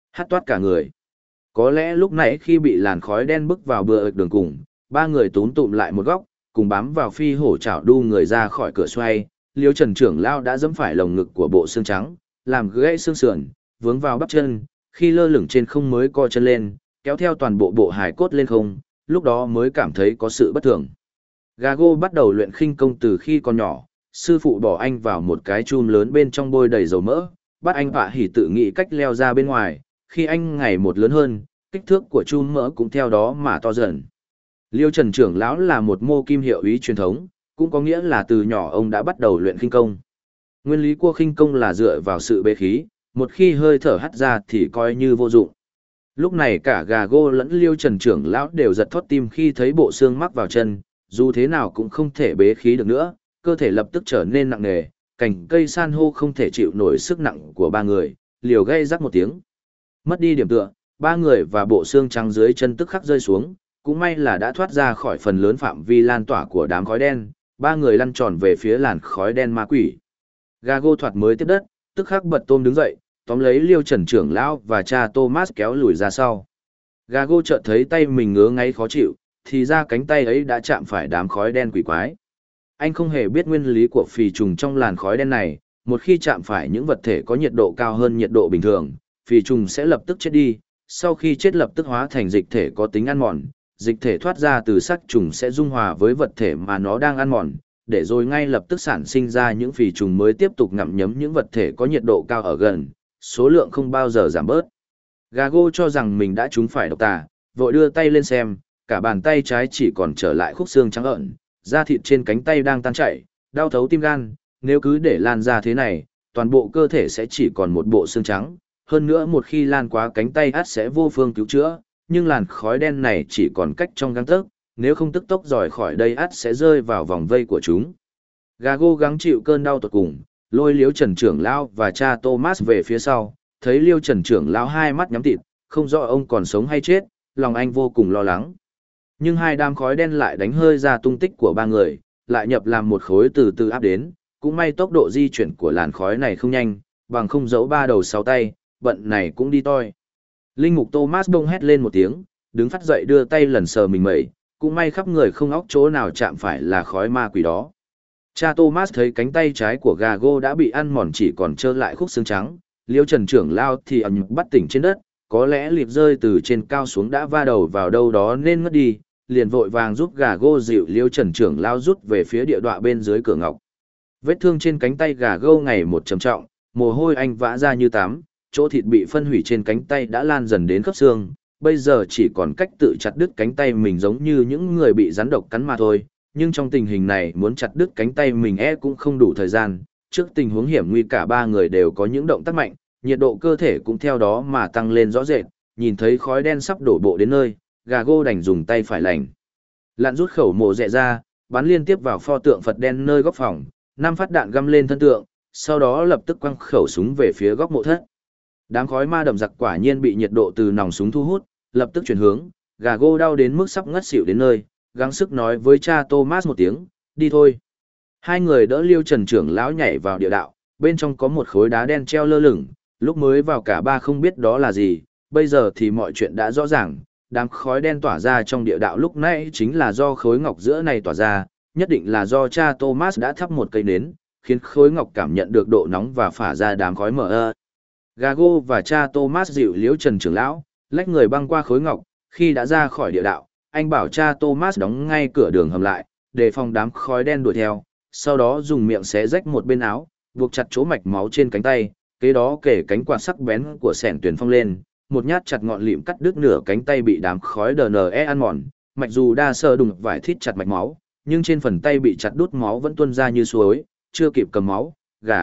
Hát toát cả người. Có lẽ lúc nãy khi bị làn khói đen bức vào bờ đường cùng, ba người túm tụm lại một góc, cùng bám vào phi hổ chảo đu người ra khỏi cửa xoay, Liêu Trần trưởng lão đã giẫm phải lồng ngực của bộ xương trắng, làm gãy xương sườn, vướng vào bắp chân, khi lơ lửng trên không mới co chân lên, kéo theo toàn bộ bộ hài cốt lên không, lúc đó mới cảm thấy có sự bất thường. Gago bắt đầu luyện khinh công từ khi còn nhỏ, sư phụ bỏ anh vào một cái chum lớn bên trong bôi đầy dầu mỡ, bắt anh vạ hỉ tự nghĩ cách leo ra bên ngoài, khi anh ngày một lớn hơn, kích thước của chum mỡ cũng theo đó mà to dần. Liêu Trần trưởng lão là một mô kim hiệu ý truyền thống, cũng có nghĩa là từ nhỏ ông đã bắt đầu luyện khinh công. Nguyên lý của khinh công là dựa vào sự bế khí, một khi hơi thở hắt ra thì coi như vô dụng. Lúc này cả Gago lẫn Liêu Trần trưởng lão đều giật thót tim khi thấy bộ xương mắc vào chân, dù thế nào cũng không thể bế khí được nữa, cơ thể lập tức trở nên nặng nề, cành cây san hô không thể chịu nổi sức nặng của ba người, liều gây rắc một tiếng. Mất đi điểm tựa, ba người và bộ xương trắng dưới chân tức khắc rơi xuống, cũng may là đã thoát ra khỏi phần lớn phạm vi lan tỏa của đám khói đen, ba người lăn tròn về phía làn khói đen ma quỷ. Gago thoạt mới tiếp đất, tức khắc bật tôm đứng dậy, tóm lấy Liêu Trần trưởng lão và cha Thomas kéo lùi ra sau. Gago chợt thấy tay mình ngứa ngáy khó chịu, thì ra cánh tay ấy đã chạm phải đám khói đen quỷ quái. Anh không hề biết nguyên lý của phì trùng trong làn khói đen này, một khi chạm phải những vật thể có nhiệt độ cao hơn nhiệt độ bình thường, phì trùng sẽ lập tức chết đi, sau khi chết lập tức hóa thành dịch thể có tính ăn mòn, dịch thể thoát ra từ xác trùng sẽ dung hòa với vật thể mà nó đang ăn mòn, để rồi ngay lập tức sản sinh ra những phì trùng mới tiếp tục ngậm nhấm những vật thể có nhiệt độ cao ở gần, số lượng không bao giờ giảm bớt. Gago cho rằng mình đã trúng phải độc tà, vội đưa tay lên xem, cả bàn tay trái chỉ còn trở lại khúc xương trắng ợn, da thịt trên cánh tay đang tan chảy, đau thấu tim gan, nếu cứ để lan ra thế này, toàn bộ cơ thể sẽ chỉ còn một bộ xương trắng, hơn nữa một khi lan quá cánh tay ắt sẽ vô phương cứu chữa, nhưng làn khói đen này chỉ còn cách trong gang tấc, nếu không tức tốc rời khỏi đây ắt sẽ rơi vào vòng vây của chúng. Gago gắng chịu cơn đau tột cùng, lôi Liêu Trần trưởng lão và cha Thomas về phía sau, thấy Liêu Trần trưởng lão hai mắt nhắm tịt, không rõ ông còn sống hay chết, lòng anh vô cùng lo lắng. Nhưng hai đám khói đen lại đánh hơi ra tung tích của ba người, lại nhập làm một khối từ từ áp đến, cũng may tốc độ di chuyển của làn khói này không nhanh, bằng không giấu ba đầu sáu tay, bận này cũng đi toi. Linh mục Thomas bông hét lên một tiếng, đứng phát dậy đưa tay lần sờ mình mẩy, cũng may khắp người không óc chỗ nào chạm phải là khói ma quỷ đó. Cha Thomas thấy cánh tay trái của Gago đã bị ăn mòn chỉ còn trơ lại khúc xương trắng, Liêu Trần trưởng lao thì ầm bắt tỉnh trên đất, có lẽ liệp rơi từ trên cao xuống đã va đầu vào đâu đó nên ngất đi, liền vội vàng giúp Gago dịu Liêu Trần trưởng lao rút về phía địa đọa bên dưới cửa ngọc. Vết thương trên cánh tay Gago ngày một trầm trọng, mồ hôi anh vã ra như tắm, chỗ thịt bị phân hủy trên cánh tay đã lan dần đến khớp xương, bây giờ chỉ còn cách tự chặt đứt cánh tay mình giống như những người bị rắn độc cắn mà thôi, nhưng trong tình hình này muốn chặt đứt cánh tay mình cũng không đủ thời gian, trước tình huống hiểm nguy cả ba người đều có những động tác mạnh, nhiệt độ cơ thể cũng theo đó mà tăng lên rõ rệt, nhìn thấy khói đen sắp đổ bộ đến nơi, Gago đành dùng tay phải lành lặn rút khẩu mổ rẹ ra, bắn liên tiếp vào pho tượng Phật đen nơi góc phòng, 5 phát đạn găm lên thân tượng, sau đó lập tức quăng khẩu súng về phía góc mộ thất. Đám khói ma đậm giặc quả nhiên bị nhiệt độ từ nòng súng thu hút, lập tức chuyển hướng, Gago đau đến mức sắp ngất xỉu đến nơi, gắng sức nói với cha Thomas một tiếng, đi thôi. Hai người đỡ Liêu Trần trưởng lão nhảy vào địa đạo, bên trong có một khối đá đen treo lơ lửng, lúc mới vào cả ba không biết đó là gì, bây giờ thì mọi chuyện đã rõ ràng, đám khói đen tỏa ra trong địa đạo lúc nãy chính là do khối ngọc giữa này tỏa ra, nhất định là do cha Thomas đã thắp một cây nến, khiến khối ngọc cảm nhận được độ nóng và phả ra đám khói mờ. Gago và cha Thomas dịu Liêu Trần trưởng lão, lách người băng qua khối ngọc, khi đã ra khỏi địa đạo, anh bảo cha Thomas đóng ngay cửa đường hầm lại, để phòng đám khói đen đuổi theo, sau đó dùng miệng xé rách một bên áo, buộc chặt chỗ mạch máu trên cánh tay, kế đó kể cánh quạt sắc bén của sẻn tuyển phong lên, một nhát chặt ngọn lịm cắt đứt nửa cánh tay bị đám khói DNE ăn mòn, mạch dù đa sơ đùng vải thít chặt mạch máu, nhưng trên phần tay bị chặt đút máu vẫn tuôn ra như suối, chưa kịp cầm máu,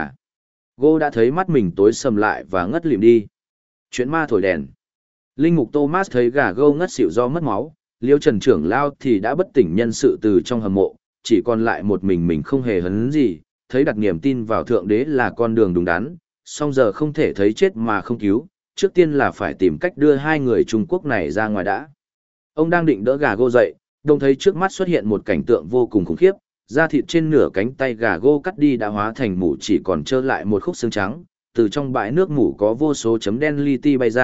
Gago đã thấy mắt mình tối sầm lại và ngất lịm đi. Chuyện ma thổi đèn. Linh mục Thomas thấy Gago ngất xỉu do mất máu, Liêu Trần trưởng lao thì đã bất tỉnh nhân sự từ trong hầm mộ, chỉ còn lại một mình không hề hấn gì, thấy đặt niềm tin vào Thượng Đế là con đường đúng đắn, song giờ không thể thấy chết mà không cứu, trước tiên là phải tìm cách đưa hai người Trung Quốc này ra ngoài đã. Ông đang định đỡ Gago dậy, đồng thấy trước mắt xuất hiện một cảnh tượng vô cùng khủng khiếp, da thịt trên nửa cánh tay Gago cắt đi đã hóa thành mủ chỉ còn trơ lại một khúc xương trắng, từ trong bãi nước mủ có vô số chấm đen li ti bay ra,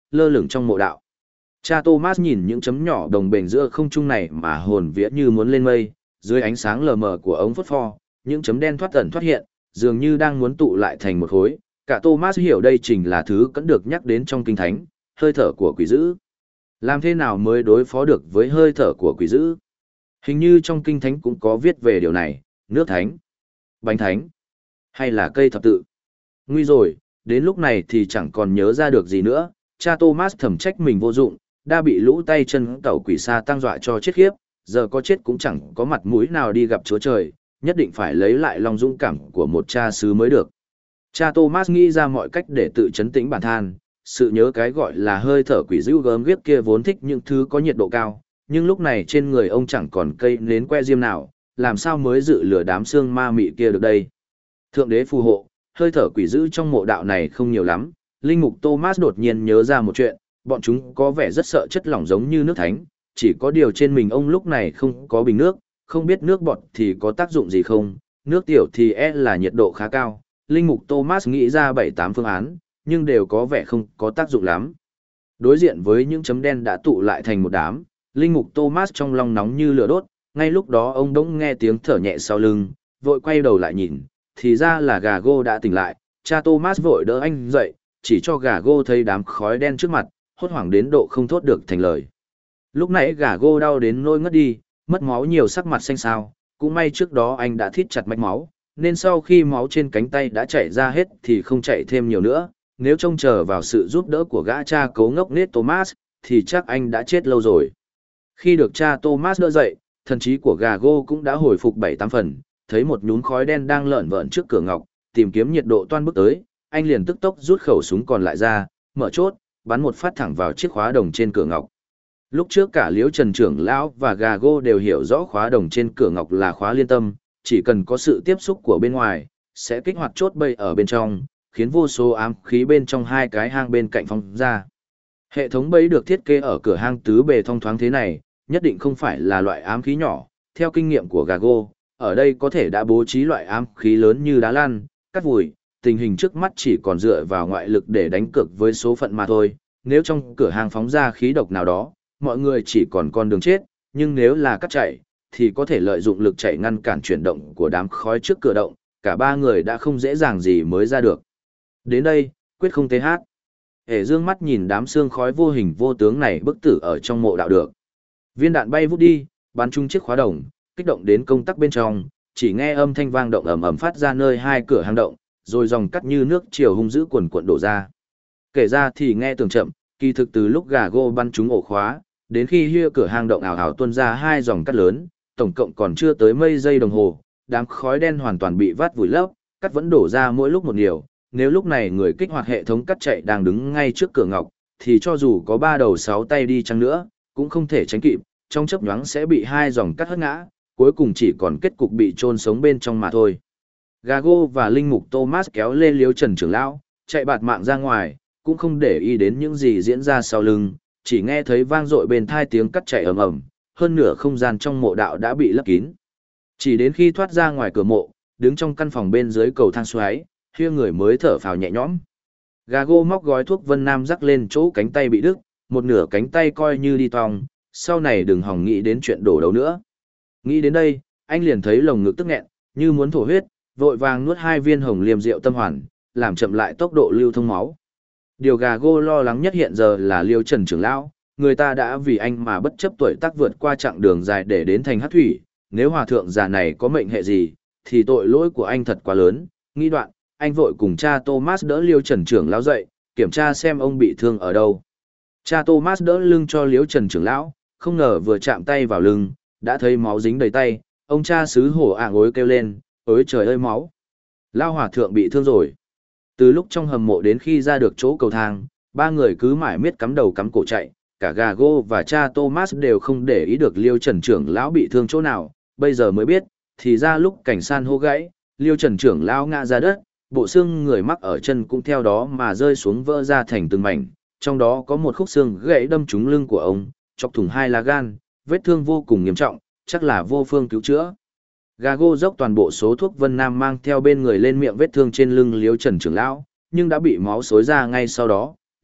lơ lửng trong mộ đạo. Cha Thomas nhìn những chấm nhỏ đồng bền giữa không trung này mà hồn vía như muốn lên mây, dưới ánh sáng lờ mờ của ống phốt pho, những chấm đen thoát ẩn thoát hiện, dường như đang muốn tụ lại thành một khối. Cả Thomas hiểu đây chính là thứ cẫn được nhắc đến trong kinh thánh, hơi thở của quỷ dữ. Làm thế nào mới đối phó được với hơi thở của quỷ dữ? Hình như trong kinh thánh cũng có viết về điều này, nước thánh, bánh thánh, hay là cây thập tự. Nguy rồi, đến lúc này thì chẳng còn nhớ ra được gì nữa, cha Thomas thầm trách mình vô dụng, đã bị lũ tay chân tẩu quỷ sa tăng dọa cho chết khiếp, giờ có chết cũng chẳng có mặt mũi nào đi gặp Chúa Trời, nhất định phải lấy lại lòng dũng cảm của một cha xứ mới được. Cha Thomas nghĩ ra mọi cách để tự trấn tĩnh bản thân, sự nhớ cái gọi là hơi thở quỷ dữ gớm ghiếc kia vốn thích những thứ có nhiệt độ cao, nhưng lúc này trên người ông chẳng còn cây nến que diêm nào, làm sao mới dự lửa đám xương ma mị kia được đây. Thượng đế phù hộ, hơi thở quỷ dữ trong mộ đạo này không nhiều lắm. Linh mục Thomas đột nhiên nhớ ra một chuyện, bọn chúng có vẻ rất sợ chất lỏng giống như nước thánh, chỉ có điều trên mình ông lúc này không có bình nước, không biết nước bọt thì có tác dụng gì không, nước tiểu thì là nhiệt độ khá cao. Linh mục Thomas nghĩ ra 7-8 phương án, nhưng đều có vẻ không có tác dụng lắm. Đối diện với những chấm đen đã tụ lại thành một đám, Linh mục Thomas trong lòng nóng như lửa đốt, ngay lúc đó ông đỗng nghe tiếng thở nhẹ sau lưng, vội quay đầu lại nhìn, thì ra là Gago đã tỉnh lại. Cha Thomas vội đỡ anh dậy, chỉ cho Gago thấy đám khói đen trước mặt, hốt hoảng đến độ không thốt được thành lời. Lúc nãy Gago đau đến nỗi ngất đi, mất máu nhiều, sắc mặt xanh xao, cũng may trước đó anh đã thít chặt mạch máu, nên sau khi máu trên cánh tay đã chảy ra hết thì không chảy thêm nhiều nữa, nếu trông chờ vào sự giúp đỡ của gã cha cấu ngốc nết Thomas, thì chắc anh đã chết lâu rồi. Khi được cha Thomas đỡ dậy, thần trí của Gago cũng đã hồi phục 7-8 phần, thấy một nhúm khói đen đang lởn vởn trước cửa ngọc, tìm kiếm nhiệt độ toan bước tới, anh liền tức tốc rút khẩu súng còn lại ra, mở chốt, bắn một phát thẳng vào chiếc khóa đồng trên cửa ngọc. Lúc trước cả Liễu Trần trưởng lão và Gago đều hiểu rõ khóa đồng trên cửa ngọc là khóa liên tâm, chỉ cần có sự tiếp xúc của bên ngoài, sẽ kích hoạt chốt bẫy ở bên trong, khiến vô số ám khí bên trong hai cái hang bên cạnh phóng ra. Hệ thống bẫy được thiết kế ở cửa hang tứ bề thông thoáng thế này, nhất định không phải là loại ám khí nhỏ. Theo kinh nghiệm của Gago, ở đây có thể đã bố trí loại ám khí lớn như đá lăn, cắt vùi, tình hình trước mắt chỉ còn dựa vào ngoại lực để đánh cược với số phận mà thôi. Nếu trong cửa hang phóng ra khí độc nào đó, mọi người chỉ còn con đường chết, nhưng nếu là cắt chạy, thì có thể lợi dụng lực chạy ngăn cản chuyển động của đám khói trước cửa động, cả ba người đã không dễ dàng gì mới ra được. Đến đây, quyết không TH. Hề dương mắt nhìn đám xương khói vô hình vô tướng này bức tử ở trong mộ đạo được. Viên đạn bay vút đi, bắn trúng chiếc khóa đồng, kích động đến công tắc bên trong, chỉ nghe âm thanh vang động ầm ầm phát ra nơi hai cửa hang động, rồi dòng cắt như nước chiều hung dữ cuồn cuộn đổ ra. Kể ra thì nghe tưởng chậm, kỳ thực từ lúc Gago bắn trúng ổ khóa, đến khi hia cửa hang động ảo ảo tuôn ra hai dòng cắt lớn, tổng cộng còn chưa tới mấy giây đồng hồ, đám khói đen hoàn toàn bị vắt vùi lấp, cắt vẫn đổ ra mỗi lúc một nhiều. Nếu lúc này người kích hoạt hệ thống cắt chạy đang đứng ngay trước cửa ngọc, thì cho dù có 3 đầu 6 tay đi chăng nữa, cũng không thể tránh kịp, trong chớp nhoáng sẽ bị hai dòng cắt hất ngã, cuối cùng chỉ còn kết cục bị chôn sống bên trong mà thôi. Gago và linh mục Thomas kéo lên Liễu Trần trưởng lão, chạy bạt mạng ra ngoài, cũng không để ý đến những gì diễn ra sau lưng, chỉ nghe thấy vang dội bên tai tiếng cắt chạy ầm ầm, hơn nửa không gian trong mộ đạo đã bị lấp kín. Chỉ đến khi thoát ra ngoài cửa mộ, đứng trong căn phòng bên dưới cầu thang xoáy, hia người mới thở phào nhẹ nhõm. Gago móc gói thuốc Vân Nam rắc lên chỗ cánh tay bị đứt, một nửa cánh tay coi như đi tong, sau này đừng hòng nghĩ đến chuyện đổ đầu nữa. Nghĩ đến đây, anh liền thấy lồng ngực tức nghẹn, như muốn thổ huyết, vội vàng nuốt 2 viên hồng liềm rượu tâm hoàn, làm chậm lại tốc độ lưu thông máu. Điều Gago lo lắng nhất hiện giờ là Liễu Trần trưởng lão, người ta đã vì anh mà bất chấp tuổi tác vượt qua chặng đường dài để đến thành Hắc Thủy, nếu hòa thượng già này có mệnh hệ gì, thì tội lỗi của anh thật quá lớn. Nghĩ đoạn, anh vội cùng cha Thomas đỡ Liễu Trần trưởng lão dậy, kiểm tra xem ông bị thương ở đâu. Cha Thomas đỡ lưng cho Liễu Trần trưởng lão, không ngờ vừa chạm tay vào lưng, đã thấy máu dính đầy tay, ông cha xứ hổ ối kêu lên, ôi trời ơi máu. Lao hòa thượng bị thương rồi. Từ lúc trong hầm mộ đến khi ra được chỗ cầu thang, ba người cứ mải miết cắm đầu cắm cổ chạy, cả Gago và cha Thomas đều không để ý được Liễu Trần trưởng lão bị thương chỗ nào, bây giờ mới biết, thì ra lúc cảnh san hô gãy, Liễu Trần trưởng lão ngã ra đất, bộ xương người mắc ở chân cũng theo đó mà rơi xuống vỡ ra thành từng mảnh, trong đó có một khúc xương gãy đâm trúng lưng của ông, chọc thủng 2 lá gan, vết thương vô cùng nghiêm trọng, chắc là vô phương cứu chữa. Gago dốc toàn bộ số thuốc Vân Nam mang theo bên người lên miệng vết thương trên lưng Liễu Trần trưởng lão, nhưng đã bị máu xối ra ngay sau đó.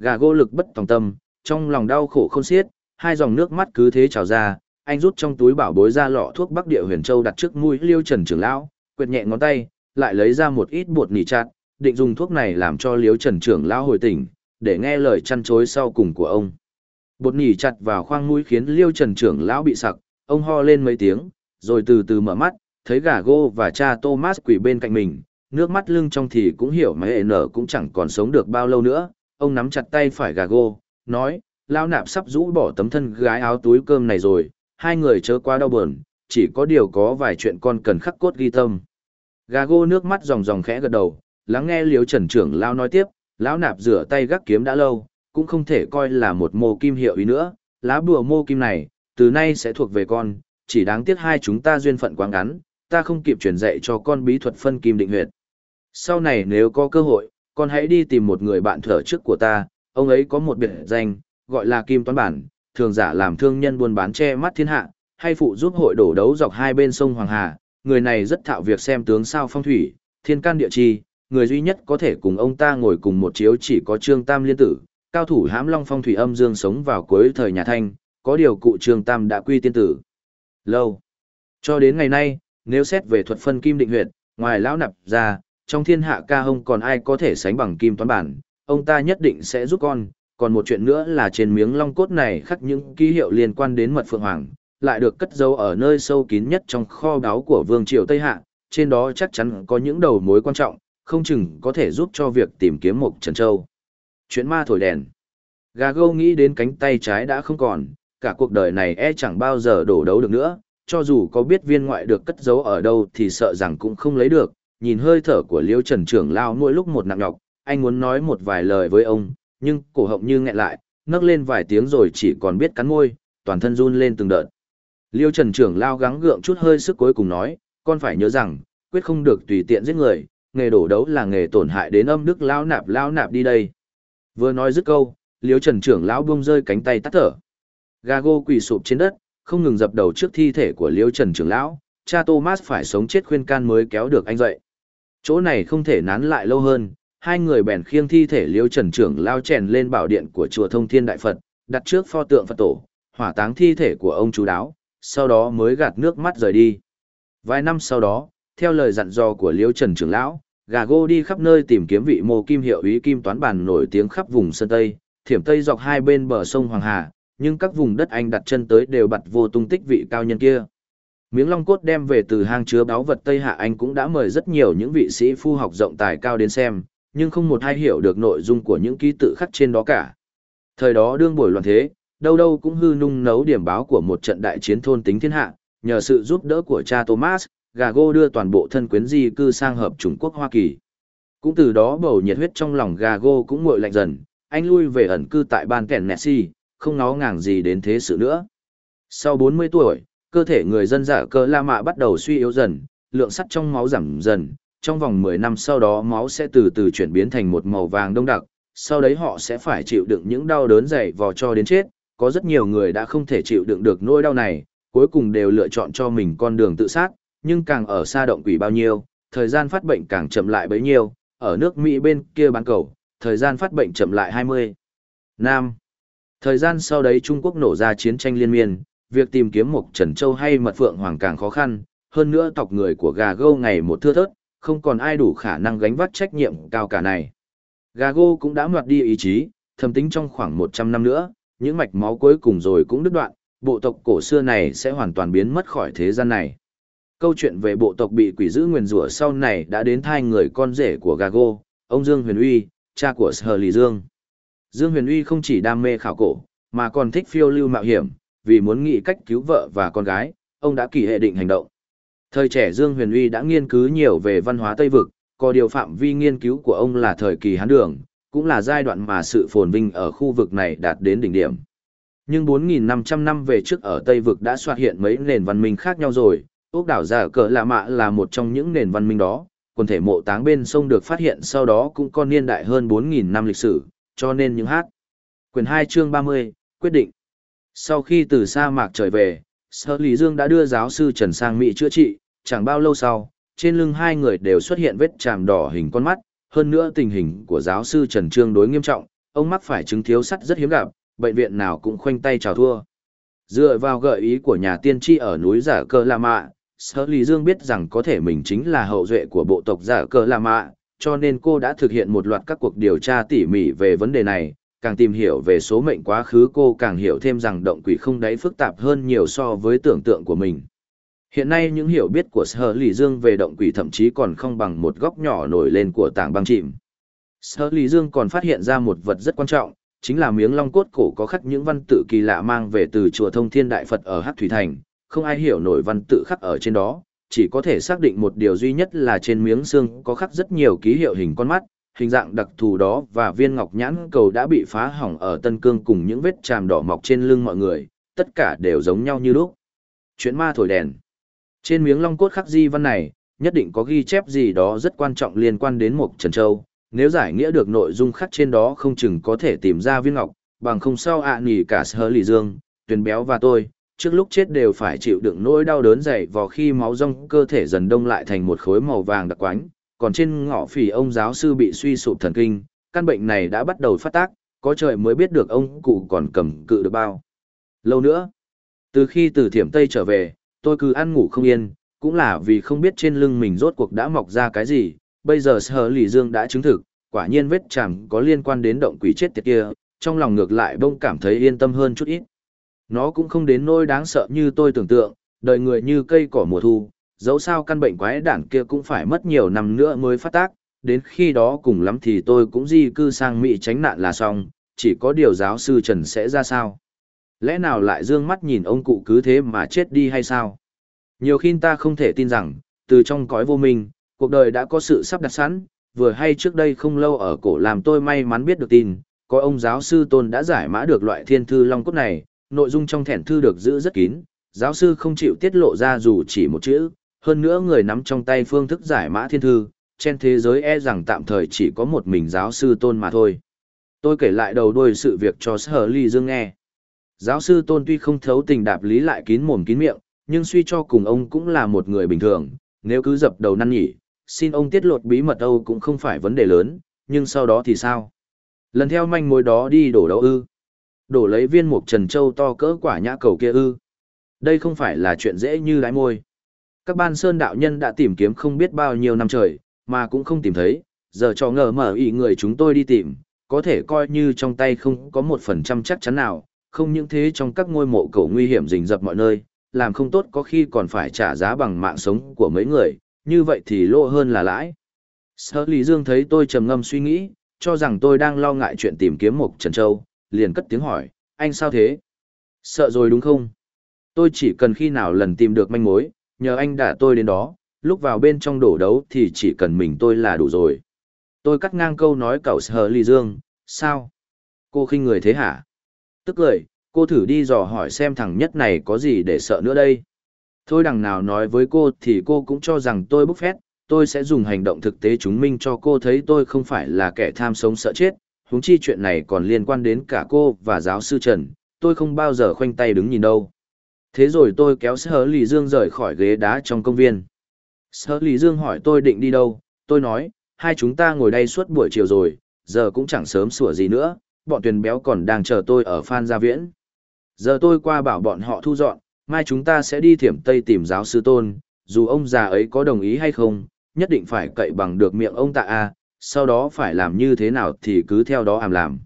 Gà gô lực bất tòng tâm, trong lòng đau khổ không xiết, hai dòng nước mắt cứ thế trào ra, anh rút trong túi bảo bối ra lọ thuốc Bắc Địa Huyền Châu đặt trước mũi Liêu Trần trưởng lão, quệt nhẹ ngón tay, lại lấy ra một ít bột nỉ chát, định dùng thuốc này làm cho Liêu Trần trưởng lão hồi tỉnh, để nghe lời chăn chối sau cùng của ông. Bột nỉ chặt vào khoang mũi khiến Liêu Trần trưởng lão bị sặc, ông ho lên mấy tiếng, rồi từ từ mở mắt, thấy gà gô và cha Thomas quỳ bên cạnh mình, nước mắt lưng trong thì cũng hiểu mà hệ nở cũng chẳng còn sống được bao lâu nữa. Ông nắm chặt tay phải gà gô, nói, lao nạp sắp rũ bỏ tấm thân gái áo túi cơm này rồi, hai người chớ quá đau buồn, chỉ có điều có vài chuyện con cần khắc cốt ghi tâm. Gà gô nước mắt ròng ròng khẽ gật đầu, lắng nghe Liêu Trần trưởng lão nói tiếp, lão nạp rửa tay gác kiếm đã lâu, cũng không thể coi là một mô kim hiệu ý nữa, lá bùa mô kim này, từ nay sẽ thuộc về con, chỉ đáng tiếc hai chúng ta duyên phận quá ngắn, ta không kịp truyền dạy cho con bí thuật phân kim định huyệt. Sau này nếu có cơ hội, con hãy đi tìm một người bạn thở trước của ta, ông ấy có một biệt danh, gọi là Kim Toán Bản, thường giả làm thương nhân buôn bán che mắt thiên hạ, hay phụ giúp hội đổ đấu dọc hai bên sông Hoàng Hà, người này rất thạo việc xem tướng sao phong thủy, thiên can địa chi, người duy nhất có thể cùng ông ta ngồi cùng một chiếu chỉ có Trương Tam Liên Tử, cao thủ hãm long phong thủy âm dương sống vào cuối thời nhà Thanh, có điều cụ Trương Tam đã quy tiên tử. Lâu. Cho đến ngày nay, nếu xét về thuật phân kim định huyệt, ngoài lão nạp ra, trong thiên hạ ca hông còn ai có thể sánh bằng Kim Toán Bản, ông ta nhất định sẽ giúp con. Còn một chuyện nữa là trên miếng long cốt này khắc những ký hiệu liên quan đến mật phượng hoàng, lại được cất giấu ở nơi sâu kín nhất trong kho báu của Vương triều Tây Hạ, trên đó chắc chắn có những đầu mối quan trọng, không chừng có thể giúp cho việc tìm kiếm Mộc Trần Châu. Chuyện ma thổi đèn. Gà gâu nghĩ đến cánh tay trái đã không còn, cả cuộc đời này chẳng bao giờ đổ đấu được nữa, cho dù có biết viên ngoại được cất giấu ở đâu thì sợ rằng cũng không lấy được. Nhìn hơi thở của Liêu Trần trưởng lão mỗi lúc một nặng nhọc, anh muốn nói một vài lời với ông, nhưng cổ họng như nghẹn lại, nấc lên vài tiếng rồi chỉ còn biết cắn môi, toàn thân run lên từng đợt. Liêu Trần trưởng lão gắng gượng chút hơi sức cuối cùng nói, con phải nhớ rằng, quyết không được tùy tiện giết người, nghề đổ đấu là nghề tổn hại đến âm đức lão nạp đi đây. Vừa nói dứt câu, Liêu Trần trưởng lão buông rơi cánh tay tắt thở. Gago quỳ sụp trên đất, không ngừng dập đầu trước thi thể của Liêu Trần trưởng lão, cha Thomas phải sống chết khuyên can mới kéo được anh dậy. Chỗ này không thể nán lại lâu hơn, hai người bèn khiêng thi thể Liêu Trần trưởng lao chèn lên bảo điện của chùa Thông Thiên Đại Phật, đặt trước pho tượng Phật tổ, hỏa táng thi thể của ông chú đáo, sau đó mới gạt nước mắt rời đi. Vài năm sau đó, theo lời dặn dò của Liêu Trần trưởng lão, Gago đi khắp nơi tìm kiếm vị mô kim hiệu úy Kim Toán Bản nổi tiếng khắp vùng Sơn Tây, thiểm Tây dọc hai bên bờ sông Hoàng Hà, nhưng các vùng đất anh đặt chân tới đều bặt vô tung tích vị cao nhân kia. Miếng long cốt đem về từ hang chứa báu vật Tây Hạ Anh cũng đã mời rất nhiều những vị sĩ phu học rộng tài cao đến xem, nhưng không một ai hiểu được nội dung của những ký tự khắc trên đó cả. Thời đó đương buổi loạn thế, đâu đâu cũng hư nung nấu điểm báo của một trận đại chiến thôn tính thiên hạ, nhờ sự giúp đỡ của cha Thomas, Gago đưa toàn bộ thân quyến di cư sang hợp chủng quốc Hoa Kỳ. Cũng từ đó bầu nhiệt huyết trong lòng Gago cũng nguội lạnh dần, anh lui về ẩn cư tại bang Tennessee, không ngó ngàng gì đến thế sự nữa. Sau 40 tuổi, cơ thể người dân giả cơ La Mạ bắt đầu suy yếu dần, lượng sắt trong máu giảm dần, trong vòng 10 năm sau đó máu sẽ từ từ chuyển biến thành một màu vàng đông đặc, sau đấy họ sẽ phải chịu đựng những đau đớn dày vò cho đến chết. Có rất nhiều người đã không thể chịu đựng được nỗi đau này, cuối cùng đều lựa chọn cho mình con đường tự sát, nhưng càng ở xa động quỷ bao nhiêu, thời gian phát bệnh càng chậm lại bấy nhiêu. Ở nước Mỹ bên kia bán cầu, thời gian phát bệnh chậm lại 20 năm. Thời gian sau đấy Trung Quốc nổ ra chiến tranh liên miên, việc tìm kiếm Mộc Trần Châu hay Mật Phượng Hoàng càng khó khăn, hơn nữa tộc người của Gago ngày một thưa thớt, không còn ai đủ khả năng gánh vác trách nhiệm cao cả này. Gago cũng đã ngoặt đi ý chí, thầm tính trong khoảng 100 năm nữa, những mạch máu cuối cùng rồi cũng đứt đoạn, bộ tộc cổ xưa này sẽ hoàn toàn biến mất khỏi thế gian này. Câu chuyện về bộ tộc bị quỷ dữ nguyền rủa sau này đã đến tai người con rể của Gago, ông Dương Huyền Uy, cha của Sở Lì Dương. Dương Huyền Uy không chỉ đam mê khảo cổ, mà còn thích phiêu lưu mạo hiểm, vì muốn nghĩ cách cứu vợ và con gái, ông đã kỳ hệ định hành động. Thời trẻ Dương Huyền Uy đã nghiên cứu nhiều về văn hóa Tây Vực, có điều phạm vi nghiên cứu của ông là thời kỳ Hán Đường, cũng là giai đoạn mà sự phồn vinh ở khu vực này đạt đến đỉnh điểm. Nhưng 4.500 năm về trước ở Tây Vực đã xuất hiện mấy nền văn minh khác nhau rồi, ốc đảo Giả Cờ Lạ Mạ là một trong những nền văn minh đó, quần thể mộ táng bên sông được phát hiện sau đó cũng có niên đại hơn 4.000 năm lịch sử, cho nên những hát. Quyển 2 chương 30, quyết định. Sau khi từ sa mạc trở về, Sở Lý Dương đã đưa giáo sư Trần sang Mỹ chữa trị, chẳng bao lâu sau, trên lưng hai người đều xuất hiện vết chàm đỏ hình con mắt, hơn nữa tình hình của giáo sư Trần tương đối nghiêm trọng, ông mắc phải chứng thiếu sắt rất hiếm gặp, bệnh viện nào cũng khoanh tay chào thua. Dựa vào gợi ý của nhà tiên tri ở núi Giả Cờ La Mạ, Sở Lý Dương biết rằng có thể mình chính là hậu duệ của bộ tộc Giả Cờ La Mạ, cho nên cô đã thực hiện một loạt các cuộc điều tra tỉ mỉ về vấn đề này, càng tìm hiểu về số mệnh quá khứ cô càng hiểu thêm rằng động quỷ không đáy phức tạp hơn nhiều so với tưởng tượng của mình. Hiện nay những hiểu biết của Sở Lý Dương về động quỷ thậm chí còn không bằng một góc nhỏ nổi lên của tảng băng chìm. Sở Lý Dương còn phát hiện ra một vật rất quan trọng, chính là miếng long cốt cổ có khắc những văn tự kỳ lạ mang về từ chùa Thông Thiên Đại Phật ở Hắc Thủy Thành, không ai hiểu nổi văn tự khắc ở trên đó, chỉ có thể xác định một điều duy nhất là trên miếng xương có khắc rất nhiều ký hiệu hình con mắt, hình dạng đặc thù đó và viên ngọc nhãn cầu đã bị phá hỏng ở Tân Cương cùng những vết tràm đỏ mọc trên lưng mọi người, tất cả đều giống nhau như lúc. Chuyện ma thổi đèn. Trên miếng long cốt khắc di văn này, nhất định có ghi chép gì đó rất quan trọng liên quan đến Mộc Trần Châu. Nếu giải nghĩa được nội dung khắc trên đó không chừng có thể tìm ra viên ngọc, bằng không sao nghỉ cả Sở Lý Dương, Tuyền Béo và tôi, trước lúc chết đều phải chịu đựng nỗi đau đớn dày vò khi máu trong cơ thể dần đông lại thành một khối màu vàng đặc quánh, còn trên ngõ phỉ ông giáo sư bị suy sụp thần kinh, căn bệnh này đã bắt đầu phát tác, có trời mới biết được ông cụ còn cầm cự được bao lâu nữa. Từ khi từ Thiểm Tây trở về, tôi cứ ăn ngủ không yên, cũng là vì không biết trên lưng mình rốt cuộc đã mọc ra cái gì. Bây giờ Sở Lý Dương đã chứng thực, quả nhiên vết chàm có liên quan đến động quỷ chết tiệt kia, trong lòng ngược lại bông cảm thấy yên tâm hơn chút ít. Nó cũng không đến nỗi đáng sợ như tôi tưởng tượng, đời người như cây cỏ mùa thu, dẫu sao căn bệnh quái đản kia cũng phải mất nhiều năm nữa mới phát tác, đến khi đó cùng lắm thì tôi cũng di cư sang Mỹ tránh nạn là xong, chỉ có điều giáo sư Trần sẽ ra sao. Lẽ nào lại dương mắt nhìn ông cụ cứ thế mà chết đi hay sao? Nhiều khi ta không thể tin rằng, từ trong cõi vô minh, cuộc đời đã có sự sắp đặt sẵn, vừa hay trước đây không lâu ở cổ làm tôi may mắn biết được tin, có ông giáo sư Tôn đã giải mã được loại thiên thư long cốt này, nội dung trong thẻn thư được giữ rất kín, giáo sư không chịu tiết lộ ra dù chỉ một chữ, hơn nữa người nắm trong tay phương thức giải mã thiên thư, trên thế giới e rằng tạm thời chỉ có một mình giáo sư Tôn mà thôi. Tôi kể lại đầu đuôi sự việc cho Sở Lý Dương nghe. Giáo sư Tôn tuy không thấu tình đạp lý lại kín mồm kín miệng, nhưng suy cho cùng ông cũng là một người bình thường, nếu cứ dập đầu năn nỉ, xin ông tiết lộ bí mật Âu cũng không phải vấn đề lớn, nhưng sau đó thì sao? Lần theo manh mối đó đi đổ đâu ư? Đổ lấy viên mục trần châu to cỡ quả nhã cầu kia ư? Đây không phải là chuyện dễ như đái môi. Các ban sơn đạo nhân đã tìm kiếm không biết bao nhiêu năm trời, mà cũng không tìm thấy, giờ cho ngờ mở ý người chúng tôi đi tìm, có thể coi như trong tay không có 1% chắc chắn nào, không những thế trong các ngôi mộ cổ nguy hiểm rình rập mọi nơi, làm không tốt có khi còn phải trả giá bằng mạng sống của mấy người, như vậy thì lỗ hơn là lãi. Sở Lý Dương thấy tôi trầm ngâm suy nghĩ, cho rằng tôi đang lo ngại chuyện tìm kiếm Mộc Trần Châu, liền cất tiếng hỏi, anh sao thế? Sợ rồi đúng không? Tôi chỉ cần khi nào lần tìm được manh mối, nhờ anh đả tôi đến đó, lúc vào bên trong đổ đấu thì chỉ cần mình tôi là đủ rồi. Tôi cắt ngang câu nói cậu Sở Lý Dương, sao? Cô khinh người thế hả? Tức cười, cô thử đi dò hỏi xem thằng nhất này có gì để sợ nữa đây. Thôi đằng nào nói với cô thì cô cũng cho rằng tôi bốc phét, tôi sẽ dùng hành động thực tế chứng minh cho cô thấy tôi không phải là kẻ tham sống sợ chết, huống chi chuyện này còn liên quan đến cả cô và giáo sư Trần, tôi không bao giờ khoanh tay đứng nhìn đâu. Thế rồi tôi kéo Sở Lý Dương rời khỏi ghế đá trong công viên. Sở Lý Dương hỏi tôi định đi đâu, tôi nói, hai chúng ta ngồi đây suốt buổi chiều rồi, giờ cũng chẳng sớm sủa gì nữa, bọn Tuyền Béo còn đang chờ tôi ở Phan Gia Viễn. Giờ tôi qua bảo bọn họ thu dọn, mai chúng ta sẽ đi Thiểm Tây tìm giáo sư Tôn, dù ông già ấy có đồng ý hay không, nhất định phải cậy bằng được miệng ông ta sau đó phải làm như thế nào thì cứ theo đó làm.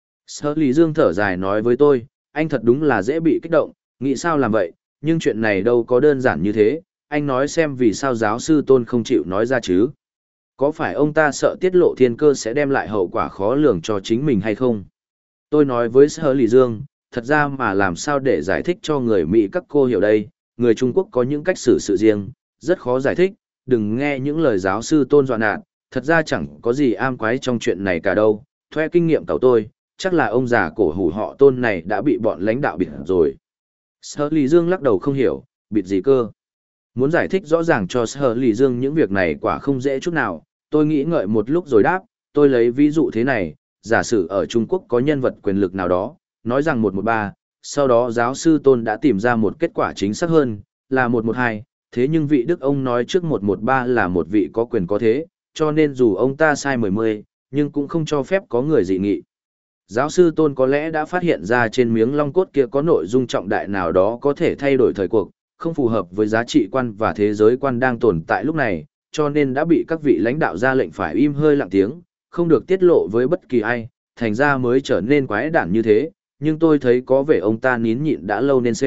Sở Lý Dương thở dài nói với tôi, anh thật đúng là dễ bị kích động, nghĩ sao làm vậy, nhưng chuyện này đâu có đơn giản như thế, anh nói xem vì sao giáo sư Tôn không chịu nói ra chứ. Có phải ông ta sợ tiết lộ thiên cơ sẽ đem lại hậu quả khó lường cho chính mình hay không? Tôi nói với Sở Lý Dương, thật ra mà làm sao để giải thích cho người Mỹ các cô hiểu đây, người Trung Quốc có những cách xử sự riêng, rất khó giải thích, đừng nghe những lời giáo sư Tôn dọa nạt, thật ra chẳng có gì am quái trong chuyện này cả đâu, theo kinh nghiệm tàu tôi, chắc là ông già cổ hủ họ Tôn này đã bị bọn lãnh đạo bịt rồi. Sở Lý Dương lắc đầu không hiểu, bịt gì cơ? Muốn giải thích rõ ràng cho Sở Lý Dương những việc này quả không dễ chút nào, tôi nghĩ ngợi một lúc rồi đáp, tôi lấy ví dụ thế này, giả sử ở Trung Quốc có nhân vật quyền lực nào đó, nói rằng 113, sau đó giáo sư Tôn đã tìm ra một kết quả chính xác hơn, là 112, thế nhưng vị đức ông nói trước 113 là một vị có quyền có thế, cho nên dù ông ta sai 10, nhưng cũng không cho phép có người dị nghị. giáo sư Tôn có lẽ đã phát hiện ra trên miếng long cốt kia có nội dung trọng đại nào đó có thể thay đổi thời cuộc, không phù hợp với giá trị quan và thế giới quan đang tồn tại lúc này, cho nên đã bị các vị lãnh đạo ra lệnh phải im hơi lặng tiếng, không được tiết lộ với bất kỳ ai, thành ra mới trở nên quái đản như thế, nhưng tôi thấy có vẻ ông ta nín nhịn đã lâu nên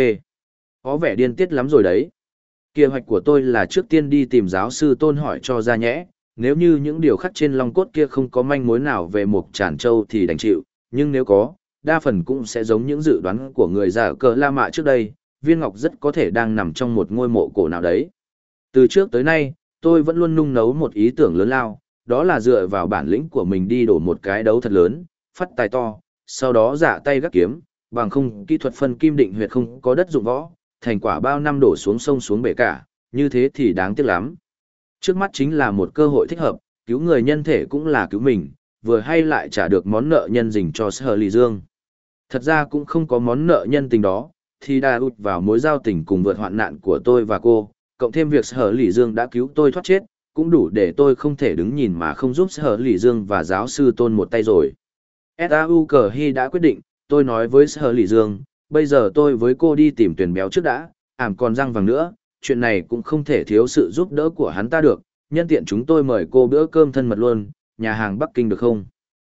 có vẻ điên tiết lắm rồi đấy. Kế hoạch của tôi là trước tiên đi tìm giáo sư Tôn hỏi cho ra nhẽ, nếu như những điều khắc trên long cốt kia không có manh mối nào về Mộc Tràn Châu thì đành chịu, nhưng nếu có, đa phần cũng sẽ giống những dự đoán của người già cờ La Mã trước đây, viên ngọc rất có thể đang nằm trong một ngôi mộ cổ nào đấy. Từ trước tới nay, tôi vẫn luôn nung nấu một ý tưởng lớn lao, đó là dựa vào bản lĩnh của mình đi đổ một cái đấu thật lớn, phát tài to, sau đó giả tay gác kiếm, bằng không kỹ thuật phân kim định huyệt không có đất dụng võ, thành quả bao năm đổ xuống sông xuống bể cả, như thế thì đáng tiếc lắm. Trước mắt chính là một cơ hội thích hợp, cứu người nhân thể cũng là cứu mình, vừa hay lại trả được món nợ nhân dình cho Sở Lì Dương. Thật ra cũng không có món nợ nhân tình đó, thì đã ụt vào mối giao tình cùng vượt hoạn nạn của tôi và cô, cộng thêm việc Sở Lì Dương đã cứu tôi thoát chết, cũng đủ để tôi không thể đứng nhìn mà không giúp Sở Lì Dương và giáo sư Tôn một tay rồi. S.A.U. Cờ Hy đã quyết định, tôi nói với Sở Lì Dương, bây giờ tôi với cô đi tìm tuyển béo trước đã, còn răng vàng nữa, chuyện này cũng không thể thiếu sự giúp đỡ của hắn ta được, nhân tiện chúng tôi mời cô bữa cơm thân mật luôn, nhà hàng Bắc Kinh được không?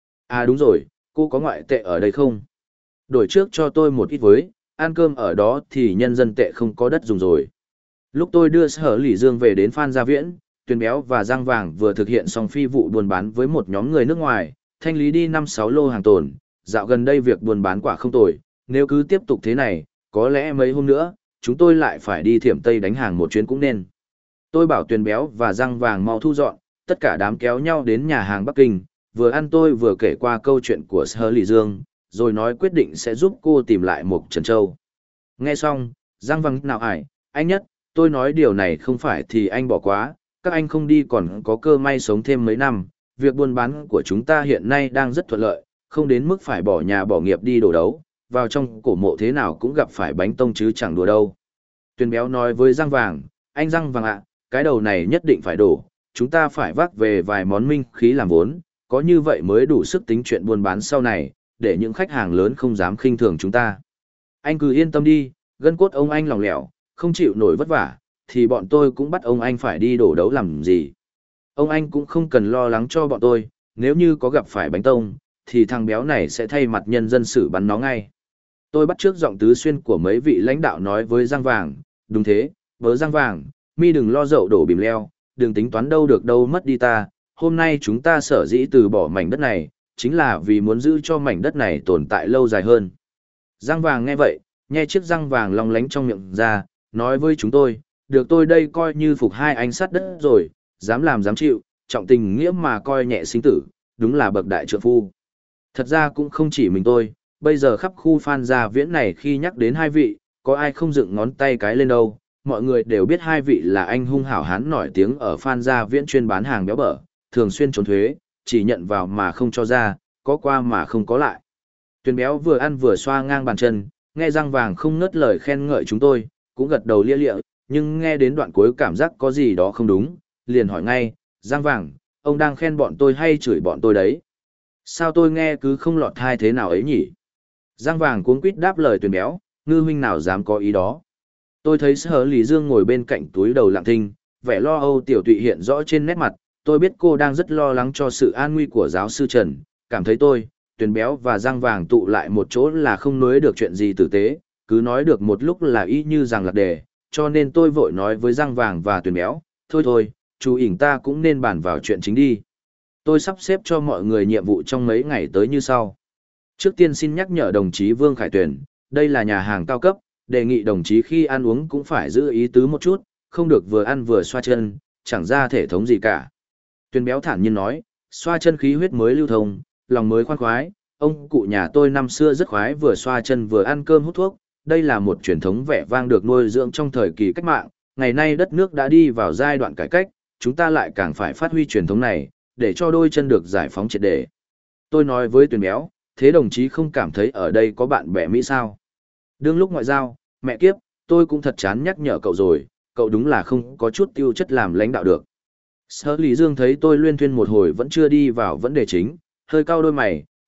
À đúng rồi, cô có ngoại tệ ở đây không? Đổi trước cho tôi một ít với, ăn cơm ở đó thì nhân dân tệ không có đất dùng rồi. Lúc tôi đưa Sở Lỷ Dương về đến Phan Gia Viễn, Tuyền Béo và Giang Vàng vừa thực hiện xong phi vụ buôn bán với một nhóm người nước ngoài, thanh lý đi 5-6 lô hàng tồn, dạo gần đây việc buôn bán quả không tồi, nếu cứ tiếp tục thế này, có lẽ mấy hôm nữa, chúng tôi lại phải đi Thiểm Tây đánh hàng một chuyến cũng nên. Tôi bảo Tuyền Béo và Giang Vàng mau thu dọn, tất cả đám kéo nhau đến nhà hàng Bắc Kinh, vừa ăn tôi vừa kể qua câu chuyện của Sở Lỷ Dương, rồi nói quyết định sẽ giúp cô tìm lại Mộc Trần Châu. Nghe xong, Giang Vàng nào ải, anh Nhất, tôi nói điều này không phải thì anh bỏ quá, các anh không đi còn có cơ may sống thêm mấy năm, việc buôn bán của chúng ta hiện nay đang rất thuận lợi, không đến mức phải bỏ nhà bỏ nghiệp đi đổ đấu, vào trong cổ mộ thế nào cũng gặp phải bánh tông chứ chẳng đùa đâu. Tuyền Béo nói với Giang Vàng, anh Giang Vàng ạ, cái đầu này nhất định phải đổ, chúng ta phải vác về vài món minh khí làm vốn, có như vậy mới đủ sức tính chuyện buôn bán sau này, để những khách hàng lớn không dám khinh thường chúng ta. Anh cứ yên tâm đi, gân cốt ông anh lỏng lẻo, không chịu nổi vất vả, thì bọn tôi cũng bắt ông anh phải đi đổ đấu làm gì. Ông anh cũng không cần lo lắng cho bọn tôi, nếu như có gặp phải bánh tông, thì thằng béo này sẽ thay mặt nhân dân xử bắn nó ngay. Tôi bắt trước giọng tứ xuyên của mấy vị lãnh đạo nói với Giang Vàng, đúng thế, vớ Giang Vàng, mi đừng lo dậu đổ bìm leo, đừng tính toán đâu được đâu mất đi ta, hôm nay chúng ta sở dĩ từ bỏ mảnh đất này, chính là vì muốn giữ cho mảnh đất này tồn tại lâu dài hơn. Giang Vàng nghe vậy, nhe chiếc răng vàng long lánh trong miệng ra, nói với chúng tôi, được tôi đây coi như phục hai anh sát đất rồi, dám làm dám chịu, trọng tình nghĩa mà coi nhẹ sinh tử, đúng là bậc đại trượng phu. Thật ra cũng không chỉ mình tôi, bây giờ khắp khu Phan Gia Viễn này khi nhắc đến hai vị, có ai không dựng ngón tay cái lên đâu, mọi người đều biết hai vị là anh hung hảo hán nổi tiếng ở Phan Gia Viễn chuyên bán hàng béo bở, thường xuyên trốn thuế, chỉ nhận vào mà không cho ra, có qua mà không có lại. Tuyền Béo vừa ăn vừa xoa ngang bàn chân, nghe Giang Vàng không ngớt lời khen ngợi chúng tôi, cũng gật đầu lia lịa, nhưng nghe đến đoạn cuối cảm giác có gì đó không đúng, liền hỏi ngay, Giang Vàng, ông đang khen bọn tôi hay chửi bọn tôi đấy? Sao tôi nghe cứ không lọt tai thế nào ấy nhỉ? Giang Vàng cuống quýt đáp lời Tuyền Béo, ngư huynh nào dám có ý đó. Tôi thấy Sở Lì Dương ngồi bên cạnh túi đầu lặng thinh, vẻ lo âu tiểu tụy hiện rõ trên nét mặt, tôi biết cô đang rất lo lắng cho sự an nguy của giáo sư Trần, cảm thấy tôi, Tuyền Béo và Giang Vàng tụ lại một chỗ là không nói được chuyện gì tử tế, cứ nói được một lúc là y như rằng lạc đề, cho nên tôi vội nói với Giang Vàng và Tuyền Béo, thôi, chú ỉn ta cũng nên bàn vào chuyện chính đi. Tôi sắp xếp cho mọi người nhiệm vụ trong mấy ngày tới như sau. Trước tiên xin nhắc nhở đồng chí Vương Khải Tuyền, đây là nhà hàng cao cấp, đề nghị đồng chí khi ăn uống cũng phải giữ ý tứ một chút, không được vừa ăn vừa xoa chân, chẳng ra thể thống gì cả. Tuyền Béo thản nhiên nói, xoa chân khí huyết mới lưu thông, lòng mới khoan khoái, ông cụ nhà tôi năm xưa rất khoái vừa xoa chân vừa ăn cơm hút thuốc, đây là một truyền thống vẻ vang được nuôi dưỡng trong thời kỳ cách mạng, ngày nay đất nước đã đi vào giai đoạn cải cách, chúng ta lại càng phải phát huy truyền thống này, để cho đôi chân được giải phóng triệt để. Tôi nói với Tuyền Béo, thế đồng chí không cảm thấy ở đây có bạn bè Mỹ sao? Đương lúc ngoại giao, mẹ kiếp, tôi cũng thật chán nhắc nhở cậu rồi, cậu đúng là không có chút tiêu chất làm lãnh đạo được. Sở Lý Dương thấy tôi luyên thuyên một hồi vẫn chưa đi vào vấn đề chính, hơi cau đôi mày,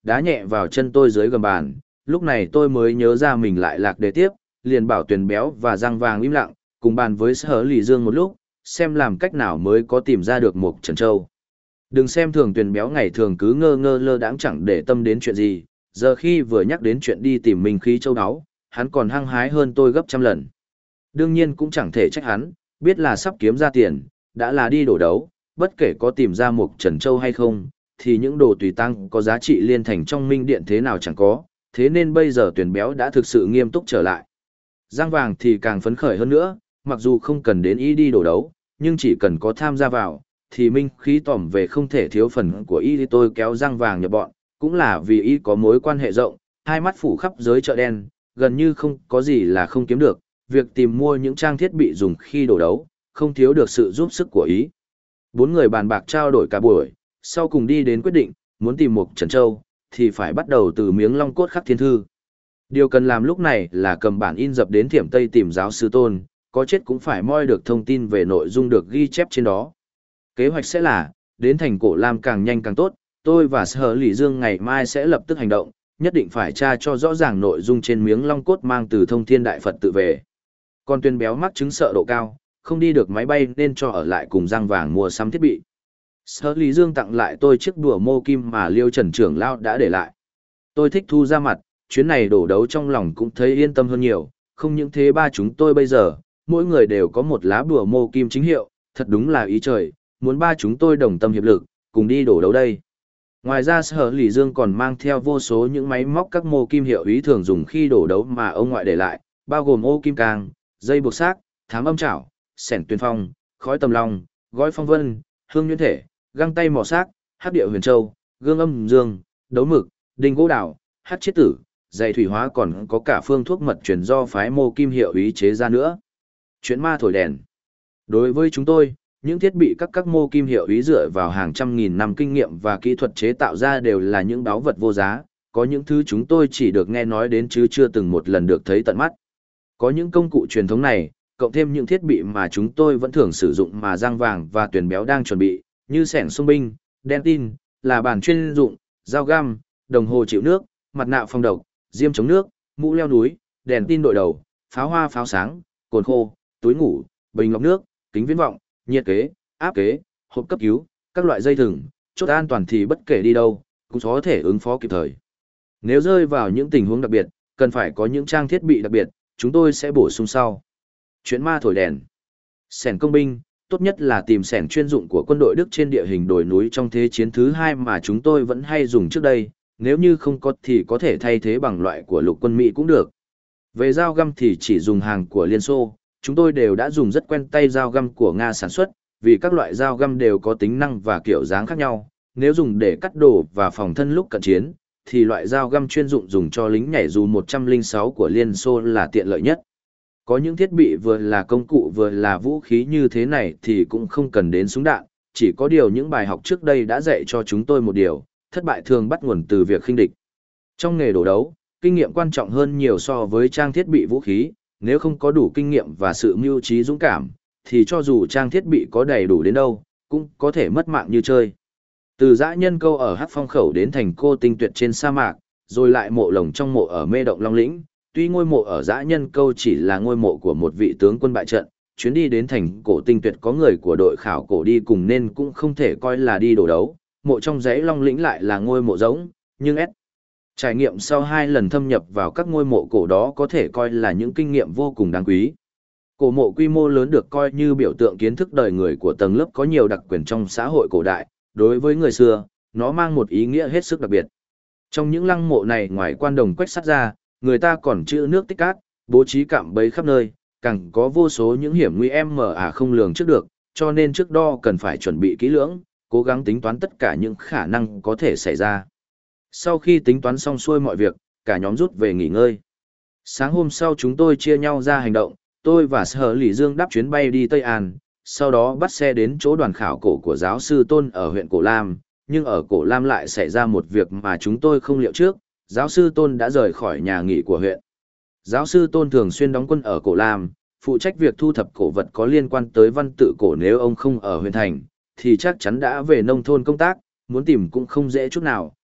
đá nhẹ vào chân tôi dưới gầm bàn, lúc này tôi mới nhớ ra mình lại lạc đề tiếp, liền bảo Tuyền Béo và Giang Vàng im lặng, cùng bàn với Sở Lì Dương một lúc, xem làm cách nào mới có tìm ra được Mộc Trần Châu. Đừng xem thường Tuyền Béo ngày thường cứ ngơ ngơ lơ đãng chẳng để tâm đến chuyện gì, giờ khi vừa nhắc đến chuyện đi tìm Minh Khí Châu đáo, hắn còn hăng hái hơn tôi gấp trăm lần. Đương nhiên cũng chẳng thể trách hắn, biết là sắp kiếm ra tiền, đã là đi đổ đấu, bất kể có tìm ra Mộc Trần Châu hay không, thì những đồ tùy tăng có giá trị liên thành trong Minh Điện thế nào chẳng có, thế nên bây giờ Tuyền Béo đã thực sự nghiêm túc trở lại. Giang Vàng thì càng phấn khởi hơn nữa, mặc dù không cần đến ý đi đổ đấu, nhưng chỉ cần có tham gia vào, thì Minh Khí tỏm về không thể thiếu phần của y. Thì tôi kéo Giang Vàng nhập bọn, cũng là vì y có mối quan hệ rộng, hai mắt phủ khắp giới chợ đen, gần như không có gì là không kiếm được, việc tìm mua những trang thiết bị dùng khi đổ đấu, không thiếu được sự giúp sức của ý. Bốn người bàn bạc trao đổi cả buổi, sau cùng đi đến quyết định, muốn tìm Mộc Trần Châu, thì phải bắt đầu từ miếng long cốt khắc thiên thư. Điều cần làm lúc này là cầm bản in dập đến Thiểm Tây tìm giáo sư Tôn, có chết cũng phải moi được thông tin về nội dung được ghi chép trên đó. Kế hoạch sẽ là, đến thành Cổ Lam càng nhanh càng tốt, tôi và Sở Lỷ Dương ngày mai sẽ lập tức hành động, nhất định phải tra cho rõ ràng nội dung trên miếng long cốt mang từ Thông Thiên Đại Phật tự về. Còn Tuyền Béo mắc chứng sợ độ cao, không đi được máy bay nên cho ở lại cùng Giang Vàng mua sắm thiết bị. Sở Lý Dương tặng lại tôi chiếc đùa mô kim mà Liêu Trần trưởng lão đã để lại. Tôi thích thu ra mặt, chuyến này đổ đấu trong lòng cũng thấy yên tâm hơn nhiều, không những thế ba chúng tôi bây giờ, mỗi người đều có một lá đùa mô kim chính hiệu, thật đúng là ý trời, muốn ba chúng tôi đồng tâm hiệp lực, cùng đi đổ đấu đây. Ngoài ra Sở Lý Dương còn mang theo vô số những máy móc các mô kim hiệu ý thường dùng khi đổ đấu mà ông ngoại để lại, bao gồm ô kim càng, dây buộc xác, thám âm chảo, sẻn tuyên phong, khói tầm long, gói phong vân, hương nhuyễn thể, găng tay mỏ xác, hắc địa huyền châu, gương âm dương, đấu mực, đinh gỗ đào, hắc chiết tử, dày thủy hóa, còn có cả phương thuốc mật truyền do phái mô kim hiệu ý chế ra nữa. Chuyện ma thổi đèn. Đối với chúng tôi, những thiết bị các mô kim hiệu ý dựa vào hàng trăm nghìn năm kinh nghiệm và kỹ thuật chế tạo ra đều là những báu vật vô giá, có những thứ chúng tôi chỉ được nghe nói đến chứ chưa từng một lần được thấy tận mắt. Có những công cụ truyền thống này, cộng thêm những thiết bị mà chúng tôi vẫn thường sử dụng mà Giang Vàng và Tuyền Béo đang chuẩn bị, như xẻng xung binh, đèn tin, là bàn chuyên dụng, dao găm, đồng hồ chịu nước, mặt nạ phòng độc, diêm chống nước, mũ leo núi, đèn tin đội đầu, pháo hoa pháo sáng, cồn khô, túi ngủ, bình lọc nước, kính viễn vọng, nhiệt kế, áp kế, hộp cấp cứu, các loại dây thừng, chốt an toàn thì bất kể đi đâu, cũng có thể ứng phó kịp thời. Nếu rơi vào những tình huống đặc biệt, cần phải có những trang thiết bị đặc biệt, chúng tôi sẽ bổ sung sau. Chuyện ma thổi đèn. Xẻng công binh, tốt nhất là tìm xẻng chuyên dụng của quân đội Đức trên địa hình đồi núi trong Thế chiến thứ 2 mà chúng tôi vẫn hay dùng trước đây, nếu như không có thì có thể thay thế bằng loại của lục quân Mỹ cũng được. Về dao găm thì chỉ dùng hàng của Liên Xô, chúng tôi đều đã dùng rất quen tay dao găm của Nga sản xuất, vì các loại dao găm đều có tính năng và kiểu dáng khác nhau, nếu dùng để cắt đồ và phòng thân lúc cận chiến, thì loại dao găm chuyên dụng dùng cho lính nhảy dù 106 của Liên Xô là tiện lợi nhất. Có những thiết bị vừa là công cụ vừa là vũ khí như thế này thì cũng không cần đến súng đạn, chỉ có điều những bài học trước đây đã dạy cho chúng tôi một điều, thất bại thường bắt nguồn từ việc khinh địch. Trong nghề đổ đấu, kinh nghiệm quan trọng hơn nhiều so với trang thiết bị vũ khí, nếu không có đủ kinh nghiệm và sự mưu trí dũng cảm, thì cho dù trang thiết bị có đầy đủ đến đâu, cũng có thể mất mạng như chơi. Từ dã nhân câu ở Hắc Phong Khẩu đến thành Cô Tinh Tuyệt trên sa mạc, rồi lại mộ lồng trong mộ ở Mê Động Long Lĩnh, tuy ngôi mộ ở dã nhân câu chỉ là ngôi mộ của một vị tướng quân bại trận, chuyến đi đến thành Cổ Tinh Tuyệt có người của đội khảo cổ đi cùng nên cũng không thể coi là đi đổ đấu, mộ trong dãy Long Lĩnh lại là ngôi mộ rỗng, nhưng trải nghiệm sau 2 lần thâm nhập vào các ngôi mộ cổ đó có thể coi là những kinh nghiệm vô cùng đáng quý. Cổ mộ quy mô lớn được coi như biểu tượng kiến thức đời người của tầng lớp có nhiều đặc quyền trong xã hội cổ đại, đối với người xưa, nó mang một ý nghĩa hết sức đặc biệt. Trong những lăng mộ này ngoài quan đồng quách sắt ra, người ta còn trữ nước tích cát, bố trí cạm bẫy khắp nơi, càng có vô số những hiểm nguy không lường trước được, cho nên trước đo cần phải chuẩn bị kỹ lưỡng, cố gắng tính toán tất cả những khả năng có thể xảy ra. Sau khi tính toán xong xuôi mọi việc, cả nhóm rút về nghỉ ngơi. Sáng hôm sau chúng tôi chia nhau ra hành động, tôi và Sở Lỷ Dương đáp chuyến bay đi Tây An, sau đó bắt xe đến chỗ đoàn khảo cổ của giáo sư Tôn ở huyện Cổ Lam, nhưng ở Cổ Lam lại xảy ra một việc mà chúng tôi không liệu trước, giáo sư Tôn đã rời khỏi nhà nghỉ của huyện. Giáo sư Tôn thường xuyên đóng quân ở Cổ Lam, phụ trách việc thu thập cổ vật có liên quan tới văn tự cổ, nếu ông không ở huyện thành, thì chắc chắn đã về nông thôn công tác, muốn tìm cũng không dễ chút nào,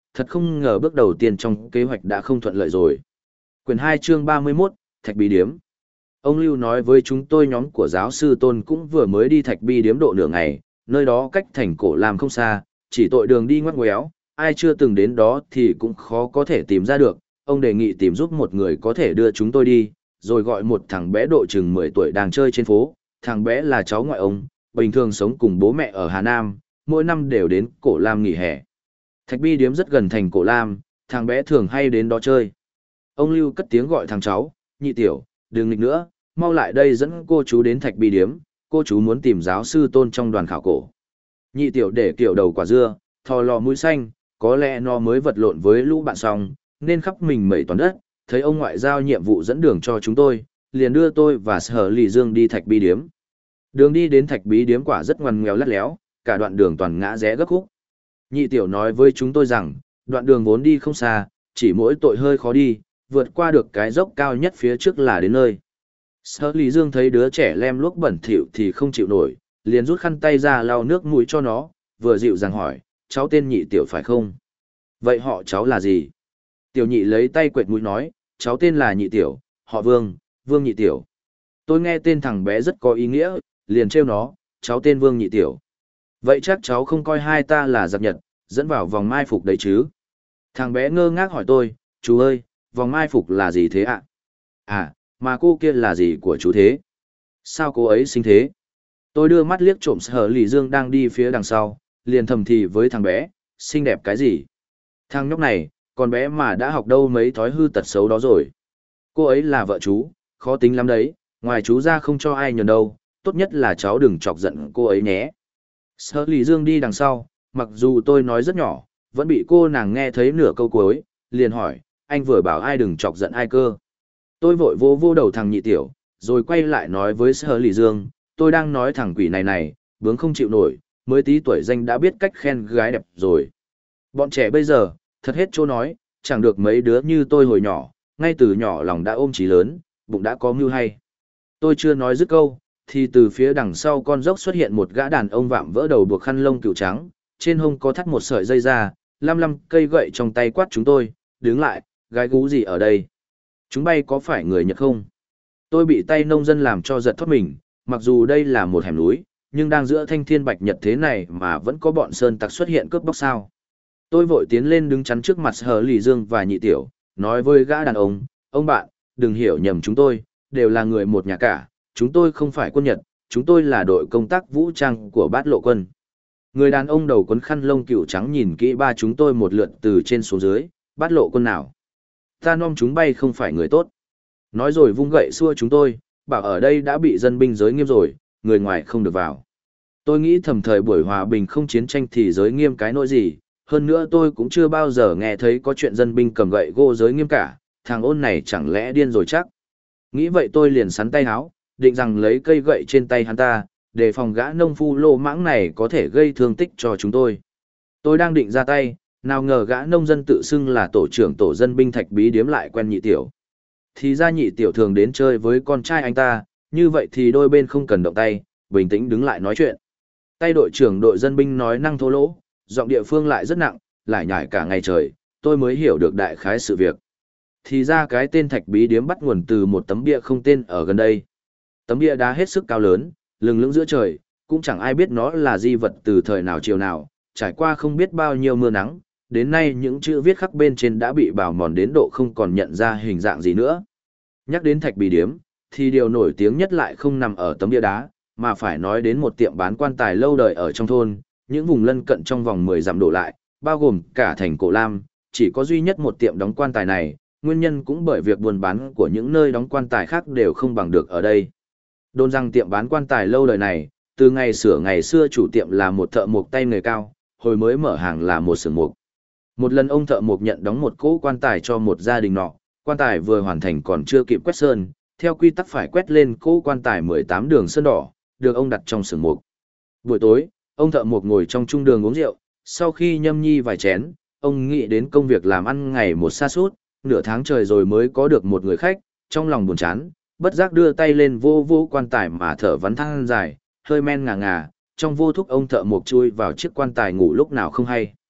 thật không ngờ bước đầu tiên trong kế hoạch đã không thuận lợi rồi. Quyển 2 chương 31, Thạch Bi Điếm. Ông Lưu nói với chúng tôi nhóm của giáo sư Tôn cũng vừa mới đi Thạch Bi Điếm độ nửa ngày, nơi đó cách thành Cổ Lam không xa, chỉ tội đường đi ngoắc ngoéo, ai chưa từng đến đó thì cũng khó có thể tìm ra được. Ông đề nghị tìm giúp một người có thể đưa chúng tôi đi, rồi gọi một thằng bé độ chừng 10 tuổi đang chơi trên phố. Thằng bé là cháu ngoại ông, bình thường sống cùng bố mẹ ở Hà Nam, mỗi năm đều đến Cổ Lam nghỉ hè. Thạch Bi Điếm rất gần thành Cổ Lam, thằng bé thường hay đến đó chơi. Ông Lưu cất tiếng gọi thằng cháu, Nhị Tiểu, đừng nghịch nữa, mau lại đây dẫn cô chú đến Thạch Bi Điếm, cô chú muốn tìm giáo sư Tôn trong đoàn khảo cổ. Nhị Tiểu để kiểu đầu quả dưa, thò lò mũi xanh, có lẽ nó mới vật lộn với lũ bạn xong, nên khắp mình mẩy toàn đất, thấy ông ngoại giao nhiệm vụ dẫn đường cho chúng tôi, liền đưa tôi và Sở Lì Dương đi Thạch Bi Điếm. Đường đi đến Thạch Bí Điếm quả rất ngoằn ngoèo lắt léo, cả đoạn đường toàn ngã rẽ gấp khúc. Nhị Tiểu nói với chúng tôi rằng, đoạn đường vốn đi không xa, chỉ mỗi tội hơi khó đi, vượt qua được cái dốc cao nhất phía trước là đến nơi. Sở Lý Dương thấy đứa trẻ lem luốc bẩn thỉu thì không chịu nổi, liền rút khăn tay ra lau nước mũi cho nó, vừa dịu dàng hỏi, cháu tên Nhị Tiểu phải không? Vậy họ cháu là gì? Tiểu Nhị lấy tay quệt mũi nói, cháu tên là Nhị Tiểu, họ Vương, Vương Nhị Tiểu. Tôi nghe tên thằng bé rất có ý nghĩa, liền trêu nó, cháu tên Vương Nhị Tiểu. Vậy chắc cháu không coi hai ta là giặc Nhật, dẫn vào vòng mai phục đấy chứ? Thằng bé ngơ ngác hỏi tôi, chú ơi, vòng mai phục là gì thế ạ? À, mà cô kia là gì của chú thế? Sao cô ấy xinh thế? Tôi đưa mắt liếc trộm Sở Lì Dương đang đi phía đằng sau, liền thầm thì với thằng bé, xinh đẹp cái gì? Thằng nhóc này, con bé mà đã học đâu mấy thói hư tật xấu đó rồi. Cô ấy là vợ chú, khó tính lắm đấy, ngoài chú ra không cho ai nhờn đâu, tốt nhất là cháu đừng chọc giận cô ấy nhé. Sở Lì Dương đi đằng sau, mặc dù tôi nói rất nhỏ, vẫn bị cô nàng nghe thấy nửa câu cuối, liền hỏi, anh vừa bảo ai đừng chọc giận ai cơ. Tôi vội vô đầu thằng Nhị Tiểu, rồi quay lại nói với Sở Lì Dương, tôi đang nói thằng quỷ này, bướng không chịu nổi, mới tí tuổi danh đã biết cách khen gái đẹp rồi. Bọn trẻ bây giờ, thật hết chỗ nói, chẳng được mấy đứa như tôi hồi nhỏ, ngay từ nhỏ lòng đã ôm chí lớn, bụng đã có mưu hay. Tôi chưa nói dứt câu, thì từ phía đằng sau con dốc xuất hiện một gã đàn ông vạm vỡ đầu buộc khăn lông cựu trắng, trên hông có thắt một sợi dây ra, lăm cây gậy trong tay quát chúng tôi, đứng lại, gái gú gì ở đây? Chúng bay có phải người Nhật không? Tôi bị tay nông dân làm cho giật thoát mình, mặc dù đây là một hẻm núi, nhưng đang giữa thanh thiên bạch nhật thế này mà vẫn có bọn sơn tặc xuất hiện cướp bóc sao. Tôi vội tiến lên đứng chắn trước mặt Sở Lì Dương và Nhị Tiểu, nói với gã đàn ông bạn, đừng hiểu nhầm chúng tôi, đều là người một nhà cả, chúng tôi không phải quân Nhật, chúng tôi là đội công tác vũ trang của Bát Lộ quân. Người đàn ông đầu quấn khăn lông cựu trắng nhìn kỹ ba chúng tôi một lượt từ trên xuống dưới, Bát Lộ quân nào? Ta nom chúng bay không phải người tốt. Nói rồi vung gậy xua chúng tôi, bảo ở đây đã bị dân binh giới nghiêm rồi, người ngoài không được vào. Tôi nghĩ thầm thời buổi hòa bình không chiến tranh thì giới nghiêm cái nỗi gì, hơn nữa tôi cũng chưa bao giờ nghe thấy có chuyện dân binh cầm gậy gô giới nghiêm cả, thằng ôn này chẳng lẽ điên rồi chắc. Nghĩ vậy tôi liền sắn tay háo, định rằng lấy cây gậy trên tay hắn ta, để phòng gã nông phu lô mãng này có thể gây thương tích cho chúng tôi. Tôi đang định ra tay, nào ngờ gã nông dân tự xưng là tổ trưởng tổ dân binh Thạch Bí Điếm lại quen Nhị Tiểu. Thì ra Nhị Tiểu thường đến chơi với con trai anh ta, như vậy thì đôi bên không cần động tay, bình tĩnh đứng lại nói chuyện. Tay đội trưởng đội dân binh nói năng thô lỗ, giọng địa phương lại rất nặng, lại nhải cả ngày trời, tôi mới hiểu được đại khái sự việc. Thì ra cái tên Thạch Bí Điếm bắt nguồn từ một tấm bia không tên ở gần đây. Tấm bia đá hết sức cao lớn, lừng lững giữa trời, cũng chẳng ai biết nó là di vật từ thời nào chiều nào, trải qua không biết bao nhiêu mưa nắng, đến nay những chữ viết khắc bên trên đã bị bào mòn đến độ không còn nhận ra hình dạng gì nữa. Nhắc đến Thạch Bí Điếm, thì điều nổi tiếng nhất lại không nằm ở tấm bia đá, mà phải nói đến một tiệm bán quan tài lâu đời ở trong thôn, những vùng lân cận trong vòng 10 dặm đổ lại, bao gồm cả thành Cổ Lam, chỉ có duy nhất một tiệm đóng quan tài này, nguyên nhân cũng bởi việc buôn bán của những nơi đóng quan tài khác đều không bằng được ở đây. Đồn rằng tiệm bán quan tài lâu đời này, từ ngày xưa chủ tiệm là một thợ mộc tay nghề cao, hồi mới mở hàng là một xưởng mộc. Một lần ông thợ mộc nhận đóng một cỗ quan tài cho một gia đình nọ, quan tài vừa hoàn thành còn chưa kịp quét sơn, theo quy tắc phải quét lên cỗ quan tài 18 đường sơn đỏ, được ông đặt trong xưởng mộc. Buổi tối, ông thợ mộc ngồi trong trung đường uống rượu, sau khi nhâm nhi vài chén, ông nghĩ đến công việc làm ăn ngày một sa sút, nửa tháng trời rồi mới có được một người khách, trong lòng buồn chán, bất giác đưa tay lên vô quan tài mà thở vắn than dài, hơi men ngà ngà, trong vô thúc ông thợ mộc chui vào chiếc quan tài ngủ lúc nào không hay.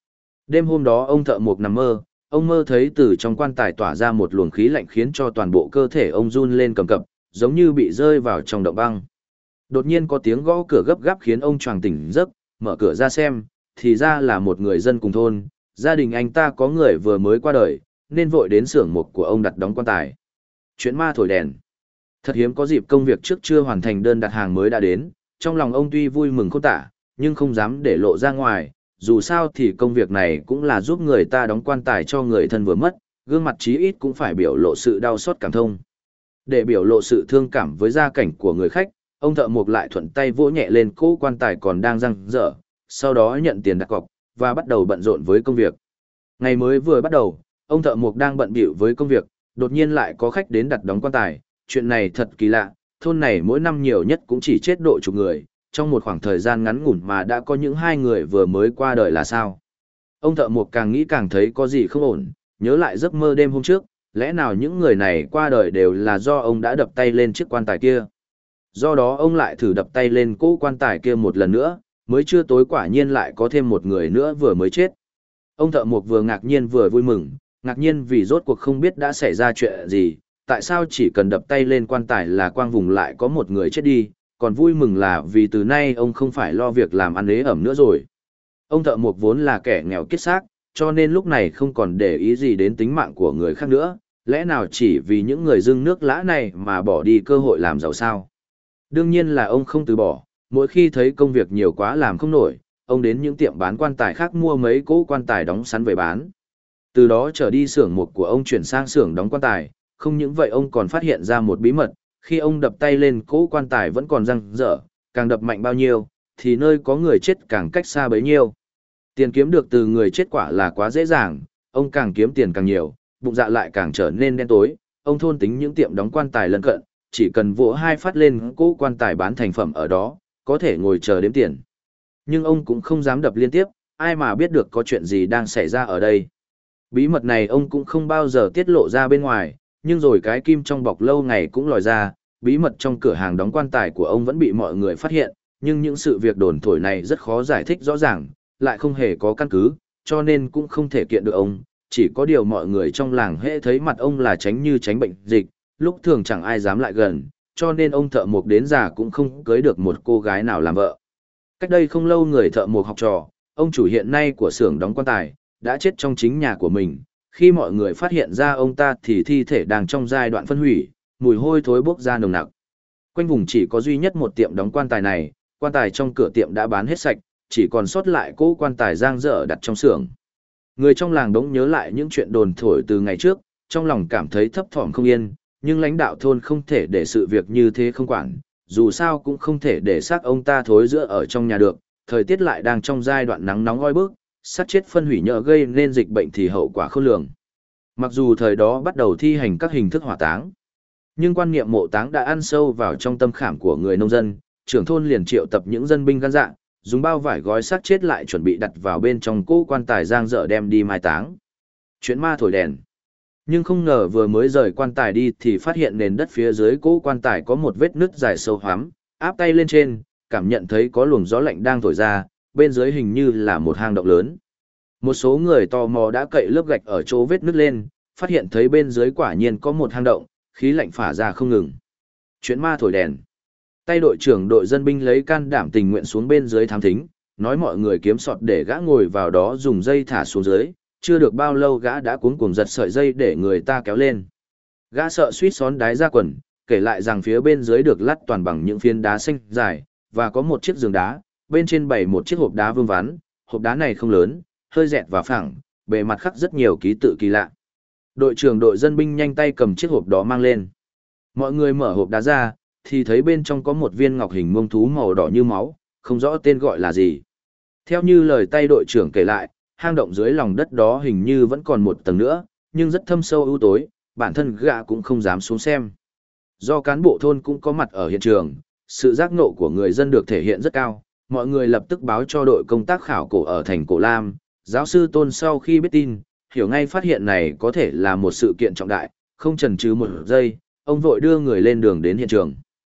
Đêm hôm đó ông thợ mộc nằm mơ, ông mơ thấy từ trong quan tài tỏa ra một luồng khí lạnh khiến cho toàn bộ cơ thể ông run lên cầm cập, giống như bị rơi vào trong động băng. Đột nhiên có tiếng gõ cửa gấp gáp khiến ông choàng tỉnh giấc, mở cửa ra xem, thì ra là một người dân cùng thôn, gia đình anh ta có người vừa mới qua đời, nên vội đến xưởng mộc của ông đặt đóng quan tài. Chuyện ma thổi đèn. Thật hiếm có dịp công việc trước chưa hoàn thành đơn đặt hàng mới đã đến, trong lòng ông tuy vui mừng khôn tả, nhưng không dám để lộ ra ngoài, dù sao thì công việc này cũng là giúp người ta đóng quan tài cho người thân vừa mất, gương mặt chí ít cũng phải biểu lộ sự đau xót cảm thông. Để biểu lộ sự thương cảm với gia cảnh của người khách, ông thợ mộc lại thuận tay vỗ nhẹ lên cỗ quan tài còn đang răng dở, sau đó nhận tiền đặt cọc, và bắt đầu bận rộn với công việc. Ngày mới vừa bắt đầu, ông thợ mộc đang bận bịu với công việc, đột nhiên lại có khách đến đặt đóng quan tài, chuyện này thật kỳ lạ, thôn này mỗi năm nhiều nhất cũng chỉ chết độ chục người, trong một khoảng thời gian ngắn ngủn mà đã có những 2 người vừa mới qua đời là sao? Ông thợ mộc càng nghĩ càng thấy có gì không ổn, nhớ lại giấc mơ đêm hôm trước, lẽ nào những người này qua đời đều là do ông đã đập tay lên chiếc quan tài kia? Do đó ông lại thử đập tay lên cỗ quan tài kia một lần nữa, mới chưa tối quả nhiên lại có thêm một người nữa vừa mới chết. Ông thợ mộc vừa ngạc nhiên vừa vui mừng, ngạc nhiên vì rốt cuộc không biết đã xảy ra chuyện gì, tại sao chỉ cần đập tay lên quan tài là quang vùng lại có một người chết đi, còn vui mừng là vì từ nay ông không phải lo việc làm ăn ế ẩm nữa rồi. Ông thợ mộc vốn là kẻ nghèo kiết xác, cho nên lúc này không còn để ý gì đến tính mạng của người khác nữa, lẽ nào chỉ vì những người dưng nước lã này mà bỏ đi cơ hội làm giàu sao? Đương nhiên là ông không từ bỏ, mỗi khi thấy công việc nhiều quá làm không nổi, ông đến những tiệm bán quan tài khác mua mấy cỗ quan tài đóng sẵn về bán. Từ đó trở đi xưởng mộc của ông chuyển sang xưởng đóng quan tài, không những vậy ông còn phát hiện ra một bí mật, khi ông đập tay lên cỗ quan tài vẫn còn răng dở, càng đập mạnh bao nhiêu, thì nơi có người chết càng cách xa bấy nhiêu. Tiền kiếm được từ người chết quả là quá dễ dàng, ông càng kiếm tiền càng nhiều, bụng dạ lại càng trở nên đen tối, ông thôn tính những tiệm đóng quan tài lân cận, chỉ cần vỗ 2 phát lên cỗ quan tài bán thành phẩm ở đó, có thể ngồi chờ đếm tiền. Nhưng ông cũng không dám đập liên tiếp, ai mà biết được có chuyện gì đang xảy ra ở đây. Bí mật này ông cũng không bao giờ tiết lộ ra bên ngoài, nhưng rồi cái kim trong bọc lâu ngày cũng lòi ra, bí mật trong cửa hàng đóng quan tài của ông vẫn bị mọi người phát hiện, nhưng những sự việc đồn thổi này rất khó giải thích rõ ràng, lại không hề có căn cứ, cho nên cũng không thể kiện được ông, chỉ có điều mọi người trong làng hễ thấy mặt ông là tránh như tránh bệnh dịch, lúc thường chẳng ai dám lại gần, cho nên ông thợ mộc đến già cũng không cưới được một cô gái nào làm vợ. Cách đây không lâu người thợ mộc học trò, ông chủ hiện nay của xưởng đóng quan tài, đã chết trong chính nhà của mình. Khi mọi người phát hiện ra ông ta thì thi thể đang trong giai đoạn phân hủy, mùi hôi thối bốc ra nồng nặc. Quanh vùng chỉ có duy nhất một tiệm đóng quan tài này, quan tài trong cửa tiệm đã bán hết sạch, chỉ còn sót lại cỗ quan tài dang dở đặt trong xưởng. Người trong làng đống nhớ lại những chuyện đồn thổi từ ngày trước, trong lòng cảm thấy thấp thỏm không yên, nhưng lãnh đạo thôn không thể để sự việc như thế không quản, dù sao cũng không thể để xác ông ta thối rữa ở trong nhà được, thời tiết lại đang trong giai đoạn nắng nóng oi bức, sát chết phân hủy nhỡ gây nên dịch bệnh thì hậu quả khôn lường. Mặc dù thời đó bắt đầu thi hành các hình thức hỏa táng, nhưng quan niệm mộ táng đã ăn sâu vào trong tâm khảm của người nông dân, trưởng thôn liền triệu tập những dân binh gan dạ, dùng bao vải gói xác chết lại chuẩn bị đặt vào bên trong cỗ quan tài dang dở đem đi mai táng. Chuyện ma thổi đèn. Nhưng không ngờ vừa mới rời quan tài đi thì phát hiện nền đất phía dưới cỗ quan tài có một vết nứt dài sâu hoắm, áp tay lên trên, cảm nhận thấy có luồng gió lạnh đang thổi ra, bên dưới hình như là một hang động lớn. Một số người tò mò đã cậy lớp gạch ở chỗ vết nứt lên, phát hiện thấy bên dưới quả nhiên có một hang động, khí lạnh phả ra không ngừng. Chuyện ma thổi đèn. Tay đội trưởng đội dân binh lấy can đảm tình nguyện xuống bên dưới thám thính, nói mọi người kiếm sọt để gã ngồi vào đó dùng dây thả xuống dưới, chưa được bao lâu gã đã cuống cuồng giật sợi dây để người ta kéo lên. Gã sợ suýt xón đái ra quần, kể lại rằng phía bên dưới được lát toàn bằng những phiến đá xanh dài, và có một chiếc giường đá, bên trên bày một chiếc hộp đá vương vắn, hộp đá này không lớn, hơi dẹt và phẳng, bề mặt khắc rất nhiều ký tự kỳ lạ. Đội trưởng đội dân binh nhanh tay cầm chiếc hộp đó mang lên. Mọi người mở hộp đá ra, thì thấy bên trong có một viên ngọc hình muông thú màu đỏ như máu, không rõ tên gọi là gì. Theo như lời tay đội trưởng kể lại, hang động dưới lòng đất đó hình như vẫn còn một tầng nữa, nhưng rất thâm sâu u tối, bản thân gã cũng không dám xuống xem. Do cán bộ thôn cũng có mặt ở hiện trường, sự giác ngộ của người dân được thể hiện rất cao, mọi người lập tức báo cho đội công tác khảo cổ ở thành Cổ Lam. Giáo sư Tôn sau khi biết tin, hiểu ngay phát hiện này có thể là một sự kiện trọng đại, không chần chừ một giây, ông vội đưa người lên đường đến hiện trường.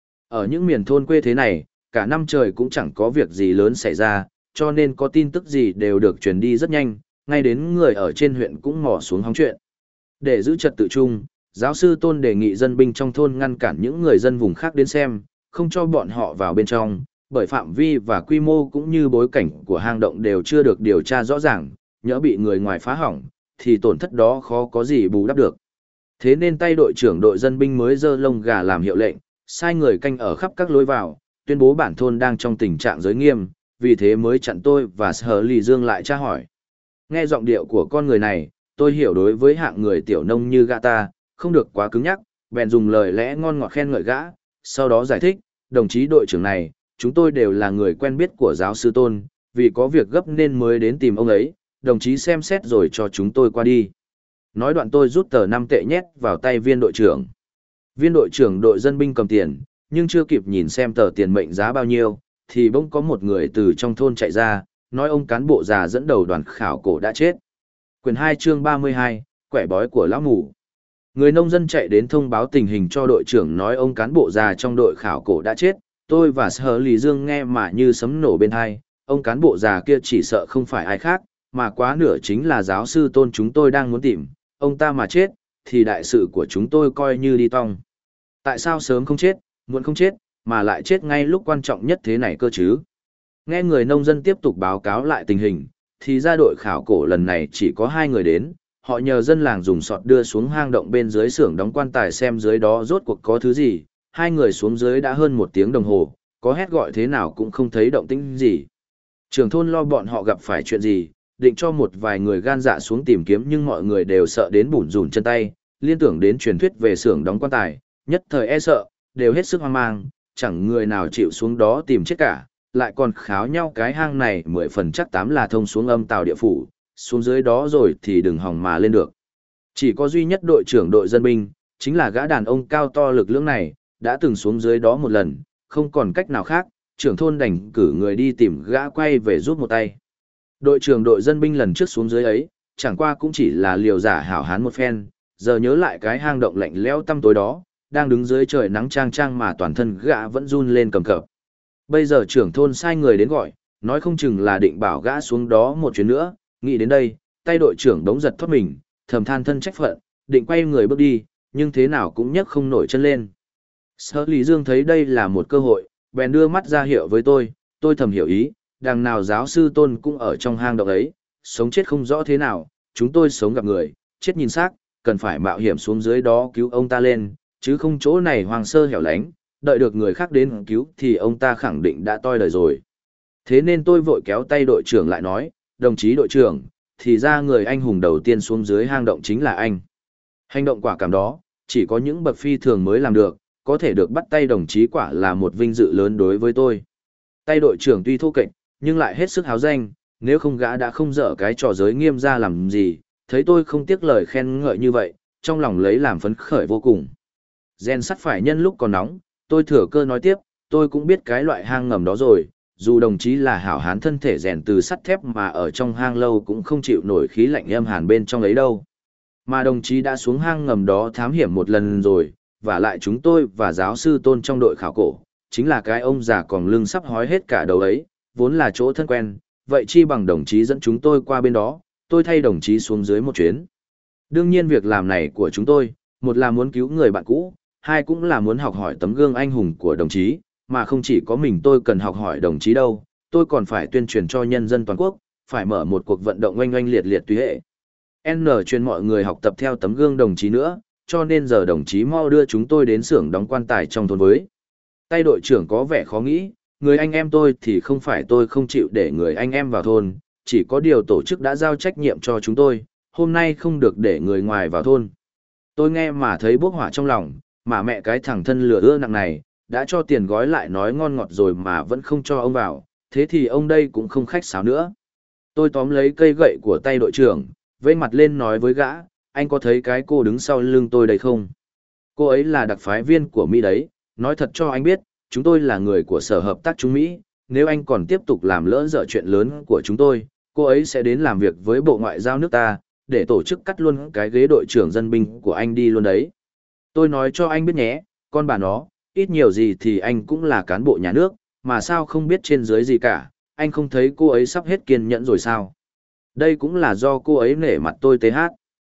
Ở những miền thôn quê thế này, cả năm trời cũng chẳng có việc gì lớn xảy ra, cho nên có tin tức gì đều được truyền đi rất nhanh, ngay đến người ở trên huyện cũng mò xuống hóng chuyện. Để giữ trật tự chung, giáo sư Tôn đề nghị dân binh trong thôn ngăn cản những người dân vùng khác đến xem, không cho bọn họ vào bên trong, bởi phạm vi và quy mô cũng như bối cảnh của hang động đều chưa được điều tra rõ ràng, nhỡ bị người ngoài phá hỏng, thì tổn thất đó khó có gì bù đắp được. Thế nên tay đội trưởng đội dân binh mới giơ lông gà làm hiệu lệnh, sai người canh ở khắp các lối vào, tuyên bố bản thôn đang trong tình trạng giới nghiêm, vì thế mới chặn tôi và Sở Lì Dương lại tra hỏi. Nghe giọng điệu của con người này, tôi hiểu đối với hạng người tiểu nông như gã ta, không được quá cứng nhắc, bèn dùng lời lẽ ngon ngọt khen ngợi gã, sau đó giải thích, đồng chí đội trưởng này, chúng tôi đều là người quen biết của giáo sư Tôn, vì có việc gấp nên mới đến tìm ông ấy, đồng chí xem xét rồi cho chúng tôi qua đi. Nói đoạn tôi rút tờ 5 tệ nhét vào tay viên đội trưởng. Viên đội trưởng đội dân binh cầm tiền, nhưng chưa kịp nhìn xem tờ tiền mệnh giá bao nhiêu, thì bỗng có một người từ trong thôn chạy ra, nói ông cán bộ già dẫn đầu đoàn khảo cổ đã chết. Quyển 2 chương 32, quẻ bói của lão mù. Người nông dân chạy đến thông báo tình hình cho đội trưởng nói ông cán bộ già trong đội khảo cổ đã chết, tôi và Sở Lì Dương nghe mà như sấm nổ bên tai, ông cán bộ già kia chỉ sợ không phải ai khác, mà quá nửa chính là giáo sư Tôn chúng tôi đang muốn tìm, ông ta mà chết, thì đại sự của chúng tôi coi như đi tong. Tại sao sớm không chết, muộn không chết, mà lại chết ngay lúc quan trọng nhất thế này cơ chứ? Nghe người nông dân tiếp tục báo cáo lại tình hình, thì ra đội khảo cổ lần này chỉ có 2 người đến, họ nhờ dân làng dùng sọt đưa xuống hang động bên dưới xưởng đóng quan tài xem dưới đó rốt cuộc có thứ gì. 2 người xuống dưới đã hơn 1 tiếng đồng hồ, có hét gọi thế nào cũng không thấy động tĩnh gì. Trưởng thôn lo bọn họ gặp phải chuyện gì, định cho một vài người gan dạ xuống tìm kiếm, nhưng mọi người đều sợ đến bủn rủn chân tay, liên tưởng đến truyền thuyết về xưởng đóng quan tài, nhất thời e sợ, đều hết sức hoang mang, chẳng người nào chịu xuống đó tìm chết cả, lại còn kháo nhau cái hang này 10 phần chắc 8 là thông xuống âm tào địa phủ, xuống dưới đó rồi thì đừng hòng mà lên được. Chỉ có duy nhất đội trưởng đội dân binh, chính là gã đàn ông cao to lực lưỡng này, đã từng xuống dưới đó một lần, không còn cách nào khác, trưởng thôn đành cử người đi tìm gã quay về giúp một tay. Đội trưởng đội dân binh lần trước xuống dưới ấy, chẳng qua cũng chỉ là liều giả hảo hán một phen, giờ nhớ lại cái hang động lạnh lẽo tăm tối đó, đang đứng dưới trời nắng chang chang mà toàn thân gã vẫn run lên cầm cập. Bây giờ trưởng thôn sai người đến gọi, nói không chừng là định bảo gã xuống đó một chuyến nữa, nghĩ đến đây, tay đội trưởng đống giật thoát mình, thầm than thân trách phận, định quay người bước đi, nhưng thế nào cũng nhấc không nổi chân lên. Sở Lý Dương thấy đây là một cơ hội, bèn đưa mắt ra hiệu với tôi thầm hiểu ý, đằng nào giáo sư Tôn cũng ở trong hang động ấy, sống chết không rõ thế nào, chúng tôi sống gặp người, chết nhìn xác, cần phải mạo hiểm xuống dưới đó cứu ông ta lên, chứ không chỗ này hoang sơ hẻo lánh, đợi được người khác đến cứu thì ông ta khẳng định đã toi đời rồi. Thế nên tôi vội kéo tay đội trưởng lại nói, đồng chí đội trưởng, thì ra người anh hùng đầu tiên xuống dưới hang động chính là anh. Hành động quả cảm đó, chỉ có những bậc phi thường mới làm được, có thể được bắt tay đồng chí quả là một vinh dự lớn đối với tôi. Tay đội trưởng tuy thô kệch, nhưng lại hết sức háo danh, nếu không gã đã không dở cái trò giới nghiêm ra làm gì, thấy tôi không tiếc lời khen ngợi như vậy, trong lòng lấy làm phấn khởi vô cùng. Rèn sắt phải nhân lúc còn nóng, tôi thừa cơ nói tiếp, tôi cũng biết cái loại hang ngầm đó rồi, dù đồng chí là hảo hán thân thể rèn từ sắt thép mà ở trong hang lâu cũng không chịu nổi khí lạnh âm hàn bên trong ấy đâu. Mà đồng chí đã xuống hang ngầm đó thám hiểm một lần rồi, và lại chúng tôi và giáo sư Tôn trong đội khảo cổ, chính là cái ông già còn lưng sắp hói hết cả đầu ấy, vốn là chỗ thân quen, vậy chi bằng đồng chí dẫn chúng tôi qua bên đó, tôi thay đồng chí xuống dưới một chuyến. Đương nhiên việc làm này của chúng tôi, một là muốn cứu người bạn cũ, hai cũng là muốn học hỏi tấm gương anh hùng của đồng chí, mà không chỉ có mình tôi cần học hỏi đồng chí đâu, tôi còn phải tuyên truyền cho nhân dân toàn quốc, phải mở một cuộc vận động oanh oanh liệt liệt tùy hệ. N truyền mọi người học tập theo tấm gương đồng chí nữa, cho nên giờ đồng chí mau đưa chúng tôi đến xưởng đóng quan tài trong thôn với. Tay đội trưởng có vẻ khó nghĩ, người anh em tôi thì không phải tôi không chịu để người anh em vào thôn, chỉ có điều tổ chức đã giao trách nhiệm cho chúng tôi, hôm nay không được để người ngoài vào thôn. Tôi nghe mà thấy bốc hỏa trong lòng, mà mẹ cái thằng thân lửa ưa nặng này, đã cho tiền gói lại nói ngon ngọt rồi mà vẫn không cho ông vào, thế thì ông đây cũng không khách sáo nữa. Tôi tóm lấy cây gậy của tay đội trưởng, vây mặt lên nói với gã, anh có thấy cái cô đứng sau lưng tôi đây không? Cô ấy là đặc phái viên của Mỹ đấy, nói thật cho anh biết, chúng tôi là người của Sở Hợp tác Trung Mỹ, nếu anh còn tiếp tục làm lỡ dở chuyện lớn của chúng tôi, cô ấy sẽ đến làm việc với Bộ Ngoại giao nước ta, để tổ chức cắt luôn cái ghế đội trưởng dân binh của anh đi luôn đấy. Tôi nói cho anh biết nhé, con bà nó, ít nhiều gì thì anh cũng là cán bộ nhà nước, mà sao không biết trên dưới gì cả, anh không thấy cô ấy sắp hết kiên nhẫn rồi sao? Đây cũng là do cô ấy nể mặt tôi TH.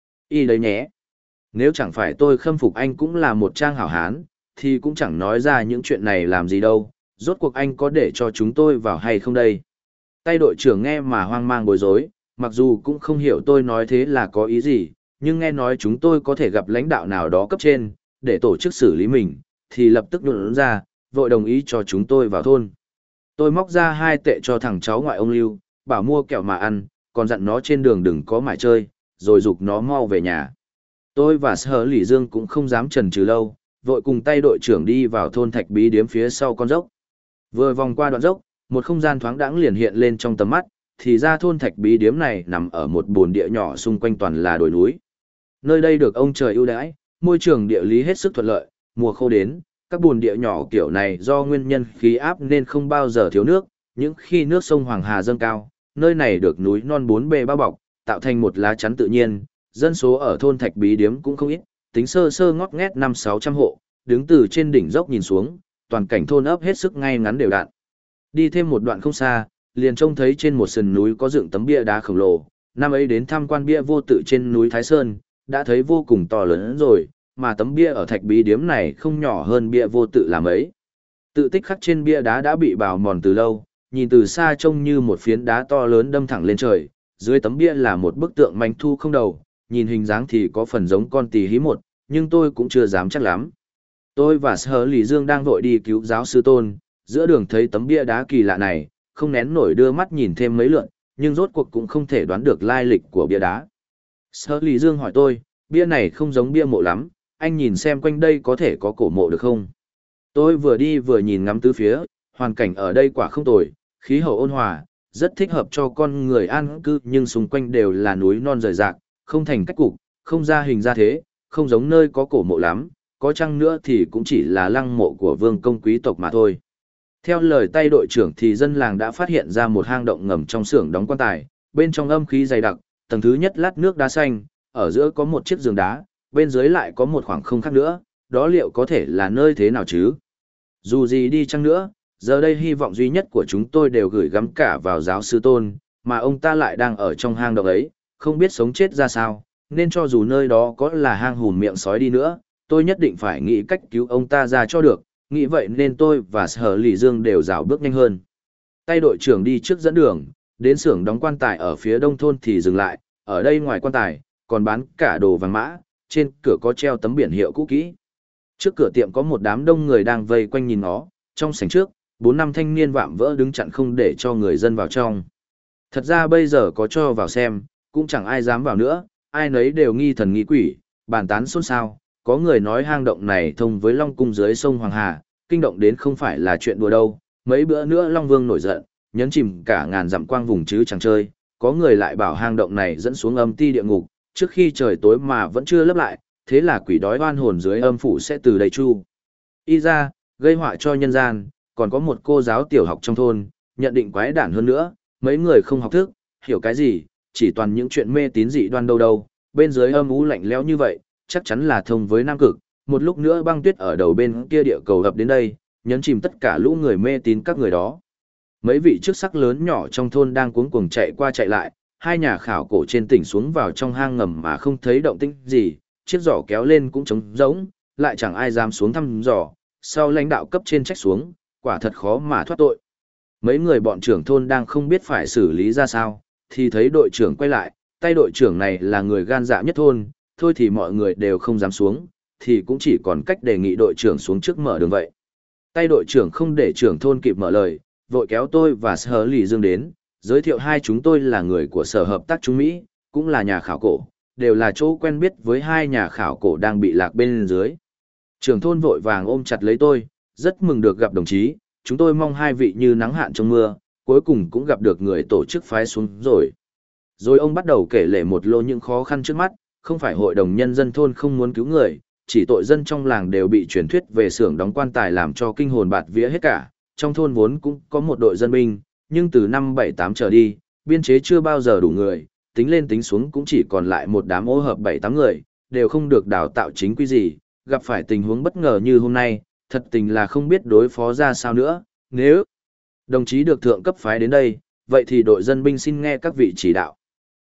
Y đấy nhé. Nếu chẳng phải tôi khâm phục anh cũng là một trang hảo hán, thì cũng chẳng nói ra những chuyện này làm gì đâu. Rốt cuộc anh có để cho chúng tôi vào hay không đây? Tay đội trưởng nghe mà hoang mang bối rối, mặc dù cũng không hiểu tôi nói thế là có ý gì, nhưng nghe nói chúng tôi có thể gặp lãnh đạo nào đó cấp trên, để tổ chức xử lý mình, thì lập tức nhuận ra, vội đồng ý cho chúng tôi vào thôn. Tôi móc ra 2 tệ cho thằng cháu ngoại ông Lưu, bảo mua kẹo mà ăn, còn dặn nó trên đường đừng có mải chơi, rồi giục nó mau về nhà. Tôi và Sở Lỷ Dương cũng không dám chần chừ lâu, vội cùng tay đội trưởng đi vào thôn Thạch Bí Điếm phía sau con dốc. Vừa vòng qua đoạn dốc, một không gian thoáng đãng liền hiện lên trong tầm mắt, thì ra thôn Thạch Bí Điếm này nằm ở một bồn địa nhỏ xung quanh toàn là đồi núi. Nơi đây được ông trời ưu đãi, môi trường địa lý hết sức thuận lợi, mùa khô đến, các bồn địa nhỏ kiểu này do nguyên nhân khí áp nên không bao giờ thiếu nước, những khi nước sông Hoàng Hà dâng cao, nơi này được núi non 4 bề bao bọc, tạo thành một lá chắn tự nhiên, dân số ở thôn Thạch Bí Điếm cũng không ít, tính sơ sơ ngót nghét 5-600 hộ, đứng từ trên đỉnh dốc nhìn xuống, toàn cảnh thôn ấp hết sức ngay ngắn đều đặn. Đi thêm một đoạn không xa, liền trông thấy trên một sườn núi có dựng tấm bia đá khổng lồ, năm ấy đến tham quan bia vô tự trên núi Thái Sơn, đã thấy vô cùng to lớn rồi, mà tấm bia ở Thạch Bí Điếm này không nhỏ hơn bia vô tự là mấy. Tự tích khắc trên bia đá đã bị bào mòn từ lâu, nhìn từ xa trông như một phiến đá to lớn đâm thẳng lên trời, dưới tấm bia là một bức tượng manh thu không đầu, nhìn hình dáng thì có phần giống con tỳ hí một, nhưng tôi cũng chưa dám chắc lắm. Tôi và Sở Lỷ Dương đang vội đi cứu giáo sư Tôn, giữa đường thấy tấm bia đá kỳ lạ này, không nén nổi đưa mắt nhìn thêm mấy lượt, nhưng rốt cuộc cũng không thể đoán được lai lịch của bia đá. Sở Lỷ Dương hỏi tôi, bia này không giống bia mộ lắm, anh nhìn xem quanh đây có thể có cổ mộ được không? Tôi vừa đi vừa nhìn ngắm tứ phía, hoàn cảnh ở đây quả không tồi, khí hậu ôn hòa, rất thích hợp cho con người an cư, nhưng xung quanh đều là núi non rời rạc, không thành cách cục, không ra hình ra thế, không giống nơi có cổ mộ lắm, có chăng nữa thì cũng chỉ là lăng mộ của vương công quý tộc mà thôi. Theo lời tay đội trưởng thì dân làng đã phát hiện ra một hang động ngầm trong xưởng đóng quan tài, bên trong âm khí dày đặc, tầng thứ nhất lát nước đá xanh, ở giữa có một chiếc giường đá, bên dưới lại có một khoảng không khác nữa, đó liệu có thể là nơi thế nào chứ? Dù gì đi chăng nữa, giờ đây hy vọng duy nhất của chúng tôi đều gửi gắm cả vào giáo sư Tôn, mà ông ta lại đang ở trong hang động ấy, không biết sống chết ra sao, nên cho dù nơi đó có là hang hùm miệng sói đi nữa, tôi nhất định phải nghĩ cách cứu ông ta ra cho được, nghĩ vậy nên tôi và Sở Lỷ Dương đều rảo bước nhanh hơn. Tay đội trưởng đi trước dẫn đường, đến xưởng đóng quan tài ở phía đông thôn thì dừng lại, ở đây ngoài quan tài, còn bán cả đồ vàng mã, trên cửa có treo tấm biển hiệu cũ kỹ. Trước cửa tiệm có một đám đông người đang vây quanh nhìn nó, trong sảnh trước, 4-5 thanh niên vạm vỡ đứng chặn không để cho người dân vào trong. Thật ra bây giờ có cho vào xem, cũng chẳng ai dám vào nữa, ai nấy đều nghi thần nghi quỷ, bàn tán xôn xao, có người nói hang động này thông với Long Cung dưới sông Hoàng Hà, kinh động đến không phải là chuyện đùa đâu, mấy bữa nữa Long Vương nổi giận, nhấn chìm cả ngàn dặm quang vùng chứ chẳng chơi, có người lại bảo hang động này dẫn xuống âm ti địa ngục, trước khi trời tối mà vẫn chưa lấp lại, thế là quỷ đói oan hồn dưới âm phủ sẽ từ đây chu y ra, gây họa cho nhân gian. Còn có một cô giáo tiểu học trong thôn, nhận định quái đản hơn nữa, mấy người không học thức, hiểu cái gì, chỉ toàn những chuyện mê tín dị đoan đâu đâu, bên dưới âm u lạnh lẽo như vậy, chắc chắn là thông với Nam Cực, một lúc nữa băng tuyết ở đầu bên kia địa cầu ập đến đây, nhấn chìm tất cả lũ người mê tín các người đó. Mấy vị chức sắc lớn nhỏ trong thôn đang cuống cuồng chạy qua chạy lại, hai nhà khảo cổ trên tỉnh xuống vào trong hang ngầm mà không thấy động tĩnh gì, chiếc giỏ kéo lên cũng trống rỗng, lại chẳng ai dám xuống thăm dò, sau lãnh đạo cấp trên trách xuống, quả thật khó mà thoát tội. Mấy người bọn trưởng thôn đang không biết phải xử lý ra sao, thì thấy đội trưởng quay lại, tay đội trưởng này là người gan dạ nhất thôn, thôi thì mọi người đều không dám xuống, thì cũng chỉ còn cách đề nghị đội trưởng xuống trước mở đường vậy. Tay đội trưởng không để trưởng thôn kịp mở lời, vội kéo tôi và Sở Lỷ Dương đến, giới thiệu hai chúng tôi là người của Sở Hợp tác Trung Mỹ, cũng là nhà khảo cổ, đều là chỗ quen biết với hai nhà khảo cổ đang bị lạc bên dưới. Trưởng thôn vội vàng ôm chặt lấy tôi, rất mừng được gặp đồng chí, chúng tôi mong hai vị như nắng hạn trong mưa, cuối cùng cũng gặp được người tổ chức phái xuống rồi. Rồi ông bắt đầu kể lể một lô những khó khăn trước mắt, không phải hội đồng nhân dân thôn không muốn cứu người, chỉ tội dân trong làng đều bị truyền thuyết về xưởng đóng quan tài làm cho kinh hồn bạt vía hết cả. Trong thôn vốn cũng có một đội dân binh, nhưng từ năm 78 trở đi, biên chế chưa bao giờ đủ người, tính lên tính xuống cũng chỉ còn lại một đám ô hợp 7-8 người, đều không được đào tạo chính quy gì, gặp phải tình huống bất ngờ như hôm nay, thật tình là không biết đối phó ra sao nữa. Nếu đồng chí được thượng cấp phái đến đây, vậy thì đội dân binh xin nghe các vị chỉ đạo.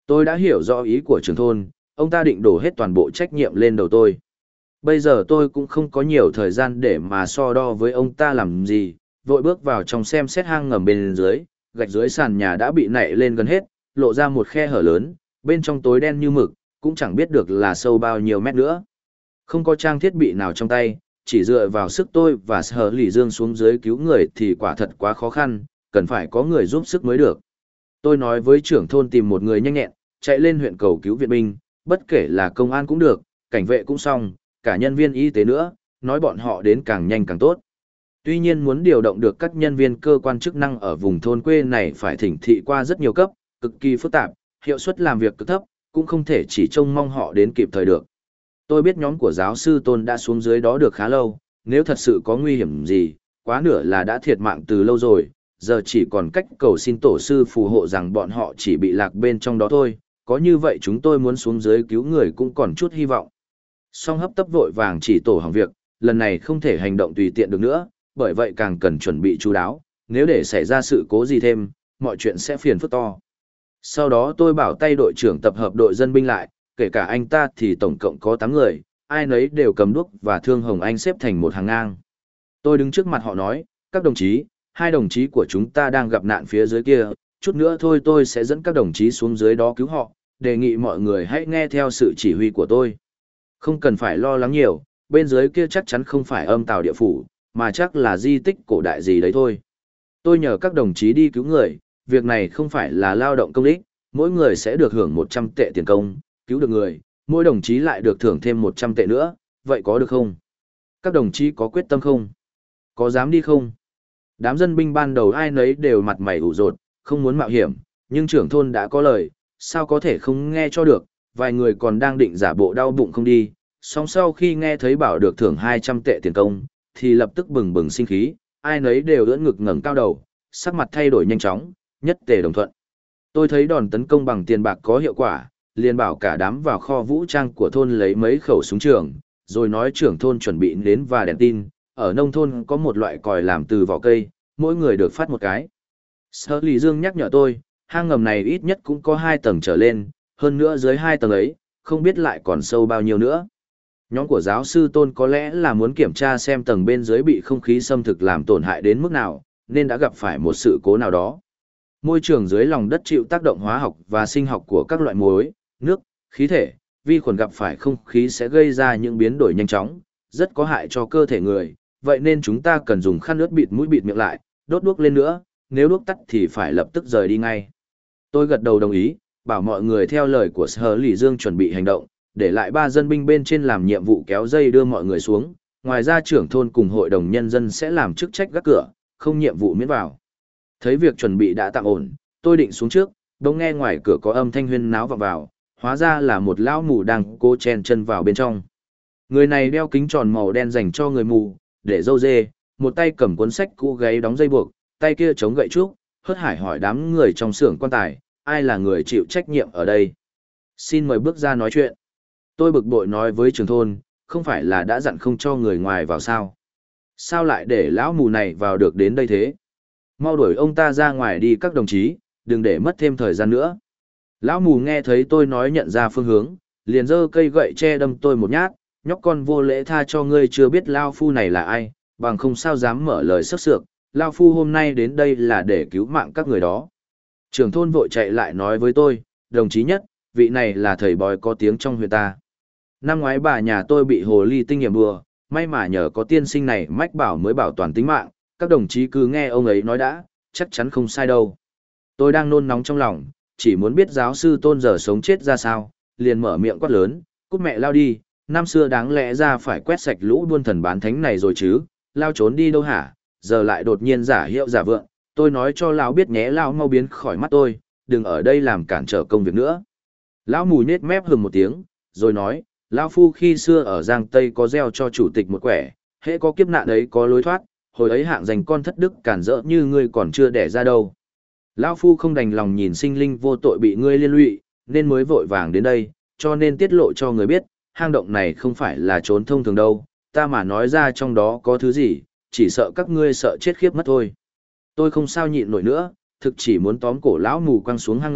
Tôi đã hiểu rõ ý của trưởng thôn, ông ta định đổ hết toàn bộ trách nhiệm lên đầu tôi. Bây giờ tôi cũng không có nhiều thời gian để mà so đo với ông ta làm gì, vội bước vào trong xem xét hang ngầm bên dưới, gạch dưới sàn nhà đã bị nảy lên gần hết, lộ ra một khe hở lớn, bên trong tối đen như mực, cũng chẳng biết được là sâu bao nhiêu mét nữa. Không có trang thiết bị nào trong tay, chỉ dựa vào sức tôi và Sở Lỷ Dương xuống dưới cứu người thì quả thật quá khó khăn, cần phải có người giúp sức mới được. Tôi nói với trưởng thôn tìm một người nhanh nhẹn, chạy lên huyện cầu cứu viện binh, bất kể là công an cũng được, cảnh vệ cũng xong, cả nhân viên y tế nữa, nói bọn họ đến càng nhanh càng tốt. Tuy nhiên muốn điều động được các nhân viên cơ quan chức năng ở vùng thôn quê này phải thỉnh thị qua rất nhiều cấp, cực kỳ phức tạp, hiệu suất làm việc cực thấp, cũng không thể chỉ trông mong họ đến kịp thời được. Tôi biết nhóm của giáo sư Tôn đã xuống dưới đó được khá lâu, nếu thật sự có nguy hiểm gì, quá nửa là đã thiệt mạng từ lâu rồi, giờ chỉ còn cách cầu xin tổ sư phù hộ rằng bọn họ chỉ bị lạc bên trong đó thôi, có như vậy chúng tôi muốn xuống dưới cứu người cũng còn chút hy vọng. Song hấp tấp vội vàng chỉ tổ hỏng việc, lần này không thể hành động tùy tiện được nữa, bởi vậy càng cần chuẩn bị chú đáo, nếu để xảy ra sự cố gì thêm, mọi chuyện sẽ phiền phức to. Sau đó tôi bảo tay đội trưởng tập hợp đội dân binh lại, kể cả anh ta thì tổng cộng có 8 người, ai nấy đều cầm đuốc và thương hồng anh xếp thành một hàng ngang. Tôi đứng trước mặt họ nói, các đồng chí, 2 đồng chí của chúng ta đang gặp nạn phía dưới kia, chút nữa thôi tôi sẽ dẫn các đồng chí xuống dưới đó cứu họ, đề nghị mọi người hãy nghe theo sự chỉ huy của tôi. Không cần phải lo lắng nhiều, bên dưới kia chắc chắn không phải âm tào địa phủ, mà chắc là di tích cổ đại gì đấy thôi. Tôi nhờ các đồng chí đi cứu người, việc này không phải là lao động công ích, mỗi người sẽ được hưởng 100 tệ tiền công, cứu được người, mỗi đồng chí lại được thưởng thêm 100 tệ nữa, vậy có được không? Các đồng chí có quyết tâm không? Có dám đi không? Đám dân binh ban đầu ai nấy đều mặt mày ủ rột, không muốn mạo hiểm, nhưng trưởng thôn đã có lời, sao có thể không nghe cho được, vài người còn đang định giả bộ đau bụng không đi, song sau khi nghe thấy bảo được thưởng 200 tệ tiền công, thì lập tức bừng bừng sinh khí, ai nấy đều ưỡn ngực ngẩng cao đầu, sắc mặt thay đổi nhanh chóng, nhất tề đồng thuận. Tôi thấy đòn tấn công bằng tiền bạc có hiệu quả, liền bảo cả đám vào kho vũ trang của thôn lấy mấy khẩu súng trường, rồi nói trưởng thôn chuẩn bị nến và đèn tin, ở nông thôn có một loại còi làm từ vỏ cây, mỗi người được phát một cái. Sở Lý Dương nhắc nhở tôi, hang ngầm này ít nhất cũng có 2 tầng trở lên, hơn nữa dưới 2 tầng ấy, không biết lại còn sâu bao nhiêu nữa. Nhóm của giáo sư Tôn có lẽ là muốn kiểm tra xem tầng bên dưới bị không khí xâm thực làm tổn hại đến mức nào, nên đã gặp phải một sự cố nào đó. Môi trường dưới lòng đất chịu tác động hóa học và sinh học của các loại muối, nước, khí thể, vi khuẩn gặp phải không khí sẽ gây ra những biến đổi nhanh chóng, rất có hại cho cơ thể người, vậy nên chúng ta cần dùng khăn ướt bịt mũi bịt miệng lại, đốt đuốc lên nữa, nếu đuốc tắt thì phải lập tức rời đi ngay. Tôi gật đầu đồng ý, bảo mọi người theo lời của Sở Lý Dương chuẩn bị hành động, để lại 3 dân binh bên trên làm nhiệm vụ kéo dây đưa mọi người xuống, ngoài ra trưởng thôn cùng hội đồng nhân dân sẽ làm chức trách gác cửa, không nhiệm vụ miễn vào. Thấy việc chuẩn bị đã tạm ổn, tôi định xuống trước, bỗng nghe ngoài cửa có âm thanh huyên náo vọng vào, hóa ra là một lão mù đang cố chen chân vào bên trong. Người này đeo kính tròn màu đen dành cho người mù, để râu dê, một tay cầm cuốn sách cũ gáy đóng dây buộc, tay kia chống gậy trúc, hớt hải hỏi đám người trong xưởng quan tài, ai là người chịu trách nhiệm ở đây. Xin mời bước ra nói chuyện. Tôi bực bội nói với trưởng thôn, không phải là đã dặn không cho người ngoài vào sao? Sao lại để lão mù này vào được đến đây thế? Mau đuổi ông ta ra ngoài đi các đồng chí, đừng để mất thêm thời gian nữa. Lão mù nghe thấy tôi nói nhận ra phương hướng, liền giơ cây gậy che đâm tôi một nhát, nhóc con vô lễ tha cho ngươi chưa biết Lao Phu này là ai, bằng không sao dám mở lời sắc sược, Lao Phu hôm nay đến đây là để cứu mạng các người đó. Trưởng thôn vội chạy lại nói với tôi, đồng chí nhất, vị này là thầy bói có tiếng trong huyện ta. Năm ngoái bà nhà tôi bị hồ ly tinh hiểm bùa, may mà nhờ có tiên sinh này mách bảo mới bảo toàn tính mạng, các đồng chí cứ nghe ông ấy nói đã, chắc chắn không sai đâu. Tôi đang nôn nóng trong lòng, chỉ muốn biết giáo sư Tôn giờ sống chết ra sao, liền mở miệng quát lớn, cút mẹ lao đi, năm xưa đáng lẽ ra phải quét sạch lũ buôn thần bán thánh này rồi chứ, lao trốn đi đâu hả, giờ lại đột nhiên giả hiệu giả vượng, tôi nói cho lão biết nhé, lão mau biến khỏi mắt tôi, đừng ở đây làm cản trở công việc nữa. Lão mùi nết mép hừng một tiếng, rồi nói, lão phu khi xưa ở Giang Tây có gieo cho chủ tịch một quẻ, hễ có kiếp nạn ấy có lối thoát, hồi ấy hạng dành con thất đức cản rỡ như ngươi còn chưa đẻ ra đâu. Lão phu không đành lòng nhìn sinh linh vô tội bị ngươi liên lụy, nên mới vội vàng đến đây, cho nên tiết lộ cho người biết, hang động này không phải là trốn thông thường đâu, ta mà nói ra trong đó có thứ gì, chỉ sợ các ngươi sợ chết khiếp mất thôi. Tôi không sao nhịn nổi nữa, thực chỉ muốn tóm cổ lão mù quăng xuống hang ngầm,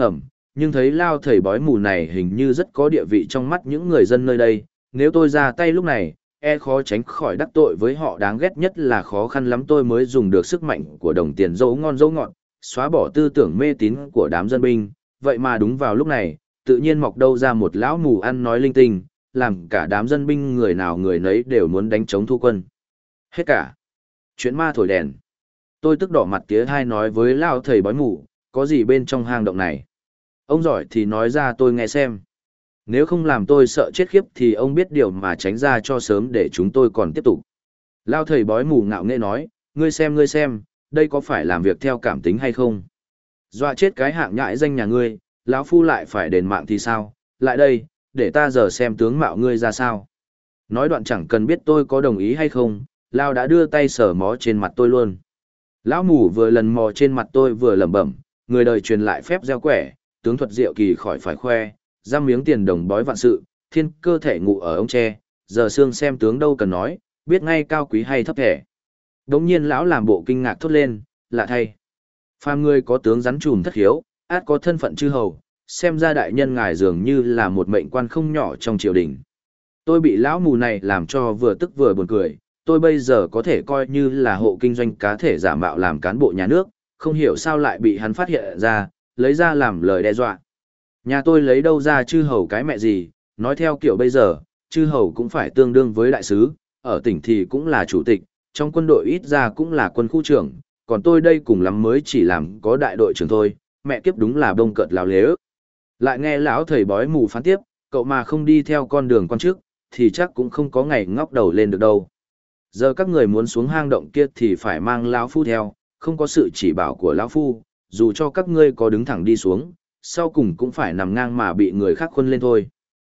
nhưng thấy lao thầy bói mù này hình như rất có địa vị trong mắt những người dân nơi đây, nếu tôi ra tay lúc này, khó tránh khỏi đắc tội với họ, đáng ghét nhất là khó khăn lắm tôi mới dùng được sức mạnh của đồng tiền dấu ngon dấu ngọt, xóa bỏ tư tưởng mê tín của đám dân binh, vậy mà đúng vào lúc này, tự nhiên mọc đâu ra một lão mù ăn nói linh tinh, làm cả đám dân binh người nào người nấy đều muốn đánh chống thu quân. Hết cả. Chuyện ma thổi đèn. Tôi tức đỏ mặt tía hai nói với lão thầy bói mù, có gì bên trong hang động này? Ông giỏi thì nói ra tôi nghe xem. Nếu không làm tôi sợ chết khiếp thì ông biết điều mà tránh ra cho sớm để chúng tôi còn tiếp tục. Lão thầy bói mù ngạo nghễ nói, ngươi xem, đây có phải làm việc theo cảm tính hay không? Dọa chết cái hạng nhãi danh nhà ngươi, lão phu lại phải đền mạng thì sao? Lại đây, để ta giờ xem tướng mạo ngươi ra sao. Nói đoạn chẳng cần biết tôi có đồng ý hay không, Lao đã đưa tay sờ mó trên mặt tôi luôn. Lão mù vừa lần mò trên mặt tôi vừa lẩm bẩm, người đời truyền lại phép gieo quẻ, tướng thuật diệu kỳ khỏi phải khoe, giam miếng tiền đồng bói vạn sự, thiên cơ thể ngụ ở ống tre, giờ xương xem tướng đâu cần nói, biết ngay cao quý hay thấp thẻ. Đống nhiên lão làm bộ kinh ngạc thốt lên, lạ thay. Phàm người có tướng rắn trùm thất hiếu, át có thân phận chư hầu, xem ra đại nhân ngài dường như là một mệnh quan không nhỏ trong triều đình. Tôi bị lão mù này làm cho vừa tức vừa buồn cười, tôi bây giờ có thể coi như là hộ kinh doanh cá thể giả mạo làm cán bộ nhà nước, không hiểu sao lại bị hắn phát hiện ra, lấy ra làm lời đe dọa. Nhà tôi lấy đâu ra chư hầu cái mẹ gì, nói theo kiểu bây giờ, chư hầu cũng phải tương đương với đại sứ, ở tỉnh thì cũng là chủ tịch, trong quân đội ít ra cũng là quân khu trưởng, còn tôi đây cùng lắm mới chỉ làm có đại đội trưởng thôi, mẹ kiếp đúng là bông cợt láo lế ức. Lại nghe lão thầy bói mù phán tiếp, cậu mà không đi theo con đường quan chức, thì chắc cũng không có ngày ngóc đầu lên được đâu. Giờ các người muốn xuống hang động kia thì phải mang lão phu theo, không có sự chỉ bảo của lão phu, dù cho các ngươi có đứng thẳng đi xuống, sau cùng cũng phải nằm ngang mà bị người khác khuân lên thôi.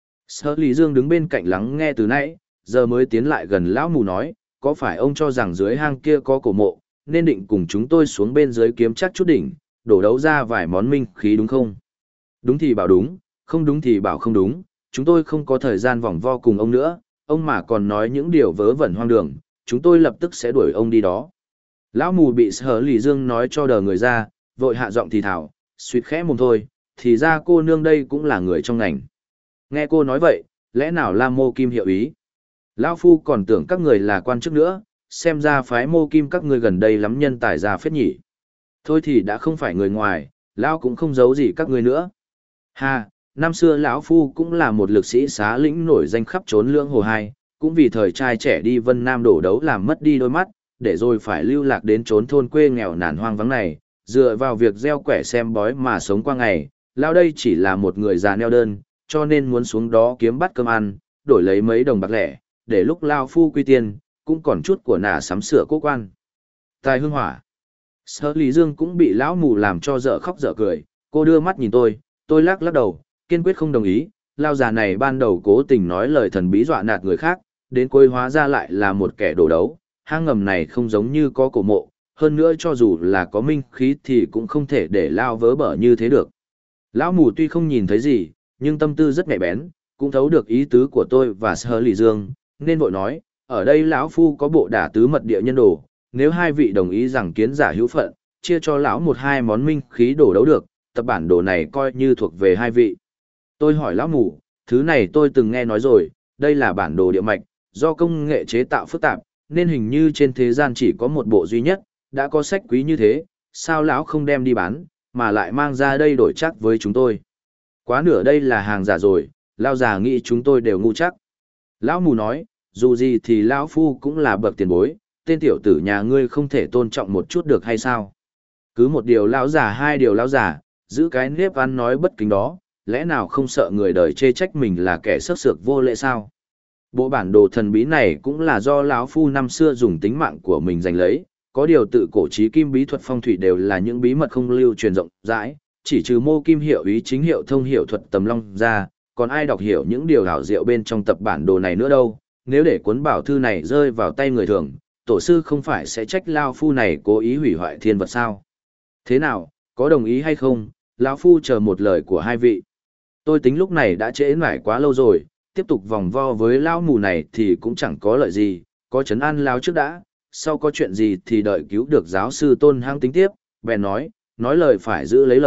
Sở Lý Dương đứng bên cạnh lắng nghe từ nãy, giờ mới tiến lại gần lão mù nói, có phải ông cho rằng dưới hang kia có cổ mộ, nên định cùng chúng tôi xuống bên dưới kiếm chắc chút đỉnh, đổ đấu ra vài món minh khí đúng không? Đúng thì bảo đúng, không đúng thì bảo không đúng, chúng tôi không có thời gian vòng vo cùng ông nữa, ông mà còn nói những điều vớ vẩn hoang đường, chúng tôi lập tức sẽ đuổi ông đi đó. Lão mù bị Sở Lý Dương nói cho đờ người ra, vội hạ giọng thì thảo, suýt khẽ mồm thôi, thì ra cô nương đây cũng là người trong ngành. Nghe cô nói vậy, lẽ nào Lam Mô Kim hiệu ý? Lão phu còn tưởng các người là quan chức nữa, xem ra phái Mô Kim các người gần đây lắm nhân tài ra phết nhỉ. Thôi thì đã không phải người ngoài, lão cũng không giấu gì các người nữa. Ha, năm xưa lão phu cũng là một lực sĩ xá lĩnh nổi danh khắp trốn lưỡng hồ hai, cũng vì thời trai trẻ đi Vân Nam đổ đấu làm mất đi đôi mắt, để rồi phải lưu lạc đến trốn thôn quê nghèo nàn hoang vắng này, dựa vào việc gieo quẻ xem bói mà sống qua ngày. Lão đây chỉ là một người già neo đơn, cho nên muốn xuống đó kiếm bát cơm ăn, đổi lấy mấy đồng bạc lẻ, để lúc lão phu quy tiên, cũng còn chút của nà sắm sửa quốc quan. Tài hương hỏa. Sở Lý Dương cũng bị lão mù làm cho dở khóc dở cười, cô đưa mắt nhìn tôi lắc lắc đầu, kiên quyết không đồng ý, lao già này ban đầu cố tình nói lời thần bí dọa nạt người khác, đến cuối hóa ra lại là một kẻ đổ đấu, hang ngầm này không giống như có cổ mộ, hơn nữa cho dù là có minh khí thì cũng không thể để lao vớ bở như thế được. Lão mù tuy không nhìn thấy gì, nhưng tâm tư rất nhạy bén, cũng thấu được ý tứ của tôi và Sở Lý Dương, nên vội nói, ở đây lão phu có bộ đả tứ mật địa nhân đồ, nếu hai vị đồng ý rằng kiến giả hữu phận, chia cho lão một hai món minh khí đổ đấu được, tập bản đồ này coi như thuộc về hai vị. Tôi hỏi lão mù, thứ này tôi từng nghe nói rồi, đây là bản đồ địa mạch, do công nghệ chế tạo phức tạp, nên hình như trên thế gian chỉ có một bộ duy nhất, đã có sách quý như thế, sao lão không đem đi bán, mà lại mang ra đây đổi chắc với chúng tôi. Quá nửa đây là hàng giả rồi, lão già nghĩ chúng tôi đều ngu chắc. Lão mù nói, dù gì thì lão phu cũng là bậc tiền bối, tên tiểu tử nhà ngươi không thể tôn trọng một chút được hay sao? Cứ một điều lão già hai điều lão già, giữ cái nếp ăn nói bất kính đó, lẽ nào không sợ người đời chê trách mình là kẻ sấc sược vô lễ sao? Bộ bản đồ thần bí này cũng là do lão phu năm xưa dùng tính mạng của mình giành lấy, có điều tự cổ chí kim bí thuật phong thủy đều là những bí mật không lưu truyền rộng rãi, chỉ trừ Mô Kim hiệu ý chính hiệu thông hiệu thuật tầm long ra, còn ai đọc hiểu những điều hảo diệu bên trong tập bản đồ này nữa đâu, nếu để cuốn bảo thư này rơi vào tay người thường, tổ sư không phải sẽ trách lão phu này cố ý hủy hoại thiên vật sao? Thế nào, có đồng ý hay không? Lão phu chờ một lời của hai vị. Tôi tính lúc này đã trễ nải quá lâu rồi, tiếp tục vòng vo với lão mù này thì cũng chẳng có lợi gì, có trấn an lão trước đã, sau có chuyện gì thì đợi cứu được giáo sư Tôn Hăng tính tiếp, bèn nói lời phải giữ lấy lời,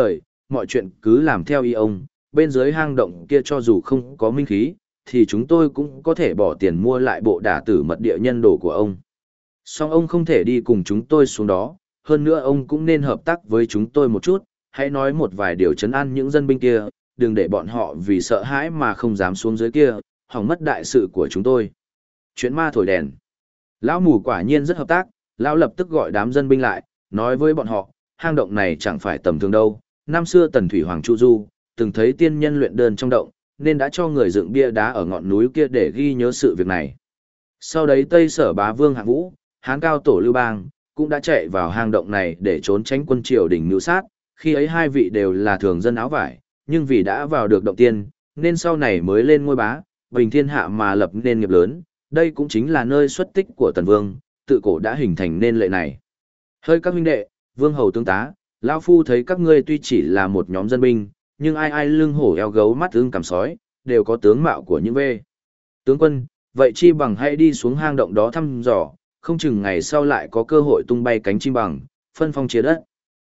mọi chuyện cứ làm theo ý ông, bên dưới hang động kia cho dù không có minh khí, thì chúng tôi cũng có thể bỏ tiền mua lại bộ đả tử mật địa nhân đồ của ông. Song ông không thể đi cùng chúng tôi xuống đó, hơn nữa ông cũng nên hợp tác với chúng tôi một chút, hãy nói một vài điều trấn an những dân binh kia, đừng để bọn họ vì sợ hãi mà không dám xuống dưới kia, hỏng mất đại sự của chúng tôi. Chuyện ma thổi đèn. Lão mù quả nhiên rất hợp tác, lão lập tức gọi đám dân binh lại, nói với bọn họ, hang động này chẳng phải tầm thường đâu, năm xưa Tần Thủy Hoàng Chu Du, từng thấy tiên nhân luyện đơn trong động, nên đã cho người dựng bia đá ở ngọn núi kia để ghi nhớ sự việc này. Sau đấy Tây Sở Bá Vương Hạng Vũ, Hán Cao Tổ Lưu Bang, cũng đã chạy vào hang động này để trốn tránh quân triều đình mưu sát, khi ấy hai vị đều là thường dân áo vải, nhưng vì đã vào được động tiên, nên sau này mới lên ngôi bá, bình thiên hạ mà lập nên nghiệp lớn, đây cũng chính là nơi xuất tích của Tần Vương, tự cổ đã hình thành nên lệ này. Hơi các huynh đệ, vương hầu tướng tá, lão phu thấy các ngươi tuy chỉ là một nhóm dân binh, nhưng ai ai lưng hổ eo gấu mắt ưng cằm sói, đều có tướng mạo của những vê. Tướng quân, vậy chi bằng hãy đi xuống hang động đó thăm dò, không chừng ngày sau lại có cơ hội tung bay cánh chim bằng, phân phong chia đất.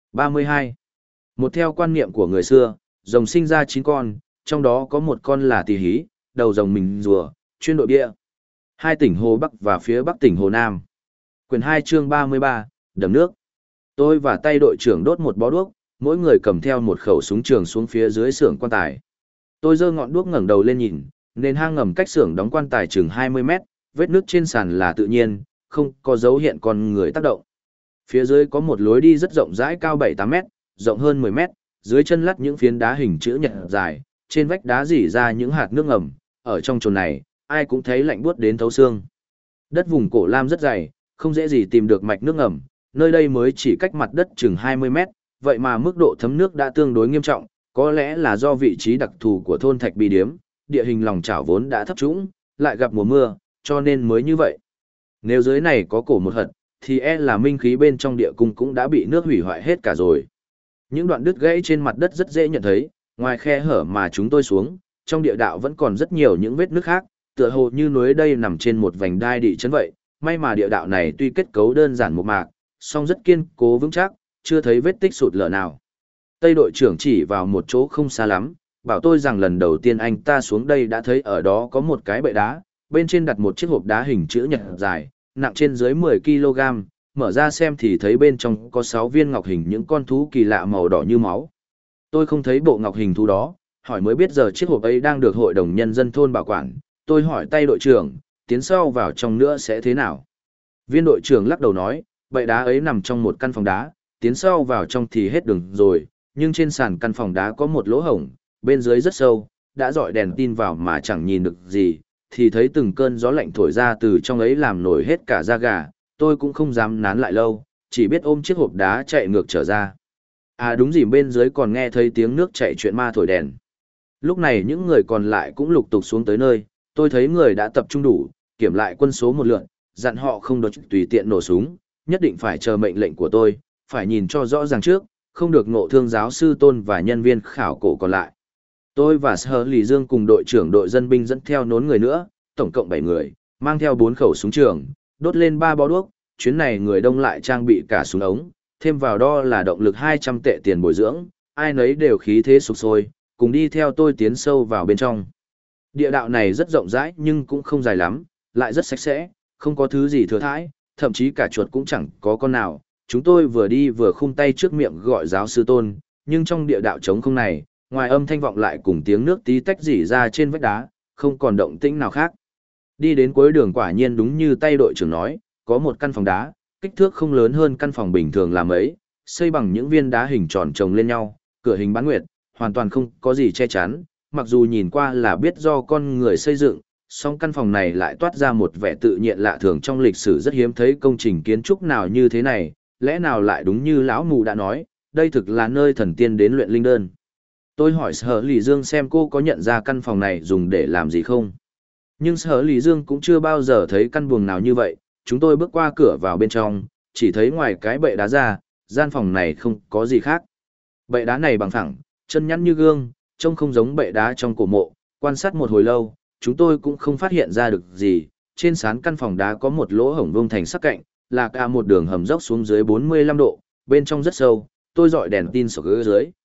32. Một theo quan niệm của người xưa, rồng sinh ra 9 con, trong đó có một con là tỳ hí, đầu rồng mình rùa, chuyên đội bia. Hai tỉnh Hồ Bắc và phía Bắc tỉnh Hồ Nam. Quyển 2 chương 33, đầm nước. Tôi và tay đội trưởng đốt một bó đuốc, mỗi người cầm theo một khẩu súng trường xuống phía dưới xưởng quan tài. Tôi giơ ngọn đuốc ngẩng đầu lên nhìn, nền hang ngầm cách xưởng đóng quan tài chừng 20 mét, vết nước trên sàn là tự nhiên, không có dấu hiện con người tác động. Phía dưới có một lối đi rất rộng rãi cao 7-8 mét, rộng hơn 10 mét, dưới chân lắt những phiến đá hình chữ nhật dài, trên vách đá rỉ ra những hạt nước ngầm, ở trong chốn này, ai cũng thấy lạnh buốt đến thấu xương. Đất vùng Cổ Lam rất dày, không dễ gì tìm được mạch nước ngầm, nơi đây mới chỉ cách mặt đất chừng 20 mét, vậy mà mức độ thấm nước đã tương đối nghiêm trọng, có lẽ là do vị trí đặc thù của thôn Thạch Bì Điếm, địa hình lòng chảo vốn đã thấp trũng, lại gặp mùa mưa, cho nên mới như vậy. Nếu dưới này có cổ một hật, thì là minh khí bên trong địa cung cũng đã bị nước hủy hoại hết cả rồi. Những đoạn đứt gãy trên mặt đất rất dễ nhận thấy, ngoài khe hở mà chúng tôi xuống, trong địa đạo vẫn còn rất nhiều những vết nước khác, tựa hồ như núi đây nằm trên một vành đai địa chấn vậy. May mà địa đạo này tuy kết cấu đơn giản một mạc, song rất kiên cố vững chắc, chưa thấy vết tích sụt lở nào. Tây đội trưởng chỉ vào một chỗ không xa lắm, bảo tôi rằng lần đầu tiên anh ta xuống đây đã thấy ở đó có một cái bệ đá, bên trên đặt một chiếc hộp đá hình chữ nhật dài, nặng trên dưới 10 kg, mở ra xem thì thấy bên trong có 6 viên ngọc hình những con thú kỳ lạ màu đỏ như máu. Tôi không thấy bộ ngọc hình thú đó, hỏi mới biết giờ chiếc hộp ấy đang được Hội đồng Nhân dân thôn bảo quản. Tôi hỏi tay đội trưởng, tiến sâu vào trong nữa sẽ thế nào? Viên đội trưởng lắc đầu nói, bệ đá ấy nằm trong một căn phòng đá, tiến sâu vào trong thì hết đường rồi, nhưng trên sàn căn phòng đá có một lỗ hổng, bên dưới rất sâu, đã dọi đèn tin vào mà chẳng nhìn được gì, thì thấy từng cơn gió lạnh thổi ra từ trong ấy làm nổi hết cả da gà, tôi cũng không dám nán lại lâu, chỉ biết ôm chiếc hộp đá chạy ngược trở ra. À đúng gì, bên dưới còn nghe thấy tiếng nước chảy chuyện ma thổi đèn. Lúc này những người còn lại cũng lục tục xuống tới nơi, tôi thấy người đã tập trung đủ, kiểm lại quân số một lượt, dặn họ không được tùy tiện nổ súng, nhất định phải chờ mệnh lệnh của tôi, phải nhìn cho rõ ràng trước, không được ngộ thương giáo sư Tôn và nhân viên khảo cổ còn lại. Tôi và Sở Lì Dương cùng đội trưởng đội dân binh dẫn theo nốn người nữa, tổng cộng 7 người, mang theo 4 khẩu súng trường, đốt lên 3 bó đuốc, chuyến này người đông lại trang bị cả súng ống, thêm vào đó là động lực 200 tệ tiền bồi dưỡng, ai nấy đều khí thế sục sôi, cùng đi theo tôi tiến sâu vào bên trong. Địa đạo này rất rộng rãi nhưng cũng không dài lắm, lại rất sạch sẽ, không có thứ gì thừa thãi, thậm chí cả chuột cũng chẳng có con nào. Chúng tôi vừa đi vừa khum tay trước miệng gọi giáo sư Tôn, nhưng trong địa đạo trống không này, ngoài âm thanh vọng lại cùng tiếng nước tí tách rỉ ra trên vách đá, không còn động tĩnh nào khác. Đi đến cuối đường quả nhiên đúng như tay đội trưởng nói, có một căn phòng đá, kích thước không lớn hơn căn phòng bình thường là mấy, xây bằng những viên đá hình tròn chồng lên nhau, cửa hình bán nguyệt, hoàn toàn không có gì che chắn, mặc dù nhìn qua là biết do con người xây dựng, song căn phòng này lại toát ra một vẻ tự nhiên lạ thường, trong lịch sử rất hiếm thấy công trình kiến trúc nào như thế này, lẽ nào lại đúng như lão mù đã nói, đây thực là nơi thần tiên đến luyện linh đơn. Tôi hỏi Sở Lì Dương xem cô có nhận ra căn phòng này dùng để làm gì không. Nhưng Sở Lì Dương cũng chưa bao giờ thấy căn buồng nào như vậy, chúng tôi bước qua cửa vào bên trong, chỉ thấy ngoài cái bệ đá ra, gian phòng này không có gì khác. Bệ đá này bằng phẳng, chân nhẵn như gương, trông không giống bệ đá trong cổ mộ, quan sát một hồi lâu, chúng tôi cũng không phát hiện ra được gì. Trên sán căn phòng đá có một lỗ hổng vuông thành sắc cạnh, là cả một đường hầm dốc xuống dưới 45 độ, bên trong rất sâu, tôi dọi đèn tin sọc ở dưới,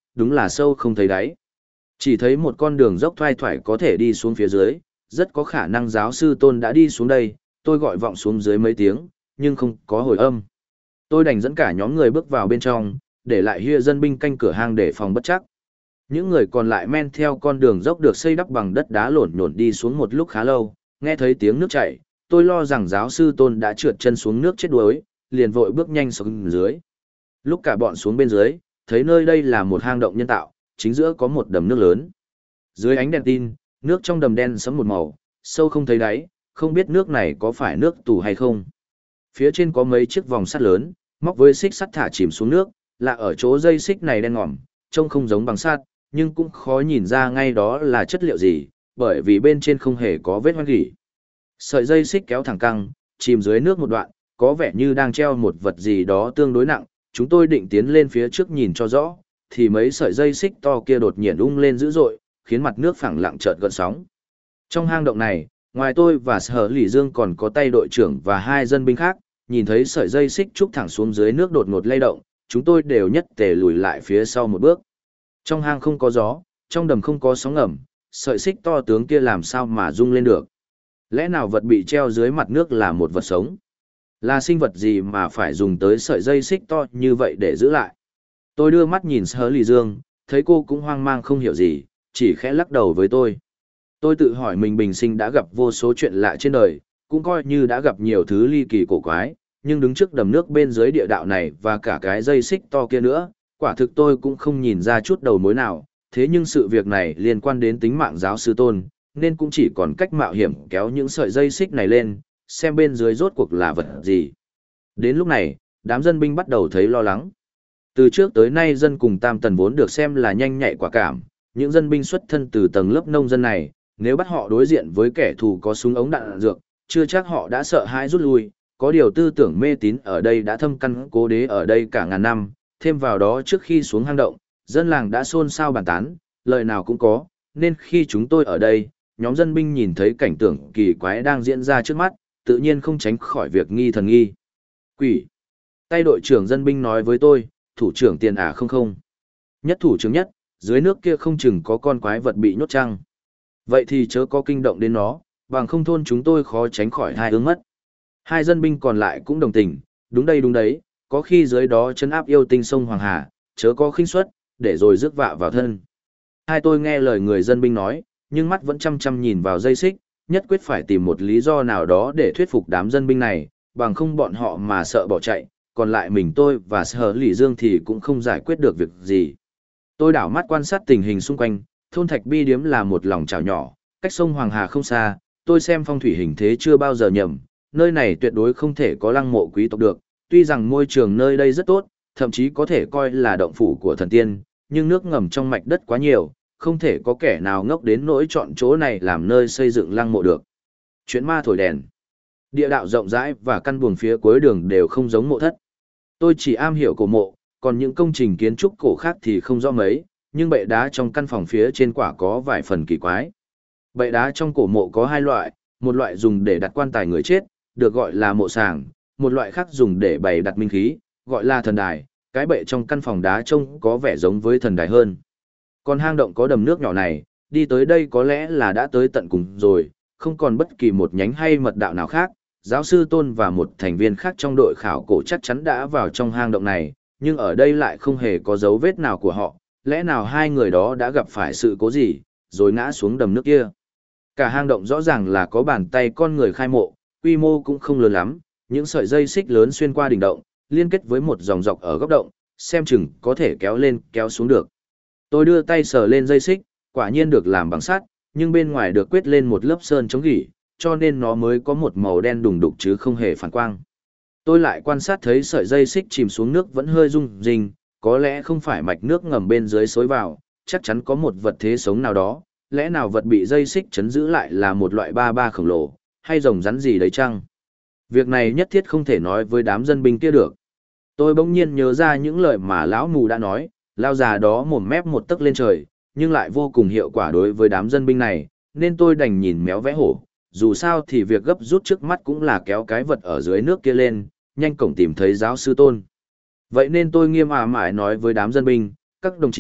đúng là sâu không thấy đáy. Chỉ thấy một con đường dốc thoai thoải có thể đi xuống phía dưới, rất có khả năng giáo sư Tôn đã đi xuống đây, tôi gọi vọng xuống dưới mấy tiếng, nhưng không có hồi âm. Tôi đành dẫn cả nhóm người bước vào bên trong, để lại Hia dân binh canh cửa hang để phòng bất chắc. Những người còn lại men theo con đường dốc được xây đắp bằng đất đá lổn nhổn đi xuống một lúc khá lâu, nghe thấy tiếng nước chảy, tôi lo rằng giáo sư Tôn đã trượt chân xuống nước chết đuối, liền vội bước nhanh xuống dưới. Lúc cả bọn xuống bên dưới, thấy nơi đây là một hang động nhân tạo, chính giữa có một đầm nước lớn. Dưới ánh đèn tin, nước trong đầm đen sẫm một màu, sâu không thấy đáy, không biết nước này có phải nước tù hay không. Phía trên có mấy chiếc vòng sắt lớn, móc với xích sắt thả chìm xuống nước, là ở chỗ dây xích này đen ngòm, trông không giống bằng sắt, nhưng cũng khó nhìn ra ngay đó là chất liệu gì, bởi vì bên trên không hề có vết hoen gỉ. Sợi dây xích kéo thẳng căng, chìm dưới nước một đoạn, có vẻ như đang treo một vật gì đó tương đối nặng, chúng tôi định tiến lên phía trước nhìn cho rõ, thì mấy sợi dây xích to kia đột nhiên ung lên dữ dội, khiến mặt nước phẳng lặng chợt gợn sóng. Trong hang động này, ngoài tôi và Sở Lỷ Dương còn có tay đội trưởng và 2 dân binh khác, nhìn thấy sợi dây xích trúc thẳng xuống dưới nước đột ngột lay động, chúng tôi đều nhất tề lùi lại phía sau một bước. Trong hang không có gió, trong đầm không có sóng ngầm, sợi xích to tướng kia làm sao mà rung lên được. Lẽ nào vật bị treo dưới mặt nước là một vật sống? Là sinh vật gì mà phải dùng tới sợi dây xích to như vậy để giữ lại? Tôi đưa mắt nhìn Sở Lỷ Dương, thấy cô cũng hoang mang không hiểu gì, chỉ khẽ lắc đầu với tôi. Tôi tự hỏi mình bình sinh đã gặp vô số chuyện lạ trên đời, cũng coi như đã gặp nhiều thứ ly kỳ cổ quái, nhưng đứng trước đầm nước bên dưới địa đạo này và cả cái dây xích to kia nữa, quả thực tôi cũng không nhìn ra chút đầu mối nào, thế nhưng sự việc này liên quan đến tính mạng giáo sư Tôn, nên cũng chỉ còn cách mạo hiểm kéo những sợi dây xích này lên, xem bên dưới rốt cuộc là vật gì. Đến lúc này, đám dân binh bắt đầu thấy lo lắng. Từ trước tới nay dân cùng Tam Tần vốn được xem là nhanh nhạy quả cảm, những dân binh xuất thân từ tầng lớp nông dân này, nếu bắt họ đối diện với kẻ thù có súng ống đạn dược, chưa chắc họ đã sợ hãi rút lui, có điều tư tưởng mê tín ở đây đã thâm căn cố đế ở đây cả ngàn năm, thêm vào đó trước khi xuống hang động, dân làng đã xôn xao bàn tán, lời nào cũng có, nên khi chúng tôi ở đây, nhóm dân binh nhìn thấy cảnh tượng kỳ quái đang diễn ra trước mắt, tự nhiên không tránh khỏi việc nghi thần nghi. Quỷ! Tay đội trưởng dân binh nói với tôi, thủ trưởng tiền không không. Nhất thủ trưởng nhất, dưới nước kia không chừng có con quái vật bị nhốt chăng. Vậy thì chớ có kinh động đến nó, bằng không thôn chúng tôi khó tránh khỏi hai hướng mất. 2 dân binh còn lại cũng đồng tình, đúng đây đúng đấy, có khi dưới đó trấn áp yêu tinh sông Hoàng Hà, chớ có khinh suất, để rồi rước vạ vào thân. Hai tôi nghe lời người dân binh nói, nhưng mắt vẫn chăm chăm nhìn vào dây xích, nhất quyết phải tìm một lý do nào đó để thuyết phục đám dân binh này, bằng không bọn họ mà sợ bỏ chạy, còn lại mình tôi và Sở Lỷ Dương thì cũng không giải quyết được việc gì. Tôi đảo mắt quan sát tình hình xung quanh, thôn Thạch Bi Điếm là một lòng chảo nhỏ, cách sông Hoàng Hà không xa, tôi xem phong thủy hình thế chưa bao giờ nhầm, nơi này tuyệt đối không thể có lăng mộ quý tộc được, tuy rằng môi trường nơi đây rất tốt, thậm chí có thể coi là động phủ của thần tiên, nhưng nước ngầm trong mạch đất quá nhiều, không thể có kẻ nào ngốc đến nỗi chọn chỗ này làm nơi xây dựng lăng mộ được. Chuyện ma thổi đèn. Địa đạo rộng rãi và căn buồng phía cuối đường đều không giống mộ thất. Tôi chỉ am hiểu cổ mộ, còn những công trình kiến trúc cổ khác thì không rõ mấy, nhưng bệ đá trong căn phòng phía trên quả có vài phần kỳ quái. Bệ đá trong cổ mộ có 2 loại, một loại dùng để đặt quan tài người chết, được gọi là mộ sàng, một loại khác dùng để bày đặt minh khí, gọi là thần đài. Cái bệ trong căn phòng đá trông có vẻ giống với thần đài hơn. Còn hang động có đầm nước nhỏ này, đi tới đây có lẽ là đã tới tận cùng rồi, không còn bất kỳ một nhánh hay mật đạo nào khác. Giáo sư Tôn và một thành viên khác trong đội khảo cổ chắc chắn đã vào trong hang động này, nhưng ở đây lại không hề có dấu vết nào của họ, lẽ nào 2 người đó đã gặp phải sự cố gì, rồi ngã xuống đầm nước kia. Cả hang động rõ ràng là có bàn tay con người khai mộ, quy mô cũng không lớn lắm, những sợi dây xích lớn xuyên qua đỉnh động, liên kết với một dòng dọc ở góc động, xem chừng có thể kéo lên kéo xuống được. Tôi đưa tay sờ lên dây xích, quả nhiên được làm bằng sắt, nhưng bên ngoài được quét lên một lớp sơn chống gỉ, cho nên nó mới có một màu đen đùng đục chứ không hề phản quang. Tôi lại quan sát thấy sợi dây xích chìm xuống nước vẫn hơi rung rinh, có lẽ không phải mạch nước ngầm bên dưới xối vào, chắc chắn có một vật thế sống nào đó, lẽ nào vật bị dây xích chấn giữ lại là một loại ba ba khổng lồ, hay rồng rắn gì đấy chăng? Việc này nhất thiết không thể nói với đám dân binh kia được. Tôi bỗng nhiên nhớ ra những lời mà lão mù đã nói, lao già đó mồm mép một tấc lên trời, nhưng lại vô cùng hiệu quả đối với đám dân binh này, nên tôi đành nhìn méo vẽ hổ. Dù sao thì việc gấp rút trước mắt cũng là kéo cái vật ở dưới nước kia lên, nhanh cổng tìm thấy giáo sư Tôn. Vậy nên tôi nghiêm mãi nói với đám dân binh, các đồng chí,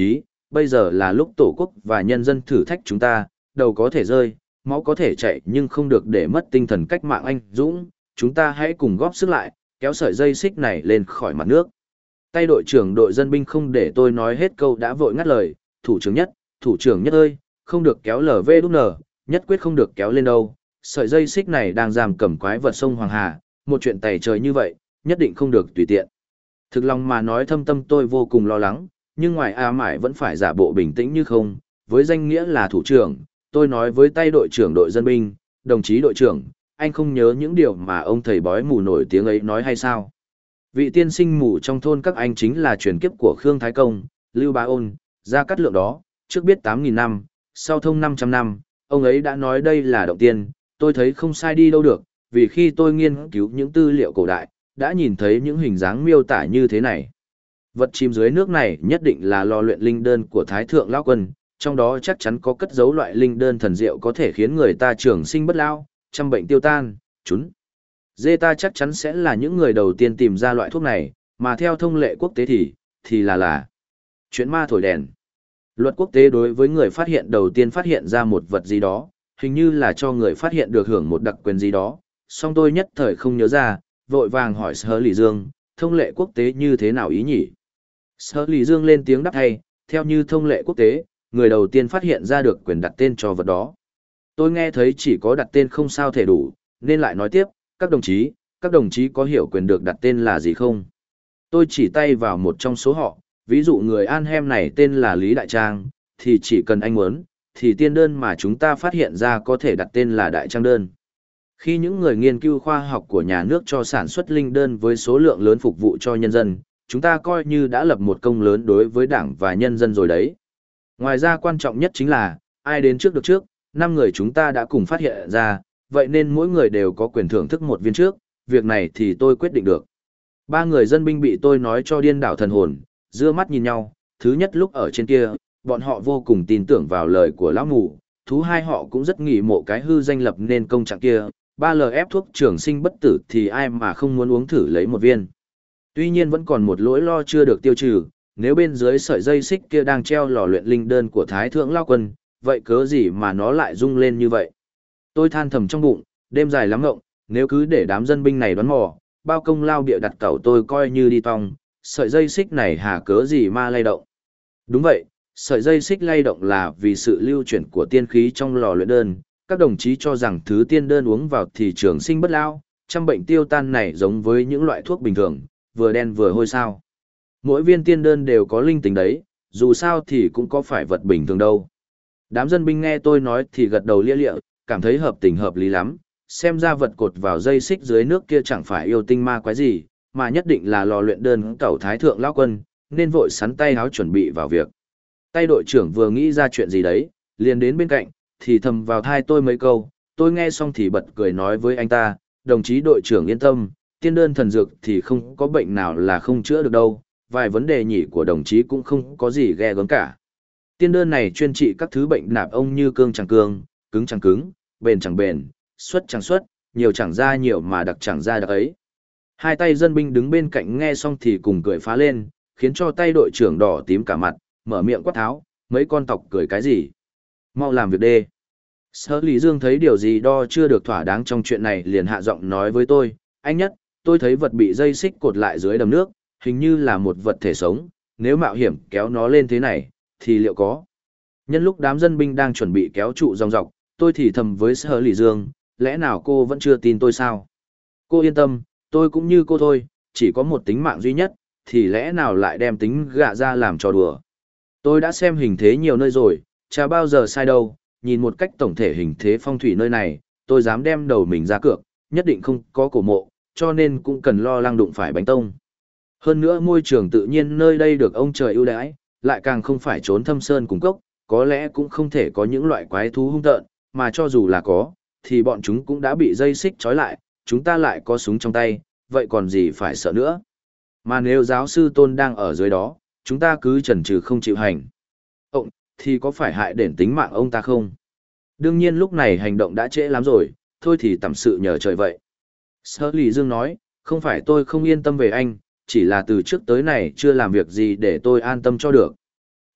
bây giờ là lúc tổ quốc và nhân dân thử thách chúng ta, đầu có thể rơi, máu có thể chạy nhưng không được để mất tinh thần cách mạng anh dũng, chúng ta hãy cùng góp sức lại, kéo sợi dây xích này lên khỏi mặt nước. Tay đội trưởng đội dân binh không để tôi nói hết câu đã vội ngắt lời, thủ trưởng nhất ơi, không được kéo LVN, nhất quyết không được kéo lên đâu, sợi dây xích này đang giam cầm quái vật sông Hoàng Hà, một chuyện tày trời như vậy, nhất định không được tùy tiện. Thực lòng mà nói thâm tâm tôi vô cùng lo lắng, nhưng ngoài mải vẫn phải giả bộ bình tĩnh như không, với danh nghĩa là thủ trưởng, tôi nói với tay đội trưởng đội dân binh, đồng chí đội trưởng, anh không nhớ những điều mà ông thầy bói mù nổi tiếng ấy nói hay sao? Vị tiên sinh mù trong thôn các anh chính là truyền kiếp của Khương Thái Công, Lưu Bá Ôn, Gia Cát Lượng đó, trước biết 8.000 năm, sau thông 500 năm, ông ấy đã nói đây là động tiên, tôi thấy không sai đi đâu được, vì khi tôi nghiên cứu những tư liệu cổ đại, đã nhìn thấy những hình dáng miêu tả như thế này. Vật chìm dưới nước này nhất định là lò luyện linh đơn của Thái Thượng Lão Quân, trong đó chắc chắn có cất giấu loại linh đơn thần diệu có thể khiến người ta trường sinh bất lao, trăm bệnh tiêu tan, chúng. Ta chắc chắn sẽ là những người đầu tiên tìm ra loại thuốc này, mà theo thông lệ quốc tế thì là chuyện ma thổi đèn. Luật quốc tế đối với người phát hiện đầu tiên phát hiện ra một vật gì đó, hình như là cho người phát hiện được hưởng một đặc quyền gì đó, song tôi nhất thời không nhớ ra, vội vàng hỏi Sở Lý Dương, thông lệ quốc tế như thế nào ý nhỉ? Sở Lý Dương lên tiếng đáp thay, theo như thông lệ quốc tế, người đầu tiên phát hiện ra được quyền đặt tên cho vật đó. Tôi nghe thấy chỉ có đặt tên không sao thể đủ, nên lại nói tiếp, các đồng chí có hiểu quyền được đặt tên là gì không? Tôi chỉ tay vào một trong số họ, ví dụ người An này tên là Lý Đại Trang, thì chỉ cần anh muốn, thì tiên đơn mà chúng ta phát hiện ra có thể đặt tên là Đại Trang đơn. Khi những người nghiên cứu khoa học của nhà nước cho sản xuất linh đơn với số lượng lớn phục vụ cho nhân dân, chúng ta coi như đã lập một công lớn đối với đảng và nhân dân rồi đấy. Ngoài ra quan trọng nhất chính là, ai đến trước được trước, 5 người chúng ta đã cùng phát hiện ra, vậy nên mỗi người đều có quyền thưởng thức một viên trước, việc này thì tôi quyết định được. 3 người dân binh bị tôi nói cho điên đảo thần hồn, đưa mắt nhìn nhau, thứ nhất lúc ở trên kia, bọn họ vô cùng tin tưởng vào lời của lão mù, thứ hai họ cũng rất nghỉ mộ cái hư danh lập nên công trạng kia, 3 lời ép thuốc trường sinh bất tử thì ai mà không muốn uống thử lấy một viên. Tuy nhiên vẫn còn một nỗi lo chưa được tiêu trừ, nếu bên dưới sợi dây xích kia đang treo lò luyện linh đơn của Thái Thượng Lao Quân, vậy cớ gì mà nó lại rung lên như vậy? Tôi than thầm trong bụng, đêm dài lắm ngộng, nếu cứ để đám dân binh này đoán mò, bao công lao bịa đặt cẩu tôi coi như đi tong, sợi dây xích này hà cớ gì mà lay động. Đúng vậy, sợi dây xích lay động là vì sự lưu chuyển của tiên khí trong lò luyện đơn, các đồng chí cho rằng thứ tiên đơn uống vào thì trường sinh bất lao, trăm bệnh tiêu tan này giống với những loại thuốc bình thường, vừa đen vừa hôi sao. Mỗi viên tiên đơn đều có linh tính đấy, dù sao thì cũng có phải vật bình thường đâu. Đám dân binh nghe tôi nói thì gật đầu lia lịa, cảm thấy hợp tình hợp lý lắm, xem ra vật cột vào dây xích dưới nước kia chẳng phải yêu tinh ma quái gì, mà nhất định là lò luyện đơn cẩu Thái Thượng Lão Quân, nên vội sắn tay háo chuẩn bị vào việc. Tay đội trưởng vừa nghĩ ra chuyện gì đấy, liền đến bên cạnh, thì thầm vào thai tôi mấy câu, tôi nghe xong thì bật cười nói với anh ta, đồng chí đội trưởng yên tâm, tiên đơn thần dược thì không có bệnh nào là không chữa được đâu, vài vấn đề nhỉ của đồng chí cũng không có gì ghê gớm cả. Tiên đơn này chuyên trị các thứ bệnh nạp ông như cương chẳng cương, cứng chẳng cứng, bền chẳng bền, xuất chẳng xuất, nhiều chẳng ra nhiều mà đặc chẳng ra đặc ấy. Hai tay dân binh đứng bên cạnh nghe xong thì cùng cười phá lên, khiến cho tay đội trưởng đỏ tím cả mặt, mở miệng quát tháo, mấy con tộc cười cái gì? Mau làm việc đê. Sở Lý Dương thấy điều gì đo chưa được thỏa đáng trong chuyện này liền hạ giọng nói với tôi, anh nhất, tôi thấy vật bị dây xích cột lại dưới đầm nước, hình như là một vật thể sống, nếu mạo hiểm kéo nó lên thế này, thì liệu có? Nhân lúc đám dân binh đang chuẩn bị kéo trụ dòng dọc, tôi thì thầm với Sở Lý Dương, lẽ nào cô vẫn chưa tin tôi sao? Cô yên tâm, tôi cũng như cô thôi, chỉ có một tính mạng duy nhất, thì lẽ nào lại đem tính gạ ra làm trò đùa? Tôi đã xem hình thế nhiều nơi rồi, chả bao giờ sai đâu, nhìn một cách tổng thể hình thế phong thủy nơi này, tôi dám đem đầu mình ra cược, nhất định không có cổ mộ, cho nên cũng cần lo lăng đụng phải bánh tông. Hơn nữa môi trường tự nhiên nơi đây được ông trời ưu đãi, lại càng không phải trốn thâm sơn cùng cốc, có lẽ cũng không thể có những loại quái thú hung tợn, mà cho dù là có, thì bọn chúng cũng đã bị dây xích trói lại, chúng ta lại có súng trong tay, vậy còn gì phải sợ nữa. Mà nếu giáo sư Tôn đang ở dưới đó, chúng ta cứ chần chừ không chịu hành. Ông, thì có phải hại đến tính mạng ông ta không? Đương nhiên lúc này hành động đã trễ lắm rồi, thôi thì tạm sự nhờ trời vậy. Sở Lý Dương nói, không phải tôi không yên tâm về anh, chỉ là từ trước tới này chưa làm việc gì để tôi an tâm cho được.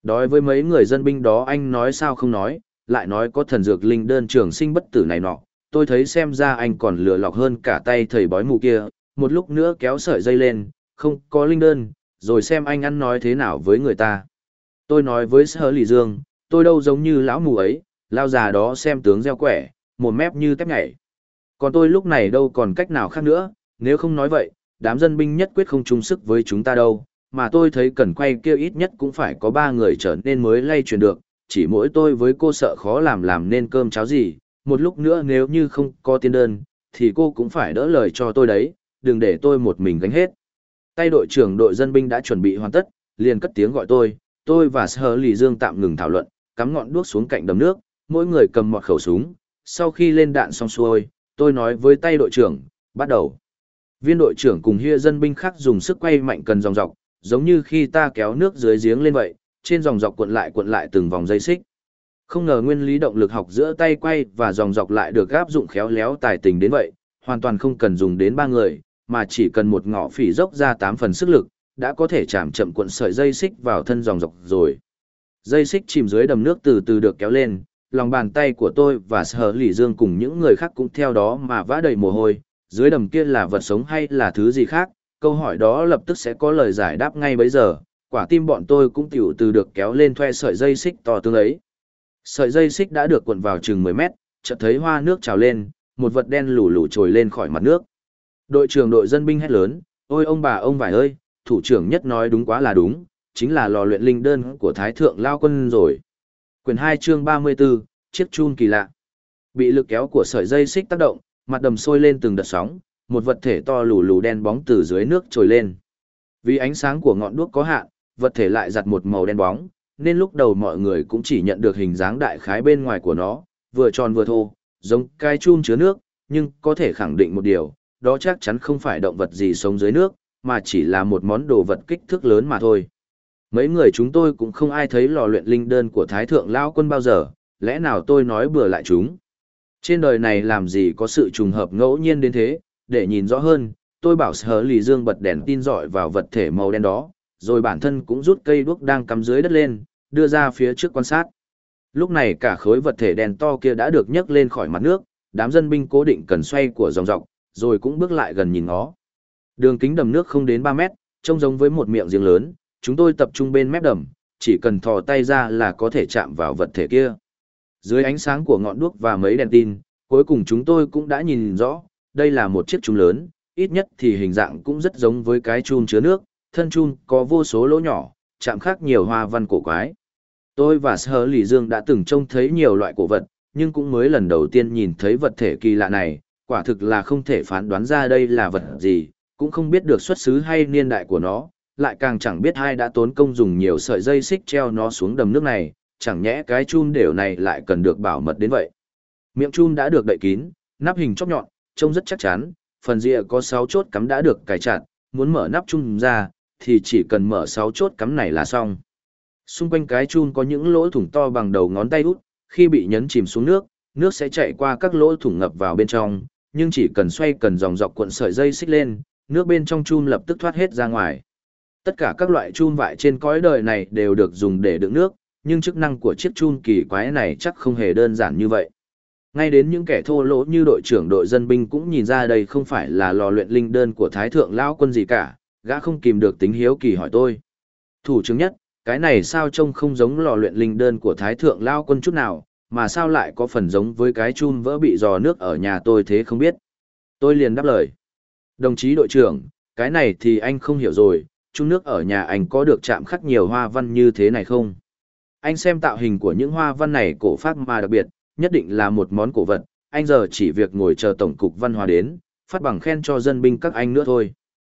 Đối với mấy người dân binh đó anh nói sao không nói, lại nói có thần dược linh đơn trường sinh bất tử này nọ, tôi thấy xem ra anh còn lừa lọc hơn cả tay thầy bói mù kia, một lúc nữa kéo sợi dây lên, không có linh đơn, rồi xem anh ăn nói thế nào với người ta. Tôi nói với Sở Lì Dương, tôi đâu giống như lão mù ấy, lao già đó xem tướng gieo quẻ, một mép như tép nhảy. Còn tôi lúc này đâu còn cách nào khác nữa, nếu không nói vậy, đám dân binh nhất quyết không chung sức với chúng ta đâu, mà tôi thấy cần quay kia ít nhất cũng phải có 3 người trở nên mới lay truyền được, chỉ mỗi tôi với cô sợ khó làm nên cơm cháo gì, một lúc nữa nếu như không có tiền đơn, thì cô cũng phải đỡ lời cho tôi đấy, đừng để tôi một mình gánh hết. Tay đội trưởng đội dân binh đã chuẩn bị hoàn tất, liền cất tiếng gọi tôi và Sở Lì Dương tạm ngừng thảo luận, cắm ngọn đuốc xuống cạnh đầm nước, mỗi người cầm một khẩu súng, sau khi lên đạn xong xuôi, tôi nói với tay đội trưởng, bắt đầu. Viên đội trưởng cùng hia dân binh khác dùng sức quay mạnh cần dòng dọc, giống như khi ta kéo nước dưới giếng lên vậy, trên dòng dọc cuộn lại từng vòng dây xích. Không ngờ nguyên lý động lực học giữa tay quay và dòng dọc lại được áp dụng khéo léo tài tình đến vậy, hoàn toàn không cần dùng đến 3 người, mà chỉ cần một ngõ phỉ dốc ra 8 phần sức lực, đã có thể chạm chậm cuộn sợi dây xích vào thân dòng dọc rồi. Dây xích chìm dưới đầm nước từ từ được kéo lên, lòng bàn tay của tôi và Sở Lì Dương cùng những người khác cũng theo đó mà vã đầy mồ hôi, dưới đầm kia là vật sống hay là thứ gì khác, câu hỏi đó lập tức sẽ có lời giải đáp ngay bấy giờ, quả tim bọn tôi cũng tiểu từ được kéo lên thoe sợi dây xích to tương ấy. Sợi dây xích đã được cuộn vào chừng 10 mét, chợt thấy hoa nước trào lên, một vật đen lù lù trồi lên khỏi mặt nước. Đội trưởng đội dân binh hét lớn, ôi ông bà ông vải ơi, thủ trưởng nhất nói đúng quá là đúng, chính là lò luyện linh đơn của Thái Thượng Lao Quân rồi. Quyển 2 chương 34, chiếc chun kỳ lạ. Bị lực kéo của sợi dây xích tác động, mặt đầm sôi lên từng đợt sóng, một vật thể to lù lù đen bóng từ dưới nước trồi lên. Vì ánh sáng của ngọn đuốc có hạn, vật thể lại giặt một màu đen bóng, nên lúc đầu mọi người cũng chỉ nhận được hình dáng đại khái bên ngoài của nó, vừa tròn vừa thô, giống cái chum chứa nước, nhưng có thể khẳng định một điều, đó chắc chắn không phải động vật gì sống dưới nước, mà chỉ là một món đồ vật kích thước lớn mà thôi. Mấy người chúng tôi cũng không ai thấy lò luyện linh đơn của Thái Thượng Lao Quân bao giờ, lẽ nào tôi nói bừa lại chúng. Trên đời này làm gì có sự trùng hợp ngẫu nhiên đến thế, để nhìn rõ hơn, tôi bảo Sở Lì Dương bật đèn tin rọi vào vật thể màu đen đó, rồi bản thân cũng rút cây đuốc đang cắm dưới đất lên, đưa ra phía trước quan sát. Lúc này cả khối vật thể đèn to kia đã được nhấc lên khỏi mặt nước, đám dân binh cố định cần xoay của dòng dọc, rồi cũng bước lại gần nhìn nó. Đường kính đầm nước không đến 3 mét, trông giống với một miệng giếng lớn, chúng tôi tập trung bên mép đầm, chỉ cần thò tay ra là có thể chạm vào vật thể kia. Dưới ánh sáng của ngọn đuốc và mấy đèn tin, cuối cùng chúng tôi cũng đã nhìn rõ, đây là một chiếc chum lớn, ít nhất thì hình dạng cũng rất giống với cái chum chứa nước, thân chum có vô số lỗ nhỏ, chạm khắc nhiều hoa văn cổ quái. Tôi và Sở Lì Dương đã từng trông thấy nhiều loại cổ vật, nhưng cũng mới lần đầu tiên nhìn thấy vật thể kỳ lạ này, quả thực là không thể phán đoán ra đây là vật gì, cũng không biết được xuất xứ hay niên đại của nó, lại càng chẳng biết ai đã tốn công dùng nhiều sợi dây xích treo nó xuống đầm nước này, chẳng nhẽ cái chum đều này lại cần được bảo mật đến vậy. Miệng chum đã được đậy kín, nắp hình chóp nhọn, trông rất chắc chắn, phần rìa có 6 chốt cắm đã được cài chặt, muốn mở nắp chum ra, thì chỉ cần mở 6 chốt cắm này là xong. Xung quanh cái chum có những lỗ thủng to bằng đầu ngón tay út, khi bị nhấn chìm xuống nước, nước sẽ chạy qua các lỗ thủng ngập vào bên trong, nhưng chỉ cần xoay cần dòng dọc cuộn sợi dây xích lên, nước bên trong chum lập tức thoát hết ra ngoài. Tất cả các loại chum vại trên cõi đời này đều được dùng để đựng nước, nhưng chức năng của chiếc chum kỳ quái này chắc không hề đơn giản như vậy. Ngay đến những kẻ thô lỗ như đội trưởng đội dân binh cũng nhìn ra đây không phải là lò luyện linh đơn của Thái Thượng Lao Quân gì cả, gã không kìm được tính hiếu kỳ hỏi tôi. Thủ trưởng nhất, cái này sao trông không giống lò luyện linh đơn của Thái Thượng Lao Quân chút nào, mà sao lại có phần giống với cái chum vỡ bị giò nước ở nhà tôi thế không biết. Tôi liền đáp lời. Đồng chí đội trưởng, cái này thì anh không hiểu rồi, chum nước ở nhà anh có được chạm khắc nhiều hoa văn như thế này không? Anh xem tạo hình của những hoa văn này cổ phác mà đặc biệt, nhất định là một món cổ vật, anh giờ chỉ việc ngồi chờ Tổng cục Văn hóa đến, phát bằng khen cho dân binh các anh nữa thôi.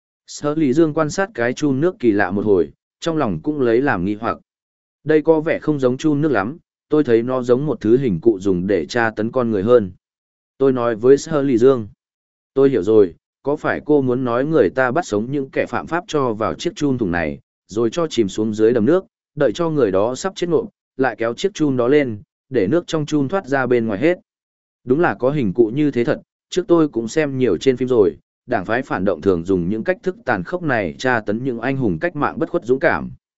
Sở Lý Dương quan sát cái chum nước kỳ lạ một hồi, trong lòng cũng lấy làm nghi hoặc. Đây có vẻ không giống chum nước lắm, tôi thấy nó giống một thứ hình cụ dùng để tra tấn con người hơn. Tôi nói với Sở Lý Dương. Tôi hiểu rồi, có phải cô muốn nói người ta bắt sống những kẻ phạm pháp cho vào chiếc chum thùng này, rồi cho chìm xuống dưới đầm nước, đợi cho người đó sắp chết ngộp, lại kéo chiếc chum đó lên, để nước trong chum thoát ra bên ngoài hết. Đúng là có hình cụ như thế thật, trước tôi cũng xem nhiều trên phim rồi, đảng phái phản động thường dùng những cách thức tàn khốc này tra tấn những anh hùng cách mạng bất khuất dũng cảm.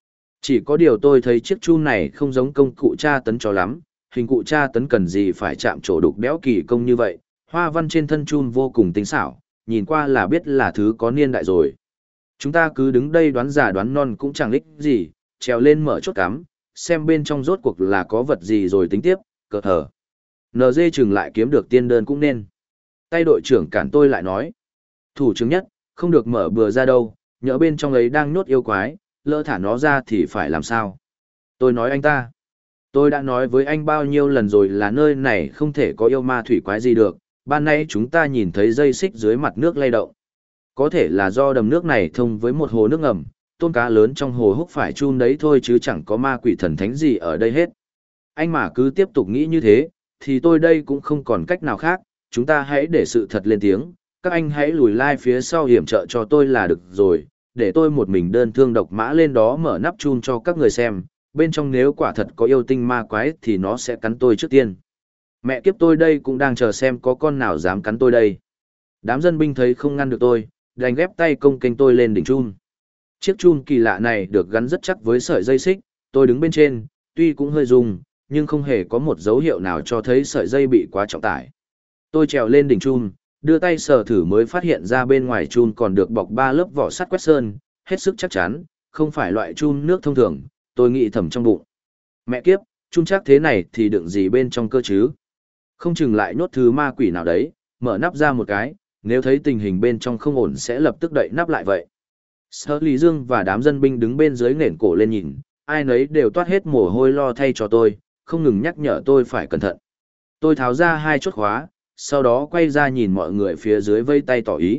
Chỉ có điều tôi thấy chiếc chum này không giống công cụ tra tấn cho lắm, hình cụ tra tấn cần gì phải chạm trổ đục đẽo kỳ công như vậy, hoa văn trên thân chum vô cùng tinh xảo, nhìn qua là biết là thứ có niên đại rồi. Chúng ta cứ đứng đây đoán già đoán non cũng chẳng ích gì, trèo lên mở chốt cắm, xem bên trong rốt cuộc là có vật gì rồi tính tiếp, cờ thở. NG chừng lại kiếm được tiên đơn cũng nên. Tay đội trưởng cản tôi lại nói. Thủ chứng nhất, không được mở bừa ra đâu, nhỡ bên trong ấy đang nhốt yêu quái, lỡ thả nó ra thì phải làm sao? Tôi nói anh ta. Tôi đã nói với anh bao nhiêu lần rồi là nơi này không thể có yêu ma thủy quái gì được, ban nay chúng ta nhìn thấy dây xích dưới mặt nước lay động. Có thể là do đầm nước này thông với một hồ nước ngầm, tôm cá lớn trong hồ húc phải chun đấy thôi chứ chẳng có ma quỷ thần thánh gì ở đây hết. Anh mà cứ tiếp tục nghĩ như thế, thì tôi đây cũng không còn cách nào khác, chúng ta hãy để sự thật lên tiếng, các anh hãy lùi lai phía sau hiểm trợ cho tôi là được rồi, để tôi một mình đơn thương độc mã lên đó mở nắp chun cho các người xem, bên trong nếu quả thật có yêu tinh ma quái thì nó sẽ cắn tôi trước tiên. Mẹ kiếp tôi đây cũng đang chờ xem có con nào dám cắn tôi đây. Đám dân binh thấy không ngăn được tôi, đành ghép tay công kênh tôi lên đỉnh chun. Chiếc chun kỳ lạ này được gắn rất chắc với sợi dây xích, tôi đứng bên trên, tuy cũng hơi rung, nhưng không hề có một dấu hiệu nào cho thấy sợi dây bị quá trọng tải. Tôi trèo lên đỉnh chun, đưa tay sờ thử mới phát hiện ra bên ngoài chun còn được bọc 3 lớp vỏ sắt quét sơn, hết sức chắc chắn, không phải loại chun nước thông thường, tôi nghĩ thầm trong bụng. Mẹ kiếp, chun chắc thế này thì đựng gì bên trong cơ chứ? Không chừng lại nhốt thứ ma quỷ nào đấy, mở nắp ra một cái, nếu thấy tình hình bên trong không ổn sẽ lập tức đậy nắp lại vậy. Sở Lý Dương và đám dân binh đứng bên dưới nền cổ lên nhìn, ai nấy đều toát hết mồ hôi lo thay cho tôi, không ngừng nhắc nhở tôi phải cẩn thận. Tôi tháo ra 2 chốt khóa, sau đó quay ra nhìn mọi người phía dưới vây tay tỏ ý.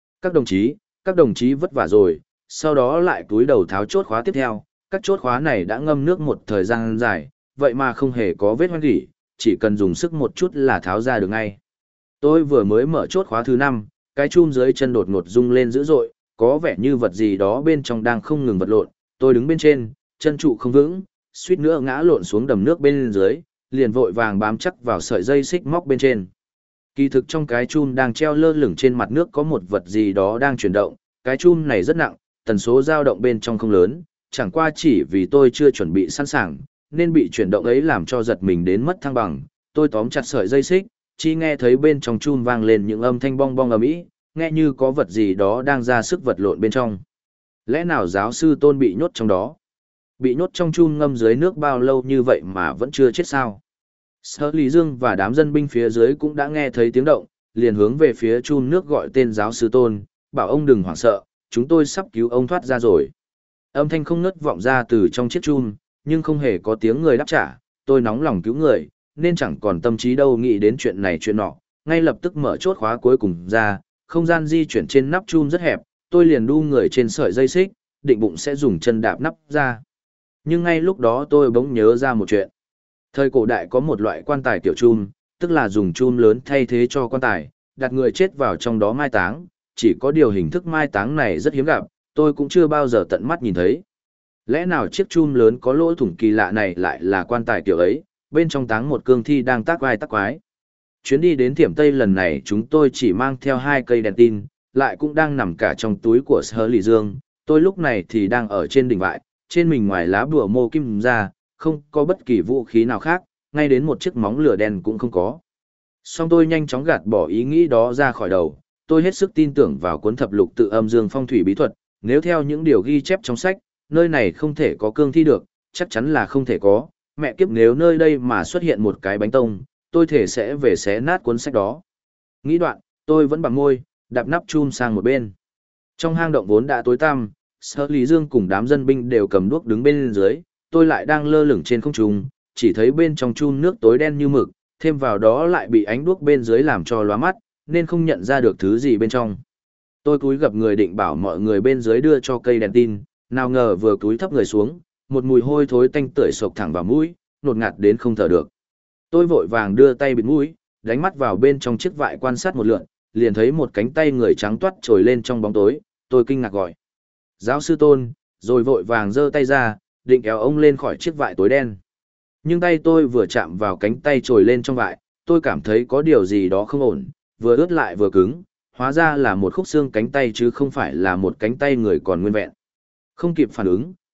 Các đồng chí vất vả rồi, sau đó lại túi đầu tháo chốt khóa tiếp theo, các chốt khóa này đã ngâm nước một thời gian dài, vậy mà không hề có vết hoen gỉ, chỉ cần dùng sức một chút là tháo ra được ngay. Tôi vừa mới mở chốt khóa thứ 5, cái chum dưới chân đột ngột rung lên dữ dội, có vẻ như vật gì đó bên trong đang không ngừng vật lộn, tôi đứng bên trên, chân trụ không vững, suýt nữa ngã lộn xuống đầm nước bên dưới, liền vội vàng bám chắc vào sợi dây xích móc bên trên. Kỳ thực trong cái chum đang treo lơ lửng trên mặt nước có một vật gì đó đang chuyển động, cái chum này rất nặng, tần số dao động bên trong không lớn, chẳng qua chỉ vì tôi chưa chuẩn bị sẵn sàng, nên bị chuyển động ấy làm cho giật mình đến mất thăng bằng. Tôi tóm chặt sợi dây xích, chỉ nghe thấy bên trong chum vang lên những âm thanh bong bong ầm ĩ, nghe như có vật gì đó đang ra sức vật lộn bên trong. Lẽ nào giáo sư Tôn bị nhốt trong đó? Bị nhốt trong chum ngâm dưới nước bao lâu như vậy mà vẫn chưa chết sao? Sở Lý Dương và đám dân binh phía dưới cũng đã nghe thấy tiếng động, liền hướng về phía chum nước gọi tên giáo sư Tôn, bảo ông đừng hoảng sợ, chúng tôi sắp cứu ông thoát ra rồi. Âm thanh không ngớt vọng ra từ trong chiếc chum, nhưng không hề có tiếng người đáp trả, tôi nóng lòng cứu người, nên chẳng còn tâm trí đâu nghĩ đến chuyện này chuyện nọ, ngay lập tức mở chốt khóa cuối cùng ra, không gian di chuyển trên nắp chum rất hẹp, tôi liền đu người trên sợi dây xích, định bụng sẽ dùng chân đạp nắp ra. Nhưng ngay lúc đó tôi bỗng nhớ ra một chuyện. Thời cổ đại có một loại quan tài kiểu chum, tức là dùng chum lớn thay thế cho quan tài, đặt người chết vào trong đó mai táng, chỉ có điều hình thức mai táng này rất hiếm gặp, tôi cũng chưa bao giờ tận mắt nhìn thấy. Lẽ nào chiếc chum lớn có lỗ thủng kỳ lạ này lại là quan tài kiểu ấy, bên trong táng một cương thi đang tác vai tác quái. Chuyến đi đến Thiểm Tây lần này chúng tôi chỉ mang theo 2 cây đèn tin, lại cũng đang nằm cả trong túi của Sở Lý Dương, tôi lúc này thì đang ở trên đỉnh vại, trên mình ngoài lá bùa mô kim ra, không có bất kỳ vũ khí nào khác, ngay đến một chiếc móng lửa đen cũng không có. Song tôi nhanh chóng gạt bỏ ý nghĩ đó ra khỏi đầu, tôi hết sức tin tưởng vào cuốn thập lục tự âm dương phong thủy bí thuật, nếu theo những điều ghi chép trong sách, nơi này không thể có cương thi được, chắc chắn là không thể có, mẹ kiếp nếu nơi đây mà xuất hiện một cái bánh tông, tôi thể sẽ về xé nát cuốn sách đó. Nghĩ đoạn, tôi vẫn bằng môi, đạp nắp chum sang một bên. Trong hang động vốn đã tối tăm, Sở Lý Dương cùng đám dân binh đều cầm đuốc đứng bên dưới, tôi lại đang lơ lửng trên không trung, chỉ thấy bên trong chum nước tối đen như mực, thêm vào đó lại bị ánh đuốc bên dưới làm cho lóa mắt, nên không nhận ra được thứ gì bên trong. Tôi cúi gập người định bảo mọi người bên dưới đưa cho cây đèn tin, nào ngờ vừa cúi thấp người xuống, một mùi hôi thối tanh tưởi sộc thẳng vào mũi, ngột ngạt đến không thở được. Tôi vội vàng đưa tay bịt mũi, đánh mắt vào bên trong chiếc vại quan sát một lượt, liền thấy một cánh tay người trắng toát trồi lên trong bóng tối, tôi kinh ngạc gọi. Giáo sư Tôn, rồi vội vàng giơ tay ra, định kéo ông lên khỏi chiếc vại tối đen. Nhưng tay tôi vừa chạm vào cánh tay trồi lên trong vại, tôi cảm thấy có điều gì đó không ổn, vừa ướt lại vừa cứng, hóa ra là một khúc xương cánh tay chứ không phải là một cánh tay người còn nguyên vẹn. Không kịp phản ứng,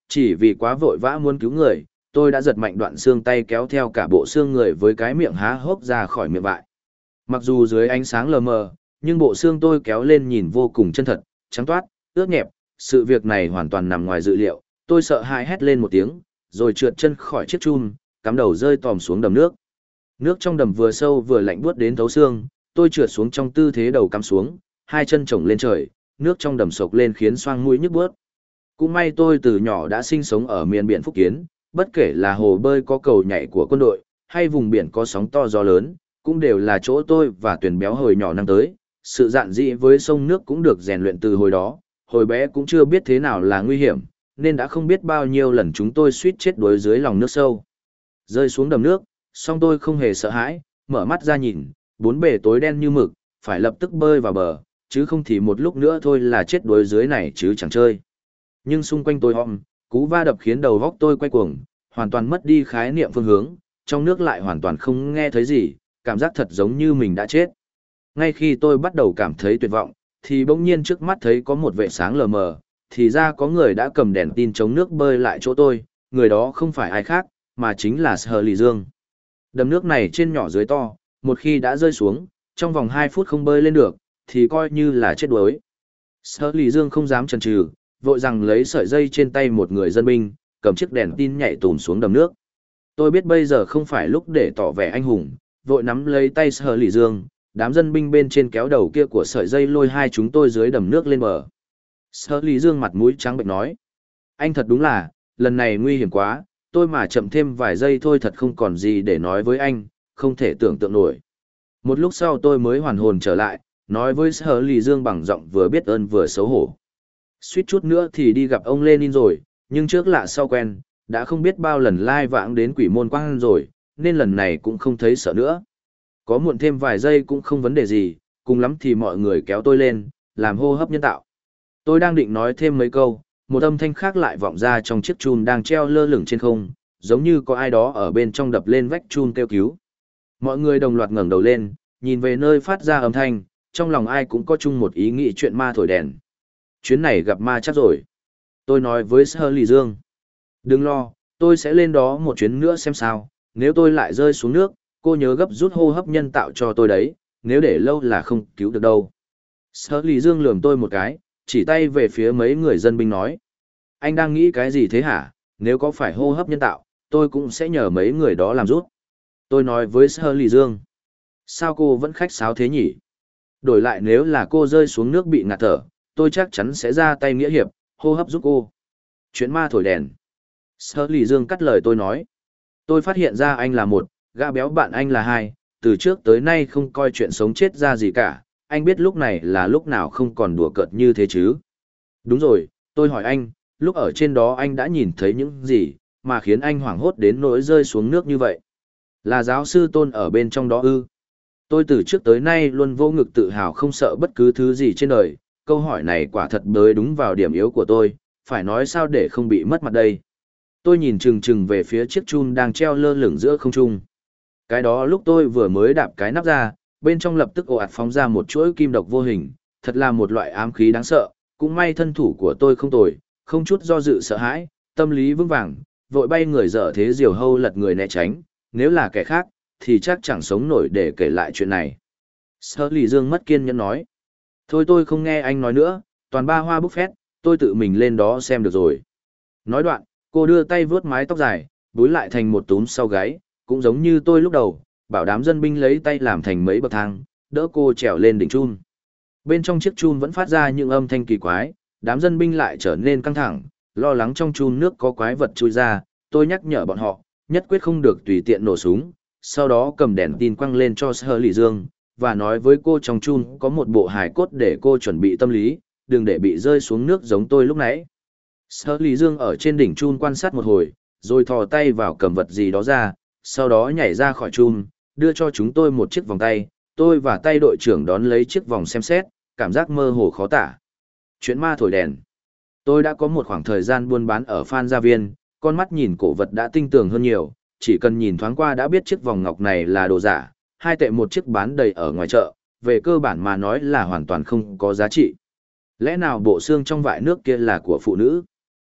chỉ vì quá vội vã muốn cứu người, tôi đã giật mạnh đoạn xương tay kéo theo cả bộ xương người với cái miệng há hốc ra khỏi miệng vại. Mặc dù dưới ánh sáng lờ mờ, nhưng bộ xương tôi kéo lên nhìn vô cùng chân thật, trắng toát, ướt nhẹp, sự việc này hoàn toàn nằm ngoài dự liệu, tôi sợ hãi hét lên một tiếng, rồi trượt chân khỏi chiếc chum, cắm đầu rơi tòm xuống đầm nước. Nước trong đầm vừa sâu vừa lạnh buốt đến thấu xương, tôi trượt xuống trong tư thế đầu cắm xuống, hai chân chồng lên trời, nước trong đầm sộc lên khiến xoang mũi nhức buốt. Cũng may tôi từ nhỏ đã sinh sống ở miền biển Phúc Kiến, bất kể là hồ bơi có cầu nhảy của quân đội, hay vùng biển có sóng to gió lớn, cũng đều là chỗ tôi và Tuyền béo hồi nhỏ năng tới. Sự dạn dĩ với sông nước cũng được rèn luyện từ hồi đó, hồi bé cũng chưa biết thế nào là nguy hiểm, nên đã không biết bao nhiêu lần chúng tôi suýt chết đuối dưới lòng nước sâu. Rơi xuống đầm nước, song tôi không hề sợ hãi, mở mắt ra nhìn, bốn bề tối đen như mực, phải lập tức bơi vào bờ, chứ không thì một lúc nữa thôi là chết đuối dưới này chứ chẳng chơi. Nhưng xung quanh tôi om, cú va đập khiến đầu góc tôi quay cuồng, hoàn toàn mất đi khái niệm phương hướng, trong nước lại hoàn toàn không nghe thấy gì, cảm giác thật giống như mình đã chết. Ngay khi tôi bắt đầu cảm thấy tuyệt vọng, thì bỗng nhiên trước mắt thấy có một vệt sáng lờ mờ, thì ra có người đã cầm đèn tin chống nước bơi lại chỗ tôi, người đó không phải ai khác, mà chính là Sở Lì Dương. Đầm nước này trên nhỏ dưới to, một khi đã rơi xuống, trong vòng 2 phút không bơi lên được, thì coi như là chết đuối. Sở Lì Dương không dám chần chừ, vội rằng lấy sợi dây trên tay một người dân binh, cầm chiếc đèn tin nhảy tùm xuống đầm nước. Tôi biết bây giờ không phải lúc để tỏ vẻ anh hùng, vội nắm lấy tay Sở Lì Dương, đám dân binh bên trên kéo đầu kia của sợi dây lôi hai chúng tôi dưới đầm nước lên bờ. Sở Lì Dương mặt mũi trắng bệch nói: anh thật đúng là, lần này nguy hiểm quá, tôi mà chậm thêm vài giây thôi thật không còn gì để nói với anh, không thể tưởng tượng nổi. Một lúc sau tôi mới hoàn hồn trở lại, nói với Sở Lì Dương bằng giọng vừa biết ơn vừa xấu hổ: suýt chút nữa thì đi gặp ông Lenin rồi, nhưng trước lạ sau quen, đã không biết bao lần lai vãng đến Quỷ Môn Quan rồi, nên lần này cũng không thấy sợ nữa. Có muộn thêm vài giây cũng không vấn đề gì, cùng lắm thì mọi người kéo tôi lên, làm hô hấp nhân tạo. Tôi đang định nói thêm mấy câu, một âm thanh khác lại vọng ra trong chiếc chum đang treo lơ lửng trên không, giống như có ai đó ở bên trong đập lên vách chum kêu cứu. Mọi người đồng loạt ngẩng đầu lên, nhìn về nơi phát ra âm thanh, trong lòng ai cũng có chung một ý nghĩ chuyện ma thổi đèn. Chuyến này gặp ma chắc rồi. Tôi nói với Sở Lì Dương: đừng lo, tôi sẽ lên đó một chuyến nữa xem sao, nếu tôi lại rơi xuống nước, cô nhớ gấp rút hô hấp nhân tạo cho tôi đấy, nếu để lâu là không cứu được đâu. Sở Lì Dương lườm tôi một cái, chỉ tay về phía mấy người dân binh nói: anh đang nghĩ cái gì thế hả, nếu có phải hô hấp nhân tạo, tôi cũng sẽ nhờ mấy người đó làm giúp. Tôi nói với Sở Lì Dương: sao cô vẫn khách sáo thế nhỉ? Đổi lại nếu là cô rơi xuống nước bị ngạt thở, tôi chắc chắn sẽ ra tay nghĩa hiệp, hô hấp giúp cô. Chuyện ma thổi đèn. Sở Lì Dương cắt lời tôi nói: tôi phát hiện ra anh là một, gã béo bạn anh là hai, từ trước tới nay không coi chuyện sống chết ra gì cả, anh biết lúc này là lúc nào không còn đùa cợt như thế chứ. Đúng rồi, tôi hỏi anh, lúc ở trên đó anh đã nhìn thấy những gì, mà khiến anh hoảng hốt đến nỗi rơi xuống nước như vậy? Là giáo sư Tôn ở bên trong đó ư? Tôi từ trước tới nay luôn vô ngực tự hào không sợ bất cứ thứ gì trên đời, câu hỏi này quả thật bới đúng vào điểm yếu của tôi, phải nói sao để không bị mất mặt đây. Tôi nhìn chừng chừng về phía chiếc chum đang treo lơ lửng giữa không trung. Cái đó lúc tôi vừa mới đạp cái nắp ra, bên trong lập tức ồ ạt phóng ra một chuỗi kim độc vô hình, thật là một loại ám khí đáng sợ, cũng may thân thủ của tôi không tồi, không chút do dự sợ hãi, tâm lý vững vàng, vội bay người dở thế diều hâu lật người né tránh, nếu là kẻ khác, thì chắc chẳng sống nổi để kể lại chuyện này. Sở Lì Dương mất kiên nhẫn nói: thôi tôi không nghe anh nói nữa, toàn ba hoa bốc phét, tôi tự mình lên đó xem được rồi. Nói đoạn, cô đưa tay vướt mái tóc dài, búi lại thành một túm sau gáy, cũng giống như tôi lúc đầu, bảo đám dân binh lấy tay làm thành mấy bậc thang, đỡ cô trèo lên đỉnh chum. Bên trong chiếc chum vẫn phát ra những âm thanh kỳ quái, đám dân binh lại trở nên căng thẳng, lo lắng trong chum nước có quái vật chui ra, tôi nhắc nhở bọn họ, nhất quyết không được tùy tiện nổ súng, sau đó cầm đèn tin quăng lên cho Sở Lì Dương, và nói với cô trong chum có một bộ hài cốt để cô chuẩn bị tâm lý, đừng để bị rơi xuống nước giống tôi lúc nãy. Sở Lì Dương ở trên đỉnh chum quan sát một hồi, rồi thò tay vào cầm vật gì đó ra, sau đó nhảy ra khỏi chum, đưa cho chúng tôi một chiếc vòng tay, tôi và tay đội trưởng đón lấy chiếc vòng xem xét, cảm giác mơ hồ khó tả. Chuyện ma thổi đèn. Tôi đã có một khoảng thời gian buôn bán ở Phan Gia Viên, con mắt nhìn cổ vật đã tinh tường hơn nhiều, chỉ cần nhìn thoáng qua đã biết chiếc vòng ngọc này là đồ giả, 2 tệ một chiếc bán đầy ở ngoài chợ, về cơ bản mà nói là hoàn toàn không có giá trị. Lẽ nào bộ xương trong vại nước kia là của phụ nữ?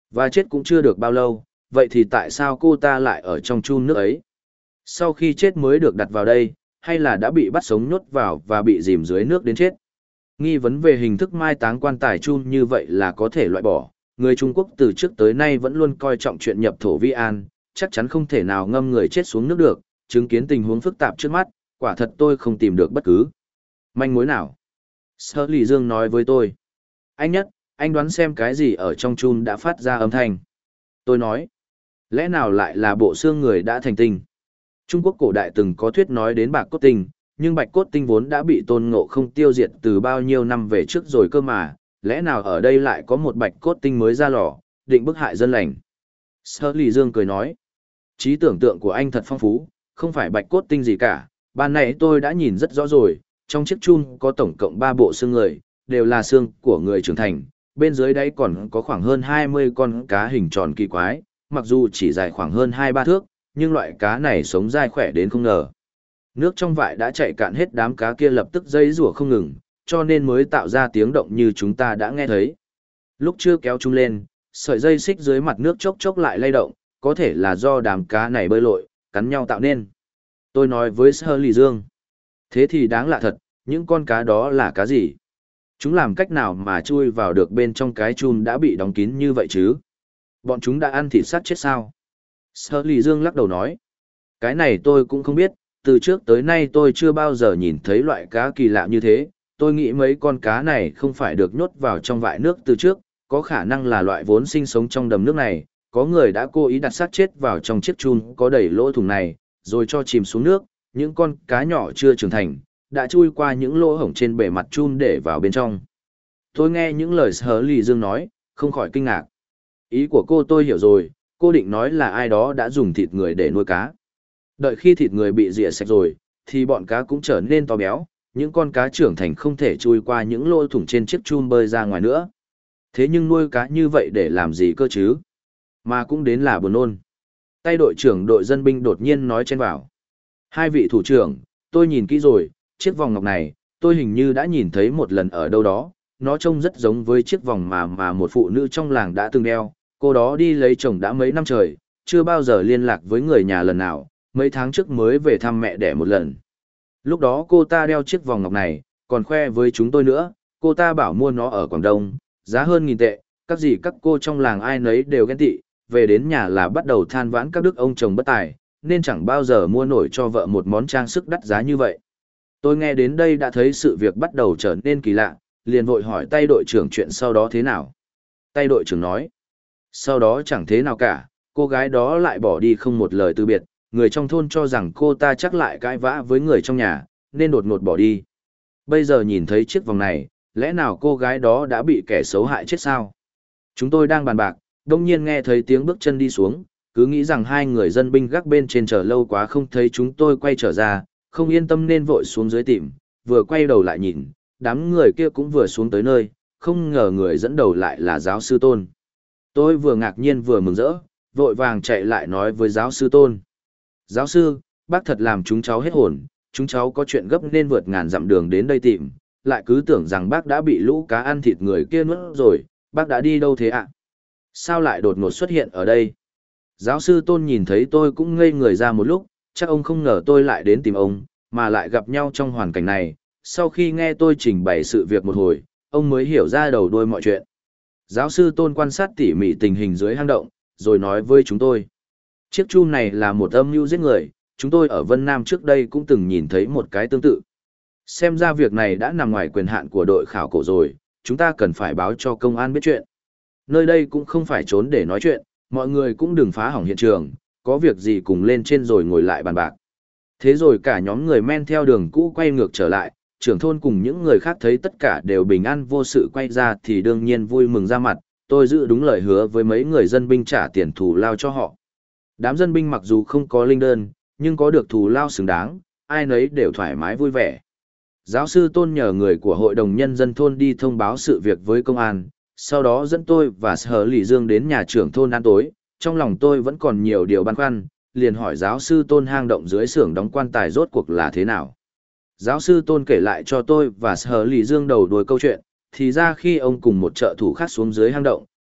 Và chết cũng chưa được bao lâu, vậy thì tại sao cô ta lại ở trong chum nước ấy? Sau khi chết mới được đặt vào đây, hay là đã bị bắt sống nhốt vào và bị dìm dưới nước đến chết? Nghi vấn về hình thức mai táng quan tài chum như vậy là có thể loại bỏ. Người Trung Quốc từ trước tới nay vẫn luôn coi trọng chuyện nhập thổ vi an, chắc chắn không thể nào ngâm người chết xuống nước được. Chứng kiến tình huống phức tạp trước mắt, quả thật tôi không tìm được bất cứ manh mối nào. Sở Lì Dương nói với tôi. Anh Nhất, anh đoán xem cái gì ở trong chum đã phát ra âm thanh. Tôi nói. Lẽ nào lại là bộ xương người đã thành tinh? Trung Quốc cổ đại từng có thuyết nói đến bạc cốt tinh, nhưng bạch cốt tinh vốn đã bị Tôn Ngộ Không tiêu diệt từ bao nhiêu năm về trước rồi cơ mà, lẽ nào ở đây lại có một bạch cốt tinh mới ra lò, định bức hại dân lành? Sở Lì Dương cười nói. Trí tưởng tượng của anh thật phong phú, không phải bạch cốt tinh gì cả, ban nãy tôi đã nhìn rất rõ rồi, trong chiếc chum có tổng cộng 3 bộ xương người, đều là xương của người trưởng thành, bên dưới đấy còn có khoảng hơn 20 con cá hình tròn kỳ quái, mặc dù chỉ dài khoảng hơn 2-3 thước, nhưng loại cá này sống dai khỏe đến không ngờ. Nước trong vại đã chạy cạn hết, đám cá kia lập tức dây rủa không ngừng, cho nên mới tạo ra tiếng động như chúng ta đã nghe thấy. Lúc chưa kéo chúng lên, sợi dây xích dưới mặt nước chốc chốc lại lay động, có thể là do đám cá này bơi lội, cắn nhau tạo nên. Tôi nói với Sở Lì Dương. Thế thì đáng lạ thật, những con cá đó là cá gì? Chúng làm cách nào mà chui vào được bên trong cái chum đã bị đóng kín như vậy chứ? Bọn chúng đã ăn thịt xác chết sao? Sở Lì Dương lắc đầu nói. Cái này tôi cũng không biết, từ trước tới nay tôi chưa bao giờ nhìn thấy loại cá kỳ lạ như thế. Tôi nghĩ mấy con cá này không phải được nhốt vào trong vại nước từ trước, có khả năng là loại vốn sinh sống trong đầm nước này. Có người đã cố ý đặt xác chết vào trong chiếc chum có đầy lỗ thủng này, rồi cho chìm xuống nước. Những con cá nhỏ chưa trưởng thành, đã chui qua những lỗ hổng trên bề mặt chum để vào bên trong. Tôi nghe những lời Sở Lì Dương nói, không khỏi kinh ngạc. Ý của cô tôi hiểu rồi, cô định nói là ai đó đã dùng thịt người để nuôi cá. Đợi khi thịt người bị rỉa sạch rồi, thì bọn cá cũng trở nên to béo, những con cá trưởng thành không thể chui qua những lỗ thủng trên chiếc chum bơi ra ngoài nữa. Thế nhưng nuôi cá như vậy để làm gì cơ chứ? Mà cũng đến là buồn nôn. Tay đội trưởng đội dân binh đột nhiên nói chen vào. Hai vị thủ trưởng, tôi nhìn kỹ rồi, chiếc vòng ngọc này, tôi hình như đã nhìn thấy một lần ở đâu đó, nó trông rất giống với chiếc vòng mà một phụ nữ trong làng đã từng đeo, cô đó đi lấy chồng đã mấy năm trời, chưa bao giờ liên lạc với người nhà lần nào, mấy tháng trước mới về thăm mẹ đẻ một lần. Lúc đó cô ta đeo chiếc vòng ngọc này, còn khoe với chúng tôi nữa, cô ta bảo mua nó ở Quảng Đông, giá hơn 1.000 tệ, các dì các cô trong làng ai nấy đều ghen tị, về đến nhà là bắt đầu than vãn các đức ông chồng bất tài, nên chẳng bao giờ mua nổi cho vợ một món trang sức đắt giá như vậy. Tôi nghe đến đây đã thấy sự việc bắt đầu trở nên kỳ lạ, liền vội hỏi tay đội trưởng chuyện sau đó thế nào. Tay đội trưởng nói, sau đó chẳng thế nào cả, cô gái đó lại bỏ đi không một lời từ biệt, người trong thôn cho rằng cô ta chắc lại cãi vã với người trong nhà, nên đột ngột bỏ đi. Bây giờ nhìn thấy chiếc vòng này, lẽ nào cô gái đó đã bị kẻ xấu hại chết sao? Chúng tôi đang bàn bạc, đông nhiên nghe thấy tiếng bước chân đi xuống, cứ nghĩ rằng hai người dân binh gác bên trên chờ lâu quá không thấy chúng tôi quay trở ra, không yên tâm nên vội xuống dưới tìm, vừa quay đầu lại nhìn, đám người kia cũng vừa xuống tới nơi, không ngờ người dẫn đầu lại là giáo sư Tôn. Tôi vừa ngạc nhiên vừa mừng rỡ, vội vàng chạy lại nói với giáo sư Tôn. Giáo sư, bác thật làm chúng cháu hết hồn, chúng cháu có chuyện gấp nên vượt ngàn dặm đường đến đây tìm, lại cứ tưởng rằng bác đã bị lũ cá ăn thịt người kia nuốt rồi, bác đã đi đâu thế ạ? Sao lại đột ngột xuất hiện ở đây? Giáo sư Tôn nhìn thấy tôi cũng ngây người ra một lúc, chắc ông không ngờ tôi lại đến tìm ông, mà lại gặp nhau trong hoàn cảnh này. Sau khi nghe tôi trình bày sự việc một hồi, ông mới hiểu ra đầu đuôi mọi chuyện. Giáo sư Tôn quan sát tỉ mỉ tình hình dưới hang động, rồi nói với chúng tôi. Chiếc chum này là một âm mưu giết người, chúng tôi ở Vân Nam trước đây cũng từng nhìn thấy một cái tương tự. Xem ra việc này đã nằm ngoài quyền hạn của đội khảo cổ rồi, chúng ta cần phải báo cho công an biết chuyện. Nơi đây cũng không phải trốn để nói chuyện, mọi người cũng đừng phá hỏng hiện trường, có việc gì cùng lên trên rồi ngồi lại bàn bạc. Thế rồi cả nhóm người men theo đường cũ quay ngược trở lại, trưởng thôn cùng những người khác thấy tất cả đều bình an vô sự quay ra thì đương nhiên vui mừng ra mặt, tôi giữ đúng lời hứa với mấy người dân binh trả tiền thù lao cho họ. Đám dân binh mặc dù không có linh đơn, nhưng có được thù lao xứng đáng, ai nấy đều thoải mái vui vẻ. Giáo sư Tôn nhờ người của hội đồng nhân dân thôn đi thông báo sự việc với công an, sau đó dẫn tôi và Sở Lì Dương đến nhà trưởng thôn ăn tối, trong lòng tôi vẫn còn nhiều điều băn khoăn, liền hỏi giáo sư Tôn hang động dưới xưởng đóng quan tài rốt cuộc là thế nào. Giáo sư Tôn kể lại cho tôi và Sở Lì Dương đầu đuôi câu chuyện, thì ra khi ông cùng một trợ thủ khác xuống dưới hang động,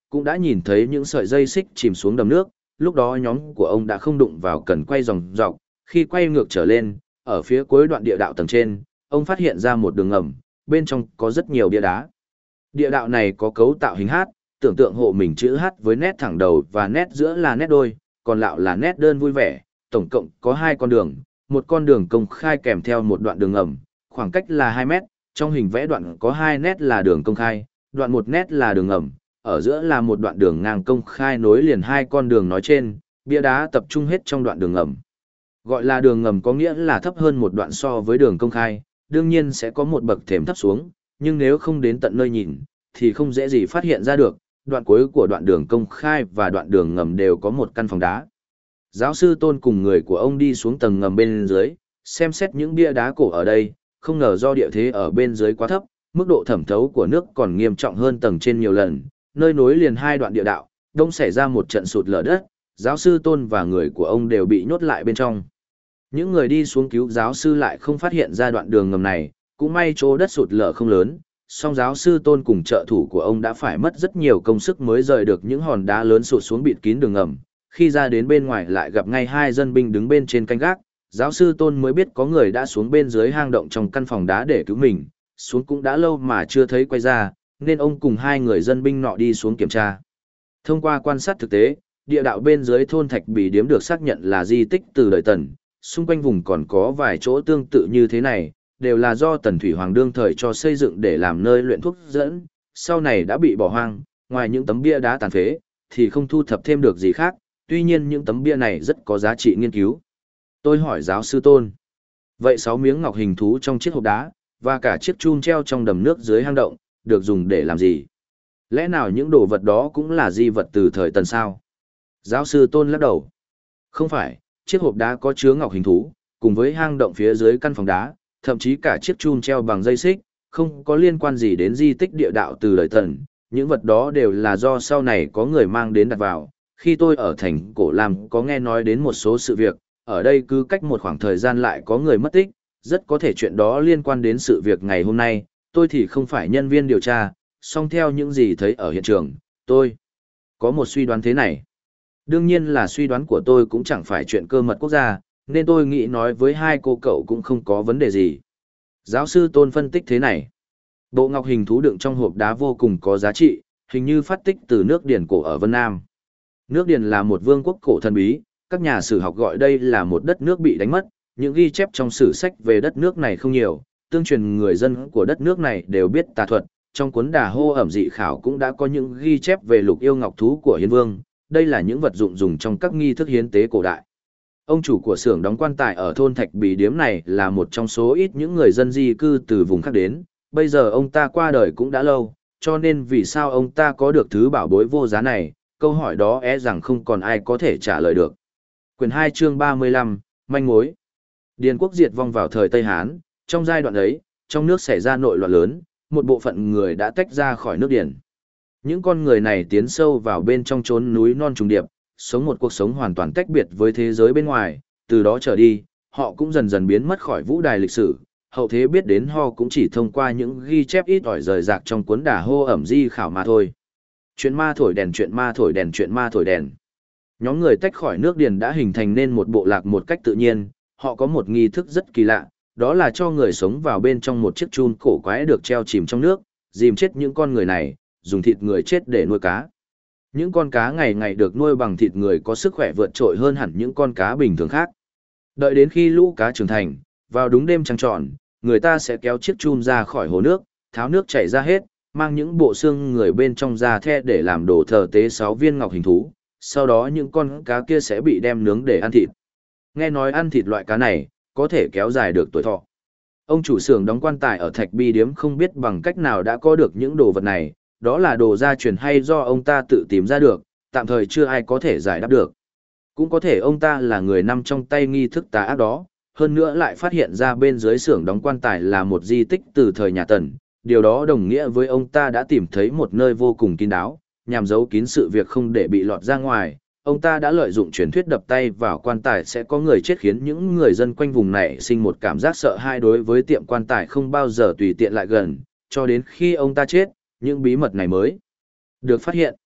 cũng đã nhìn thấy những sợi dây xích chìm xuống đầm nước, lúc đó nhóm của ông đã không đụng vào cần quay dòng dọc, khi quay ngược trở lên, ở phía cuối đoạn địa đạo tầng trên, ông phát hiện ra một đường ngầm, bên trong có rất nhiều bia đá. Địa đạo này có cấu tạo hình hát, tưởng tượng hộ mình chữ H với nét thẳng đầu và nét giữa là nét đôi, còn lạo là nét đơn vui vẻ, tổng cộng có 2 con đường, một con đường công khai kèm theo một đoạn đường ngầm, khoảng cách là 2 mét, trong hình vẽ đoạn có 2 nét là đường công khai, đoạn 1 nét là đường ngầm, ở giữa là một đoạn đường ngang công khai nối liền 2 con đường nói trên, bia đá tập trung hết trong đoạn đường ngầm. Gọi là đường ngầm có nghĩa là thấp hơn một đoạn so với đường công khai, đương nhiên sẽ có một bậc thềm thấp xuống, nhưng nếu không đến tận nơi nhìn, thì không dễ gì phát hiện ra được, đoạn cuối của đoạn đường công khai và đoạn đường ngầm đều có một căn phòng đá. Giáo sư Tôn cùng người của ông đi xuống tầng ngầm bên dưới, xem xét những bia đá cổ ở đây, không ngờ do địa thế ở bên dưới quá thấp, mức độ thẩm thấu của nước còn nghiêm trọng hơn tầng trên nhiều lần, nơi nối liền 2 đoạn địa đạo, đông xảy ra một trận sụt lở đất, giáo sư Tôn và người của ông đều bị nhốt lại bên trong. Những người đi xuống cứu giáo sư lại không phát hiện ra đoạn đường ngầm này, cũng may chỗ đất sụt lở không lớn, song giáo sư Tôn cùng trợ thủ của ông đã phải mất rất nhiều công sức mới rời được những hòn đá lớn sụt xuống bịt kín đường ngầm. Khi ra đến bên ngoài lại gặp ngay 2 dân binh đứng bên trên canh gác, giáo sư Tôn mới biết có người đã xuống bên dưới hang động trong căn phòng đá để cứu mình, xuống cũng đã lâu mà chưa thấy quay ra, nên ông cùng 2 người dân binh nọ đi xuống kiểm tra. Thông qua quan sát thực tế, địa đạo bên dưới thôn Thạch Bì Điếm được xác nhận là di tích từ đời Tần, xung quanh vùng còn có vài chỗ tương tự như thế này, đều là do Tần Thủy Hoàng đương thời cho xây dựng để làm nơi luyện thuốc dẫn, sau này đã bị bỏ hoang, ngoài những tấm bia đá tàn phế, thì không thu thập thêm được gì khác, tuy nhiên những tấm bia này rất có giá trị nghiên cứu. Tôi hỏi giáo sư Tôn, vậy 6 miếng ngọc hình thú trong chiếc hộp đá, và cả chiếc chum treo trong đầm nước dưới hang động, được dùng để làm gì? Lẽ nào những đồ vật đó cũng là di vật từ thời Tần sao? Giáo sư Tôn lắc đầu. Không phải, chiếc hộp đá có chứa ngọc hình thú, cùng với hang động phía dưới căn phòng đá, thậm chí cả chiếc chum treo bằng dây xích, không có liên quan gì đến di tích địa đạo từ đời Tần. Những vật đó đều là do sau này có người mang đến đặt vào. Khi tôi ở thành Cổ Lam có nghe nói đến một số sự việc, ở đây cứ cách một khoảng thời gian lại có người mất tích, rất có thể chuyện đó liên quan đến sự việc ngày hôm nay. Tôi thì không phải nhân viên điều tra, song theo những gì thấy ở hiện trường, tôi có một suy đoán thế này. Đương nhiên là suy đoán của tôi cũng chẳng phải chuyện cơ mật quốc gia, nên tôi nghĩ nói với 2 cô cậu cũng không có vấn đề gì. Giáo sư Tôn phân tích thế này. Bộ ngọc hình thú đựng trong hộp đá vô cùng có giá trị, hình như phát tích từ nước Điền cổ ở Vân Nam. Nước Điền là một vương quốc cổ thần bí, các nhà sử học gọi đây là một đất nước bị đánh mất, những ghi chép trong sử sách về đất nước này không nhiều, tương truyền người dân của đất nước này đều biết tà thuật, trong cuốn Đà Hô ẩm dị khảo cũng đã có những ghi chép về lục yêu ngọc thú của Hiến Vương, đây là những vật dụng dùng trong các nghi thức hiến tế cổ đại. Ông chủ của xưởng đóng quan tài ở thôn Thạch Bì Điếm này là một trong số ít những người dân di cư từ vùng khác đến, bây giờ ông ta qua đời cũng đã lâu, cho nên vì sao ông ta có được thứ bảo bối vô giá này, câu hỏi đó e rằng không còn ai có thể trả lời được. Quyển 2 chương 35, manh mối. Điền quốc diệt vong vào thời Tây Hán, trong giai đoạn ấy, trong nước xảy ra nội loạn lớn, một bộ phận người đã tách ra khỏi nước Điền. Những con người này tiến sâu vào bên trong chốn núi non trùng điệp, sống một cuộc sống hoàn toàn tách biệt với thế giới bên ngoài, từ đó trở đi, họ cũng dần dần biến mất khỏi vũ đài lịch sử. Hậu thế biết đến họ cũng chỉ thông qua những ghi chép ít ỏi rời rạc trong cuốn Đà Hô ẩm di khảo mà thôi. Chuyện ma thổi đèn, chuyện ma thổi đèn, chuyện ma thổi đèn. Nhóm người tách khỏi nước Điền đã hình thành nên một bộ lạc một cách tự nhiên, họ có một nghi thức rất kỳ lạ, đó là cho người sống vào bên trong một chiếc chun cổ quái được treo chìm trong nước, dìm chết những con người này, dùng thịt người chết để nuôi cá. Những con cá ngày ngày được nuôi bằng thịt người có sức khỏe vượt trội hơn hẳn những con cá bình thường khác. Đợi đến khi lũ cá trưởng thành, vào đúng đêm trăng tròn, người ta sẽ kéo chiếc chum ra khỏi hồ nước, tháo nước chảy ra hết, mang những bộ xương người bên trong ra the để làm đồ thờ tế 6 viên ngọc hình thú, sau đó những con cá kia sẽ bị đem nướng để ăn thịt. Nghe nói ăn thịt loại cá này, có thể kéo dài được tuổi thọ. Ông chủ xưởng đóng quan tài ở Thạch Bi Điếm không biết bằng cách nào đã có được những đồ vật này, đó là đồ gia truyền hay do ông ta tự tìm ra được, tạm thời chưa ai có thể giải đáp được. Cũng có thể ông ta là người nằm trong tay nghi thức tà ác đó, hơn nữa lại phát hiện ra bên dưới xưởng đóng quan tài là một di tích từ thời nhà Tần, điều đó đồng nghĩa với ông ta đã tìm thấy một nơi vô cùng kín đáo, nhằm giấu kín sự việc không để bị lọt ra ngoài. Ông ta đã lợi dụng truyền thuyết đập tay vào quan tài sẽ có người chết khiến những người dân quanh vùng này sinh một cảm giác sợ hãi đối với tiệm quan tài không bao giờ tùy tiện lại gần, cho đến khi ông ta chết, những bí mật này mới được phát hiện.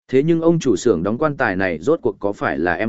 Thế nhưng ông chủ xưởng đóng quan tài này rốt cuộc có phải là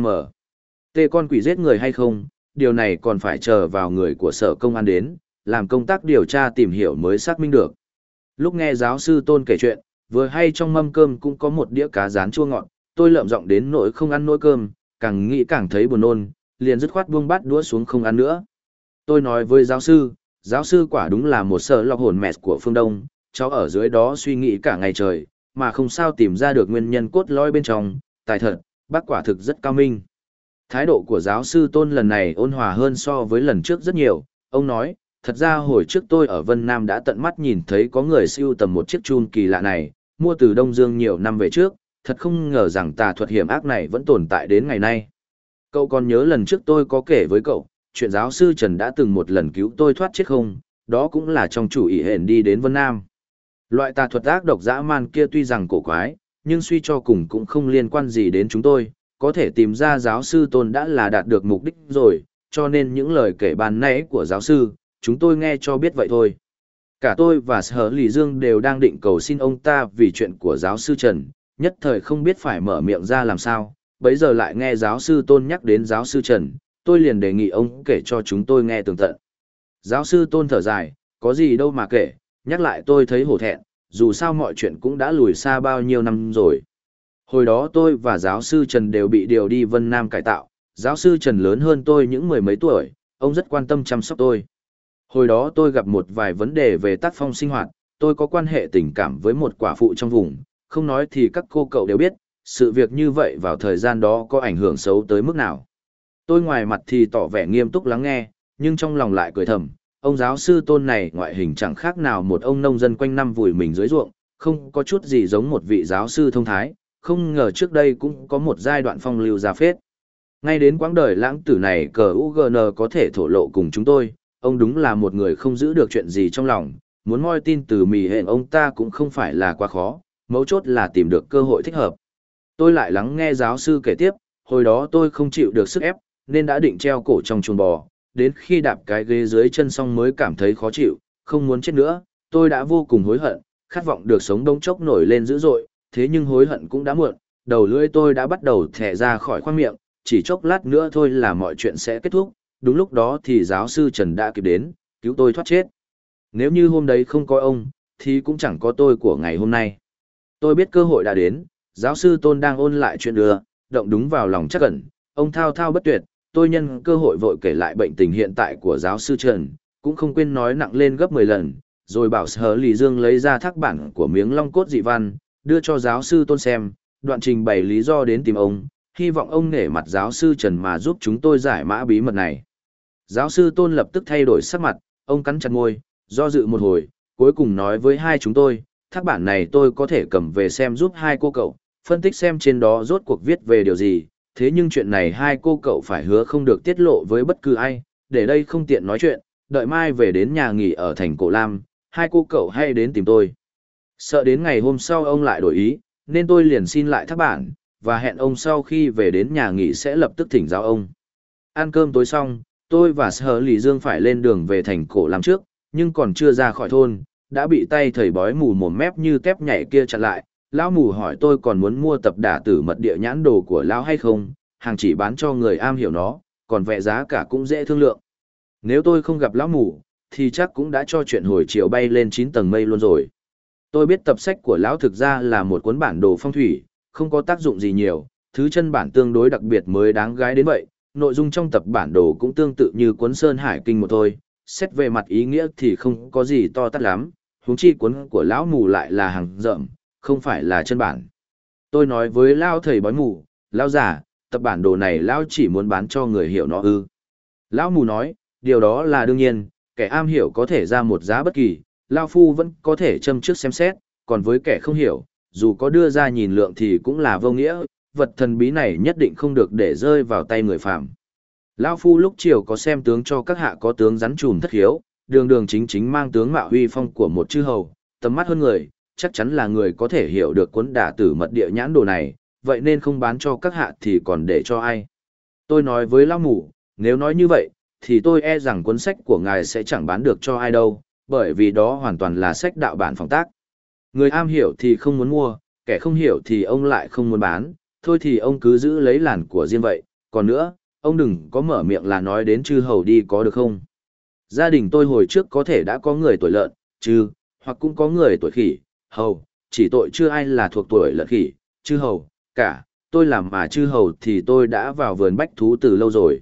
T con quỷ giết người hay không, điều này còn phải chờ vào người của sở công an đến, làm công tác điều tra tìm hiểu mới xác minh được. Lúc nghe giáo sư Tôn kể chuyện, vừa hay trong mâm cơm cũng có một đĩa cá rán chua ngọt, tôi lợm giọng đến nỗi không ăn nỗi cơm, càng nghĩ càng thấy buồn nôn, liền dứt khoát buông bát đũa xuống không ăn nữa. Tôi nói với giáo sư quả đúng là một sợ lọc hồn mẹ của phương Đông, cháu ở dưới đó suy nghĩ cả ngày trời, mà không sao tìm ra được nguyên nhân cốt lõi bên trong, tài thật, bác quả thực rất cao minh. Thái độ của giáo sư Tôn lần này ôn hòa hơn so với lần trước rất nhiều, ông nói, thật ra hồi trước tôi ở Vân Nam đã tận mắt nhìn thấy có người sưu tầm một chiếc chun kỳ lạ này, mua từ Đông Dương nhiều năm về trước, thật không ngờ rằng tà thuật hiểm ác này vẫn tồn tại đến ngày nay. Cậu còn nhớ lần trước tôi có kể với cậu, chuyện giáo sư Trần đã từng một lần cứu tôi thoát chết không, đó cũng là trong chủ ý hẹn đi đến Vân Nam. Loại tà thuật ác độc dã man kia tuy rằng cổ quái, nhưng suy cho cùng cũng không liên quan gì đến chúng tôi, có thể tìm ra giáo sư Tôn đã là đạt được mục đích rồi, cho nên những lời kể ban nãy của giáo sư, chúng tôi nghe cho biết vậy thôi. Cả tôi và Sở Lì Dương đều đang định cầu xin ông ta vì chuyện của giáo sư Trần, nhất thời không biết phải mở miệng ra làm sao, bấy giờ lại nghe giáo sư Tôn nhắc đến giáo sư Trần, tôi liền đề nghị ông kể cho chúng tôi nghe tường tận. Giáo sư Tôn thở dài, có gì đâu mà kể, nhắc lại tôi thấy hổ thẹn, dù sao mọi chuyện cũng đã lùi xa bao nhiêu năm rồi. Hồi đó tôi và giáo sư Trần đều bị điều đi Vân Nam cải tạo, giáo sư Trần lớn hơn tôi những mười mấy tuổi, ông rất quan tâm chăm sóc tôi. Hồi đó tôi gặp một vài vấn đề về tác phong sinh hoạt, tôi có quan hệ tình cảm với một quả phụ trong vùng, không nói thì các cô cậu đều biết, sự việc như vậy vào thời gian đó có ảnh hưởng xấu tới mức nào. Tôi ngoài mặt thì tỏ vẻ nghiêm túc lắng nghe, nhưng trong lòng lại cười thầm, ông giáo sư Tôn này ngoại hình chẳng khác nào một ông nông dân quanh năm vùi mình dưới ruộng, không có chút gì giống một vị giáo sư thông thái, không ngờ trước đây cũng có một giai đoạn phong lưu ra phết. Ngay đến quãng đời lãng tử này cờ UGN có thể thổ lộ cùng chúng tôi, ông đúng là một người không giữ được chuyện gì trong lòng, muốn moi tin từ mì hẹn ông ta cũng không phải là quá khó, mấu chốt là tìm được cơ hội thích hợp. Tôi lại lắng nghe giáo sư kể tiếp, hồi đó tôi không chịu được sức ép, nên đã định treo cổ trong chuồng bò, đến khi đạp cái ghế dưới chân xong mới cảm thấy khó chịu, không muốn chết nữa, tôi đã vô cùng hối hận, khát vọng được sống đông chốc nổi lên dữ dội, thế nhưng hối hận cũng đã muộn, đầu lưỡi tôi đã bắt đầu thẻ ra khỏi khoang miệng, chỉ chốc lát nữa thôi là mọi chuyện sẽ kết thúc, đúng lúc đó thì giáo sư Trần đã kịp đến, cứu tôi thoát chết. Nếu như hôm đấy không có ông, thì cũng chẳng có tôi của ngày hôm nay. Tôi biết cơ hội đã đến, giáo sư Tôn đang ôn lại chuyện đưa, động đúng vào lòng chắc ẩn, ông thao thao bất tuyệt, tôi nhân cơ hội vội kể lại bệnh tình hiện tại của giáo sư Trần, cũng không quên nói nặng lên gấp 10 lần, rồi bảo Sở Lì Dương lấy ra thác bản của miếng long cốt dị văn, đưa cho giáo sư Tôn xem, đoạn trình bày lý do đến tìm ông, hy vọng ông nể mặt giáo sư Trần mà giúp chúng tôi giải mã bí mật này. Giáo sư Tôn lập tức thay đổi sắc mặt, ông cắn chặt môi, do dự một hồi, cuối cùng nói với hai chúng tôi, thác bản này tôi có thể cầm về xem giúp hai cô cậu, phân tích xem trên đó rốt cuộc viết về điều gì, thế nhưng chuyện này hai cô cậu phải hứa không được tiết lộ với bất cứ ai, để đây không tiện nói chuyện, đợi mai về đến nhà nghỉ ở thành Cổ Lam, hai cô cậu hay đến tìm tôi. Sợ đến ngày hôm sau ông lại đổi ý, nên tôi liền xin lại thác bản, và hẹn ông sau khi về đến nhà nghỉ sẽ lập tức thỉnh giáo ông. Ăn cơm tối xong, tôi và Sở Lì Dương phải lên đường về thành Cổ Lam trước, nhưng còn chưa ra khỏi thôn, đã bị tay thầy bói mù mồm mép như tép nhảy kia chặn lại. Lão mù hỏi tôi còn muốn mua tập đả tử mật địa nhãn đồ của lão hay không, hàng chỉ bán cho người am hiểu nó, còn vẽ giá cả cũng dễ thương lượng. Nếu tôi không gặp lão mù, thì chắc cũng đã cho chuyện hồi chiều bay lên 9 tầng mây luôn rồi. Tôi biết tập sách của lão thực ra là một cuốn bản đồ phong thủy, không có tác dụng gì nhiều, thứ chân bản tương đối đặc biệt mới đáng gái đến vậy, nội dung trong tập bản đồ cũng tương tự như cuốn Sơn Hải Kinh một thôi, xét về mặt ý nghĩa thì không có gì to tát lắm, huống chi cuốn của lão mù lại là hàng rợm, không phải là chân bản. Tôi nói với lão thầy bói mù, lão già, tập bản đồ này lão chỉ muốn bán cho người hiểu nó ư. Lão mù nói, điều đó là đương nhiên, kẻ am hiểu có thể ra một giá bất kỳ, lão phu vẫn có thể châm trước xem xét, còn với kẻ không hiểu, dù có đưa ra nhìn lượng thì cũng là vô nghĩa, vật thần bí này nhất định không được để rơi vào tay người phàm. Lão phu lúc chiều có xem tướng cho các hạ có tướng rắn trùm thất hiếu, đường đường chính chính mang tướng mạo huy phong của một chư hầu, tầm mắt hơn người, chắc chắn là người có thể hiểu được cuốn đả tử mật địa nhãn đồ này, vậy nên không bán cho các hạ thì còn để cho ai. Tôi nói với lão mù, nếu nói như vậy, thì tôi e rằng cuốn sách của ngài sẽ chẳng bán được cho ai đâu, bởi vì đó hoàn toàn là sách đạo bản phóng tác. Người am hiểu thì không muốn mua, kẻ không hiểu thì ông lại không muốn bán, thôi thì ông cứ giữ lấy làn của riêng vậy, còn nữa, ông đừng có mở miệng là nói đến chư hầu đi có được không? Gia đình tôi hồi trước có thể đã có người tuổi lợn, chư, hoặc cũng có người tuổi khỉ, hầu, chỉ tội chưa ai là thuộc tuổi lợn khỉ, chư hầu, cả, tôi làm mà chư hầu thì tôi đã vào vườn bách thú từ lâu rồi.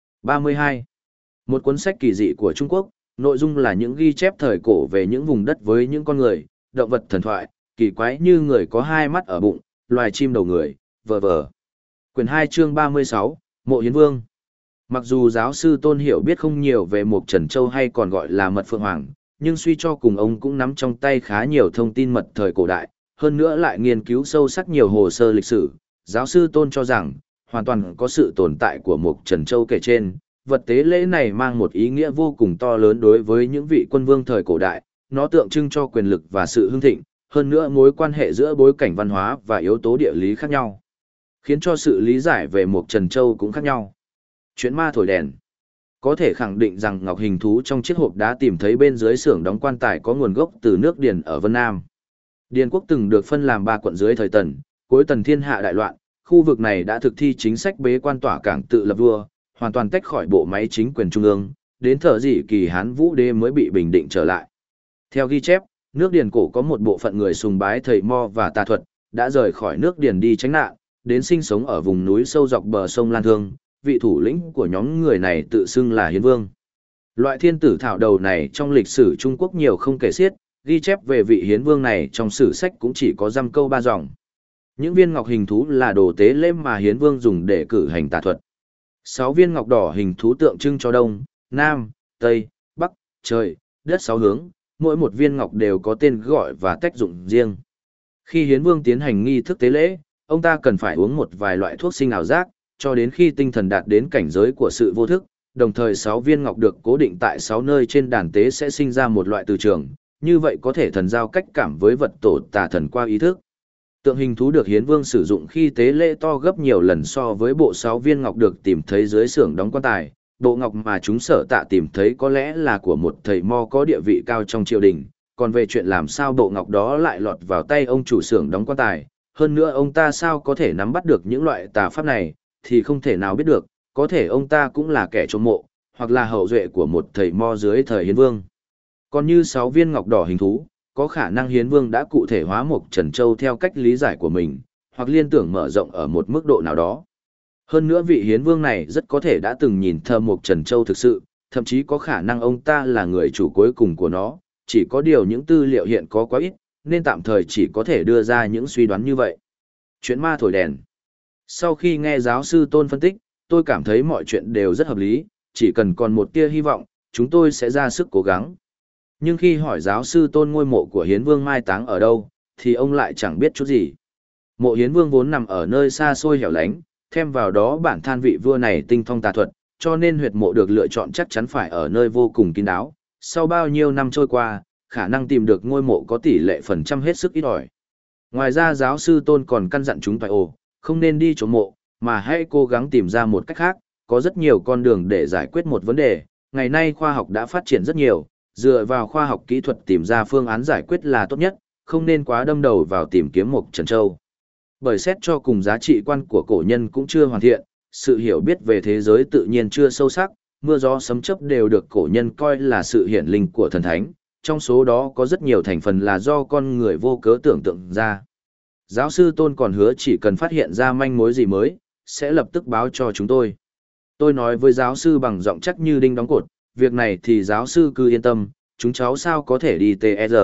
32. Một cuốn sách kỳ dị của Trung Quốc, nội dung là những ghi chép thời cổ về những vùng đất với những con người, động vật thần thoại, kỳ quái như người có hai mắt ở bụng, loài chim đầu người, vờ vờ. Quyển 2 chương 36, Mộ Hiến Vương. Mặc dù giáo sư Tôn hiểu biết không nhiều về Mộc Trần Châu hay còn gọi là Mật Phượng Hoàng, nhưng suy cho cùng ông cũng nắm trong tay khá nhiều thông tin mật thời cổ đại, hơn nữa lại nghiên cứu sâu sắc nhiều hồ sơ lịch sử. Giáo sư Tôn cho rằng, hoàn toàn có sự tồn tại của Mộc Trần Châu kể trên, vật tế lễ này mang một ý nghĩa vô cùng to lớn đối với những vị quân vương thời cổ đại, nó tượng trưng cho quyền lực và sự hưng thịnh, hơn nữa mối quan hệ giữa bối cảnh văn hóa và yếu tố địa lý khác nhau, khiến cho sự lý giải về Mộc Trần Châu cũng khác nhau. Chuyện ma thổi đèn. Có thể khẳng định rằng ngọc hình thú trong chiếc hộp đá tìm thấy bên dưới xưởng đóng quan tài có nguồn gốc từ nước Điền ở Vân Nam. Điền quốc từng được phân làm 3 quận dưới thời Tần, cuối Tần thiên hạ đại loạn, khu vực này đã thực thi chính sách bế quan tỏa cảng tự lập vua, hoàn toàn tách khỏi bộ máy chính quyền trung ương, đến thời Dị Kỳ Hán Vũ Đế mới bị bình định trở lại. Theo ghi chép, nước Điền cổ có một bộ phận người sùng bái thầy mo và tà thuật, đã rời khỏi nước Điền đi tránh nạn, đến sinh sống ở vùng núi sâu dọc bờ sông Lan Thương. Vị thủ lĩnh của nhóm người này tự xưng là Hiến Vương. Loại thiên tử thảo đầu này trong lịch sử Trung Quốc nhiều không kể xiết, ghi chép về vị Hiến Vương này trong sử sách cũng chỉ có dăm câu 3 dòng. Những viên ngọc hình thú là đồ tế lễ mà Hiến Vương dùng để cử hành tà thuật. 6 viên ngọc đỏ hình thú tượng trưng cho Đông, Nam, Tây, Bắc, trời, đất 6 hướng, mỗi một viên ngọc đều có tên gọi và tác dụng riêng. Khi Hiến Vương tiến hành nghi thức tế lễ, ông ta cần phải uống một vài loại thuốc sinh ảo giác, cho đến khi tinh thần đạt đến cảnh giới của sự vô thức, đồng thời 6 viên ngọc được cố định tại 6 nơi trên đàn tế sẽ sinh ra một loại từ trường, như vậy có thể thần giao cách cảm với vật tổ tà thần qua ý thức. Tượng hình thú được Hiến Vương sử dụng khi tế lễ to gấp nhiều lần so với bộ 6 viên ngọc được tìm thấy dưới xưởng đóng quan tài. Bộ ngọc mà chúng Sở Tạ tìm thấy có lẽ là của một thầy mo có địa vị cao trong triều đình, còn về chuyện làm sao bộ ngọc đó lại lọt vào tay ông chủ xưởng đóng quan tài, hơn nữa ông ta sao có thể nắm bắt được những loại tà pháp này, thì không thể nào biết được, có thể ông ta cũng là kẻ trộm mộ, hoặc là hậu duệ của một thầy mo dưới thời Hiến Vương. Còn như 6 viên ngọc đỏ hình thú, có khả năng Hiến Vương đã cụ thể hóa Mộc Trần Châu theo cách lý giải của mình, hoặc liên tưởng mở rộng ở một mức độ nào đó. Hơn nữa vị Hiến Vương này rất có thể đã từng nhìn thơ Mộc Trần Châu thực sự, thậm chí có khả năng ông ta là người chủ cuối cùng của nó, chỉ có điều những tư liệu hiện có quá ít, nên tạm thời chỉ có thể đưa ra những suy đoán như vậy. Chuyện ma thổi đèn. Sau khi nghe giáo sư Tôn phân tích, tôi cảm thấy mọi chuyện đều rất hợp lý, chỉ cần còn một tia hy vọng, chúng tôi sẽ ra sức cố gắng. Nhưng khi hỏi giáo sư Tôn ngôi mộ của Hiến Vương mai táng ở đâu, thì ông lại chẳng biết chút gì. Mộ Hiến Vương vốn nằm ở nơi xa xôi hẻo lánh, thêm vào đó bản than vị vua này tinh thông tà thuật, cho nên huyệt mộ được lựa chọn chắc chắn phải ở nơi vô cùng kín đáo. Sau bao nhiêu năm trôi qua, khả năng tìm được ngôi mộ có tỷ lệ phần trăm hết sức ít ỏi. Ngoài ra giáo sư Tôn còn căn dặn chúng phải không nên đi trộm mộ, mà hãy cố gắng tìm ra một cách khác, có rất nhiều con đường để giải quyết một vấn đề. Ngày nay khoa học đã phát triển rất nhiều, dựa vào khoa học kỹ thuật tìm ra phương án giải quyết là tốt nhất, không nên quá đâm đầu vào tìm kiếm Mộc Trần Châu. Bởi xét cho cùng giá trị quan của cổ nhân cũng chưa hoàn thiện, sự hiểu biết về thế giới tự nhiên chưa sâu sắc, mưa gió sấm chớp đều được cổ nhân coi là sự hiển linh của thần thánh, trong số đó có rất nhiều thành phần là do con người vô cớ tưởng tượng ra. Giáo sư Tôn còn hứa chỉ cần phát hiện ra manh mối gì mới, sẽ lập tức báo cho chúng tôi. Tôi nói với giáo sư bằng giọng chắc như đinh đóng cột, việc này thì giáo sư cứ yên tâm, chúng cháu sao có thể đi TR.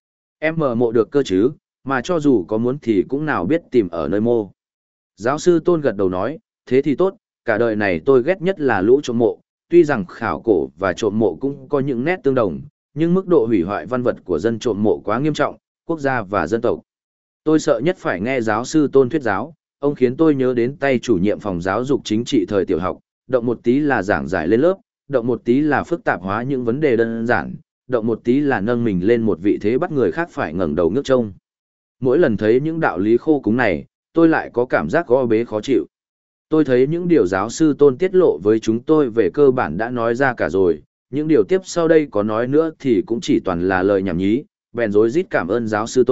Em mở mộ được cơ chứ, mà cho dù có muốn thì cũng nào biết tìm ở nơi mô. Giáo sư Tôn gật đầu nói, thế thì tốt, cả đời này tôi ghét nhất là lũ trộm mộ, tuy rằng khảo cổ và trộm mộ cũng có những nét tương đồng, nhưng mức độ hủy hoại văn vật của dân trộm mộ quá nghiêm trọng, quốc gia và dân tộc. Tôi sợ nhất phải nghe giáo sư Tôn thuyết giáo, ông khiến tôi nhớ đến tay chủ nhiệm phòng giáo dục chính trị thời tiểu học, động một tí là giảng giải lên lớp, động một tí là phức tạp hóa những vấn đề đơn giản, động một tí là nâng mình lên một vị thế bắt người khác phải ngẩng đầu ngước trông. Mỗi lần thấy những đạo lý khô cứng này, tôi lại có cảm giác go bế khó chịu. Tôi thấy những điều giáo sư Tôn tiết lộ với chúng tôi về cơ bản đã nói ra cả rồi, những điều tiếp sau đây có nói nữa thì cũng chỉ toàn là lời nhảm nhí, bèn rối rít cảm ơn giáo sư Tôn,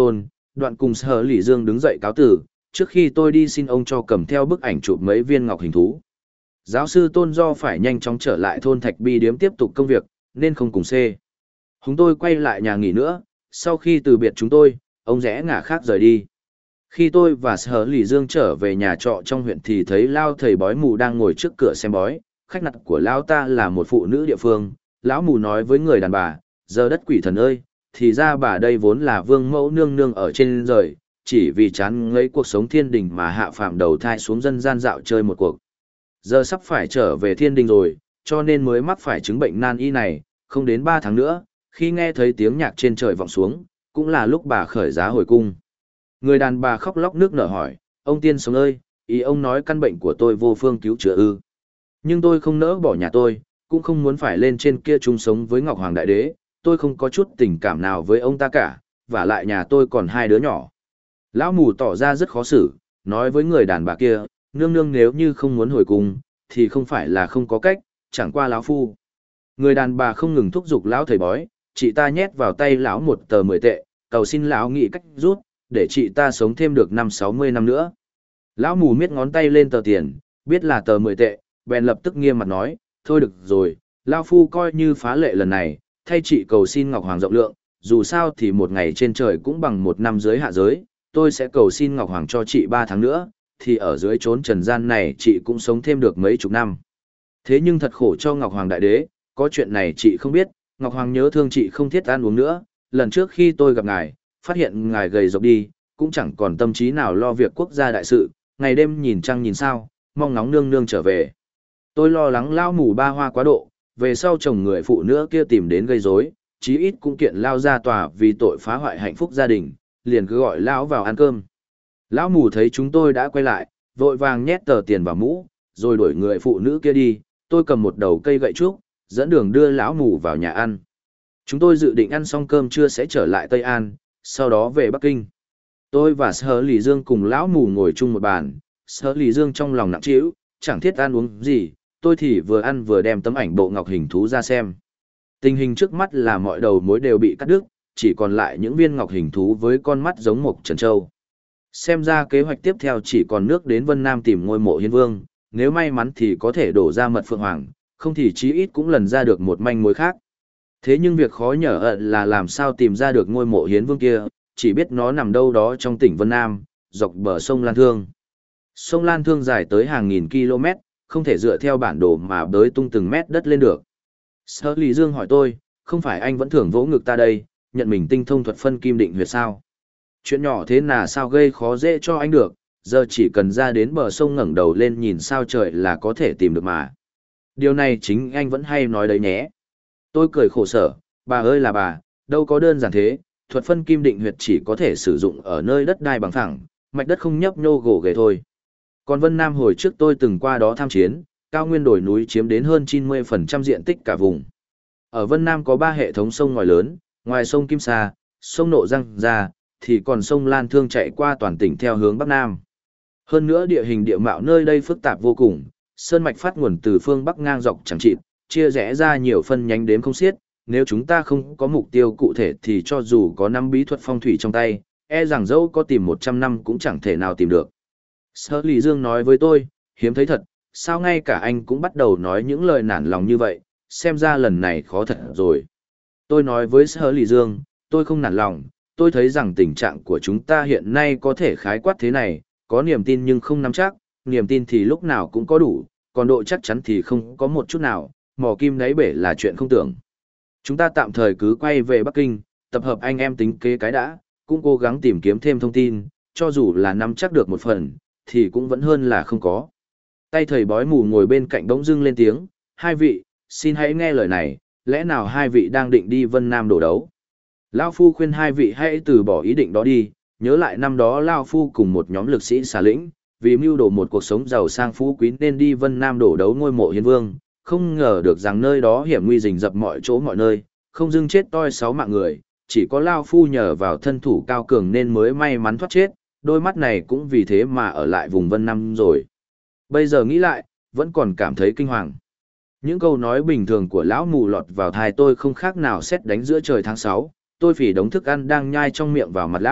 đoạn cùng Sở Lỷ Dương đứng dậy cáo từ, trước khi tôi đi xin ông cho cầm theo bức ảnh chụp mấy viên ngọc hình thú. Giáo sư Tôn do phải nhanh chóng trở lại thôn Thạch Bi Điếm tiếp tục công việc, nên không cùng xê. Chúng tôi quay lại nhà nghỉ nữa, sau khi từ biệt chúng tôi, ông rẽ ngả khác rời đi. Khi tôi và Sở Lỷ Dương trở về nhà trọ trong huyện thì thấy Lao thầy bói mù đang ngồi trước cửa xem bói, khách nặt của Lão ta là một phụ nữ địa phương. Lão mù nói với người đàn bà, giờ đất quỷ thần ơi, thì ra bà đây vốn là vương mẫu nương nương ở trên rời, chỉ vì chán ngấy cuộc sống thiên đình mà hạ phàm đầu thai xuống dân gian dạo chơi một cuộc. Giờ sắp phải trở về thiên đình rồi, cho nên mới mắc phải chứng bệnh nan y này, không đến 3 tháng nữa, khi nghe thấy tiếng nhạc trên trời vọng xuống, cũng là lúc bà khởi giá hồi cung. Người đàn bà khóc lóc nước nở hỏi, ông tiên sống ơi, ý ông nói căn bệnh của tôi vô phương cứu chữa ư. Nhưng tôi không nỡ bỏ nhà tôi, cũng không muốn phải lên trên kia chung sống với Ngọc Hoàng Đại Đế, tôi không có chút tình cảm nào với ông ta cả, và lại nhà tôi còn 2 đứa nhỏ. Lão mù tỏ ra rất khó xử, nói với người đàn bà kia, nương nương nếu như không muốn hồi cung, thì không phải là không có cách, chẳng qua lão phu. Người đàn bà không ngừng thúc giục lão thầy bói, chị ta nhét vào tay lão một tờ 10 tệ, cầu xin lão nghĩ cách rút, để chị ta sống thêm được 50-60 năm nữa. Lão mù miết ngón tay lên tờ tiền, biết là tờ 10 tệ, bèn lập tức nghiêm mặt nói, thôi được rồi, lão phu coi như phá lệ lần này, thay chị cầu xin Ngọc Hoàng rộng lượng, dù sao thì một ngày trên trời cũng bằng 1 năm dưới hạ giới, tôi sẽ cầu xin Ngọc Hoàng cho chị 3 tháng nữa, thì ở dưới chốn trần gian này chị cũng sống thêm được mấy chục năm. Thế nhưng thật khổ cho Ngọc Hoàng Đại Đế, có chuyện này chị không biết, Ngọc Hoàng nhớ thương chị không thiết ăn uống nữa, lần trước khi tôi gặp ngài, phát hiện ngài gầy rộc đi, cũng chẳng còn tâm trí nào lo việc quốc gia đại sự, ngày đêm nhìn trăng nhìn sao, mong ngóng nương nương trở về. Tôi lo lắng lao mù ba hoa quá độ, về sau chồng người phụ nữ kia tìm đến gây rối, chí ít cũng kiện lao ra tòa vì tội phá hoại hạnh phúc gia đình, liền cứ gọi lão vào ăn cơm. Lão mù thấy chúng tôi đã quay lại, vội vàng nhét tờ tiền vào mũ, rồi đuổi người phụ nữ kia đi, tôi cầm một đầu cây gậy trúc, dẫn đường đưa lão mù vào nhà ăn. Chúng tôi dự định ăn xong cơm trưa sẽ trở lại Tây An, sau đó về Bắc Kinh. Tôi và Sở Lỷ Dương cùng lão mù ngồi chung một bàn, Sở Lỷ Dương trong lòng nặng trĩu, chẳng thiết ăn uống gì, tôi thì vừa ăn vừa đem tấm ảnh bộ ngọc hình thú ra xem. Tình hình trước mắt là mọi đầu mối đều bị cắt đứt, chỉ còn lại những viên ngọc hình thú với con mắt giống một trần châu. Xem ra kế hoạch tiếp theo chỉ còn nước đến Vân Nam tìm ngôi mộ hiến vương, nếu may mắn thì có thể đổ ra mật phượng hoàng, không thì chí ít cũng lần ra được một manh mối khác. Thế nhưng việc khó nhở là làm sao tìm ra được ngôi mộ hiến vương kia, chỉ biết nó nằm đâu đó trong tỉnh Vân Nam, dọc bờ sông Lan Thương. Sông Lan Thương dài tới hàng nghìn km, không thể dựa theo bản đồ mà bới tung từng mét đất lên được. Sở Lỷ Dương hỏi tôi, không phải anh vẫn thường vỗ ngực ta đây, nhận mình tinh thông thuật phân kim định huyệt sao? Chuyện nhỏ thế nào sao gây khó dễ cho anh được, giờ chỉ cần ra đến bờ sông ngẩng đầu lên nhìn sao trời là có thể tìm được mà. Điều này chính anh vẫn hay nói đấy nhé. Tôi cười khổ sở, bà ơi là bà, đâu có đơn giản thế, thuật phân kim định huyệt chỉ có thể sử dụng ở nơi đất đai bằng phẳng, mạch đất không nhấp nhô gồ ghề thôi. Còn Vân Nam hồi trước tôi từng qua đó tham chiến, cao nguyên đồi núi chiếm đến hơn 90% diện tích cả vùng. Ở Vân Nam có 3 hệ thống sông ngòi lớn, ngoài sông Kim Sa, sông Nộ Giang ra, thì còn sông Lan Thương chạy qua toàn tỉnh theo hướng Bắc Nam. Hơn nữa địa hình địa mạo nơi đây phức tạp vô cùng, sơn mạch phát nguồn từ phương Bắc ngang dọc chẳng chịt, chia rẽ ra nhiều phân nhánh đếm không xiết, nếu chúng ta không có mục tiêu cụ thể thì cho dù có nắm bí thuật phong thủy trong tay, e rằng dẫu có tìm 100 năm cũng chẳng thể nào tìm được. Sở Lỷ Dương nói với tôi, hiếm thấy thật, sao ngay cả anh cũng bắt đầu nói những lời nản lòng như vậy, xem ra lần này khó thật rồi. Tôi nói với Sở Lỷ Dương, tôi không nản lòng, tôi thấy rằng tình trạng của chúng ta hiện nay có thể khái quát thế này, có niềm tin nhưng không nắm chắc, niềm tin thì lúc nào cũng có đủ, còn độ chắc chắn thì không có một chút nào, mò kim đáy bể là chuyện không tưởng. Chúng ta tạm thời cứ quay về Bắc Kinh, tập hợp anh em tính kế cái đã, cũng cố gắng tìm kiếm thêm thông tin, cho dù là nắm chắc được một phần, thì cũng vẫn hơn là không có. Tay thầy bói mù ngồi bên cạnh bỗng dưng lên tiếng, 2 vị, xin hãy nghe lời này, lẽ nào 2 vị đang định đi Vân Nam đổ đấu? Lao Phu khuyên 2 vị hãy từ bỏ ý định đó đi, nhớ lại năm đó Lao Phu cùng một nhóm lực sĩ xà lĩnh, vì mưu đồ một cuộc sống giàu sang phú quý nên đi Vân Nam đổ đấu ngôi mộ hiến vương, không ngờ được rằng nơi đó hiểm nguy rình rập mọi chỗ mọi nơi, không dưng chết toi 6 mạng người, chỉ có Lao Phu nhờ vào thân thủ cao cường nên mới may mắn thoát chết, đôi mắt này cũng vì thế mà ở lại vùng Vân Nam rồi. Bây giờ nghĩ lại, vẫn còn cảm thấy kinh hoàng. Những câu nói bình thường của lão mù lọt vào tai tôi không khác nào sét đánh giữa trời tháng 6, tôi phỉ đống thức ăn đang nhai trong miệng vào mặt lão,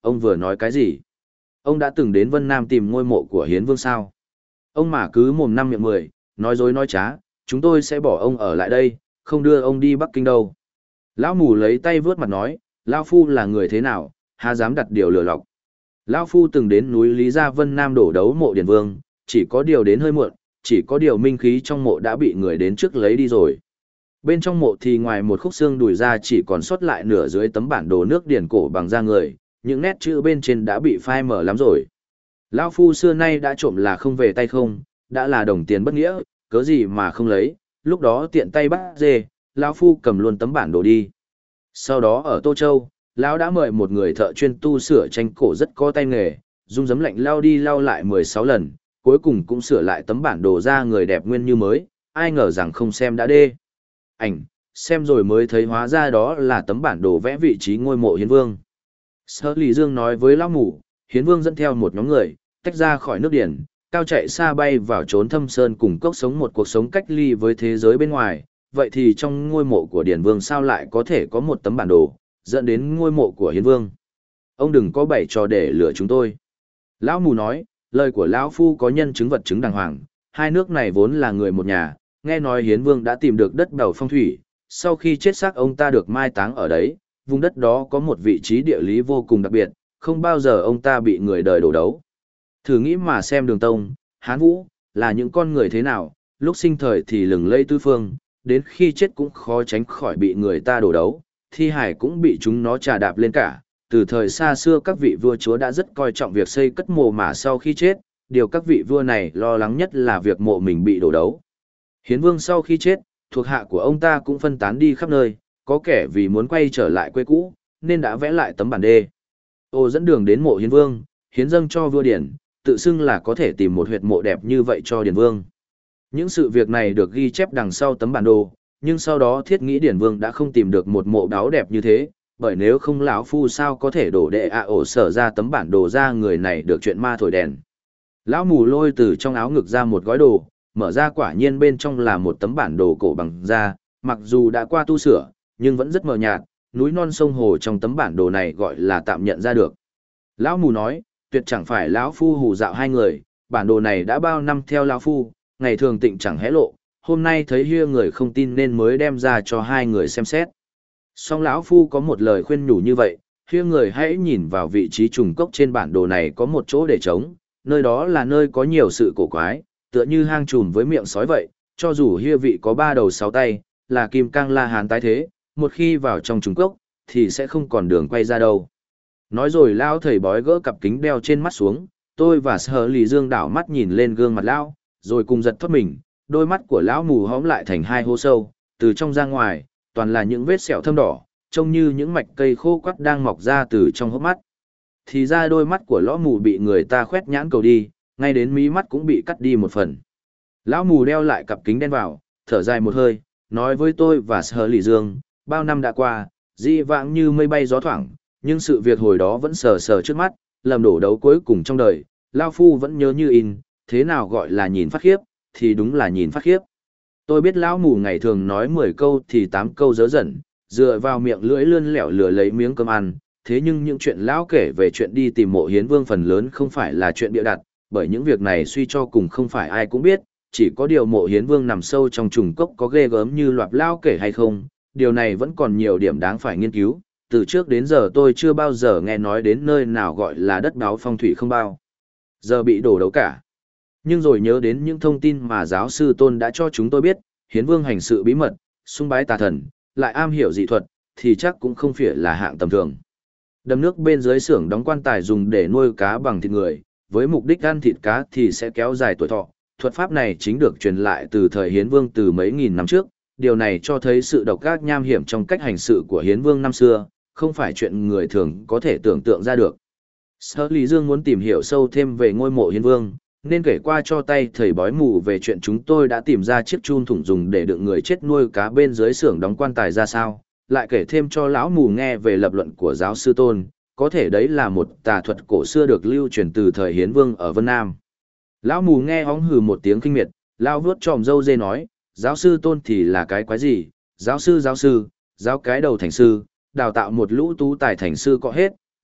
Ông vừa nói cái gì? Ông đã từng đến Vân Nam tìm ngôi mộ của Hiến Vương sao? Ông mà cứ mồm năm miệng mười, nói dối nói trá, chúng tôi sẽ bỏ ông ở lại đây, không đưa ông đi Bắc Kinh đâu. Lão mù lấy tay vướt mặt nói, Lão Phu là người thế nào, há dám đặt điều lừa lọc. Lão Phu từng đến núi Lý Gia Vân Nam đổ đấu mộ Điền Vương, chỉ có điều đến hơi muộn, chỉ có điều minh khí trong mộ đã bị người đến trước lấy đi rồi. Bên trong mộ thì ngoài một khúc xương đùi ra chỉ còn sót lại nửa dưới tấm bản đồ nước điển cổ bằng da người, những nét chữ bên trên đã bị phai mờ lắm rồi. Lão Phu xưa nay đã trộm là không về tay không, đã là đồng tiền bất nghĩa, cớ gì mà không lấy, lúc đó tiện tay bắt dê, Lão Phu cầm luôn tấm bản đồ đi. Sau đó ở Tô Châu, Lão đã mời một người thợ chuyên tu sửa tranh cổ rất có tay nghề, dùng giấm lạnh lau đi lau lại 16 lần, cuối cùng cũng sửa lại tấm bản đồ ra người đẹp nguyên như mới, ai ngờ rằng không xem đã đê. Ảnh, xem rồi mới thấy hóa ra đó là tấm bản đồ vẽ vị trí ngôi mộ Hiến Vương. Sở Lý Dương nói với Lão Mù, Hiến Vương dẫn theo một nhóm người, tách ra khỏi nước điển, cao chạy xa bay vào trốn thâm sơn cùng cốc sống một cuộc sống cách ly với thế giới bên ngoài. Vậy thì trong ngôi mộ của Điền Vương sao lại có thể có một tấm bản đồ, dẫn đến ngôi mộ của Hiến Vương? Ông đừng có bày trò để lừa chúng tôi. Lão Mù nói, lời của Lão Phu có nhân chứng vật chứng đàng hoàng, hai nước này vốn là người một nhà, nghe nói Hiến Vương đã tìm được đất bầu phong thủy, sau khi chết xác ông ta được mai táng ở đấy, vùng đất đó có một vị trí địa lý vô cùng đặc biệt, không bao giờ ông ta bị người đời đổ đấu. Thử nghĩ mà xem Đường Tông, Hán Vũ, là những con người thế nào, lúc sinh thời thì lừng lẫy tứ phương, đến khi chết cũng khó tránh khỏi bị người ta đổ đấu, thi hài cũng bị chúng nó trà đạp lên cả. Từ thời xa xưa các vị vua chúa đã rất coi trọng việc xây cất mồ mả sau khi chết, điều các vị vua này lo lắng nhất là việc mộ mình bị đổ đấu. Hiến Vương sau khi chết, thuộc hạ của ông ta cũng phân tán đi khắp nơi, có kẻ vì muốn quay trở lại quê cũ, nên đã vẽ lại tấm bản đê. Ô dẫn đường đến mộ Hiến Vương, hiến dâng cho vua Điển, tự xưng là có thể tìm một huyệt mộ đẹp như vậy cho Điền Vương. Những sự việc này được ghi chép đằng sau tấm bản đồ, nhưng sau đó thiết nghĩ Điền Vương đã không tìm được một mộ đáo đẹp như thế, bởi nếu không lão Phu sao có thể đổ đệ ổ sở ra tấm bản đồ ra người này được chuyện ma thổi đèn. Lão Mù lôi từ trong áo ngực ra một gói đồ, mở ra quả nhiên bên trong là một tấm bản đồ cổ bằng da, mặc dù đã qua tu sửa, nhưng vẫn rất mờ nhạt, núi non sông hồ trong tấm bản đồ này gọi là tạm nhận ra được. Lão Mù nói, tuyệt chẳng phải lão Phu hù dạo hai người, bản đồ này đã bao năm theo lão Phu, ngày thường tịnh chẳng hé lộ, hôm nay thấy hia người không tin nên mới đem ra cho hai người xem xét. Song lão Phu có một lời khuyên nhủ như vậy, hia người hãy nhìn vào vị trí trùng cốc trên bản đồ này có một chỗ để trống, nơi đó là nơi có nhiều sự cổ quái, tựa như hang trùm với miệng sói vậy, cho dù hia vị có 3 đầu 6 tay, là kim cang la hán tái thế, một khi vào trong trùng cốc, thì sẽ không còn đường quay ra đâu. Nói rồi lao thầy bói gỡ cặp kính đeo trên mắt xuống, tôi và Sở Lý Dương đảo mắt nhìn lên gương mặt lão, rồi cùng giật thoát mình, đôi mắt của lão mù hõm lại thành hai hố sâu, từ trong ra ngoài, toàn là những vết sẹo thâm đỏ, trông như những mạch cây khô quắt đang mọc ra từ trong hốc mắt. Thì ra đôi mắt của lão mù bị người ta khoét nhãn cầu đi, ngay đến mí mắt cũng bị cắt đi một phần. Lão mù đeo lại cặp kính đen vào, thở dài một hơi, nói với tôi và Sở Lý Dương, bao năm đã qua, dị vãng như mây bay gió thoảng, nhưng sự việc hồi đó vẫn sờ sờ trước mắt, lầm đổ đấu cuối cùng trong đời, Lao Phu vẫn nhớ như in, thế nào gọi là nhìn phát khiếp, thì đúng là nhìn phát khiếp. Tôi biết lão mù ngày thường nói 10 câu thì 8 câu dớ dẩn, dựa vào miệng lưỡi lươn lẻo lừa lấy miếng cơm ăn, thế nhưng những chuyện lão kể về chuyện đi tìm mộ Hiến Vương phần lớn không phải là chuyện bịa đặt, bởi những việc này suy cho cùng không phải ai cũng biết, chỉ có điều mộ Hiến Vương nằm sâu trong trùng cốc có ghê gớm như loạt lão kể hay không, điều này vẫn còn nhiều điểm đáng phải nghiên cứu. Từ trước đến giờ tôi chưa bao giờ nghe nói đến nơi nào gọi là đất đáo phong thủy không bao giờ bị đổ đấu cả. Nhưng rồi nhớ đến những thông tin mà giáo sư Tôn đã cho chúng tôi biết, Hiến Vương hành sự bí mật, sung bái tà thần, lại am hiểu dị thuật, thì chắc cũng không phải là hạng tầm thường. Đầm nước bên dưới xưởng đóng quan tài dùng để nuôi cá bằng thịt người, với mục đích ăn thịt cá thì sẽ kéo dài tuổi thọ. Thuật pháp này chính được truyền lại từ thời Hiến Vương từ mấy nghìn năm trước, điều này cho thấy sự độc ác nham hiểm trong cách hành sự của Hiến Vương năm xưa, không phải chuyện người thường có thể tưởng tượng ra được. Sở Lý Dương muốn tìm hiểu sâu thêm về ngôi mộ Hiến Vương, nên kể qua cho tay thầy bói mù về chuyện chúng tôi đã tìm ra chiếc chun thủng dùng để đựng người chết nuôi cá bên dưới xưởng đóng quan tài ra sao, lại kể thêm cho lão mù nghe về lập luận của giáo sư Tôn, có thể đấy là một tà thuật cổ xưa được lưu truyền từ thời Hiến Vương ở Vân Nam. Lão mù nghe hóng hừ một tiếng kinh miệt, lao vuốt tròm râu dê nói, giáo sư Tôn thì là cái quái gì, giáo sư, giáo cái đầu thành sư, đào tạo một lũ tú tài thành sư có hết,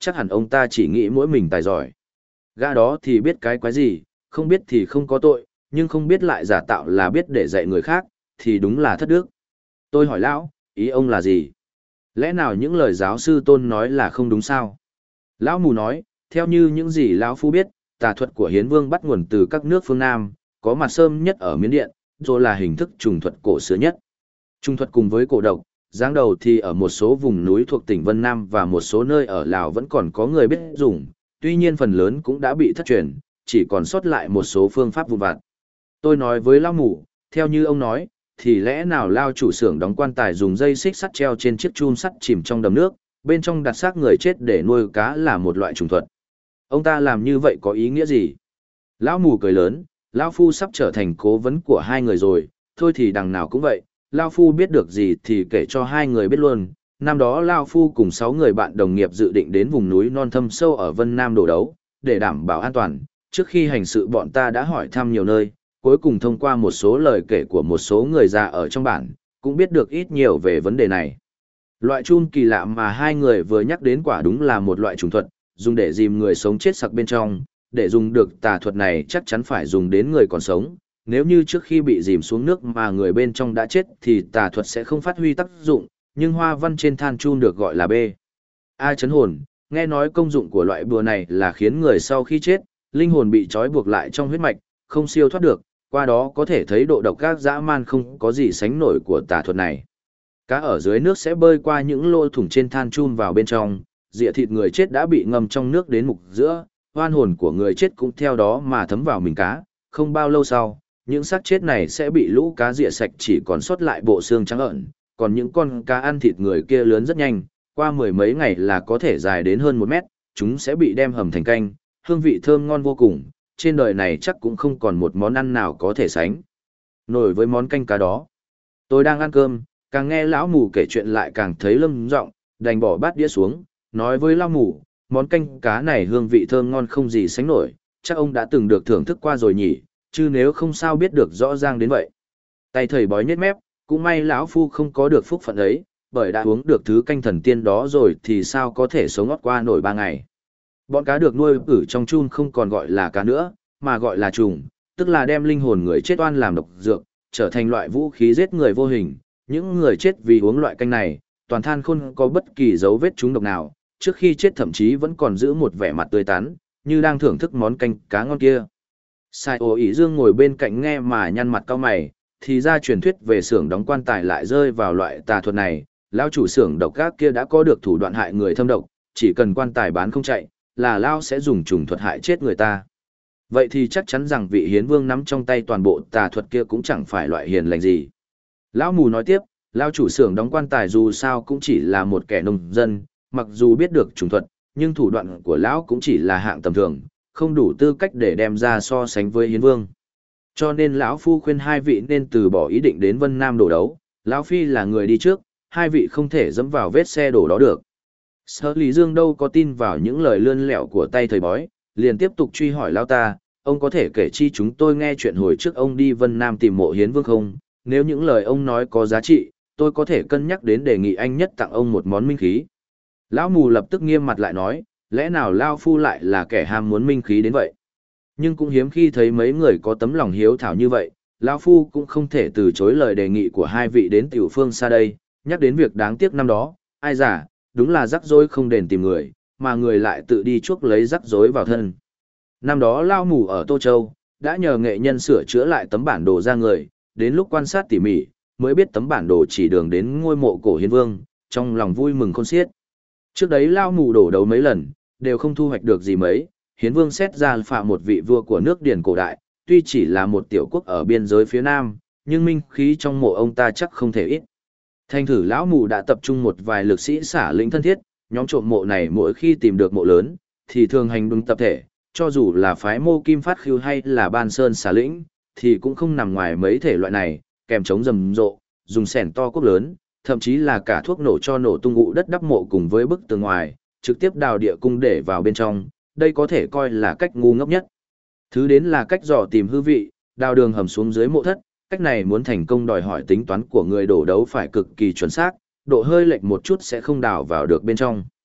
chắc hẳn ông ta chỉ nghĩ mỗi mình tài giỏi. Gã đó thì biết cái quái gì, không biết thì không có tội, nhưng không biết lại giả tạo là biết để dạy người khác, thì đúng là thất đức. Tôi hỏi lão, ý ông là gì? Lẽ nào những lời giáo sư Tôn nói là không đúng sao? Lão mù nói, theo như những gì lão phu biết, tà thuật của Hiến Vương bắt nguồn từ các nước phương Nam, có mặt sớm nhất ở Miến Điện, rồi là hình thức trùng thuật cổ xưa nhất. Trùng thuật cùng với cổ độc, giáng đầu thì ở một số vùng núi thuộc tỉnh Vân Nam và một số nơi ở Lào vẫn còn có người biết dùng, tuy nhiên phần lớn cũng đã bị thất truyền, chỉ còn sót lại một số phương pháp vụn vặt. Tôi nói với lão mù, theo như ông nói, thì lẽ nào lao chủ xưởng đóng quan tài dùng dây xích sắt treo trên chiếc chum sắt chìm trong đầm nước, bên trong đặt xác người chết để nuôi cá là một loại trùng thuật. Ông ta làm như vậy có ý nghĩa gì? Lão mù cười lớn, lão phu sắp trở thành cố vấn của hai người rồi, thôi thì đằng nào cũng vậy, lão phu biết được gì thì kể cho hai người biết luôn. Năm đó lão phu cùng 6 người bạn đồng nghiệp dự định đến vùng núi non thâm sâu ở Vân Nam đổ đấu, để đảm bảo an toàn. Trước khi hành sự bọn ta đã hỏi thăm nhiều nơi, cuối cùng thông qua một số lời kể của một số người già ở trong bản, cũng biết được ít nhiều về vấn đề này. Loại chun kỳ lạ mà hai người vừa nhắc đến quả đúng là một loại trùng thuật, dùng để dìm người sống chết sặc bên trong. Để dùng được tà thuật này chắc chắn phải dùng đến người còn sống. Nếu như trước khi bị dìm xuống nước mà người bên trong đã chết thì tà thuật sẽ không phát huy tác dụng, nhưng hoa văn trên than chun được gọi là bê. A chấn hồn, nghe nói công dụng của loại bùa này là khiến người sau khi chết, linh hồn bị trói buộc lại trong huyết mạch, không siêu thoát được, qua đó có thể thấy độ độc ác dã man không có gì sánh nổi của tà thuật này. Cá ở dưới nước sẽ bơi qua những lỗ thủng trên than chun vào bên trong, rịa thịt người chết đã bị ngâm trong nước đến mục giữa, oan hồn của người chết cũng theo đó mà thấm vào mình cá, không bao lâu sau, những xác chết này sẽ bị lũ cá rịa sạch chỉ còn sót lại bộ xương trắng ợn, còn những con cá ăn thịt người kia lớn rất nhanh, qua mười mấy ngày là có thể dài đến hơn 1 mét, chúng sẽ bị đem hầm thành canh, hương vị thơm ngon vô cùng, trên đời này chắc cũng không còn một món ăn nào có thể sánh nổi với món canh cá đó. Tôi đang ăn cơm, càng nghe lão mù kể chuyện lại càng thấy lâm giọng, đành bỏ bát đĩa xuống, nói với lão mù, món canh cá này hương vị thơm ngon không gì sánh nổi, chắc ông đã từng được thưởng thức qua rồi nhỉ, chứ nếu không sao biết được rõ ràng đến vậy. Tay thầy bói nhếch mép, cũng may lão phu không có được phúc phận ấy, bởi đã uống được thứ canh thần tiên đó rồi thì sao có thể sống ngót qua nổi 3 ngày. Bọn cá được nuôi ở trong chum không còn gọi là cá nữa, mà gọi là trùng, tức là đem linh hồn người chết oan làm độc dược, trở thành loại vũ khí giết người vô hình. Những người chết vì uống loại canh này, toàn than không có bất kỳ dấu vết trúng độc nào, trước khi chết thậm chí vẫn còn giữ một vẻ mặt tươi tắn, như đang thưởng thức món canh cá ngon kia. Sai Ô Ý Dương ngồi bên cạnh nghe mà nhăn mặt cau mày, thì ra truyền thuyết về xưởng đóng quan tài lại rơi vào loại tà thuật này, lão chủ xưởng độc ác kia đã có được thủ đoạn hại người thâm độc, chỉ cần quan tài bán không chạy, là lão sẽ dùng trùng thuật hại chết người ta. Vậy thì chắc chắn rằng vị hiến vương nắm trong tay toàn bộ tà thuật kia cũng chẳng phải loại hiền lành gì. Lão mù nói tiếp, lão chủ xưởng đóng quan tài dù sao cũng chỉ là một kẻ nông dân, mặc dù biết được trùng thuật, nhưng thủ đoạn của lão cũng chỉ là hạng tầm thường, không đủ tư cách để đem ra so sánh với hiến vương. Cho nên lão phu khuyên hai vị nên từ bỏ ý định đến Vân Nam đổ đấu, lão phi là người đi trước, hai vị không thể dẫm vào vết xe đổ đó được. Sở Lý Dương đâu có tin vào những lời lươn lẹo của tay thầy bói, liền tiếp tục truy hỏi lão ta, ông có thể kể chi chúng tôi nghe chuyện hồi trước ông đi Vân Nam tìm mộ hiến vương không? Nếu những lời ông nói có giá trị, tôi có thể cân nhắc đến đề nghị anh nhất tặng ông một món minh khí. Lão mù lập tức nghiêm mặt lại nói, lẽ nào Lao Phu lại là kẻ ham muốn minh khí đến vậy? Nhưng cũng hiếm khi thấy mấy người có tấm lòng hiếu thảo như vậy, Lão Phu cũng không thể từ chối lời đề nghị của hai vị đến tiểu phương xa đây, nhắc đến việc đáng tiếc năm đó, ai giả, đúng là rắc rối không đền tìm người, mà người lại tự đi chuốc lấy rắc rối vào thân. Năm đó Lao Mù ở Tô Châu, đã nhờ nghệ nhân sửa chữa lại tấm bản đồ ra người, đến lúc quan sát tỉ mỉ, mới biết tấm bản đồ chỉ đường đến ngôi mộ cổ hiến vương, trong lòng vui mừng khôn xiết. Trước đấy Lao Mù đổ đấu mấy lần, đều không thu hoạch được gì mấy, hiến vương xét ra phạm một vị vua của nước Điền cổ đại, tuy chỉ là một tiểu quốc ở biên giới phía nam, nhưng minh khí trong mộ ông ta chắc không thể ít. Thành thử lão mù đã tập trung một vài lực sĩ xả lĩnh thân thiết, nhóm trộm mộ này mỗi khi tìm được mộ lớn, thì thường hành động tập thể, cho dù là phái Mô Kim Phát Khiêu hay là Ban Sơn xả lĩnh, thì cũng không nằm ngoài mấy thể loại này, kèm chống rầm rộ, dùng sẻn to cuốc lớn, thậm chí là cả thuốc nổ cho nổ tung ụ đất đắp mộ cùng với bức tường ngoài, trực tiếp đào địa cung để vào bên trong, đây có thể coi là cách ngu ngốc nhất. Thứ đến là cách dò tìm hư vị, đào đường hầm xuống dưới mộ thất, cách này muốn thành công đòi hỏi tính toán của người đổ đấu phải cực kỳ chuẩn xác, độ hơi lệch một chút sẽ không đào vào được bên trong.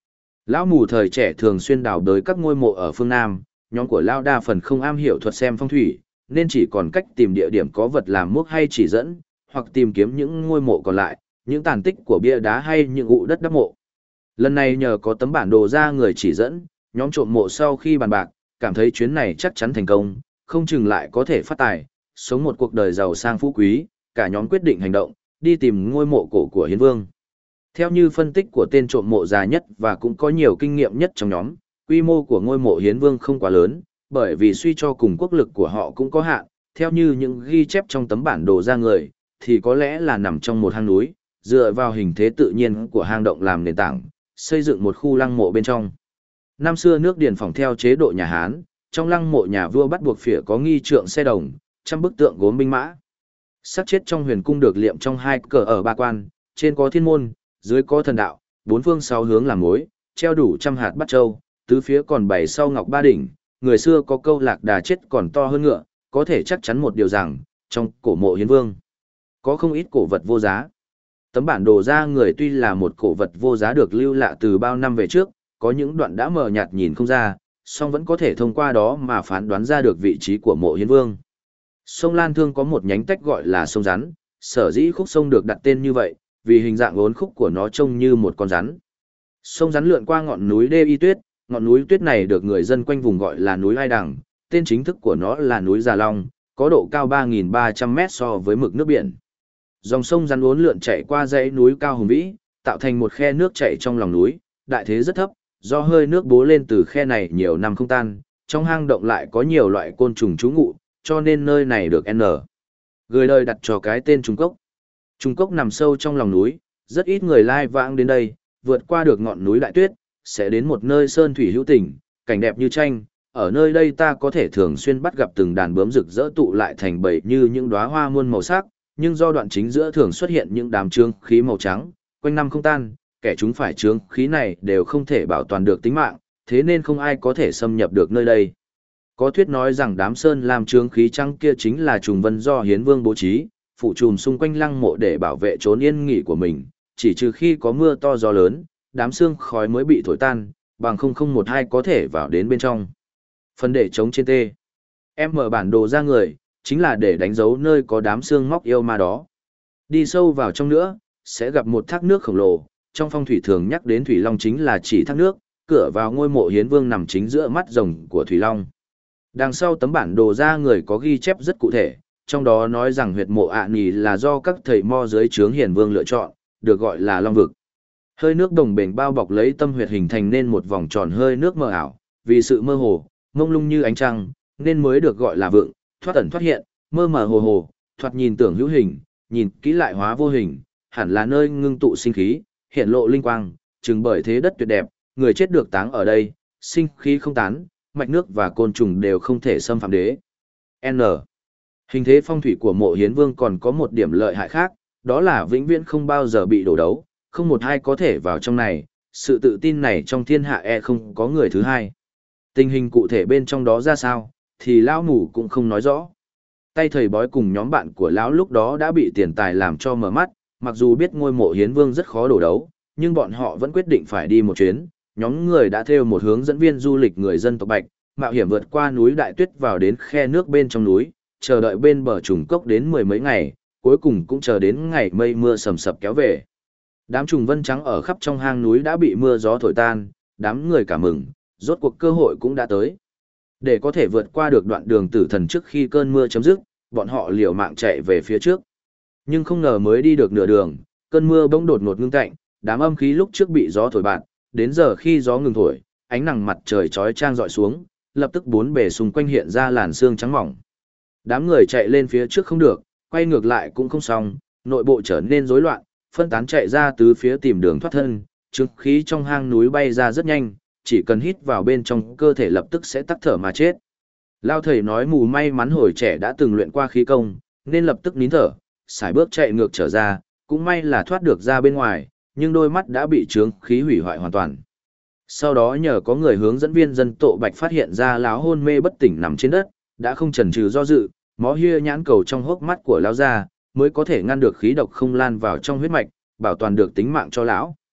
Lão mù thời trẻ thường xuyên đào đới các ngôi mộ ở phương Nam, nhóm của lão đa phần không am hiểu thuật xem phong thủy, nên chỉ còn cách tìm địa điểm có vật làm mốc hay chỉ dẫn, hoặc tìm kiếm những ngôi mộ còn lại, những tàn tích của bia đá hay những ụ đất đắp mộ. Lần này nhờ có tấm bản đồ ra người chỉ dẫn, nhóm trộm mộ sau khi bàn bạc, cảm thấy chuyến này chắc chắn thành công, không chừng lại có thể phát tài, sống một cuộc đời giàu sang phú quý, cả nhóm quyết định hành động, đi tìm ngôi mộ cổ của Hiến Vương. Theo như phân tích của tên trộm mộ già nhất và cũng có nhiều kinh nghiệm nhất trong nhóm, quy mô của ngôi mộ Hiến Vương không quá lớn, bởi vì suy cho cùng quốc lực của họ cũng có hạn, theo như những ghi chép trong tấm bản đồ ra người, thì có lẽ là nằm trong một hang núi, dựa vào hình thế tự nhiên của hang động làm nền tảng, xây dựng một khu lăng mộ bên trong. Năm xưa nước Điền phỏng theo chế độ nhà Hán, trong lăng mộ nhà vua bắt buộc phải có nghi trượng xe đồng, trăm bức tượng gốm binh mã. Xác chết trong huyền cung được liệm trong hai cờ ở ba quan, trên có thiên môn, dưới có thần đạo, bốn phương sáu hướng làm mối, treo đủ trăm hạt bát châu, tứ phía còn bày sau ngọc ba đỉnh. Người xưa có câu lạc đà chết còn to hơn ngựa, có thể chắc chắn một điều rằng, trong cổ mộ Hiến Vương, có không ít cổ vật vô giá. Tấm bản đồ ra người tuy là một cổ vật vô giá được lưu lại từ bao năm về trước, có những đoạn đã mờ nhạt nhìn không ra, song vẫn có thể thông qua đó mà phán đoán ra được vị trí của mộ Hiến Vương. Sông Lan Thương có một nhánh tách gọi là sông rắn, sở dĩ khúc sông được đặt tên như vậy, vì hình dạng uốn khúc của nó trông như một con rắn. Sông rắn lượn qua ngọn núi Đê Y Tuyết, ngọn núi tuyết này được người dân quanh vùng gọi là núi Ai Đằng, tên chính thức của nó là núi Già Long, có độ cao 3.300 mét so với mực nước biển. Dòng sông rắn uốn lượn chạy qua dãy núi cao hùng vĩ, tạo thành một khe nước chảy trong lòng núi, đại thế rất thấp, do hơi nước bố lên từ khe này nhiều năm không tan, trong hang động lại có nhiều loại côn trùng trú ngụ, cho nên nơi này được người đời đặt cho cái tên Trung Cốc. Trung Cốc nằm sâu trong lòng núi, rất ít người lai vãng đến đây, vượt qua được ngọn núi Đại Tuyết, sẽ đến một nơi sơn thủy hữu tình, cảnh đẹp như tranh. Ở nơi đây ta có thể thường xuyên bắt gặp từng đàn bướm rực rỡ tụ lại thành bầy như những đóa hoa muôn màu sắc, nhưng do đoạn chính giữa thường xuất hiện những đám trướng khí màu trắng, quanh năm không tan, kẻ chúng phải trướng khí này đều không thể bảo toàn được tính mạng, thế nên không ai có thể xâm nhập được nơi đây. Có thuyết nói rằng đám sơn làm trướng khí trắng kia chính là trùng vân do Hiến Vương bố trí, phủ trùm xung quanh lăng mộ để bảo vệ trốn yên nghỉ của mình, chỉ trừ khi có mưa to gió lớn, đám sương khói mới bị thổi tan, bằng không một ai có thể vào đến bên trong. Phần để chống trên tê. Em mở bản đồ ra người, chính là để đánh dấu nơi có đám sương móc yêu ma đó. Đi sâu vào trong nữa, sẽ gặp một thác nước khổng lồ, trong phong thủy thường nhắc đến Thủy Long chính là chỉ thác nước, cửa vào ngôi mộ Hiến Vương nằm chính giữa mắt rồng của Thủy Long. Đằng sau tấm bản đồ ra người có ghi chép rất cụ thể, trong đó nói rằng huyệt mộ ạ nì là do các thầy mo dưới trướng Hiền Vương lựa chọn, được gọi là Long Vực. Hơi nước đồng bền bao bọc lấy tâm huyệt hình thành nên một vòng tròn hơi nước mờ ảo, vì sự mơ hồ, mông lung như ánh trăng, nên mới được gọi là vượng, thoát ẩn thoát hiện, mơ mờ hồ hồ, thoạt nhìn tưởng hữu hình, nhìn kỹ lại hóa vô hình, hẳn là nơi ngưng tụ sinh khí, hiện lộ linh quang, chừng bởi thế đất tuyệt đẹp, người chết được táng ở đây, sinh khí không tán, mạch nước và côn trùng đều không thể xâm phạm đế. N. Hình thế phong thủy của mộ Hiến Vương còn có một điểm lợi hại khác, đó là vĩnh viễn không bao giờ bị đổ đấu, không một ai có thể vào trong này, sự tự tin này trong thiên hạ không có người thứ hai. Tình hình cụ thể bên trong đó ra sao, thì lão mù cũng không nói rõ. Tay thầy bói cùng nhóm bạn của lão lúc đó đã bị tiền tài làm cho mở mắt, mặc dù biết ngôi mộ Hiến Vương rất khó đổ đấu, nhưng bọn họ vẫn quyết định phải đi một chuyến. Nhóm người đã thuê một hướng dẫn viên du lịch người dân tộc Bạch, mạo hiểm vượt qua núi Đại Tuyết vào đến khe nước bên trong núi, chờ đợi bên bờ trùng cốc đến mười mấy ngày, cuối cùng cũng chờ đến ngày mây mưa sầm sập kéo về. Đám trùng vân trắng ở khắp trong hang núi đã bị mưa gió thổi tan, đám người cảm mừng, rốt cuộc cơ hội cũng đã tới. Để có thể vượt qua được đoạn đường tử thần trước khi cơn mưa chấm dứt, bọn họ liều mạng chạy về phía trước. Nhưng không ngờ mới đi được nửa đường, cơn mưa bỗng đột ngột ngưng tạnh, đám âm khí lúc trước bị gió thổi bạt, đến giờ khi gió ngừng thổi, ánh nắng mặt trời chói chang rọi xuống, lập tức bốn bề xung quanh hiện ra làn sương trắng mỏng. Đám người chạy lên phía trước không được, quay ngược lại cũng không xong, nội bộ trở nên rối loạn, phân tán chạy ra tứ phía tìm đường thoát thân, chứng khí trong hang núi bay ra rất nhanh, chỉ cần hít vào bên trong cơ thể lập tức sẽ tắc thở mà chết. Lao thầy nói mù may mắn hồi trẻ đã từng luyện qua khí công, nên lập tức nín thở, sải bước chạy ngược trở ra, cũng may là thoát được ra bên ngoài, nhưng đôi mắt đã bị chướng khí hủy hoại hoàn toàn. Sau đó nhờ có người hướng dẫn viên dân tộ Bạch phát hiện ra lão hôn mê bất tỉnh nằm trên đất, đã không chần chừ do dự, mó hia nhãn cầu trong hốc mắt của lão ra, mới có thể ngăn được khí độc không lan vào trong huyết mạch, bảo toàn được tính mạng cho lão.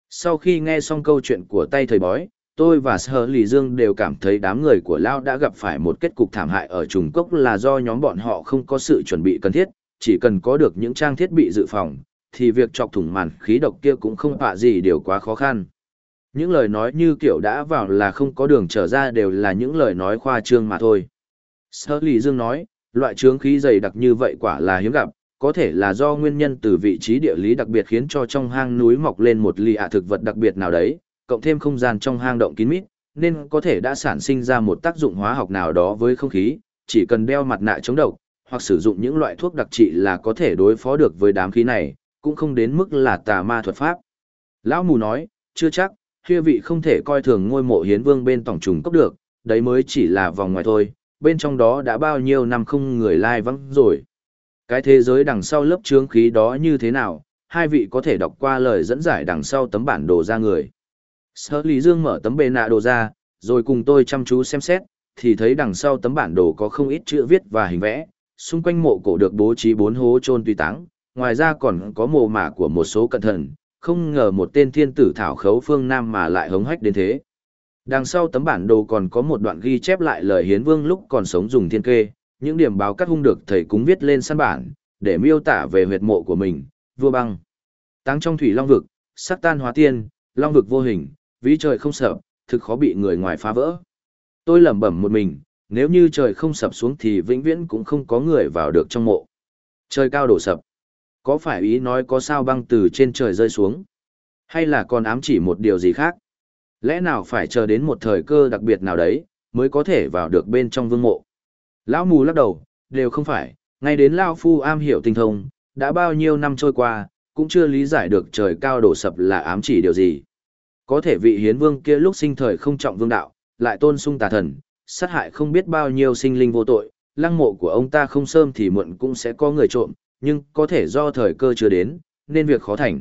Sau khi nghe xong câu chuyện của tay thầy bói, tôi và Sở Lì Dương đều cảm thấy đám người của Lao đã gặp phải một kết cục thảm hại ở trùng cốc là do nhóm bọn họ không có sự chuẩn bị cần thiết, chỉ cần có được những trang thiết bị dự phòng, thì việc chọc thủng màn khí độc kia cũng không họa gì điều quá khó khăn. Những lời nói như kiểu đã vào là không có đường trở ra đều là những lời nói khoa trương mà thôi. Sở Lì Dương nói, loại chướng khí dày đặc như vậy quả là hiếm gặp, có thể là do nguyên nhân từ vị trí địa lý đặc biệt khiến cho trong hang núi mọc lên một lì thực vật đặc biệt nào đấy, cộng thêm không gian trong hang động kín mít, nên có thể đã sản sinh ra một tác dụng hóa học nào đó với không khí, chỉ cần đeo mặt nạ chống độc, hoặc sử dụng những loại thuốc đặc trị là có thể đối phó được với đám khí này, cũng không đến mức là tà ma thuật pháp. Lão mù nói, chưa chắc, kia vị không thể coi thường ngôi mộ hiến vương bên tổng trùng cốc được, đấy mới chỉ là vòng ngoài thôi, bên trong đó đã bao nhiêu năm không người lai vắng rồi. Cái thế giới đằng sau lớp chướng khí đó như thế nào, hai vị có thể đọc qua lời dẫn giải đằng sau tấm bản đồ ra người. Sở Lý Dương mở tấm bề nạ đồ ra, rồi cùng tôi chăm chú xem xét, thì thấy đằng sau tấm bản đồ có không ít chữ viết và hình vẽ, xung quanh mộ cổ được bố trí 4 hố chôn tùy táng, ngoài ra còn có mồ mả của một số cận thần, không ngờ một tên thiên tử thảo khấu phương Nam mà lại hống hách đến thế. Đằng sau tấm bản đồ còn có một đoạn ghi chép lại lời hiến vương lúc còn sống dùng thiên kê, những điểm báo cắt hung được thầy cúng viết lên săn bản, để miêu tả về huyệt mộ của mình, vua băng. Táng trong thủy long vực, sắc tan hóa tiên, long vực vô hình, ví trời không sợ, thực khó bị người ngoài phá vỡ. Tôi lẩm bẩm một mình, nếu như trời không sập xuống thì vĩnh viễn cũng không có người vào được trong mộ. Trời cao đổ sập. Có phải ý nói có sao băng từ trên trời rơi xuống? Hay là còn ám chỉ một điều gì khác? Lẽ nào phải chờ đến một thời cơ đặc biệt nào đấy, mới có thể vào được bên trong vương mộ? Lão mù lắc đầu, đều không phải, ngay đến Lao Phu am hiểu tinh thông, đã bao nhiêu năm trôi qua, cũng chưa lý giải được trời cao đổ sập là ám chỉ điều gì. Có thể vị hiến vương kia lúc sinh thời không trọng vương đạo, lại tôn sung tà thần, sát hại không biết bao nhiêu sinh linh vô tội, lăng mộ của ông ta không sớm thì muộn cũng sẽ có người trộm, nhưng có thể do thời cơ chưa đến, nên việc khó thành.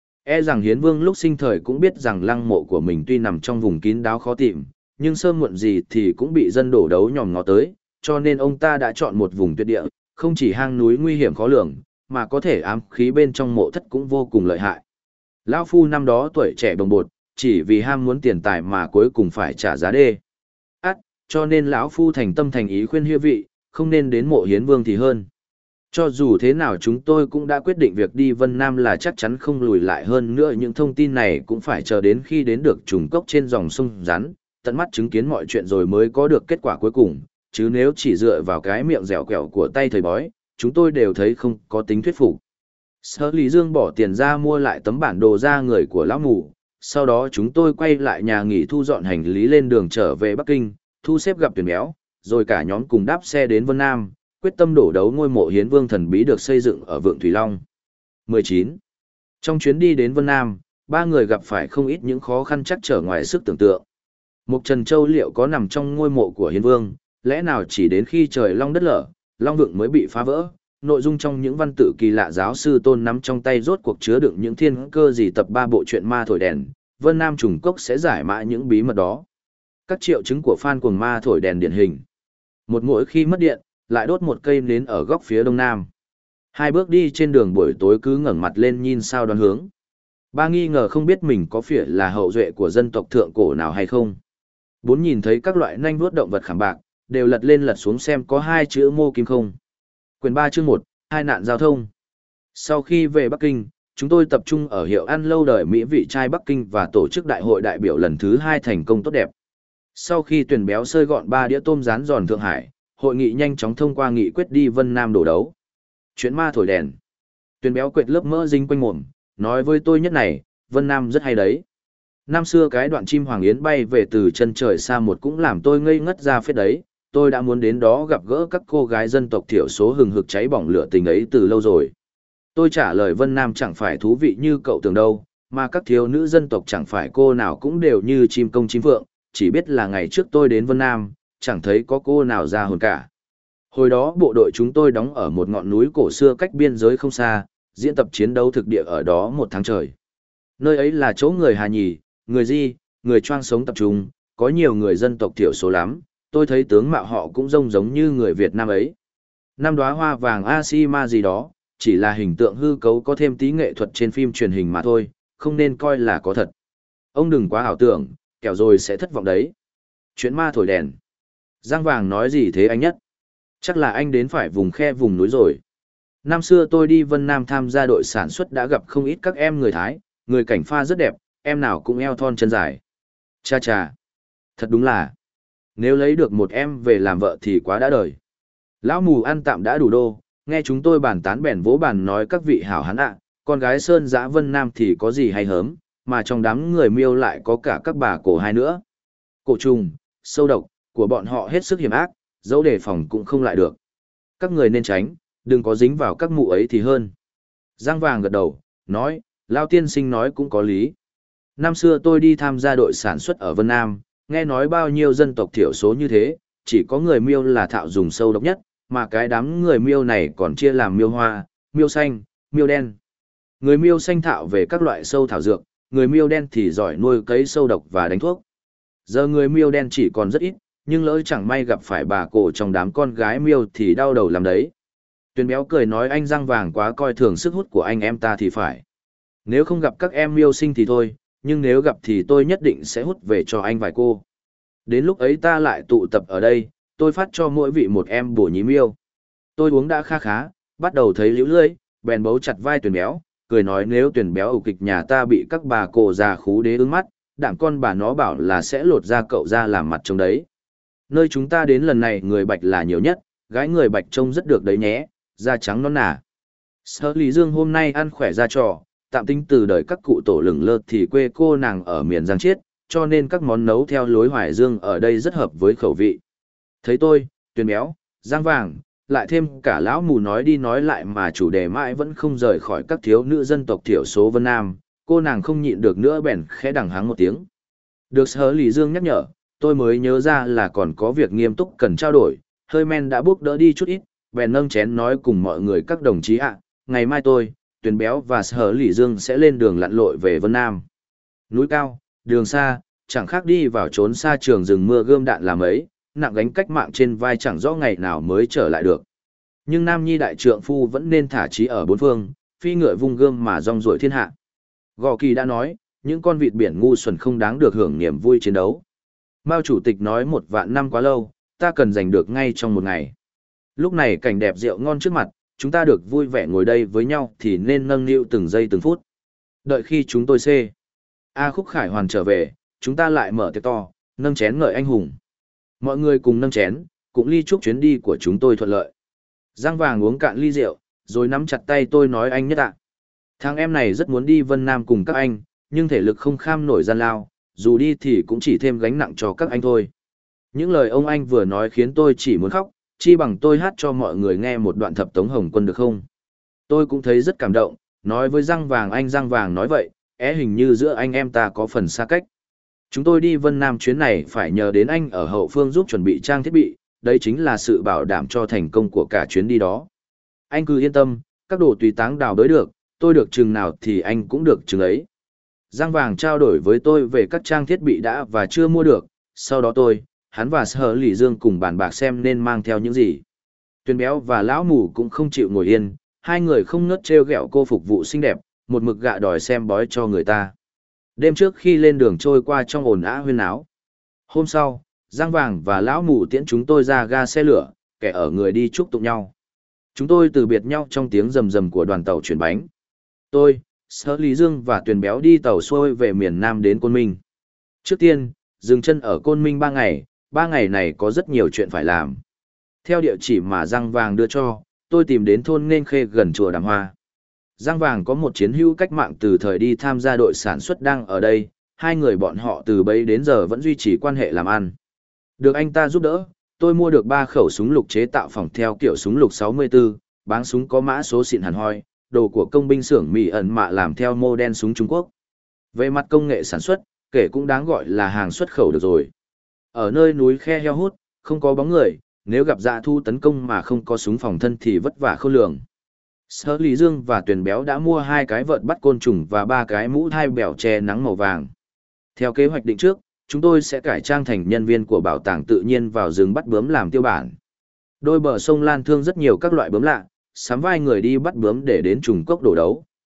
E rằng hiến vương lúc sinh thời cũng biết rằng lăng mộ của mình tuy nằm trong vùng kín đáo khó tìm, nhưng sớm muộn gì thì cũng bị dân đổ đấu nhòm ngó tới, cho nên ông ta đã chọn một vùng tuyệt địa, không chỉ hang núi nguy hiểm khó lường, mà có thể ám khí bên trong mộ thất cũng vô cùng lợi hại. Lão Phu năm đó tuổi trẻ bồng bột, chỉ vì ham muốn tiền tài mà cuối cùng phải trả giá đê. Cho nên lão Phu thành tâm thành ý khuyên hiêu vị, không nên đến mộ hiến vương thì hơn. Cho dù thế nào chúng tôi cũng đã quyết định việc đi Vân Nam là chắc chắn không lùi lại, hơn nữa những thông tin này cũng phải chờ đến khi đến được trùng cốc trên dòng sông rắn, tận mắt chứng kiến mọi chuyện rồi mới có được kết quả cuối cùng, chứ nếu chỉ dựa vào cái miệng dẻo quẹo của tay thầy bói, chúng tôi đều thấy không có tính thuyết phục. Sở Lý Dương bỏ tiền ra mua lại tấm bản đồ ra người của lão mù, sau đó chúng tôi quay lại nhà nghỉ thu dọn hành lý lên đường trở về Bắc Kinh, thu xếp gặp tuyển béo, rồi cả nhóm cùng đáp xe đến Vân Nam, quyết tâm đổ đấu ngôi mộ hiến vương thần bí được xây dựng ở Vượng Thủy Long. 19. Trong chuyến đi đến Vân Nam, ba người gặp phải không ít những khó khăn chắc trở ngoài sức tưởng tượng. Mục Trần Châu liệu có nằm trong ngôi mộ của hiến vương, lẽ nào chỉ đến khi trời long đất lở, long vượng mới bị phá vỡ? Nội dung trong những văn tự kỳ lạ giáo sư Tôn nắm trong tay rốt cuộc chứa đựng những thiên cơ gì? Tập 3 bộ truyện ma thổi đèn, Vân Nam trùng cốc sẽ giải mã những bí mật đó. Các triệu chứng của fan cuồng ma thổi đèn điển hình. Một mỗi khi mất điện, lại đốt một cây nến ở góc phía đông nam. Hai bước đi trên đường buổi tối cứ ngẩng mặt lên nhìn sao đoán hướng. Ba nghi ngờ không biết mình có phải là hậu duệ của dân tộc thượng cổ nào hay không. Bốn nhìn thấy các loại nanh vuốt động vật khảm bạc, đều lật lên lật xuống xem có hai chữ mô kim không. Quyền 3 chương 1, hai nạn giao thông. Sau khi về Bắc Kinh, chúng tôi tập trung ở hiệu ăn lâu đời Mỹ vị trai Bắc Kinh và tổ chức đại hội đại biểu lần thứ 2 thành công tốt đẹp. Sau khi tuyển béo sơi gọn 3 đĩa tôm rán giòn Thượng Hải, hội nghị nhanh chóng thông qua nghị quyết đi Vân Nam đổ đấu. Chuyện ma thổi đèn. Tuyển béo quệt lớp mỡ dính quanh mồm, nói với tôi nhất này, Vân Nam rất hay đấy. Năm xưa cái đoạn chim hoàng yến bay về từ chân trời xa một cũng làm tôi ngây ngất ra phết đấy. Tôi đã muốn đến đó gặp gỡ các cô gái dân tộc thiểu số hừng hực cháy bỏng lửa tình ấy từ lâu rồi. Tôi trả lời Vân Nam chẳng phải thú vị như cậu tưởng đâu, mà các thiếu nữ dân tộc chẳng phải cô nào cũng đều như chim công chim phượng, chỉ biết là ngày trước tôi đến Vân Nam, chẳng thấy có cô nào ra hồn cả. Hồi đó bộ đội chúng tôi đóng ở một ngọn núi cổ xưa cách biên giới không xa, diễn tập chiến đấu thực địa ở đó 1 tháng trời. Nơi ấy là chỗ người Hà Nhì, người Di, người Choang sống tập trung, có nhiều người dân tộc thiểu số lắm, tôi thấy tướng mạo họ cũng giống như người Việt Nam ấy. Năm đóa hoa vàng Asima gì đó, chỉ là hình tượng hư cấu có thêm tí nghệ thuật trên phim truyền hình mà thôi, không nên coi là có thật. Ông đừng quá ảo tưởng, kẻo rồi sẽ thất vọng đấy. Chuyện ma thổi đèn. Giang Vàng nói gì thế anh Nhất? Chắc là anh đến phải vùng khe vùng núi rồi. Năm xưa tôi đi Vân Nam tham gia đội sản xuất đã gặp không ít các em người Thái, người cảnh pha rất đẹp, em nào cũng eo thon chân dài. Cha cha, thật đúng là, nếu lấy được một em về làm vợ thì quá đã đời. Lão mù ăn tạm đã đủ đô, nghe chúng tôi bàn tán bèn vỗ bàn nói các vị hảo hán ạ, con gái Sơn Dã Vân Nam thì có gì hay hớm, mà trong đám người miêu lại có cả các bà cổ hai nữa. Cổ trùng, sâu độc, của bọn họ hết sức hiểm ác, dẫu đề phòng cũng không lại được. Các người nên tránh, đừng có dính vào các mụ ấy thì hơn. Giang Vàng gật đầu, nói, Lao tiên sinh nói cũng có lý. Năm xưa tôi đi tham gia đội sản xuất ở Vân Nam, nghe nói bao nhiêu dân tộc thiểu số như thế, chỉ có người miêu là thạo dùng sâu độc nhất, mà cái đám người miêu này còn chia làm miêu hoa, miêu xanh, miêu đen. Người miêu xanh thạo về các loại sâu thảo dược, người miêu đen thì giỏi nuôi cấy sâu độc và đánh thuốc. Giờ người miêu đen chỉ còn rất ít, nhưng lỡ chẳng may gặp phải bà cổ trong đám con gái miêu thì đau đầu làm đấy. Tuyền béo cười nói anh Giang Vàng quá coi thường sức hút của anh em ta thì phải. Nếu không gặp các em miêu sinh thì thôi, nhưng nếu gặp thì tôi nhất định sẽ hút về cho anh vài cô. Đến lúc ấy ta lại tụ tập ở đây, tôi phát cho mỗi vị một em bổ nhí miêu. Tôi uống đã khá khá, bắt đầu thấy líu lưỡi, bèn bấu chặt vai Tuyền béo, cười nói nếu Tuyền béo ẩu kịch nhà ta bị các bà cổ già khú đế ứng mắt, đảng con bà nó bảo là sẽ lột da cậu ra làm mặt trông đấy. Nơi chúng ta đến lần này người bạch là nhiều nhất, gái người bạch trông rất được đấy nhé, da trắng non nà. Sở Lý Dương hôm nay ăn khỏe ra trò, tạm tính từ đời các cụ tổ lừng lơ thì quê cô nàng ở miền Giang Chiết, cho nên các món nấu theo lối Hoài Dương ở đây rất hợp với khẩu vị. Thấy tôi, Tuyền béo, Giang Vàng, lại thêm cả lão mù nói đi nói lại mà chủ đề mãi vẫn không rời khỏi các thiếu nữ dân tộc thiểu số Vân Nam, cô nàng không nhịn được nữa bèn khẽ đằng hắng một tiếng. Được Sở Lý Dương nhắc nhở, tôi mới nhớ ra là còn có việc nghiêm túc cần trao đổi, hơi men đã bước đỡ đi chút ít, bèn nâng chén nói cùng mọi người các đồng chí ạ, ngày mai tôi, Tuyền béo và Sở Lý Dương sẽ lên đường lặn lội về Vân Nam. Núi cao, đường xa, chẳng khác đi vào trốn xa trường rừng mưa gươm đạn làm ấy, nặng gánh cách mạng trên vai chẳng rõ ngày nào mới trở lại được. Nhưng Nam Nhi đại trượng phu vẫn nên thả chí ở bốn phương, phi ngựa vung gươm mà rong ruổi thiên hạ. Gò Kỳ đã nói, những con vịt biển ngu xuẩn không đáng được hưởng niềm vui chiến đấu. Mao chủ tịch nói 1.000 năm quá lâu, ta cần giành được ngay trong một ngày. Lúc này cảnh đẹp rượu ngon trước mặt, chúng ta được vui vẻ ngồi đây với nhau thì nên nâng niu từng giây từng phút. Đợi khi chúng tôi Khúc Khải Hoàn trở về, chúng ta lại mở tiệc to, nâng chén ngợi anh hùng. Mọi người cùng nâng chén, cũng ly chúc chuyến đi của chúng tôi thuận lợi. Giang Vàng uống cạn ly rượu, rồi nắm chặt tay tôi nói anh Nhất ạ. Thằng em này rất muốn đi Vân Nam cùng các anh, nhưng thể lực không kham nổi gian lao, dù đi thì cũng chỉ thêm gánh nặng cho các anh thôi. Những lời ông anh vừa nói khiến tôi chỉ muốn khóc, chi bằng tôi hát cho mọi người nghe một đoạn thập tống Hồng Quân được không? Tôi cũng thấy rất cảm động, nói với Giang Vàng anh Giang Vàng nói vậy, hình như giữa anh em ta có phần xa cách. Chúng tôi đi Vân Nam chuyến này phải nhờ đến anh ở hậu phương giúp chuẩn bị trang thiết bị, đây chính là sự bảo đảm cho thành công của cả chuyến đi đó. Anh cứ yên tâm, các đồ tùy táng đào bới được, tôi được chừng nào thì anh cũng được chừng ấy. Giang Vàng trao đổi với tôi về các trang thiết bị đã và chưa mua được, sau đó hắn và Sở Lý Dương cùng bàn bạc xem nên mang theo những gì. Tuyền béo và lão mù cũng không chịu ngồi yên, hai người không ngớt trêu ghẹo cô phục vụ xinh đẹp, một mực gạ đòi xem bói cho người ta. Đêm trước khi lên đường trôi qua trong ồn ào huyên náo. Hôm sau, Giang Vàng và lão mù tiễn chúng tôi ra ga xe lửa, kẻ ở người đi chúc tụng nhau. Chúng tôi từ biệt nhau trong tiếng rầm rầm của đoàn tàu chuyển bánh. Tôi, Sở Lý Dương và Tuyền béo đi tàu xuôi về miền Nam đến Côn Minh. Trước tiên, dừng chân ở Côn Minh 3 ngày, 3 ngày này có rất nhiều chuyện phải làm. Theo địa chỉ mà Giang Vàng đưa cho, tôi tìm đến thôn Nên Khê gần chùa Đàm Hoa. Giang Vàng có một chiến hữu cách mạng từ thời đi tham gia đội sản xuất đang ở đây, hai người bọn họ từ bấy đến giờ vẫn duy trì quan hệ làm ăn. Được anh ta giúp đỡ, tôi mua được 3 khẩu súng lục chế tạo phỏng theo kiểu súng lục 64, báng súng có mã số xịn hẳn hoi, đồ của công binh xưởng Mỹ ẩn mạ làm theo mô đen súng Trung Quốc. Về mặt công nghệ sản xuất, kể cũng đáng gọi là hàng xuất khẩu được rồi. Ở nơi núi khe heo hút, không có bóng người, nếu gặp dã thu tấn công mà không có súng phòng thân thì vất vả khôn lường. Sở Lý Dương và Tuyền béo đã mua 2 cái vợt bắt côn trùng và 3 cái mũ thai bèo che nắng màu vàng. Theo kế hoạch định trước, chúng tôi sẽ cải trang thành nhân viên của bảo tàng tự nhiên vào rừng bắt bướm làm tiêu bản. Đôi bờ sông Lan Thương rất nhiều các loại bướm lạ, sắm vai người đi bắt bướm để đến trùng cốc đổ đấu,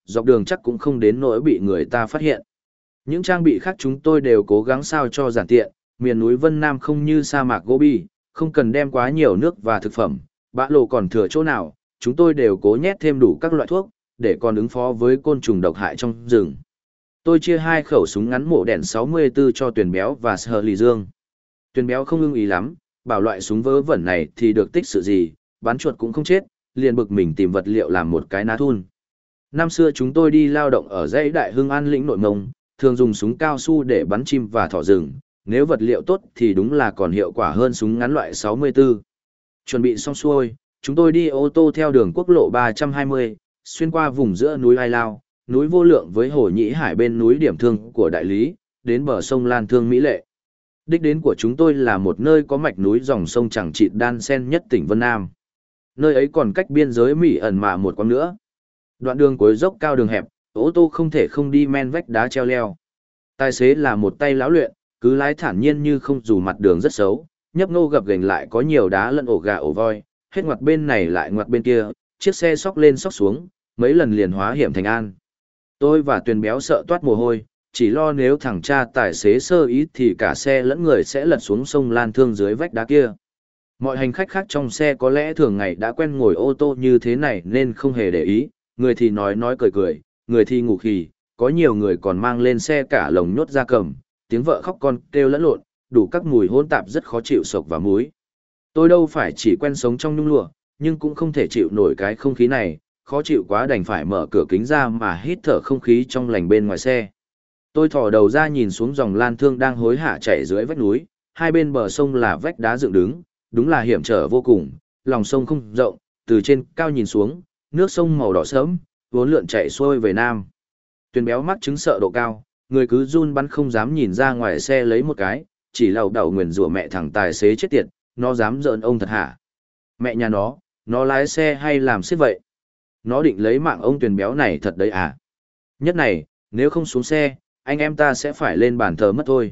dọc đường chắc cũng không đến nỗi bị người ta phát hiện. Những trang bị khác chúng tôi đều cố gắng sao cho giản tiện, miền núi Vân Nam không như sa mạc Gobi, không cần đem quá nhiều nước và thực phẩm, bã lộ còn thừa chỗ nào, chúng tôi đều cố nhét thêm đủ các loại thuốc, để còn ứng phó với côn trùng độc hại trong rừng. Tôi chia 2 khẩu súng ngắn mổ đèn 64 cho Tuyền Béo và Sở Lì Dương. Tuyền Béo không ưng ý lắm, bảo loại súng vớ vẩn này thì được tích sự gì, bắn chuột cũng không chết, liền bực mình tìm vật liệu làm một cái ná thun. Năm xưa chúng tôi đi lao động ở dãy Đại Hưng An lĩnh Nội Mông, thường dùng súng cao su để bắn chim và thỏ rừng, nếu vật liệu tốt thì đúng là còn hiệu quả hơn súng ngắn loại 64. Chuẩn bị xong xuôi, chúng tôi đi ô tô theo đường quốc lộ 320, xuyên qua vùng giữa núi Ai Lao, núi Vô Lượng với Hồ Nhĩ Hải bên núi Điểm Thương của Đại Lý, đến bờ sông Lan Thương Mỹ Lệ. Đích đến của chúng tôi là một nơi có mạch núi dòng sông Tràng Trịt đan xen nhất tỉnh Vân Nam. Nơi ấy còn cách biên giới Mỹ ẩn mà một quãng nữa. Đoạn đường cuối dốc cao đường hẹp, ô tô không thể không đi men vách đá treo leo. Tài xế là một tay lão luyện, cứ lái thản nhiên như không dù mặt đường rất xấu, nhấp ngô gập ghềnh lại có nhiều đá lẫn ổ gà ổ voi, hết ngoặt bên này lại ngoặt bên kia, chiếc xe xóc lên xóc xuống, mấy lần liền hóa hiểm thành an. Tôi và Tuyền Béo sợ toát mồ hôi, chỉ lo nếu thằng cha tài xế sơ ý thì cả xe lẫn người sẽ lật xuống sông Lan Thương dưới vách đá kia. Mọi hành khách khác trong xe có lẽ thường ngày đã quen ngồi ô tô như thế này nên không hề để ý, người thì nói cười cười, người thì ngủ khì, có nhiều người còn mang lên xe cả lồng nhốt gia cầm, tiếng vợ khóc con kêu lẫn lộn, đủ các mùi hỗn tạp rất khó chịu sộc và muối. Tôi đâu phải chỉ quen sống trong nhung lụa, nhưng cũng không thể chịu nổi cái không khí này, khó chịu quá đành phải mở cửa kính ra mà hít thở không khí trong lành bên ngoài xe. Tôi thò đầu ra nhìn xuống dòng Lan Thương đang hối hả chảy dưới vách núi, hai bên bờ sông là vách đá dựng đứng, đúng là hiểm trở vô cùng, lòng sông không rộng, từ trên cao nhìn xuống, nước sông màu đỏ sớm, vốn lượn chạy xuôi về nam. Tuyền Béo mắc chứng sợ độ cao, người cứ run bắn không dám nhìn ra ngoài xe lấy một cái, chỉ lầu đầu nguyền rủa mẹ thằng tài xế chết tiệt, nó dám giỡn ông thật hả? Mẹ nhà nó lái xe hay làm xếp vậy? Nó định lấy mạng ông Tuyền Béo này thật đấy à? Nhất này, nếu không xuống xe, anh em ta sẽ phải lên bàn thờ mất thôi.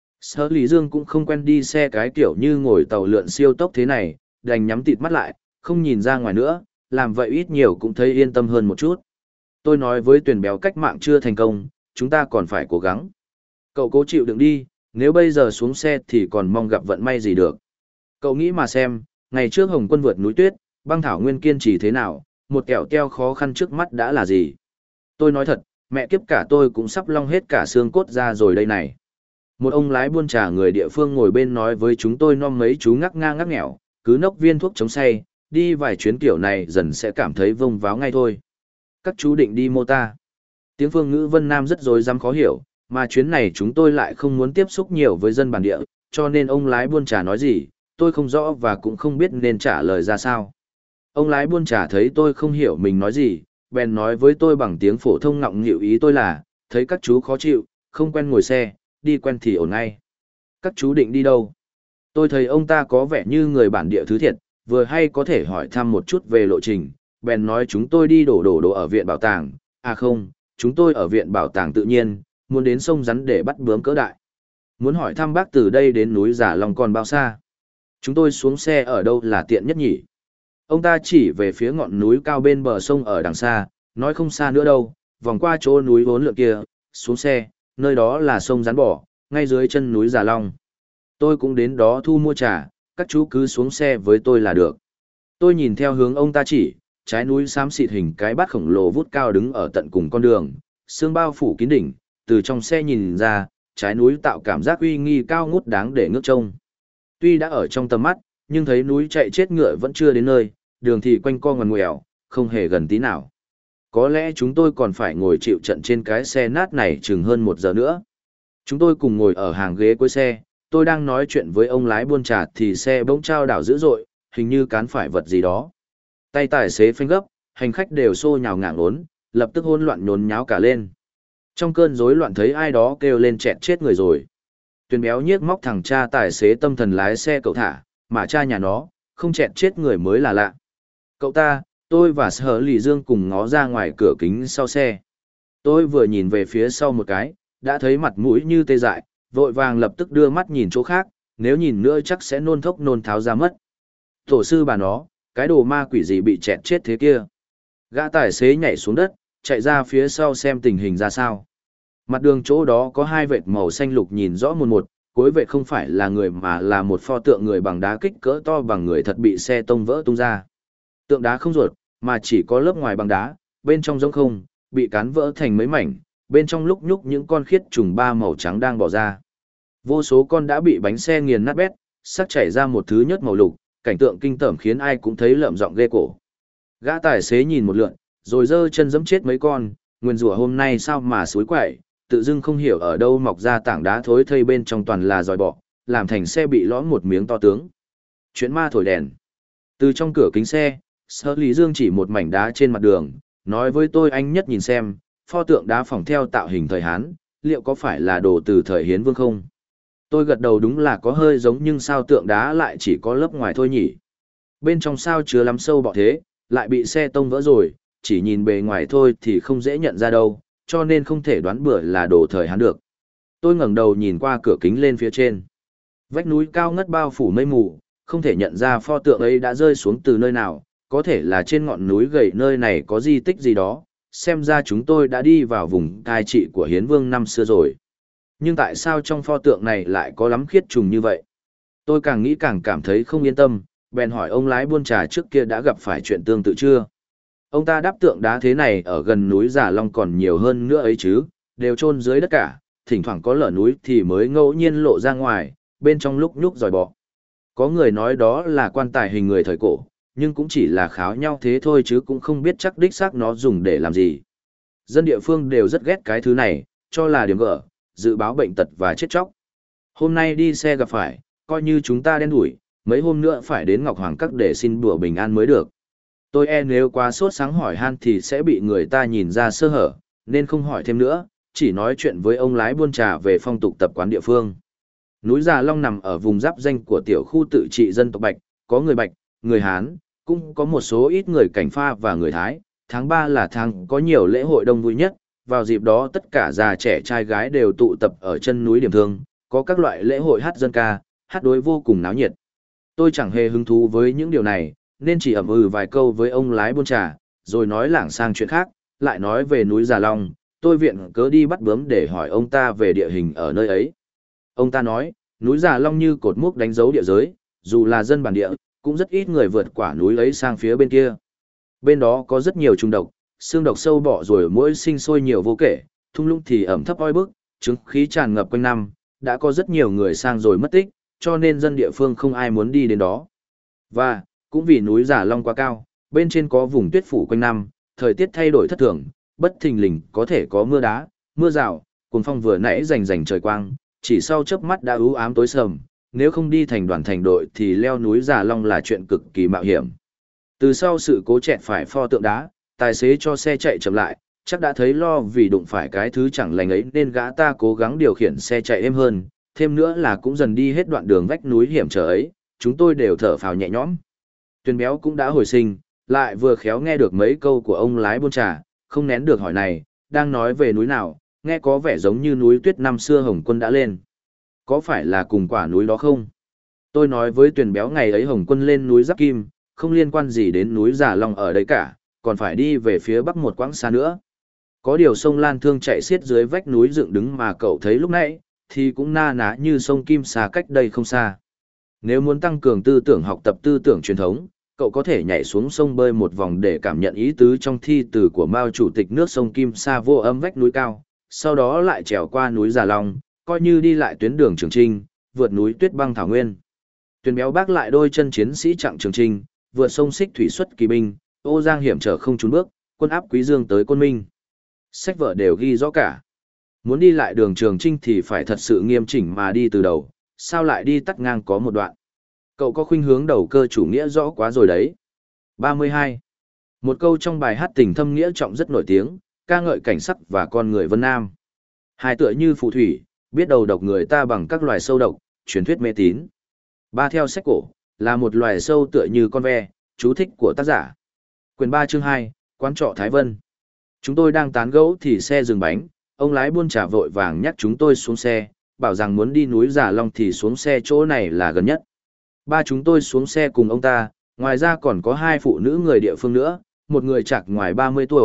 Sở Lý Dương cũng không quen đi xe cái kiểu như ngồi tàu lượn siêu tốc thế này, đành nhắm tịt mắt lại, không nhìn ra ngoài nữa, làm vậy ít nhiều cũng thấy yên tâm hơn một chút. Tôi nói với Tuyền Béo cách mạng chưa thành công, chúng ta còn phải cố gắng. Cậu cố chịu đựng đi, nếu bây giờ xuống xe thì còn mong gặp vận may gì được. Cậu nghĩ mà xem, ngày trước Hồng Quân vượt núi tuyết, băng thảo nguyên kiên trì thế nào, một kẹo teo khó khăn trước mắt đã là gì. Tôi nói thật, mẹ kiếp cả tôi cũng sắp long hết cả xương cốt ra rồi đây này. Một ông lái buôn trà người địa phương ngồi bên nói với chúng tôi nom mấy chú ngắc ngang ngắc nghèo, cứ nốc viên thuốc chống say, đi vài chuyến kiểu này dần sẽ cảm thấy vông váo ngay thôi. Các chú định đi mô ta. Tiếng phương ngữ Vân Nam rất rối rắm khó hiểu, mà chuyến này chúng tôi lại không muốn tiếp xúc nhiều với dân bản địa, cho nên ông lái buôn trà nói gì, tôi không rõ và cũng không biết nên trả lời ra sao. Ông lái buôn trà thấy tôi không hiểu mình nói gì, bèn nói với tôi bằng tiếng phổ thông ngọng nghịu ý tôi là, thấy các chú khó chịu, không quen ngồi xe, đi quen thì ổn ngay. Các chú định đi đâu? Tôi thấy ông ta có vẻ như người bản địa thứ thiệt, vừa hay có thể hỏi thăm một chút về lộ trình, bèn nói chúng tôi đi đổ ở viện bảo tàng, à không, chúng tôi ở viện bảo tàng tự nhiên, muốn đến sông Rắn để bắt bướm cỡ đại. Muốn hỏi thăm bác từ đây đến núi Giả Long còn bao xa? Chúng tôi xuống xe ở đâu là tiện nhất nhỉ? Ông ta chỉ về phía ngọn núi cao bên bờ sông ở đằng xa, nói không xa nữa đâu, vòng qua chỗ núi vốn lượn kia, xuống xe, nơi đó là sông Rắn Bỏ, ngay dưới chân núi Giả Long. Tôi cũng đến đó thu mua trà, các chú cứ xuống xe với tôi là được. Tôi nhìn theo hướng ông ta chỉ, trái núi xám xịt hình cái bát khổng lồ vút cao đứng ở tận cùng con đường, sương bao phủ kín đỉnh, từ trong xe nhìn ra, trái núi tạo cảm giác uy nghi cao ngút đáng để ngước trông. Tuy đã ở trong tầm mắt, nhưng thấy núi chạy chết ngựa vẫn chưa đến nơi, đường thì quanh co ngoằn ngoèo, không hề gần tí nào. Có lẽ chúng tôi còn phải ngồi chịu trận trên cái xe nát này chừng hơn 1 giờ nữa. Chúng tôi cùng ngồi ở hàng ghế cuối xe, tôi đang nói chuyện với ông lái buôn trà thì xe bỗng trao đảo dữ dội, hình như cán phải vật gì đó. Tay tài xế phanh gấp, hành khách đều xô nhào ngạng ốn, lập tức hỗn loạn nhốn nháo cả lên. Trong cơn rối loạn thấy ai đó kêu lên chẹt chết người rồi. Tuyền Béo nhiếc móc thằng cha tài xế tâm thần lái xe cậu thả, mà cha nhà nó, không chẹt chết người mới là lạ. Cậu ta, tôi và Sở Lì Dương cùng ngó ra ngoài cửa kính sau xe. Tôi vừa nhìn về phía sau một cái, đã thấy mặt mũi như tê dại, vội vàng lập tức đưa mắt nhìn chỗ khác, nếu nhìn nữa chắc sẽ nôn thốc nôn tháo ra mất. Tổ sư bà nó, cái đồ ma quỷ gì bị chẹt chết thế kia. Gã tài xế nhảy xuống đất, chạy ra phía sau xem tình hình ra sao. Mặt đường chỗ đó có hai vệt màu xanh lục nhìn rõ mồn một, cuối vệt không phải là người mà là một pho tượng người bằng đá kích cỡ to bằng người thật bị xe tông vỡ tung ra. Tượng đá không ruột, mà chỉ có lớp ngoài bằng đá, bên trong rỗng không, bị cán vỡ thành mấy mảnh, bên trong lúc nhúc những con khiết trùng ba màu trắng đang bỏ ra. Vô số con đã bị bánh xe nghiền nát bét, sắc chảy ra một thứ nhớt màu lục, cảnh tượng kinh tởm khiến ai cũng thấy lợm giọng ghê cổ. Gã tài xế nhìn một lượt, rồi giơ chân giẫm chết mấy con, nguyên rủa hôm nay sao mà suối quậy, tự dưng không hiểu ở đâu mọc ra tảng đá thối thây bên trong toàn là dòi bọ, làm thành xe bị lõm một miếng to tướng. Chuyện ma thổi đèn. Từ trong cửa kính xe, Sở Lý Dương chỉ một mảnh đá trên mặt đường, nói với tôi anh nhất nhìn xem, pho tượng đá phỏng theo tạo hình thời Hán, liệu có phải là đồ từ thời Hiến Vương không? Tôi gật đầu đúng là có hơi giống nhưng sao tượng đá lại chỉ có lớp ngoài thôi nhỉ? Bên trong sao chứa lắm sâu bọ thế, lại bị xe tông vỡ rồi, chỉ nhìn bề ngoài thôi thì không dễ nhận ra đâu, cho nên không thể đoán bừa là đồ thời Hán được. Tôi ngẩng đầu nhìn qua cửa kính lên phía trên. Vách núi cao ngất bao phủ mây mù, không thể nhận ra pho tượng ấy đã rơi xuống từ nơi nào, có thể là trên ngọn núi gầy nơi này có di tích gì đó, xem ra chúng tôi đã đi vào vùng cai trị của Hiến Vương năm xưa rồi. Nhưng tại sao trong pho tượng này lại có lắm khiết trùng như vậy? Tôi càng nghĩ càng cảm thấy không yên tâm, bèn hỏi ông lái buôn trà trước kia đã gặp phải chuyện tương tự chưa? Ông ta đáp tượng đá thế này ở gần núi Già Long còn nhiều hơn nữa ấy chứ, đều chôn dưới đất cả, thỉnh thoảng có lở núi thì mới ngẫu nhiên lộ ra ngoài, bên trong lúc nhúc dòi bọ. Có người nói đó là quan tài hình người thời cổ, nhưng cũng chỉ là kháo nhau thế thôi chứ cũng không biết chắc đích xác nó dùng để làm gì. Dân địa phương đều rất ghét cái thứ này, cho là điểm gở, dự báo bệnh tật và chết chóc. Hôm nay đi xe gặp phải, coi như chúng ta đen đủi, mấy hôm nữa phải đến Ngọc Hoàng Các để xin đùa bình an mới được. Tôi nếu quá sốt sáng hỏi han thì sẽ bị người ta nhìn ra sơ hở, nên không hỏi thêm nữa, chỉ nói chuyện với ông lái buôn trà về phong tục tập quán địa phương. Núi Già Long nằm ở vùng giáp danh của tiểu khu tự trị dân tộc Bạch, có người Bạch, người Hán, cũng có một số ít người Cảnh Pha và người Thái. Tháng 3 là tháng có nhiều lễ hội đông vui nhất, vào dịp đó tất cả già trẻ trai gái đều tụ tập ở chân núi Điểm Thương, có các loại lễ hội hát dân ca, hát đối vô cùng náo nhiệt. Tôi chẳng hề hứng thú với những điều này, nên chỉ ậm vài câu với ông lái buôn trà, rồi nói lảng sang chuyện khác, lại nói về núi Già Long. Tôi viện cớ đi bắt bướm để hỏi ông ta về địa hình ở nơi ấy. Ông ta nói, núi Già Long như cột mốc đánh dấu địa giới, dù là dân bản địa, cũng rất ít người vượt quả núi ấy sang phía bên kia. Bên đó có rất nhiều trùng độc, xương độc sâu bọ rồi muỗi sinh sôi nhiều vô kể, thung lũng thì ẩm thấp oi bức, chứng khí tràn ngập quanh năm, đã có rất nhiều người sang rồi mất tích, cho nên dân địa phương không ai muốn đi đến đó. Và, cũng vì núi Già Long quá cao, bên trên có vùng tuyết phủ quanh năm, thời tiết thay đổi thất thường, bất thình lình có thể có mưa đá, mưa rào, cuồng phong vừa nãy rành trời quang, chỉ sau chớp mắt đã u ám tối sầm, nếu không đi thành đoàn thành đội thì leo núi Già Long là chuyện cực kỳ mạo hiểm. Từ sau sự cố chẹt phải pho tượng đá, tài xế cho xe chạy chậm lại, chắc đã thấy lo vì đụng phải cái thứ chẳng lành ấy nên gã ta cố gắng điều khiển xe chạy êm hơn, thêm nữa là cũng dần đi hết đoạn đường vách núi hiểm trở ấy, chúng tôi đều thở phào nhẹ nhõm. Tuyền Béo cũng đã hồi sinh, lại vừa khéo nghe được mấy câu của ông lái buôn trà, không nén được hỏi này, đang nói về núi nào, nghe có vẻ giống như núi tuyết năm xưa Hồng Quân đã lên. Có phải là cùng quả núi đó không? Tôi nói với Tuyền Béo ngày ấy Hồng Quân lên núi Giáp Kim, không liên quan gì đến núi Già Long ở đây cả, còn phải đi về phía bắc một quãng xa nữa. Có điều sông Lan Thương chạy xiết dưới vách núi dựng đứng mà cậu thấy lúc nãy, thì cũng na ná như sông Kim Sa cách đây không xa. Nếu muốn tăng cường tư tưởng học tập tư tưởng truyền thống, cậu có thể nhảy xuống sông bơi một vòng để cảm nhận ý tứ trong thi từ của Mao chủ tịch nước sông Kim Sa vô âm vách núi cao, sau đó lại trèo qua núi Già Long, coi như đi lại tuyến đường Trường Trinh, vượt núi tuyết băng thảo nguyên. Tuyền Béo bác lại đôi chân chiến sĩ chặng Trường Trinh, vượt sông Xích thủy xuất kỳ binh, ô giang hiểm trở không trốn bước, quân áp Quý Dương tới Côn Minh. Sách vở đều ghi rõ cả. Muốn đi lại đường Trường Trinh thì phải thật sự nghiêm chỉnh mà đi từ đầu, sao lại đi tắt ngang có một đoạn. Cậu có khuynh hướng đầu cơ chủ nghĩa rõ quá rồi đấy. 32. Một câu trong bài hát tình thâm nghĩa trọng rất nổi tiếng, ca ngợi cảnh sắc và con người Vân Nam. Hai tựa như phù thủy, biết đầu độc người ta bằng các loài sâu độc, truyền thuyết mê tín. Ba theo sách cổ, là một loài sâu tựa như con ve, chú thích của tác giả. Quyền 3 chương 2, quán trọ Thái Vân. Chúng tôi đang tán gẫu thì xe dừng bánh, ông lái buôn trà vội vàng nhắc chúng tôi xuống xe, bảo rằng muốn đi núi Già Long thì xuống xe chỗ này là gần nhất. Ba chúng tôi xuống xe cùng ông ta, ngoài ra còn có hai phụ nữ người địa phương nữa, một người chạc ngoài 30 tuổi,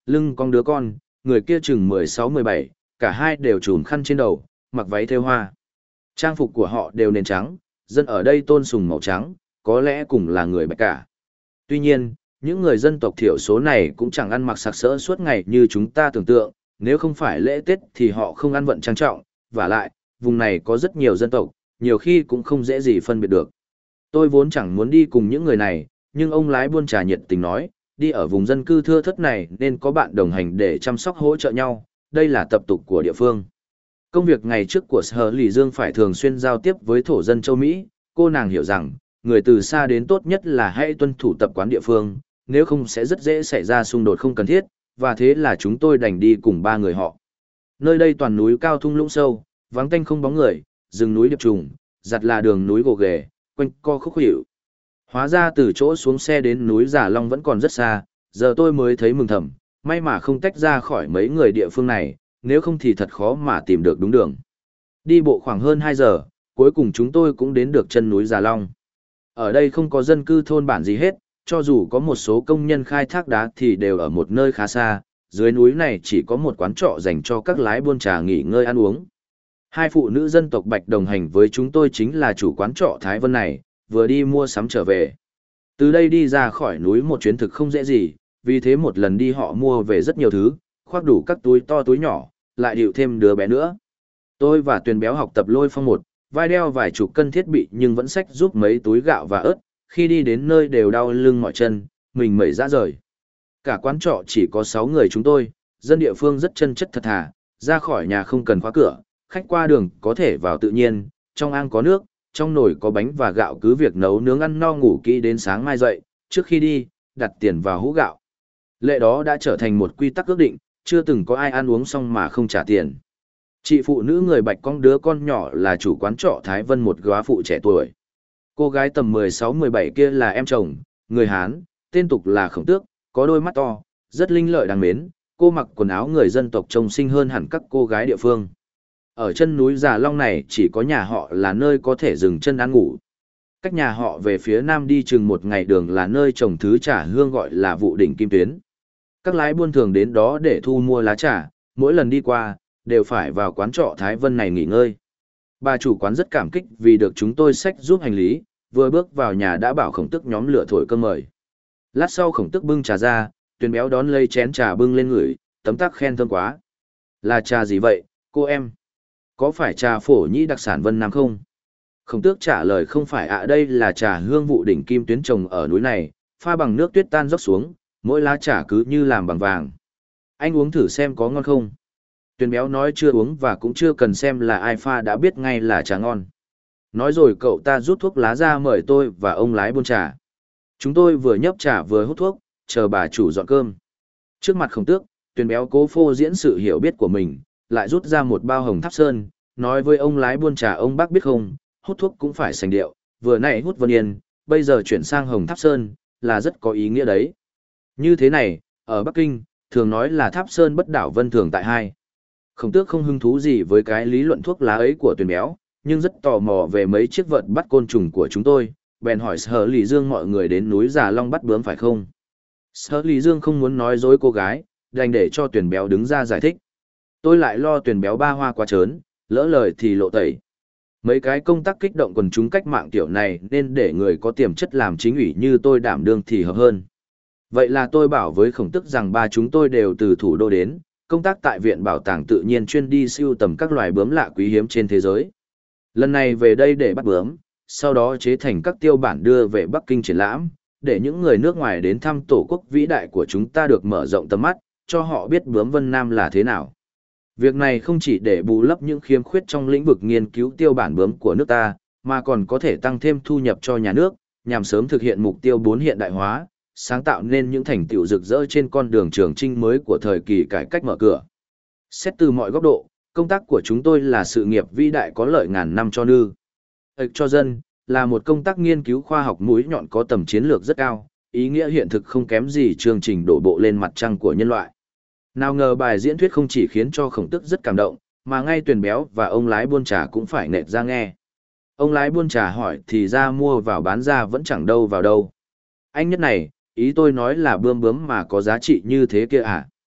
lưng cong đứa con, người kia chừng 16-17, cả hai đều trùm khăn trên đầu, mặc váy thêu hoa. Trang phục của họ đều nền trắng, dân ở đây tôn sùng màu trắng, có lẽ cùng là người Bạch cả. Tuy nhiên, những người dân tộc thiểu số này cũng chẳng ăn mặc sặc sỡ suốt ngày như chúng ta tưởng tượng, nếu không phải lễ Tết thì họ không ăn vận trang trọng, vả lại, vùng này có rất nhiều dân tộc, nhiều khi cũng không dễ gì phân biệt được. Tôi vốn chẳng muốn đi cùng những người này, nhưng ông lái buôn trà nhiệt tình nói, đi ở vùng dân cư thưa thớt này nên có bạn đồng hành để chăm sóc hỗ trợ nhau, đây là tập tục của địa phương. Công việc ngày trước của Sở Lì Dương phải thường xuyên giao tiếp với thổ dân châu Mỹ, cô nàng hiểu rằng, người từ xa đến tốt nhất là hãy tuân thủ tập quán địa phương, nếu không sẽ rất dễ xảy ra xung đột không cần thiết, và thế là chúng tôi đành đi cùng ba người họ. Nơi đây toàn núi cao thung lũng sâu, vắng tanh không bóng người, rừng núi điệp trùng, giặt là đường núi gồ ghề, quanh co khúc hiệu. Hóa ra từ chỗ xuống xe đến núi Già Long vẫn còn rất xa, giờ tôi mới thấy mừng thầm, may mà không tách ra khỏi mấy người địa phương này, nếu không thì thật khó mà tìm được đúng đường. Đi bộ khoảng hơn 2 giờ, cuối cùng chúng tôi cũng đến được chân núi Già Long. Ở đây không có dân cư thôn bản gì hết, cho dù có một số công nhân khai thác đá thì đều ở một nơi khá xa, dưới núi này chỉ có một quán trọ dành cho các lái buôn trà nghỉ ngơi ăn uống. Hai phụ nữ dân tộc Bạch đồng hành với chúng tôi chính là chủ quán trọ Thái Vân này, vừa đi mua sắm trở về. Từ đây đi ra khỏi núi một chuyến thực không dễ gì, vì thế một lần đi họ mua về rất nhiều thứ, khoác đủ các túi to túi nhỏ, lại điệu thêm đứa bé nữa. Tôi và Tuyền Béo học tập lôi phong một, vai đeo vài chục cân thiết bị nhưng vẫn xách giúp mấy túi gạo và ớt, khi đi đến nơi đều đau lưng mỏi chân, mình mẩy ra rời. Cả quán trọ chỉ có 6 người chúng tôi, dân địa phương rất chân chất thật thà, ra khỏi nhà không cần khóa cửa, khách qua đường có thể vào tự nhiên, trong ang có nước, trong nồi có bánh và gạo, cứ việc nấu nướng ăn no ngủ kỹ đến sáng mai dậy, trước khi đi, đặt tiền vào hũ gạo. Lệ đó đã trở thành một quy tắc ước định, chưa từng có ai ăn uống xong mà không trả tiền. Chị phụ nữ người Bạch con đứa con nhỏ là chủ quán trọ Thái Vân, một góa phụ trẻ tuổi. Cô gái tầm 16-17 kia là em chồng, người Hán, tên tục là Khổng Tước, có đôi mắt to, rất linh lợi đáng mến, cô mặc quần áo người dân tộc trông xinh hơn hẳn các cô gái địa phương. Ở chân núi Già Long này chỉ có nhà họ là nơi có thể dừng chân ăn ngủ. Cách nhà họ về phía nam đi chừng một ngày đường là nơi trồng thứ trà hương gọi là Vụ Đỉnh Kim Tuyến. Các lái buôn thường đến đó để thu mua lá trà, mỗi lần đi qua, đều phải vào quán trọ Thái Vân này nghỉ ngơi. Bà chủ quán rất cảm kích vì được chúng tôi xách giúp hành lý, vừa bước vào nhà đã bảo Khổng Tức nhóm lửa thổi cơm mời. Lát sau Khổng Tức bưng trà ra, Tuyền Béo đón lấy chén trà bưng lên ngửi, tấm tắc khen thơm quá. Là trà gì vậy, cô em? Có phải trà Phổ Nhĩ đặc sản Vân Nam không? Khổng Tước trả lời không phải ạ, đây là trà hương Vụ Đỉnh Kim Tuyến trồng ở núi này, pha bằng nước tuyết tan dốc xuống, mỗi lá trà cứ như làm bằng vàng. Anh uống thử xem có ngon không? Tuyền Béo nói chưa uống và cũng chưa cần xem là ai pha đã biết ngay là trà ngon. Nói rồi cậu ta rút thuốc lá ra mời tôi và ông lái buôn trà. Chúng tôi vừa nhấp trà vừa hút thuốc, chờ bà chủ dọn cơm. Trước mặt Khổng Tước, Tuyền Béo cố phô diễn sự hiểu biết của mình, lại rút ra một bao hồng Tháp Sơn, nói với ông lái buôn trà, ông bác biết không, hút thuốc cũng phải sành điệu, vừa nãy hút Vân Yên, bây giờ chuyển sang hồng Tháp Sơn, là rất có ý nghĩa đấy. Như thế này, ở Bắc Kinh, thường nói là Tháp Sơn bất đảo vân thường tại hai. Khổng Tước không hứng thú gì với cái lý luận thuốc lá ấy của Tuyền Béo, nhưng rất tò mò về mấy chiếc vật bắt côn trùng của chúng tôi, bèn hỏi Sở Lì Dương mọi người đến núi Già Long bắt bướm phải không. Sở Lì Dương không muốn nói dối cô gái, đành để cho Tuyền Béo đứng ra giải thích. Tôi lại lo Tuyền Béo ba hoa quá trớn, lỡ lời thì lộ tẩy. Mấy cái công tác kích động quần chúng cách mạng kiểu này nên để người có tiềm chất làm chính ủy như tôi đảm đương thì hợp hơn. Vậy là tôi bảo với Khổng Tức rằng ba chúng tôi đều từ thủ đô đến, công tác tại Viện Bảo tàng Tự nhiên chuyên đi sưu tầm các loài bướm lạ quý hiếm trên thế giới. Lần này về đây để bắt bướm, sau đó chế thành các tiêu bản đưa về Bắc Kinh triển lãm, để những người nước ngoài đến thăm tổ quốc vĩ đại của chúng ta được mở rộng tầm mắt, cho họ biết bướm Vân Nam là thế nào. Việc này không chỉ để bù lấp những khiếm khuyết trong lĩnh vực nghiên cứu tiêu bản bướm của nước ta, mà còn có thể tăng thêm thu nhập cho nhà nước, nhằm sớm thực hiện mục tiêu 4 hiện đại hóa, sáng tạo nên những thành tựu rực rỡ trên con đường trường chinh mới của thời kỳ cải cách mở cửa. Xét từ mọi góc độ, công tác của chúng tôi là sự nghiệp vĩ đại có lợi ngàn năm cho nư. Cho dân, là một công tác nghiên cứu khoa học mũi nhọn có tầm chiến lược rất cao, ý nghĩa hiện thực không kém gì chương trình đổ bộ lên mặt trăng của nhân loại. Nào ngờ bài diễn thuyết không chỉ khiến cho Khổng Tức rất cảm động, mà ngay Tuyền Béo và ông lái buôn trà cũng phải nệt ra nghe. Ông lái buôn trà hỏi thì ra mua vào bán ra vẫn chẳng đâu vào đâu. Anh Nhất này, ý tôi nói là bướm mà có giá trị như thế kia à?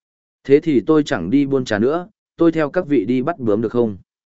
Thế thì tôi chẳng đi buôn trà nữa, tôi theo các vị đi bắt bướm được không?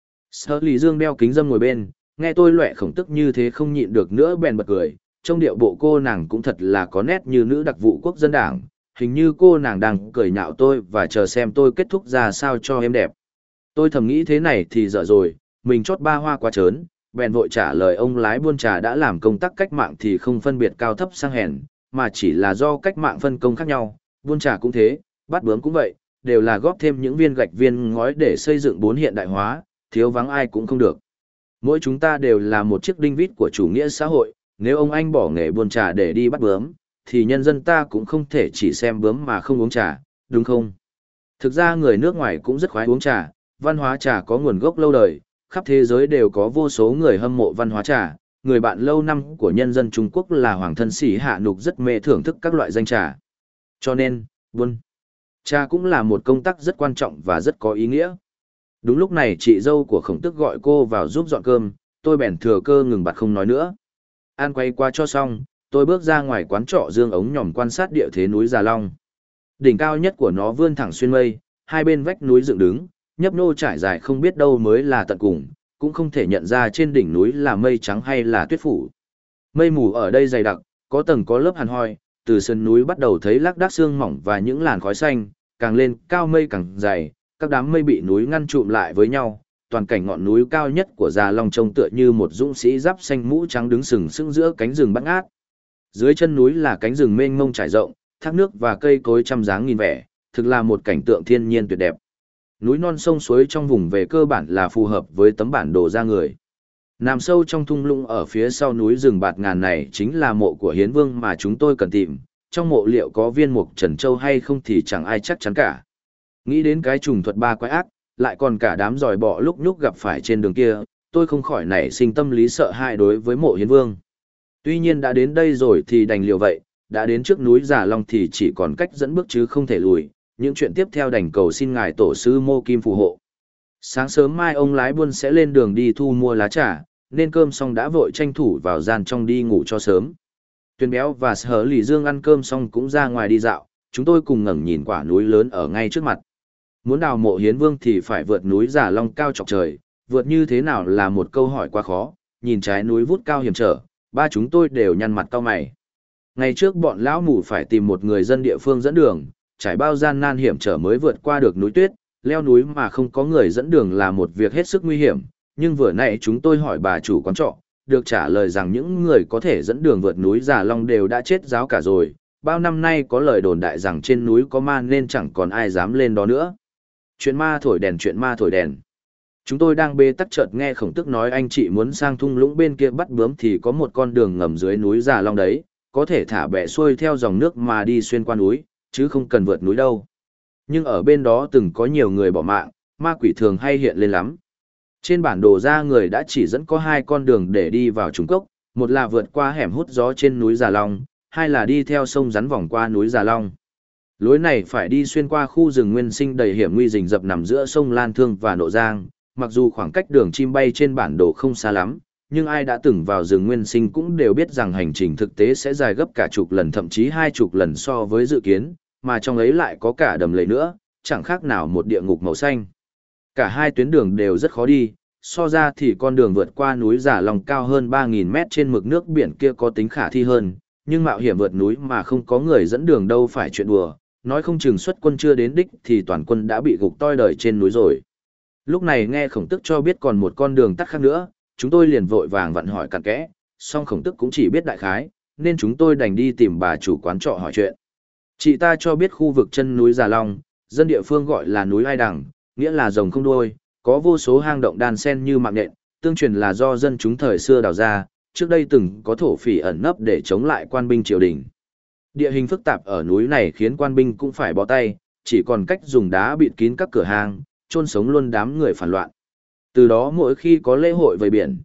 Sở Lý Dương đeo kính râm ngồi bên, nghe tôi loẹ khổng tức như thế không nhịn được nữa bèn bật cười, trong điệu bộ cô nàng cũng thật là có nét như nữ đặc vụ quốc dân đảng, hình như cô nàng đang cười nhạo tôi và chờ xem tôi kết thúc ra sao cho em đẹp. Tôi thầm nghĩ thế này thì dở rồi, mình chót ba hoa quá trớn, bèn vội trả lời ông lái buôn trà đã làm công tác cách mạng thì không phân biệt cao thấp sang hèn, mà chỉ là do cách mạng phân công khác nhau, buôn trà cũng thế, bắt bướm cũng vậy, đều là góp thêm những viên gạch viên ngói để xây dựng bốn hiện đại hóa, thiếu vắng ai cũng không được. Mỗi chúng ta đều là một chiếc đinh vít của chủ nghĩa xã hội, nếu ông anh bỏ nghề buôn trà để đi bắt bướm, thì nhân dân ta cũng không thể chỉ xem bướm mà không uống trà, đúng không? Thực ra người nước ngoài cũng rất khoái uống trà, văn hóa trà có nguồn gốc lâu đời, khắp thế giới đều có vô số người hâm mộ văn hóa trà. Người bạn lâu năm của nhân dân Trung Quốc là Hoàng thân Sĩ Hạ Nục rất mê thưởng thức các loại danh trà. Cho nên, buôn trà cũng là một công tác rất quan trọng và rất có ý nghĩa. Đúng lúc này chị dâu của Khổng Tức gọi cô vào giúp dọn cơm, tôi bèn thừa cơ ngừng bặt không nói nữa. Ăn quay qua cho xong, tôi bước ra ngoài quán trọ dương ống nhòm quan sát địa thế núi Già Long. Đỉnh cao nhất của nó vươn thẳng xuyên mây, hai bên vách núi dựng đứng, nhấp nô trải dài không biết đâu mới là tận cùng, cũng không thể nhận ra trên đỉnh núi là mây trắng hay là tuyết phủ. Mây mù ở đây dày đặc, có tầng có lớp hàn hoi, từ sườn núi bắt đầu thấy lác đác sương mỏng và những làn khói xanh, càng lên cao mây càng dày, các đám mây bị núi ngăn trụm lại với nhau, toàn cảnh ngọn núi cao nhất của Già Long trông tựa như một dũng sĩ giáp xanh mũ trắng đứng sừng sững giữa cánh rừng bát ngát. Dưới chân núi là cánh rừng mênh mông trải rộng, thác nước và cây cối trăm dáng nghìn vẻ, thực là một cảnh tượng thiên nhiên tuyệt đẹp. Núi non sông suối trong vùng về cơ bản là phù hợp với tấm bản đồ ra người. Nằm sâu trong thung lũng ở phía sau núi rừng bạt ngàn này chính là mộ của Hiến Vương mà chúng tôi cần tìm, trong mộ liệu có viên mục trần châu hay không thì chẳng ai chắc chắn cả. Nghĩ đến cái trùng thuật ba quái ác, lại còn cả đám giòi bọ lúc nhúc gặp phải trên đường kia, tôi không khỏi nảy sinh tâm lý sợ hãi đối với mộ Hiến Vương. Tuy nhiên đã đến đây rồi thì đành liều vậy, đã đến trước núi Già Long thì chỉ còn cách dẫn bước chứ không thể lùi, những chuyện tiếp theo đành cầu xin ngài tổ sư Mô Kim phù hộ. Sáng sớm mai ông lái buôn sẽ lên đường đi thu mua lá trà, nên cơm xong đã vội tranh thủ vào gian trong đi ngủ cho sớm. Tuyền Béo và Sở Lì Dương ăn cơm xong cũng ra ngoài đi dạo, chúng tôi cùng ngẩng nhìn quả núi lớn ở ngay trước mặt. Muốn đào mộ Hiến Vương thì phải vượt núi Già Long cao chọc trời, vượt như thế nào là một câu hỏi quá khó, nhìn trái núi vút cao hiểm trở, ba chúng tôi đều nhăn mặt cau mày. Ngày trước bọn lão mù phải tìm một người dân địa phương dẫn đường, trải bao gian nan hiểm trở mới vượt qua được núi tuyết, leo núi mà không có người dẫn đường là một việc hết sức nguy hiểm, nhưng vừa nãy chúng tôi hỏi bà chủ quán trọ, được trả lời rằng những người có thể dẫn đường vượt núi Già Long đều đã chết ráo cả rồi, bao năm nay có lời đồn đại rằng trên núi có ma nên chẳng còn ai dám lên đó nữa. Chuyện ma thổi đèn, chuyện ma thổi đèn. Chúng tôi đang bê tắc chợt nghe Khổng Tức nói anh chị muốn sang thung lũng bên kia bắt bướm thì có một con đường ngầm dưới núi Già Long đấy, có thể thả bè xuôi theo dòng nước mà đi xuyên qua núi, chứ không cần vượt núi đâu. Nhưng ở bên đó từng có nhiều người bỏ mạng, ma quỷ thường hay hiện lên lắm. Trên bản đồ ra người đã chỉ dẫn có hai con đường để đi vào Trung Cốc, một là vượt qua hẻm hút gió trên núi Già Long, hai là đi theo sông rắn vòng qua núi Già Long. Lối này phải đi xuyên qua khu rừng nguyên sinh đầy hiểm nguy rình rập nằm giữa sông Lan Thương và Nộ Giang, mặc dù khoảng cách đường chim bay trên bản đồ không xa lắm, nhưng ai đã từng vào rừng nguyên sinh cũng đều biết rằng hành trình thực tế sẽ dài gấp cả chục lần thậm chí 20 lần so với dự kiến, mà trong ấy lại có cả đầm lầy nữa, chẳng khác nào một địa ngục màu xanh. Cả hai tuyến đường đều rất khó đi, so ra thì con đường vượt qua núi Già Long cao hơn 3.000 mét trên mực nước biển kia có tính khả thi hơn, nhưng mạo hiểm vượt núi mà không có người dẫn đường đâu phải chuyện đùa, nói không chừng xuất quân chưa đến đích thì toàn quân đã bị gục toi đời trên núi rồi. Lúc này nghe Khổng Tức cho biết còn một con đường tắt khác nữa, chúng tôi liền vội vàng vặn hỏi cặn kẽ, song Khổng Tức cũng chỉ biết đại khái, nên chúng tôi đành đi tìm bà chủ quán trọ hỏi chuyện. Chị ta cho biết khu vực chân núi Già Long, dân địa phương gọi là núi Ai Đằng, nghĩa là rồng không đuôi, có vô số hang động đan xen như mạng nhện, tương truyền là do dân chúng thời xưa đào ra, trước đây từng có thổ phỉ ẩn nấp để chống lại quan binh triều đình. Địa hình phức tạp ở núi này khiến quan binh cũng phải bó tay, chỉ còn cách dùng đá bịt kín các cửa hang, chôn sống luôn đám người phản loạn. Từ đó mỗi khi có lễ hội về biển,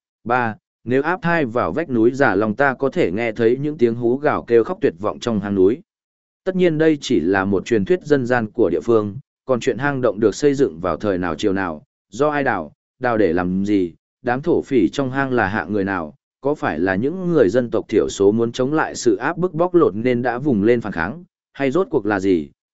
nếu áp thai vào vách núi Già Long ta có thể nghe thấy những tiếng hú gào kêu khóc tuyệt vọng trong hang núi. Tất nhiên đây chỉ là một truyền thuyết dân gian của địa phương, còn chuyện hang động được xây dựng vào thời nào chiều nào, do ai đào để làm gì, đám thổ phỉ trong hang là hạng người nào, có phải là những người dân tộc thiểu số muốn chống lại sự áp bức bóc lột nên đã vùng lên phản kháng, hay rốt cuộc là gì,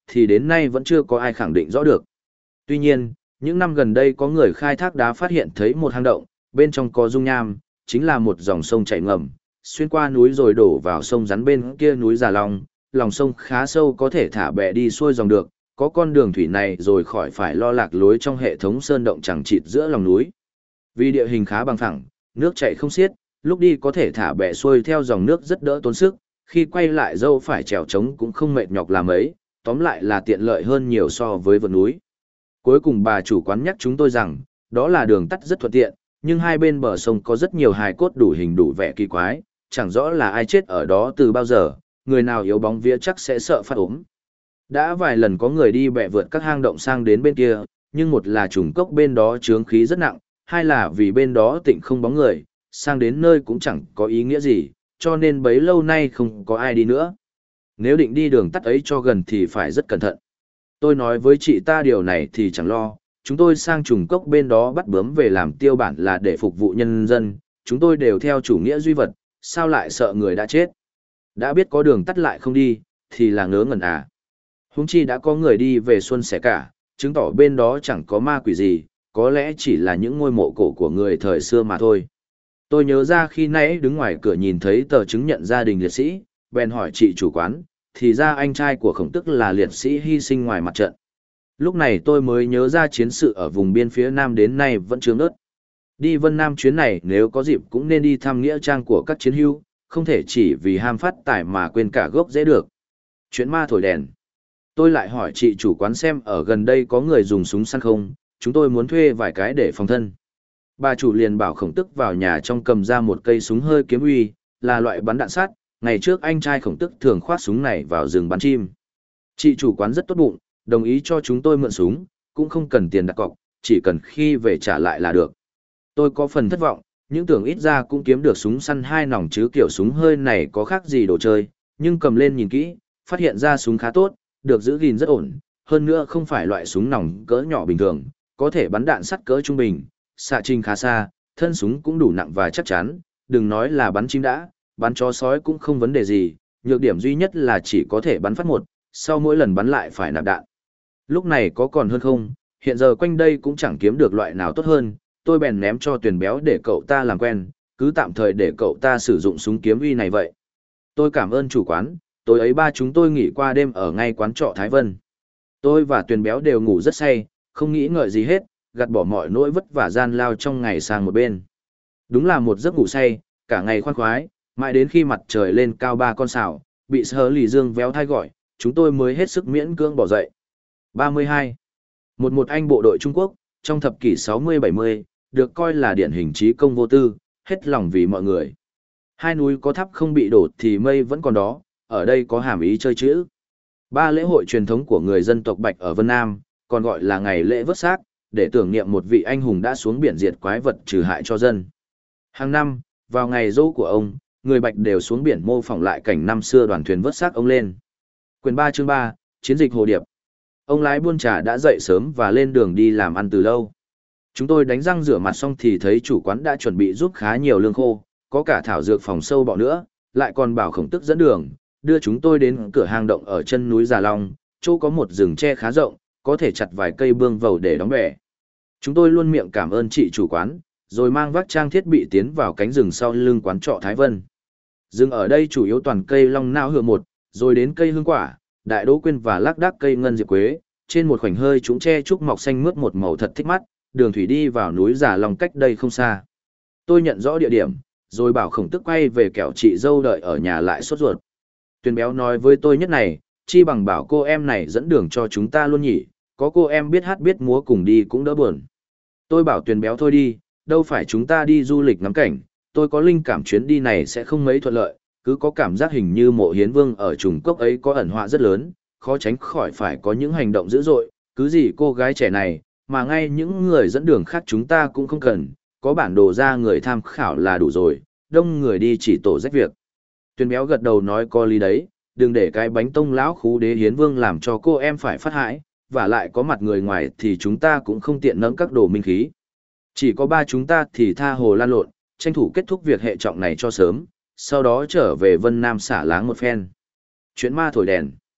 thì đến nay vẫn chưa có ai khẳng định rõ được. Tuy nhiên, những năm gần đây có người khai thác đá phát hiện thấy một hang động, bên trong có dung nham, chính là một dòng sông chảy ngầm, xuyên qua núi rồi đổ vào sông rắn bên kia núi Già Long, lòng sông khá sâu có thể thả bè đi xuôi dòng được, có con đường thủy này rồi khỏi phải lo lạc lối trong hệ thống sơn động chẳng chịt giữa lòng núi. Vì địa hình khá bằng phẳng, nước chảy không xiết, lúc đi có thể thả bè xuôi theo dòng nước rất đỡ tốn sức, khi quay lại dâu phải trèo trống cũng không mệt nhọc làm ấy, tóm lại là tiện lợi hơn nhiều so với vượt núi. Cuối cùng bà chủ quán nhắc chúng tôi rằng, đó là đường tắt rất thuận tiện, nhưng hai bên bờ sông có rất nhiều hài cốt đủ hình đủ vẻ kỳ quái, chẳng rõ là ai chết ở đó từ bao giờ, người nào yếu bóng vía chắc sẽ sợ phát ốm. Đã vài lần có người đi bè vượt các hang động sang đến bên kia, nhưng một là trùng cốc bên đó chướng khí rất nặng, hai là vì bên đó tịnh không bóng người, sang đến nơi cũng chẳng có ý nghĩa gì, cho nên bấy lâu nay không có ai đi nữa. Nếu định đi đường tắt ấy cho gần thì phải rất cẩn thận. Tôi nói với chị ta điều này thì chẳng lo, chúng tôi sang trùng cốc bên đó bắt bướm về làm tiêu bản là để phục vụ nhân dân, chúng tôi đều theo chủ nghĩa duy vật, sao lại sợ người đã chết. Đã biết có đường tắt lại không đi, thì là ngớ ngẩn à. Huống chi đã có người đi về xuân sẻ cả, chứng tỏ bên đó chẳng có ma quỷ gì, có lẽ chỉ là những ngôi mộ cổ của người thời xưa mà thôi. Tôi nhớ ra khi nãy đứng ngoài cửa nhìn thấy tờ chứng nhận gia đình liệt sĩ, bèn hỏi chị chủ quán, thì ra anh trai của Khổng Tức là liệt sĩ hy sinh ngoài mặt trận. Lúc này tôi mới nhớ ra chiến sự ở vùng biên phía Nam đến nay vẫn chưa ngớt. Đi Vân Nam chuyến này nếu có dịp cũng nên đi thăm nghĩa trang của các chiến hữu, không thể chỉ vì ham phát tài mà quên cả gốc dễ được. Chuyện ma thổi đèn. Tôi lại hỏi chị chủ quán xem ở gần đây có người dùng súng săn không, chúng tôi muốn thuê vài cái để phòng thân. Bà chủ liền bảo Khổng Tức vào nhà trong cầm ra một cây súng hơi kiếm uy, là loại bắn đạn sát, ngày trước anh trai Khổng Tức thường khoác súng này vào rừng bắn chim. Chị chủ quán rất tốt bụng, đồng ý cho chúng tôi mượn súng, cũng không cần tiền đặt cọc, chỉ cần khi về trả lại là được. Tôi có phần thất vọng, những tưởng ít ra cũng kiếm được súng săn 2 nòng chứ kiểu súng hơi này có khác gì đồ chơi, nhưng cầm lên nhìn kỹ, phát hiện ra súng khá tốt, được giữ gìn rất ổn, hơn nữa không phải loại súng nòng cỡ nhỏ bình thường, có thể bắn đạn sắt cỡ trung bình, xạ trình khá xa, thân súng cũng đủ nặng và chắc chắn, đừng nói là bắn chim đã, bắn chó sói cũng không vấn đề gì, nhược điểm duy nhất là chỉ có thể bắn phát một, sau mỗi lần bắn lại phải nạp đạn. Lúc này có còn hơn không, hiện giờ quanh đây cũng chẳng kiếm được loại nào tốt hơn, tôi bèn ném cho Tuyền Béo để cậu ta làm quen, cứ tạm thời để cậu ta sử dụng súng kiếm uy này vậy. Tôi cảm ơn chủ quán, tối ấy ba chúng tôi nghỉ qua đêm ở ngay quán trọ Thái Vân. Tôi và Tuyền Béo đều ngủ rất say, không nghĩ ngợi gì hết, gạt bỏ mọi nỗi vất vả gian lao trong ngày sang một bên. Đúng là một giấc ngủ say, cả ngày khoan khoái, mãi đến khi mặt trời lên cao 3 con sào, bị Sở Lì Dương véo thai gọi, chúng tôi mới hết sức miễn cưỡng bỏ dậy. 32. Một anh bộ đội Trung Quốc, trong thập kỷ 60-70, được coi là điển hình trí công vô tư, hết lòng vì mọi người. Hai núi có tháp không bị đổ thì mây vẫn còn đó, ở đây có hàm ý chơi chữ. 3 lễ hội truyền thống của người dân tộc Bạch ở Vân Nam, còn gọi là ngày lễ vớt xác, để tưởng niệm một vị anh hùng đã xuống biển diệt quái vật trừ hại cho dân. Hàng năm, vào ngày dỗ của ông, người Bạch đều xuống biển mô phỏng lại cảnh năm xưa đoàn thuyền vớt xác ông lên. Quyền 3 chương 3, Chiến dịch Hồ Điệp. Ông lái buôn trà đã dậy sớm và lên đường đi làm ăn từ lâu. Chúng tôi đánh răng rửa mặt xong thì thấy chủ quán đã chuẩn bị giúp khá nhiều lương khô, có cả thảo dược phòng sâu bọ nữa, lại còn bảo Khổng Tức dẫn đường, đưa chúng tôi đến cửa hang động ở chân núi Già Long, chỗ có một rừng tre khá rộng, có thể chặt vài cây bương vầu để đóng bè. Chúng tôi luôn miệng cảm ơn chị chủ quán, rồi mang vác trang thiết bị tiến vào cánh rừng sau lưng quán trọ Thái Vân. Rừng ở đây chủ yếu toàn cây long nao hựa một, rồi đến cây hương quả, đại đỗ quyên và lác đác cây ngân diệp quế, trên một khoảnh hơi chúng tre trúc mọc xanh mướt một màu thật thích mắt, đường thủy đi vào núi Già Long cách đây không xa. Tôi nhận rõ địa điểm, rồi bảo Khổng Tức quay về kẻo chị dâu đợi ở nhà lại sốt ruột. Tuyền Béo nói với tôi nhất này, chi bằng bảo cô em này dẫn đường cho chúng ta luôn nhỉ, có cô em biết hát biết múa cùng đi cũng đỡ buồn. Tôi bảo Tuyền Béo thôi đi, đâu phải chúng ta đi du lịch ngắm cảnh, tôi có linh cảm chuyến đi này sẽ không mấy thuận lợi, cứ có cảm giác hình như mộ hiến vương ở trùng cốc ấy có ẩn họa rất lớn, khó tránh khỏi phải có những hành động dữ dội, cứ gì cô gái trẻ này, mà ngay những người dẫn đường khác chúng ta cũng không cần, có bản đồ ra người tham khảo là đủ rồi, đông người đi chỉ tổ rách việc. Tuyền Béo gật đầu nói có lý đấy, đừng để cái bánh tông lão khú đế hiến vương làm cho cô em phải phát hãi, và lại có mặt người ngoài thì chúng ta cũng không tiện nâng các đồ minh khí. Chỉ có ba chúng ta thì tha hồ lan lộn, tranh thủ kết thúc việc hệ trọng này cho sớm, sau đó trở về Vân Nam xả láng một phen. Chuyện ma thổi đèn.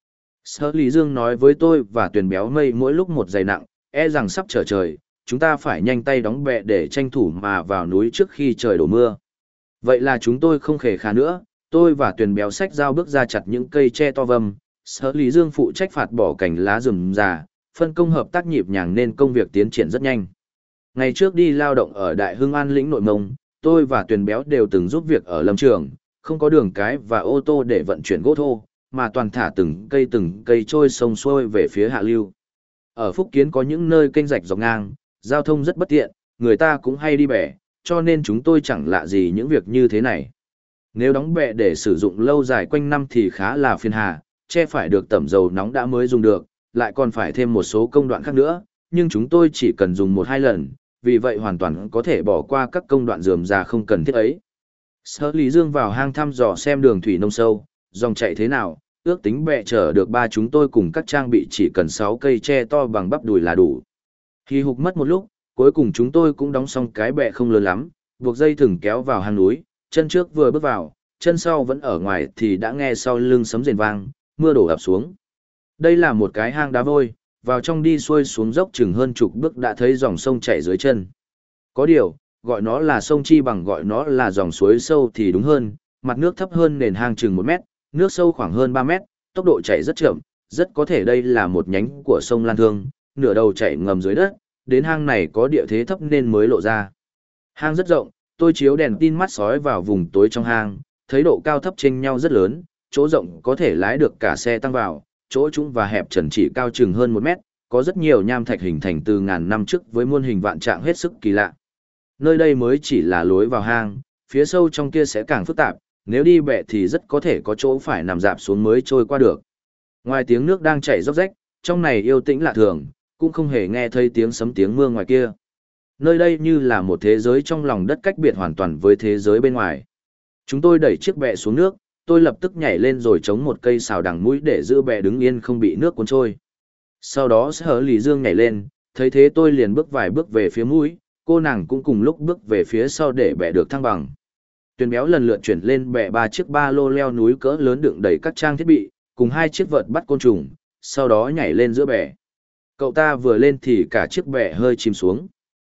Sở Lý Dương nói với tôi và Tuyền Béo mây mỗi lúc một dày nặng, e rằng sắp trở trời, chúng ta phải nhanh tay đóng bè để tranh thủ mà vào núi trước khi trời đổ mưa. Vậy là chúng tôi không khề khà nữa, tôi và Tuyền Béo xách dao bước ra chặt những cây tre to vầm, Sở Lý Dương phụ trách phạt bỏ cành lá rừng già, phân công hợp tác nhịp nhàng nên công việc tiến triển rất nhanh. Ngày trước đi lao động ở Đại Hưng An lĩnh Nội Mông, tôi và Tuyền Béo đều từng giúp việc ở lâm trường, không có đường cái và ô tô để vận chuyển gỗ thô, mà toàn thả từng cây trôi sông xuôi về phía hạ lưu. Ở Phúc Kiến có những nơi kênh rạch dọc ngang, giao thông rất bất tiện, người ta cũng hay đi bè, cho nên chúng tôi chẳng lạ gì những việc như thế này. Nếu đóng bè để sử dụng lâu dài quanh năm thì khá là phiền hà, tre phải được tẩm dầu nóng đã mới dùng được, lại còn phải thêm một số công đoạn khác nữa, nhưng chúng tôi chỉ cần dùng 1-2 lần, vì vậy hoàn toàn có thể bỏ qua các công đoạn rườm rà không cần thiết ấy. Sở Lý Dương vào hang thăm dò xem đường thủy nông sâu, dòng chảy thế nào, ước tính bè chở được ba chúng tôi cùng các trang bị chỉ cần 6 cây tre to bằng bắp đùi là đủ. Khi hục mất một lúc, cuối cùng chúng tôi cũng đóng xong cái bè không lớn lắm, buộc dây thừng kéo vào hang núi, chân trước vừa bước vào, chân sau vẫn ở ngoài thì đã nghe sau lưng sấm rền vang, mưa đổ ập xuống. Đây là một cái hang đá vôi, vào trong đi xuôi xuống dốc chừng hơn chục bước đã thấy dòng sông chảy dưới chân. Có điều, gọi nó là sông chi bằng gọi nó là dòng suối sâu thì đúng hơn, mặt nước thấp hơn nền hang chừng 1 mét, nước sâu khoảng hơn 3 mét, tốc độ chảy rất chậm, rất có thể đây là một nhánh của sông Lan Thương, nửa đầu chảy ngầm dưới đất, đến hang này có địa thế thấp nên mới lộ ra. Hang rất rộng, tôi chiếu đèn tin mắt sói vào vùng tối trong hang, thấy độ cao thấp chênh nhau rất lớn, chỗ rộng có thể lái được cả xe tăng vào, chỗ trũng và hẹp trần chỉ cao chừng hơn 1 mét, có rất nhiều nham thạch hình thành từ ngàn năm trước với muôn hình vạn trạng hết sức kỳ lạ. Nơi đây mới chỉ là lối vào hang, phía sâu trong kia sẽ càng phức tạp, nếu đi bẹ thì rất có thể có chỗ phải nằm dạp xuống mới trôi qua được. Ngoài tiếng nước đang chảy róc rách, trong này yên tĩnh lạ thường, cũng không hề nghe thấy tiếng sấm tiếng mưa ngoài kia. Nơi đây như là một thế giới trong lòng đất cách biệt hoàn toàn với thế giới bên ngoài. Chúng tôi đẩy chiếc bẹ xuống nước, tôi lập tức nhảy lên rồi chống một cây xào đằng mũi để giữ bẹ đứng yên không bị nước cuốn trôi. Sau đó Sở Lý Dương nhảy lên, thấy thế tôi liền bước vài bước về phía mũi, cô nàng cũng cùng lúc bước về phía sau để bẹ được thăng bằng. Tuyền Béo lần lượt chuyển lên bẹ 3 chiếc ba lô leo núi cỡ lớn đựng đầy các trang thiết bị, cùng 2 chiếc vợt bắt côn trùng, sau đó nhảy lên giữa bẹ. Cậu ta vừa lên thì cả chiếc bẹ hơi chìm xuống.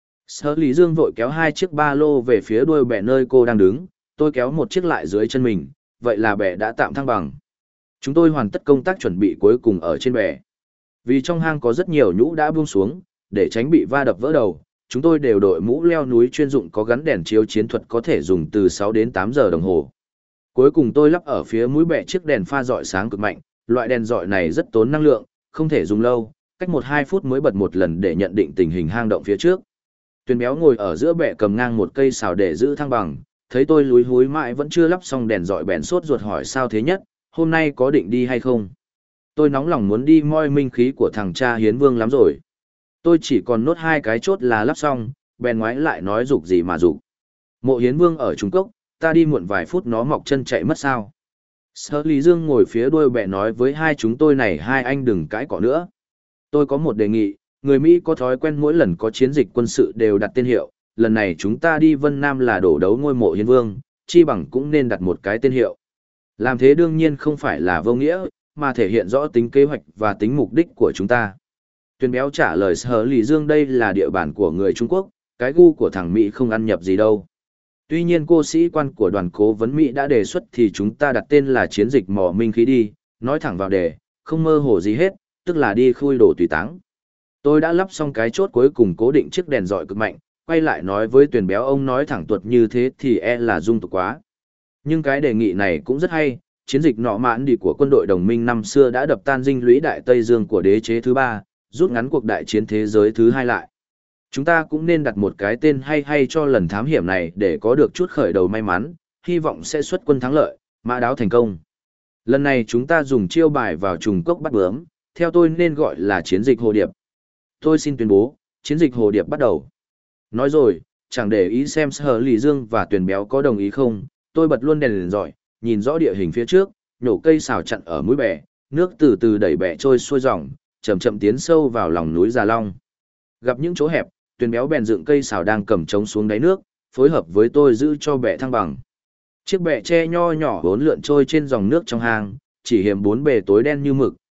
Sở Lý Dương vội kéo 2 chiếc ba lô về phía đuôi bẹ nơi cô đang đứng, tôi kéo một chiếc lại dưới chân mình, vậy là bẹ đã tạm thăng bằng. Chúng tôi hoàn tất công tác chuẩn bị cuối cùng ở trên bẹ. Vì trong hang có rất nhiều nhũ đã buông xuống, để tránh bị va đập vỡ đầu, chúng tôi đều đội mũ leo núi chuyên dụng có gắn đèn chiếu chiến thuật có thể dùng từ 6 đến 8 giờ đồng hồ. Cuối cùng tôi lắp ở phía mũi bẹ chiếc đèn pha rọi sáng cực mạnh, loại đèn rọi này rất tốn năng lượng, không thể dùng lâu, cách 1-2 phút mới bật một lần để nhận định tình hình hang động phía trước. Tuyền Béo ngồi ở giữa bẹ cầm ngang một cây xào để giữ thăng bằng, thấy tôi lúi húi mãi vẫn chưa lắp xong đèn rọi bèn sốt ruột hỏi sao thế nhất, hôm nay có định đi hay không? Tôi nóng lòng muốn đi moi minh khí của thằng cha Hiến Vương lắm rồi. Tôi chỉ còn nốt 2 cái chốt là lắp xong, bèn ngoái lại nói dục gì mà dục. Mộ Hiến Vương ở Trung Cốc, ta đi muộn vài phút nó mọc chân chạy mất sao. Sở Lý Dương ngồi phía đuôi bẹ nói với hai chúng tôi này hai anh đừng cãi cọ nữa. Tôi có một đề nghị, người Mỹ có thói quen mỗi lần có chiến dịch quân sự đều đặt tên hiệu, lần này chúng ta đi Vân Nam là đổ đấu ngôi mộ Hiến Vương, chi bằng cũng nên đặt một cái tên hiệu. Làm thế đương nhiên không phải là vô nghĩa, mà thể hiện rõ tính kế hoạch và tính mục đích của chúng ta. Tuyền Béo trả lời Sở Lý Dương đây là địa bàn của người Trung Quốc, cái gu của thằng Mỹ không ăn nhập gì đâu. Tuy nhiên cô sĩ quan của đoàn cố vấn Mỹ đã đề xuất thì chúng ta đặt tên là chiến dịch mỏ minh khí đi, nói thẳng vào đề, không mơ hồ gì hết, tức là đi khui đồ tùy táng. Tôi đã lắp xong cái chốt cuối cùng cố định chiếc đèn rọi cực mạnh, quay lại nói với Tuyền Béo ông nói thẳng tuột như thế thì e là dung tục quá. Nhưng cái đề nghị này cũng rất hay, chiến dịch nọ mãn đi của quân đội đồng minh năm xưa đã đập tan dinh lũy Đại Tây Dương của đế chế thứ 3, rút ngắn cuộc đại chiến thế giới thứ 2 lại. Chúng ta cũng nên đặt một cái tên hay cho lần thám hiểm này để có được chút khởi đầu may mắn, hy vọng sẽ xuất quân thắng lợi, mã đáo thành công. Lần này chúng ta dùng chiêu bài vào trùng cốc bắt bướm, theo tôi nên gọi là chiến dịch Hồ Điệp. Tôi xin tuyên bố, chiến dịch Hồ Điệp bắt đầu. Nói rồi, chẳng để ý xem Sở Lý Dương và Tuyền Béo có đồng ý không, tôi bật luôn đèn rọi, nhìn rõ địa hình phía trước, nhổ cây xào chặn ở mũi bè, nước từ từ đẩy bè trôi xuôi dòng, chậm chậm tiến sâu vào lòng núi Già Long. Gặp những chỗ hẹp, Tuyền Béo bèn dựng cây xào đang cầm trống xuống đáy nước, phối hợp với tôi giữ cho bè thăng bằng. Chiếc bè tre nho nhỏ vốn lượn trôi trên dòng nước trong hang, chỉ hiểm 4 bề tối đen như mực,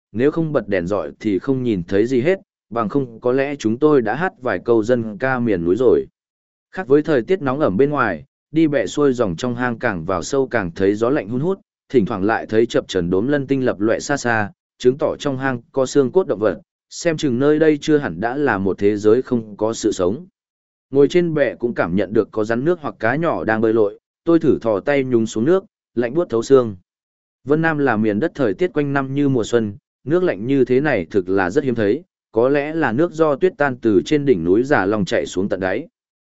nếu không bật đèn rọi thì không nhìn thấy gì hết, bằng không có lẽ chúng tôi đã hát vài câu dân ca miền núi rồi. Khác với thời tiết nóng ẩm bên ngoài, đi bẹ xuôi dòng trong hang càng vào sâu càng thấy gió lạnh hun hút, thỉnh thoảng lại thấy chập chờn đốm lân tinh lập loè xa xa, chứng tỏ trong hang có xương cốt động vật, xem chừng nơi đây chưa hẳn đã là một thế giới không có sự sống. Ngồi trên bẹ cũng cảm nhận được có rắn nước hoặc cá nhỏ đang bơi lội, tôi thử thò tay nhúng xuống nước, lạnh buốt thấu xương. Vân Nam là miền đất thời tiết quanh năm như mùa xuân, nước lạnh như thế này thực là rất hiếm thấy, có lẽ là nước do tuyết tan từ trên đỉnh núi Già Long chạy xuống tận đáy.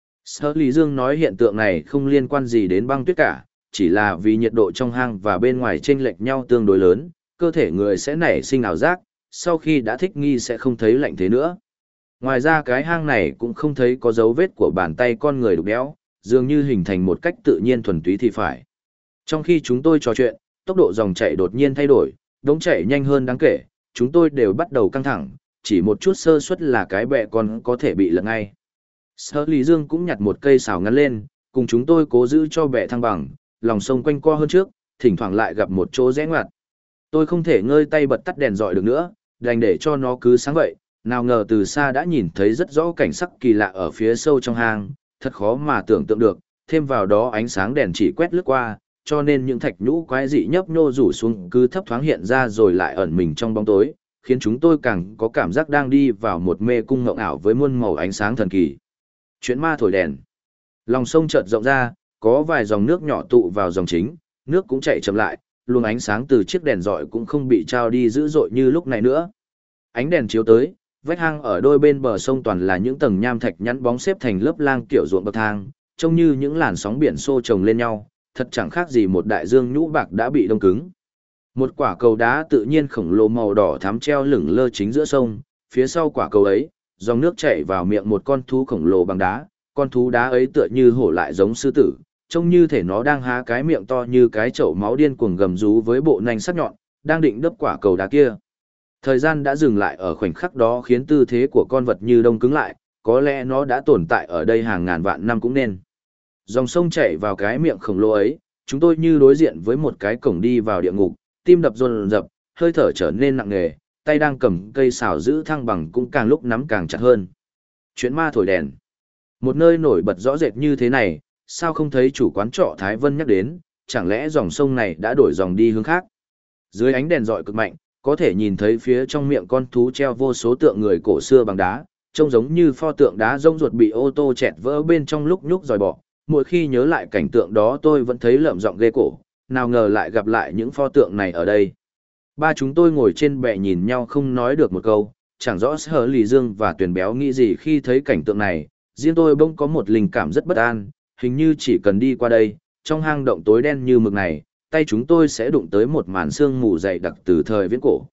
Sở Lý Dương nói hiện tượng này không liên quan gì đến băng tuyết cả, chỉ là vì nhiệt độ trong hang và bên ngoài chênh lệch nhau tương đối lớn, cơ thể người sẽ nảy sinh ảo giác, sau khi đã thích nghi sẽ không thấy lạnh thế nữa. Ngoài ra cái hang này cũng không thấy có dấu vết của bàn tay con người đục đẽo, dường như hình thành một cách tự nhiên thuần túy thì phải. Trong khi chúng tôi trò chuyện, tốc độ dòng chảy đột nhiên thay đổi, đống chảy nhanh hơn đáng kể, chúng tôi đều bắt đầu căng thẳng, chỉ một chút sơ suất là cái bẹ con có thể bị lật ngay. Sở Lý Dương cũng nhặt một cây xào ngắn lên, cùng chúng tôi cố giữ cho bẹ thăng bằng, lòng sông quanh co hơn trước, thỉnh thoảng lại gặp một chỗ rẽ ngoặt. Tôi không thể ngơi tay bật tắt đèn dọi được nữa, đành để cho nó cứ sáng vậy, nào ngờ từ xa đã nhìn thấy rất rõ cảnh sắc kỳ lạ ở phía sâu trong hang, thật khó mà tưởng tượng được, thêm vào đó ánh sáng đèn chỉ quét lướt qua, cho nên những thạch nhũ quái dị nhấp nhô rủ xuống cứ thấp thoáng hiện ra rồi lại ẩn mình trong bóng tối, khiến chúng tôi càng có cảm giác đang đi vào một mê cung ngộng ảo với muôn màu ánh sáng thần kỳ. Chuyện ma thổi đèn. Lòng sông chợt rộng ra, có vài dòng nước nhỏ tụ vào dòng chính, nước cũng chảy chậm lại, luồng ánh sáng từ chiếc đèn rọi cũng không bị trao đi dữ dội như lúc này nữa. Ánh đèn chiếu tới, vách hang ở đôi bên bờ sông toàn là những tầng nham thạch nhẵn bóng xếp thành lớp lang kiểu ruộng bậc thang, trông như những làn sóng biển xô chồng lên nhau, thật chẳng khác gì một đại dương nhũ bạc đã bị đông cứng. Một quả cầu đá tự nhiên khổng lồ màu đỏ thắm treo lửng lơ chính giữa sông, phía sau quả cầu ấy, dòng nước chảy vào miệng một con thú khổng lồ bằng đá, con thú đá ấy tựa như hổ lại giống sư tử, trông như thể nó đang há cái miệng to như cái chậu máu điên cuồng gầm rú với bộ nanh sắc nhọn, đang định đớp quả cầu đá kia. Thời gian đã dừng lại ở khoảnh khắc đó khiến tư thế của con vật như đông cứng lại, có lẽ nó đã tồn tại ở đây hàng ngàn vạn năm cũng nên. Dòng sông chảy vào cái miệng khổng lồ ấy, chúng tôi như đối diện với một cái cổng đi vào địa ngục, tim đập dồn dập, hơi thở trở nên nặng nề, tay đang cầm cây xào giữ thăng bằng cũng càng lúc nắm càng chặt hơn. Chuyện ma thổi đèn. Một nơi nổi bật rõ rệt như thế này, sao không thấy chủ quán trọ Thái Vân nhắc đến, chẳng lẽ dòng sông này đã đổi dòng đi hướng khác. Dưới ánh đèn rọi cực mạnh, có thể nhìn thấy phía trong miệng con thú treo vô số tượng người cổ xưa bằng đá, trông giống như pho tượng đá rông ruột bị ô tô chẹt vỡ bên trong lúc nhúc dòi bỏ. Mỗi khi nhớ lại cảnh tượng đó tôi vẫn thấy lợm giọng ghê cổ, nào ngờ lại gặp lại những pho tượng này ở đây. Ba chúng tôi ngồi trên bệ nhìn nhau không nói được một câu, chẳng rõ Sở Lý Dương và Tuyền Béo nghĩ gì khi thấy cảnh tượng này, riêng tôi bỗng có một linh cảm rất bất an, hình như chỉ cần đi qua đây, trong hang động tối đen như mực này, tay chúng tôi sẽ đụng tới một màn sương mù dày đặc từ thời viễn cổ.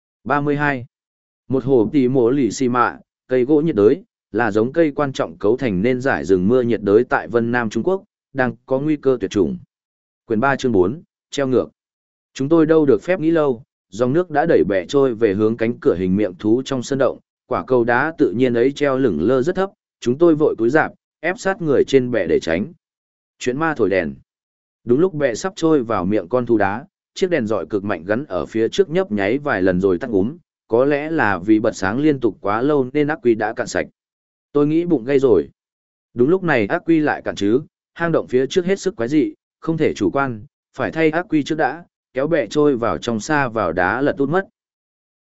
32. Một hồ tí mổ lì xì mạ, cây gỗ nhiệt đới, là giống cây quan trọng cấu thành nên giải rừng mưa nhiệt đới tại Vân Nam Trung Quốc, đang có nguy cơ tuyệt chủng. Quyển 3 chương 4, treo ngược. Chúng tôi đâu được phép nghĩ lâu, dòng nước đã đẩy bè trôi về hướng cánh cửa hình miệng thú trong sân động, quả cầu đá tự nhiên ấy treo lửng lơ rất thấp, chúng tôi vội cúi rạp, ép sát người trên bè để tránh. Chuyện ma thổi đèn. Đúng lúc bè sắp trôi vào miệng con thú đá, chiếc đèn rọi cực mạnh gắn ở phía trước nhấp nháy vài lần rồi tắt ngúm, có lẽ là vì bật sáng liên tục quá lâu nên ắc quy đã cạn sạch. Tôi nghĩ bụng gây rồi. Đúng lúc này ắc quy lại cạn chứ, hang động phía trước hết sức quái dị, không thể chủ quan, phải thay ắc quy trước đã, kéo bè trôi vào trong xa vào đá lật út mất,